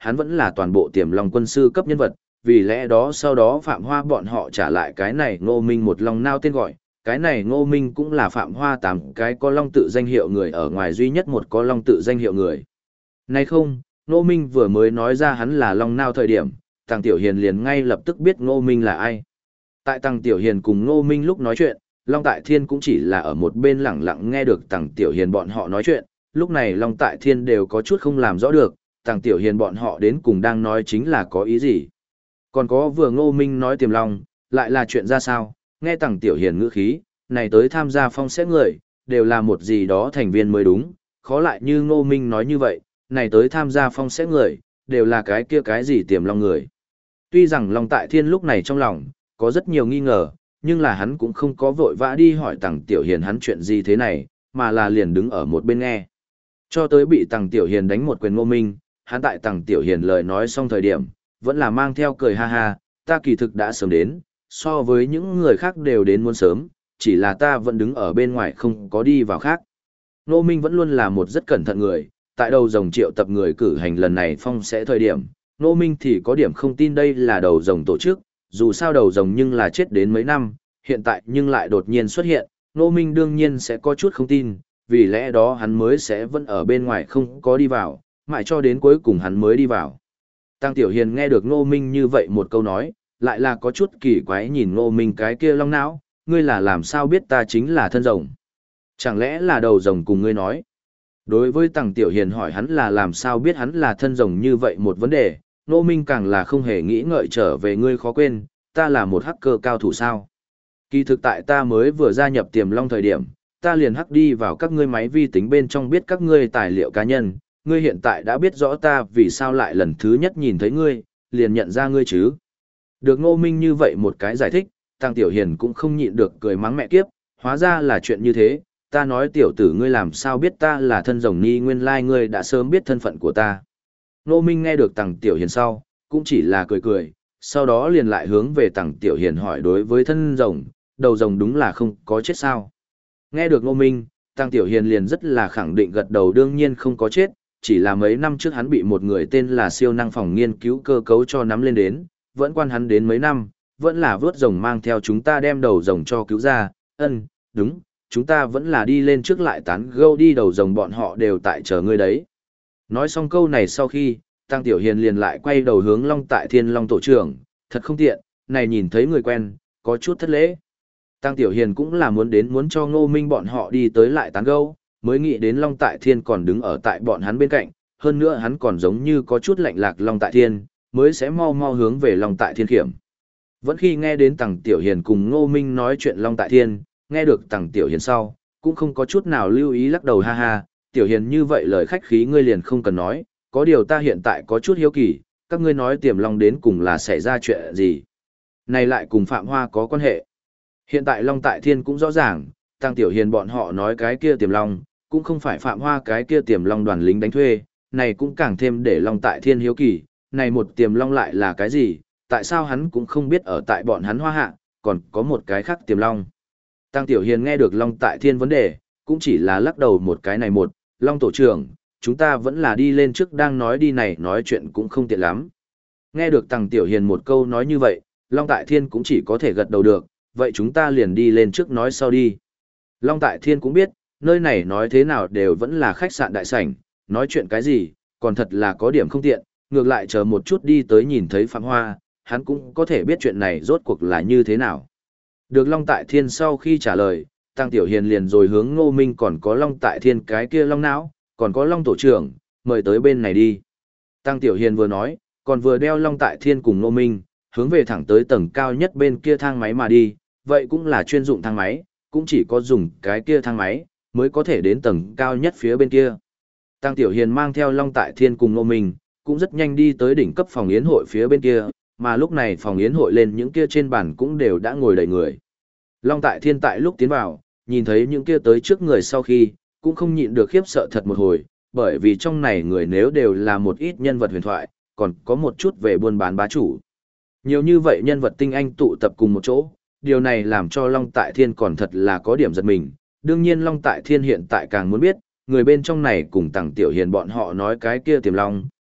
hắn vẫn là toàn bộ Tiềm Long quân sư cấp nhân vật, vì lẽ đó sau đó Phạm Hoa bọn họ trả lại cái này Ngô Minh một long nao tên gọi, cái này Ngô Minh cũng là Phạm Hoa 8 cái có long tự danh hiệu người ở ngoài duy nhất một có long tự danh hiệu người. Này không, Ngô Minh vừa mới nói ra hắn là long nao thời điểm, Tăng Tiểu Hiền liền ngay lập tức biết Ngô Minh là ai. Tại Tăng Tiểu Hiền cùng Ngô Minh lúc nói chuyện, Long Tại Thiên cũng chỉ là ở một bên lẳng lặng nghe được Tăng Tiểu Hiền bọn họ nói chuyện, lúc này Long Tại Thiên đều có chút không làm rõ được, Tăng Tiểu Hiền bọn họ đến cùng đang nói chính là có ý gì. Còn có vừa Ngô Minh nói Tiềm Long, lại là chuyện ra sao, nghe Tăng Tiểu Hiền ngữ khí, này tới tham gia phong sẽ người, đều là một gì đó thành viên mới đúng, khó lại như Ngô Minh nói như vậy, này tới tham gia phong sẽ người, đều là cái kia cái gì Tiềm Long người. Tuy rằng Long Tại Thiên lúc này trong lòng, có rất nhiều nghi ngờ, nhưng là hắn cũng không có vội vã đi hỏi Tăng Tiểu Hiền hắn chuyện gì thế này, mà là liền đứng ở một bên nghe. Cho tới bị Tăng Tiểu Hiền đánh một quyền Ngô Minh, hắn tại Tăng Tiểu Hiền lời nói xong thời điểm, vẫn là mang theo cười ha ha, ta kỳ thực đã sớm đến, so với những người khác đều đến muốn sớm, chỉ là ta vẫn đứng ở bên ngoài không có đi vào khác. Ngô Minh vẫn luôn là một rất cẩn thận người, tại đầu rồng triệu tập người cử hành lần này phong sẽ thời điểm, Ngô Minh thì có điểm không tin đây là đầu rồng tổ chức, dù sao đầu rồng nhưng là chết đến mấy năm, hiện tại nhưng lại đột nhiên xuất hiện, Ngô Minh đương nhiên sẽ có chút không tin, vì lẽ đó hắn mới sẽ vẫn ở bên ngoài không có đi vào, mãi cho đến cuối cùng hắn mới đi vào. Tăng Tiểu Hiền nghe được Ngô Minh như vậy một câu nói, lại là có chút kỳ quái nhìn Ngô Minh cái kia long não, ngươi là làm sao biết ta chính là thân rồng? Chẳng lẽ là đầu rồng cùng ngươi nói? Đối với Tăng Tiểu Hiền hỏi hắn là làm sao biết hắn là thân rồng như vậy một vấn đề, Ngô Minh càng là không hề nghĩ ngợi trở về ngươi khó quên, ta là một hacker cao thủ sao. Kỳ thực tại ta mới vừa gia nhập Tiềm Long thời điểm, ta liền hack đi vào các ngươi máy vi tính bên trong biết các ngươi tài liệu cá nhân, ngươi hiện tại đã biết rõ ta vì sao lại lần thứ nhất nhìn thấy ngươi, liền nhận ra ngươi chứ. Được Ngô Minh như vậy một cái giải thích, Tăng Tiểu Hiền cũng không nhịn được cười mắng mẹ kiếp, hóa ra là chuyện như thế, ta nói tiểu tử ngươi làm sao biết ta là thân rồng ni nguyên lai ngươi đã sớm biết thân phận của ta. Ngô Minh nghe được Tăng Tiểu Hiền sau, cũng chỉ là cười cười, sau đó liền lại hướng về Tăng Tiểu Hiền hỏi đối với thân rồng, đầu rồng đúng là không có chết sao. Nghe được Ngô Minh, Tăng Tiểu Hiền liền rất là khẳng định gật đầu đương nhiên không có chết, chỉ là mấy năm trước hắn bị một người tên là siêu năng phòng nghiên cứu cơ cấu cho nắm lên đến, vẫn quan hắn đến mấy năm, vẫn là vớt rồng mang theo chúng ta đem đầu rồng cho cứu ra, đúng, chúng ta vẫn là đi lên trước lại tán gẫu đi đầu rồng bọn họ đều tại chờ ngươi đấy. Nói xong câu này sau khi, Tăng Tiểu Hiền liền lại quay đầu hướng Long Tại Thiên Long tổ trưởng, thật không tiện, này nhìn thấy người quen, có chút thất lễ. Tăng Tiểu Hiền cũng là muốn cho Ngô Minh bọn họ đi tới lại tán gẫu, mới nghĩ đến Long Tại Thiên còn đứng ở tại bọn hắn bên cạnh, hơn nữa hắn còn giống như có chút lạnh lạc Long Tại Thiên, mới sẽ mau mau hướng về Long Tại Thiên khiểm. Vẫn khi nghe đến Tăng Tiểu Hiền cùng Ngô Minh nói chuyện Long Tại Thiên, nghe được Tăng Tiểu Hiền sau, cũng không có chút nào lưu ý lắc đầu ha ha, Tiểu Hiền như vậy lời khách khí ngươi liền không cần nói, có điều ta hiện tại có chút hiếu kỳ, các ngươi nói Tiềm Long đến cùng là xảy ra chuyện gì? Này lại cùng Phạm Hoa có quan hệ. Hiện tại Long Tại Thiên cũng rõ ràng, Tăng Tiểu Hiền bọn họ nói cái kia Tiềm Long, cũng không phải Phạm Hoa cái kia Tiềm Long đoàn lính đánh thuê, này cũng càng thêm để Long Tại Thiên hiếu kỳ, này một Tiềm Long lại là cái gì, tại sao hắn cũng không biết ở tại bọn hắn Hoa Hạ, còn có một cái khác Tiềm Long. Tăng Tiểu Hiền nghe được Long Tại Thiên vấn đề, cũng chỉ là lắc đầu một cái này một, Long tổ trưởng, chúng ta vẫn là đi lên trước đang nói đi này nói chuyện cũng không tiện lắm. Nghe được Tăng Tiểu Hiền một câu nói như vậy, Long Tại Thiên cũng chỉ có thể gật đầu được, vậy chúng ta liền đi lên trước nói sau đi. Long Tại Thiên cũng biết, nơi này nói thế nào đều vẫn là khách sạn đại sảnh, nói chuyện cái gì, còn thật là có điểm không tiện, ngược lại chờ một chút đi tới nhìn thấy Phạm Hoa, hắn cũng có thể biết chuyện này rốt cuộc là như thế nào. Được Long Tại Thiên sau khi trả lời, Tăng Tiểu Hiền liền rồi hướng Ngô Minh còn có Long Tại Thiên cái kia Long não, còn có Long tổ trưởng, mời tới bên này đi. Tăng Tiểu Hiền vừa nói, còn vừa đeo Long Tại Thiên cùng Ngô Minh, hướng về thẳng tới tầng cao nhất bên kia thang máy mà đi, vậy cũng là chuyên dụng thang máy, cũng chỉ có dùng cái kia thang máy, mới có thể đến tầng cao nhất phía bên kia. Tăng Tiểu Hiền mang theo Long Tại Thiên cùng Ngô Minh, cũng rất nhanh đi tới đỉnh cấp phòng yến hội phía bên kia, mà lúc này phòng yến hội lên những kia trên bàn cũng đều đã ngồi đầy người. Long Tại Thiên tại lúc tiến vào, nhìn thấy những kia tới trước người sau khi, cũng không nhịn được khiếp sợ thật một hồi, bởi vì trong này người nếu đều là một ít nhân vật huyền thoại, còn có một chút về buôn bán bá chủ. Nhiều như vậy nhân vật tinh anh tụ tập cùng một chỗ, điều này làm cho Long Tại Thiên còn thật là có điểm giật mình. Đương nhiên Long Tại Thiên hiện tại càng muốn biết, người bên trong này cùng Tăng Tiểu Hiền bọn họ nói cái kia Tiềm Long,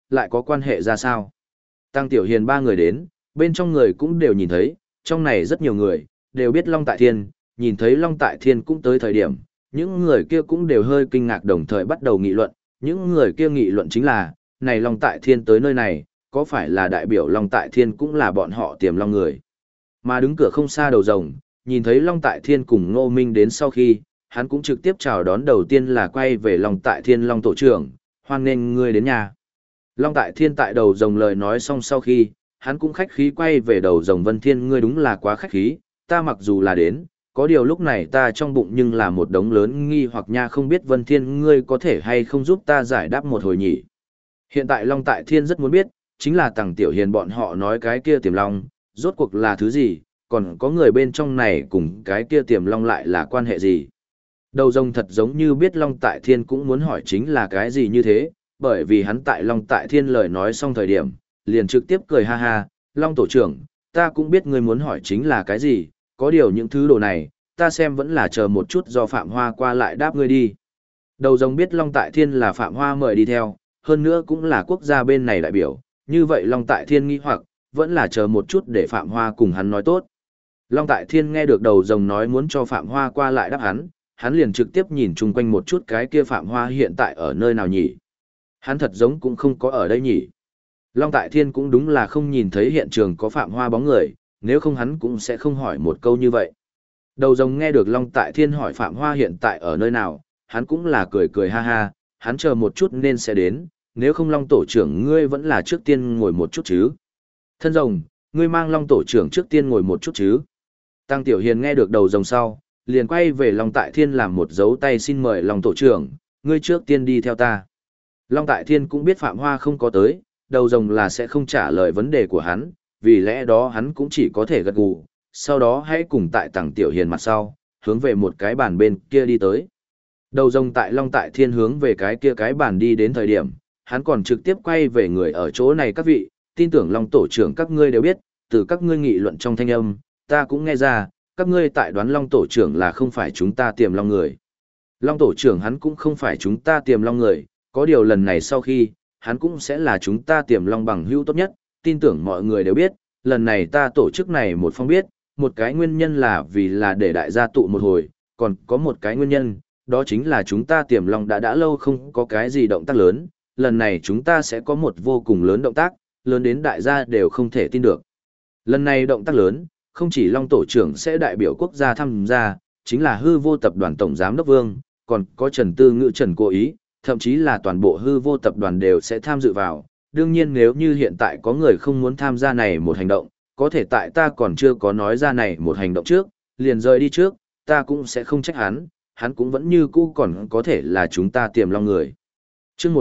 lại có quan hệ ra sao? Tăng Tiểu Hiền ba người đến, bên trong người cũng đều nhìn thấy, trong này rất nhiều người, đều biết Long Tại Thiên, nhìn thấy Long Tại Thiên cũng tới thời điểm, những người kia cũng đều hơi kinh ngạc đồng thời bắt đầu nghị luận, những người kia nghị luận chính là, này Long Tại Thiên tới nơi này, có phải là đại biểu Long Tại Thiên cũng là bọn họ Tiềm Long người. Mà đứng cửa không xa Đầu Rồng, nhìn thấy Long Tại Thiên cùng Ngô Minh đến sau khi, hắn cũng trực tiếp chào đón đầu tiên là quay về Long Tại Thiên Long Tổ trưởng, hoan nghênh ngươi đến nhà. Long Tại Thiên tại Đầu Rồng lời nói xong sau khi, hắn cũng khách khí quay về Đầu Rồng Vân Thiên, ngươi đúng là quá khách khí, ta mặc dù là đến, có điều lúc này ta trong bụng nhưng là một đống lớn nghi hoặc nha, không biết Vân Thiên ngươi có thể hay không giúp ta giải đáp một hồi nhỉ. Hiện tại Long Tại Thiên rất muốn biết, chính là Tằng Tiểu Hiền bọn họ nói cái kia Tiềm Long, rốt cuộc là thứ gì, còn có người bên trong này cùng cái kia Tiềm Long lại là quan hệ gì. Đầu Rồng thật giống như biết Long Tại Thiên cũng muốn hỏi chính là cái gì như thế, bởi vì hắn tại Long Tại Thiên lời nói xong thời điểm, liền trực tiếp cười ha ha, Long Tổ trưởng, ta cũng biết ngươi muốn hỏi chính là cái gì, có điều những thứ đồ này, ta xem vẫn là chờ một chút do Phạm Hoa qua lại đáp ngươi đi. Đầu Rồng biết Long Tại Thiên là Phạm Hoa mời đi theo, hơn nữa cũng là quốc gia bên này đại biểu, như vậy Long Tại Thiên nghi hoặc, vẫn là chờ một chút để Phạm Hoa cùng hắn nói tốt. Long Tại Thiên nghe được Đầu Rồng nói muốn cho Phạm Hoa qua lại đáp hắn liền trực tiếp nhìn chung quanh một chút cái kia Phạm Hoa hiện tại ở nơi nào nhỉ. Hắn thật giống cũng không có ở đây nhỉ. Long Tại Thiên cũng đúng là không nhìn thấy hiện trường có Phạm Hoa bóng người, nếu không hắn cũng sẽ không hỏi một câu như vậy. Đầu Rồng nghe được Long Tại Thiên hỏi Phạm Hoa hiện tại ở nơi nào, hắn cũng là cười cười ha ha, hắn chờ một chút nên sẽ đến, nếu không Long Tổ trưởng ngươi vẫn là trước tiên ngồi một chút chứ. Thân Rồng, ngươi mang Long Tổ trưởng trước tiên ngồi một chút chứ. Tăng Tiểu Hiền nghe được Đầu Rồng sau, liền quay về Long Tại Thiên làm một dấu tay xin mời Long Tổ trưởng, ngươi trước tiên đi theo ta. Long Tại Thiên cũng biết Phạm Hoa không có tới, Đầu Rồng là sẽ không trả lời vấn đề của hắn, vì lẽ đó hắn cũng chỉ có thể gật gù, sau đó hãy cùng tại Tằng Tiểu Hiền mặt sau, hướng về một cái bàn bên kia đi tới. Đầu Rồng tại Long Tại Thiên hướng về cái kia cái bàn đi đến thời điểm, hắn còn trực tiếp quay về người ở chỗ này các vị, tin tưởng Long Tổ trưởng các ngươi đều biết, từ các ngươi nghị luận trong thanh âm, ta cũng nghe ra, các ngươi tại đoán Long Tổ trưởng là không phải chúng ta Tiềm Long người. Long Tổ trưởng hắn cũng không phải chúng ta Tiềm Long người, có điều lần này sau khi, hắn cũng sẽ là chúng ta Tiềm Long bằng hữu tốt nhất, tin tưởng mọi người đều biết, lần này ta tổ chức này một phong biết, một cái nguyên nhân là vì là để đại gia tụ một hồi, còn có một cái nguyên nhân, đó chính là chúng ta Tiềm Long đã lâu không có cái gì động tác lớn, lần này chúng ta sẽ có một vô cùng lớn động tác, lớn đến đại gia đều không thể tin được. Lần này động tác lớn, không chỉ Long Tổ trưởng sẽ đại biểu quốc gia tham gia, chính là Hư Vô Tập đoàn Tổng Giám Đốc Vương, còn có Trần Tư Ngữ Trần Cô Ý, thậm chí là toàn bộ Hư Vô Tập đoàn đều sẽ tham dự vào. Đương nhiên nếu như hiện tại có người không muốn tham gia này một hành động, có thể tại ta còn chưa có nói ra này một hành động trước, liền rời đi trước, ta cũng sẽ không trách hắn cũng vẫn như cũ còn có thể là chúng ta Tiềm Long người. Chương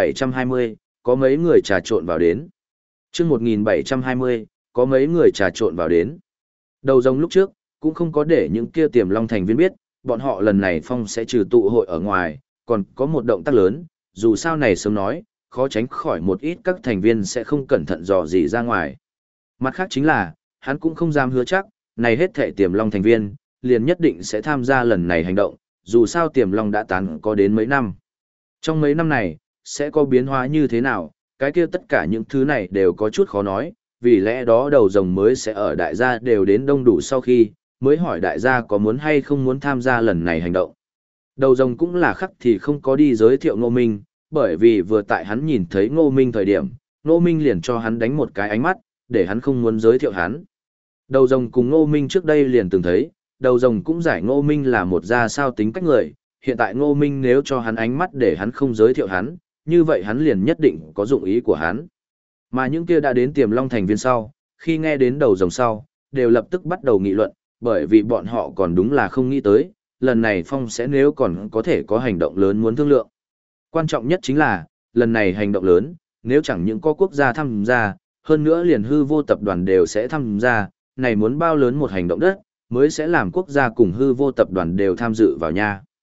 1720, có mấy người trà trộn vào đến. Chương 1720, có mấy người trà trộn vào đến. Đầu Rồng lúc trước, cũng không có để những kia Tiềm Long thành viên biết, bọn họ lần này phong sẽ trừ tụ hội ở ngoài, còn có một động tác lớn, dù sao này sớm nói, khó tránh khỏi một ít các thành viên sẽ không cẩn thận dò gì ra ngoài. Mặt khác chính là, hắn cũng không dám hứa chắc, này hết thảy Tiềm Long thành viên, liền nhất định sẽ tham gia lần này hành động, dù sao Tiềm Long đã tán có đến mấy năm. Trong mấy năm này, sẽ có biến hóa như thế nào, cái kia tất cả những thứ này đều có chút khó nói, vì lẽ đó Đầu Rồng mới sẽ ở đại gia đều đến đông đủ sau khi, mới hỏi đại gia có muốn hay không muốn tham gia lần này hành động. Đầu Rồng cũng là khắc thì không có đi giới thiệu Ngô Minh, bởi vì vừa tại hắn nhìn thấy Ngô Minh thời điểm, Ngô Minh liền cho hắn đánh một cái ánh mắt, để hắn không muốn giới thiệu hắn. Đầu Rồng cùng Ngô Minh trước đây liền từng thấy, Đầu Rồng cũng giải Ngô Minh là một ra sao tính cách người, hiện tại Ngô Minh nếu cho hắn ánh mắt để hắn không giới thiệu hắn, như vậy hắn liền nhất định có dụng ý của hắn. Mà những kia đã đến Tiềm Long thành viên sau, khi nghe đến Đầu Rồng sau, đều lập tức bắt đầu nghị luận, bởi vì bọn họ còn đúng là không nghĩ tới, lần này phong sẽ nếu còn có thể có hành động lớn muốn thương lượng. Quan trọng nhất chính là, lần này hành động lớn, nếu chẳng những có quốc gia tham gia, hơn nữa liền Hư Vô Tập đoàn đều sẽ tham gia, này muốn bao lớn một hành động đất, mới sẽ làm quốc gia cùng Hư Vô Tập đoàn đều tham dự vào nha.